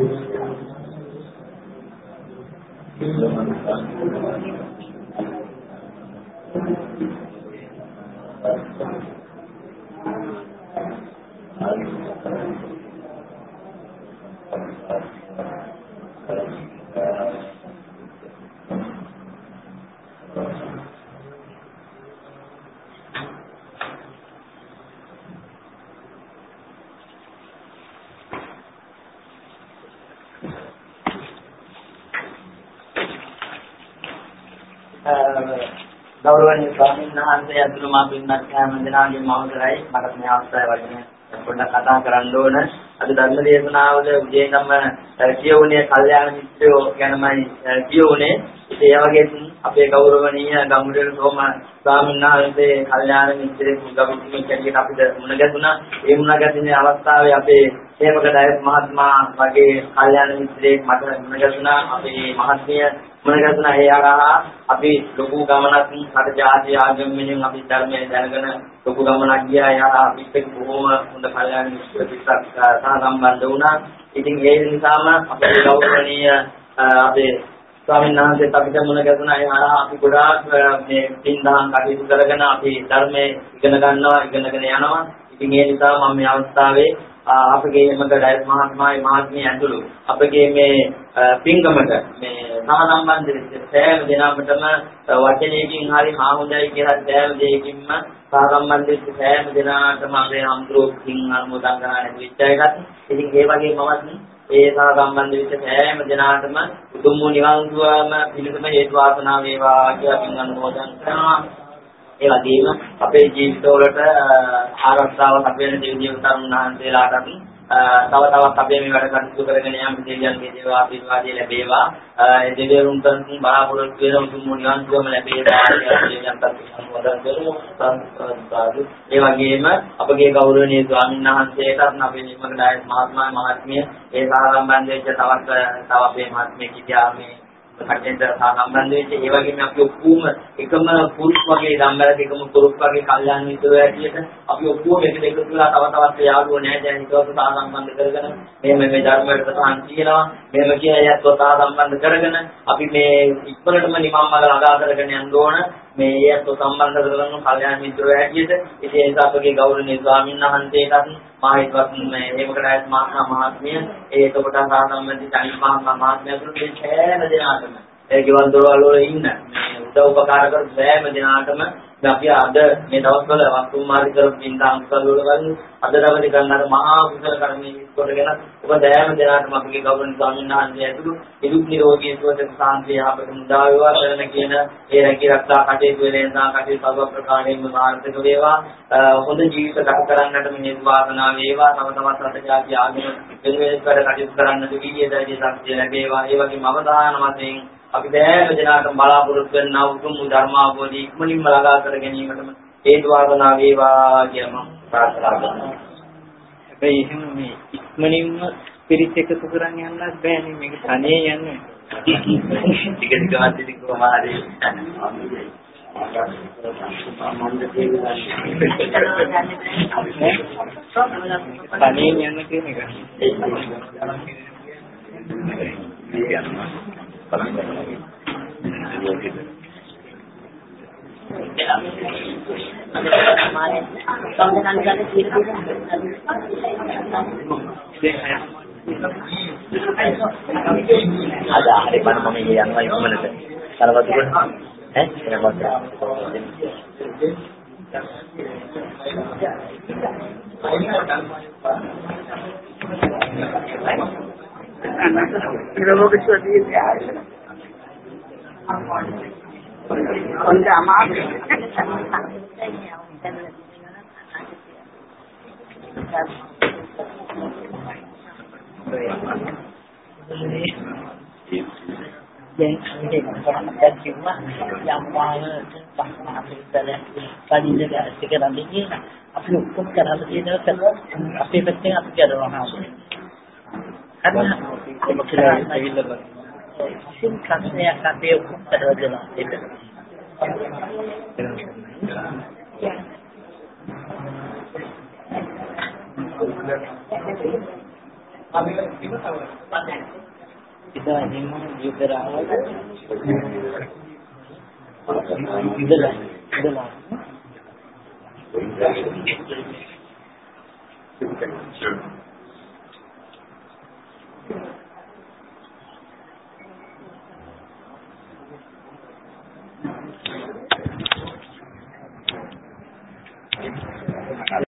[SPEAKER 5] ගෞරවනීය ස්වාමීන් වහන්සේ අතුරු මා පින්වත් හැම දිනාගේ මවතරයි මට මේ අවස්ථාවේ වචනය පොඩ්ඩක් කතා කරන්න ඕන. අද ධර්ම දේශනාවල උදේටම කියවුනේ කල්යාණ මිත්‍රයෝ ගැනමයි කියවුනේ. ඒ වගේ අපේ ගෞරවනීය ගම්මුදේල සෝම ස්වාමීන් වහන්සේ කල්යාණ මිත්‍රයෙක් ගෞරවණීය කෙනෙක් අපිට මුණ ගැසුණා. ඒ මුණ ගැසීමේ අවස්ථාවේ අපේ සේවක ඩයස් මහත්මයා වගේ කල්යාණ මිත්‍රයෙක් මට මුණ ගැසුණා. අපේ මහත්මිය මුණ ගැසුණා. ඒ ආරහා අපි ලොකු ගමනක් රට ජාති ආගම වෙනුවෙන් අපි ධර්මයේ දැනගෙන ලොකු ගමනක් ගියා. එයා අපිත් එක්ක බොහොම හොඳ කල්යාණ මිත්‍ර පිටක් සහසම්බන්ධ වුණා. ඉතින් ඒ නිසාම අපේ ගෞරවනීය අපේ ස්වාමීන් වහන්සේත් අපිට මුණ ගැසුණා. ඒ ආරහා අපි ගොඩාක් මේ පින්දහම් කටයුතු කරගෙන අපි ධර්මයේ ඉගෙන ගන්නවා, ඉගෙනගෙන යනවා. ඉතින් ඒ නිසා මම මේ අවස්ථාවේ අපගේ එමක ඩයස් මහත්මයායි මහත්මිය ඇතුළු අපගේ මේ පින්කමට මේ සහසම්බන්ධ වෙච්ච සෑම දෙනාටම වචනයකින් හරි හාමුදුරුවෝ කියලා සෑම දෙයකින්ම සහසම්බන්ධ වෙච්ච සෑම දෙනාටම අපේ අම්තුරුකින් අනුමෝදන් කරන්න විචාරයකට. ඉතින් ඒ වගේ මමත් ඒ සහසම්බන්ධ වෙච්ච සෑම දෙනාටම උතුම් වූ නිවන් සුවම පිණිසම හේතු වාසනා වේවා කියලා පින් අනුමෝදන් කරනවා. ඒ වගේම අපේ ජීවිතවලට ආරක්ෂාවක් අපේ දෙවියන්තරුන් වහන්සේලාටත් තව තවත් අපේ මේ වැඩ කටයුතු කරගෙන යම් දෙවියන්ගේ දේව ආශිර්වාදය ලැබේවා. ඒ දෙවියන්ට බලාපොරොත්තු වෙන උතුම් නිවන් සුවම ලැබේවා කියලා දෙවියන්ට අනුමෝදන් කරනවා. ඒ වගේම අපගේ ගෞරවනීය ස්වාමීන් වහන්සේටත් අපේ නිමක ඩයස් මහත්මයා මහත්මිය ඒ සාරම්භන්ද වෙච්ච තවත් අපේ මහත්මිය කියා මේ කටෙන්තර සම්බන්ධ වෙච්ච ඒ වගේම අපි ඔක්කොම එකම පුරුෂ වගේ ධම්මලක එකම පුරුෂ වගේ කල්යාණ මිත්‍රයෝ ඇටියට අපි ඔක්කොම එකතු වෙලා තව තවත් යාළුවෝ නැහැ දැන් හිතවත සම්බන්ධ කරගෙන මේ ධර්මයට ප්‍රධාන කියනවා මෙහෙම කියයත් සම්බන්ධ කරගෙන අපි මේ ඉක්මනටම නිමම් මඟ ළඟා කරගෙන යන්න ඕන මේ යත් සම්බන්ධ කරගෙන කල්යාණ මිත්‍රයෝ ඇටියට ඉතින් ඒ නිසා අපගේ ගෞරවනීය ස්වාමීන් වහන්සේටත් මායිත්වත් මේ හේමකඩයස් මහත්මිය ඒකට සාසම්බන්ධ චනිත් මහත්මයා තුරු මේ හැම දිනකටම ඒ ගෙවල් දොරවල් වල ඉන්න මේ උදව් උපකාර කර සෑම දිනකටම අපි අද මේ දවස්වල වස්තු මාර්ග කරපු පින්තාම් කුසල වල අද දවසේ ගන්නාර මහා කුසල කර්මයේ කොටගෙන ඔබ සෑම දිනකටම අපගේ ගෞරවනීය ස්වාමීන් වහන්සේ ඇතුළු නිරුක් නිරෝගී සුවසේ සාන්තිය අපට මුදා වේවා කරන කියන ඒ රැකී ආරක්ෂා කටයුතු වෙලෙන්දා කටයුතු සර්ව ප්‍රකාරයෙන්ම සාර්ථක වේවා හොඳ ජීවිත ගත කරන්නට මේ වාසනාව වේවා තව තවත් රට ජාති ආගම වෙනුවෙන් කර කටයුතු කරන්නට වීර්යය ශක්තිය ලැබේවා ඒ වගේම අවදාන වශයෙන් අපි සෑම දිනකටම බලාපොරොත්තු වෙනා උතුම් ධර්ම අවබෝධය ඉක්මනින්ම ළඟා කර ගැනීමටම හේතු වාසනා වේවා කියලා මම ප්‍රාර්ථනා කරනවා.
[SPEAKER 2] හැබැයි එහෙම මේ ඉක්මනින්ම පිරිත් එකතු කරන් යන්නත් බෑනේ මේක තනියෙන් යන්නේ.
[SPEAKER 5] ටික ටිකවත් ඉතින් කොහොම හරි
[SPEAKER 2] තනියෙන් යන්න කියන එක.
[SPEAKER 5] ada hari mana mami yang lain mana tu? Kalau betul, yang betul. Kita mau ke sini ya. Onda maaf.
[SPEAKER 6] Yang orang macam cuma yang mana bahasa kita tadi juga sekarang ini apa hukum kerana ini kan apa penting apa ada orang hasil karena sim kasnya kata hukum kerana jelas itu kita ini juga rawat itulah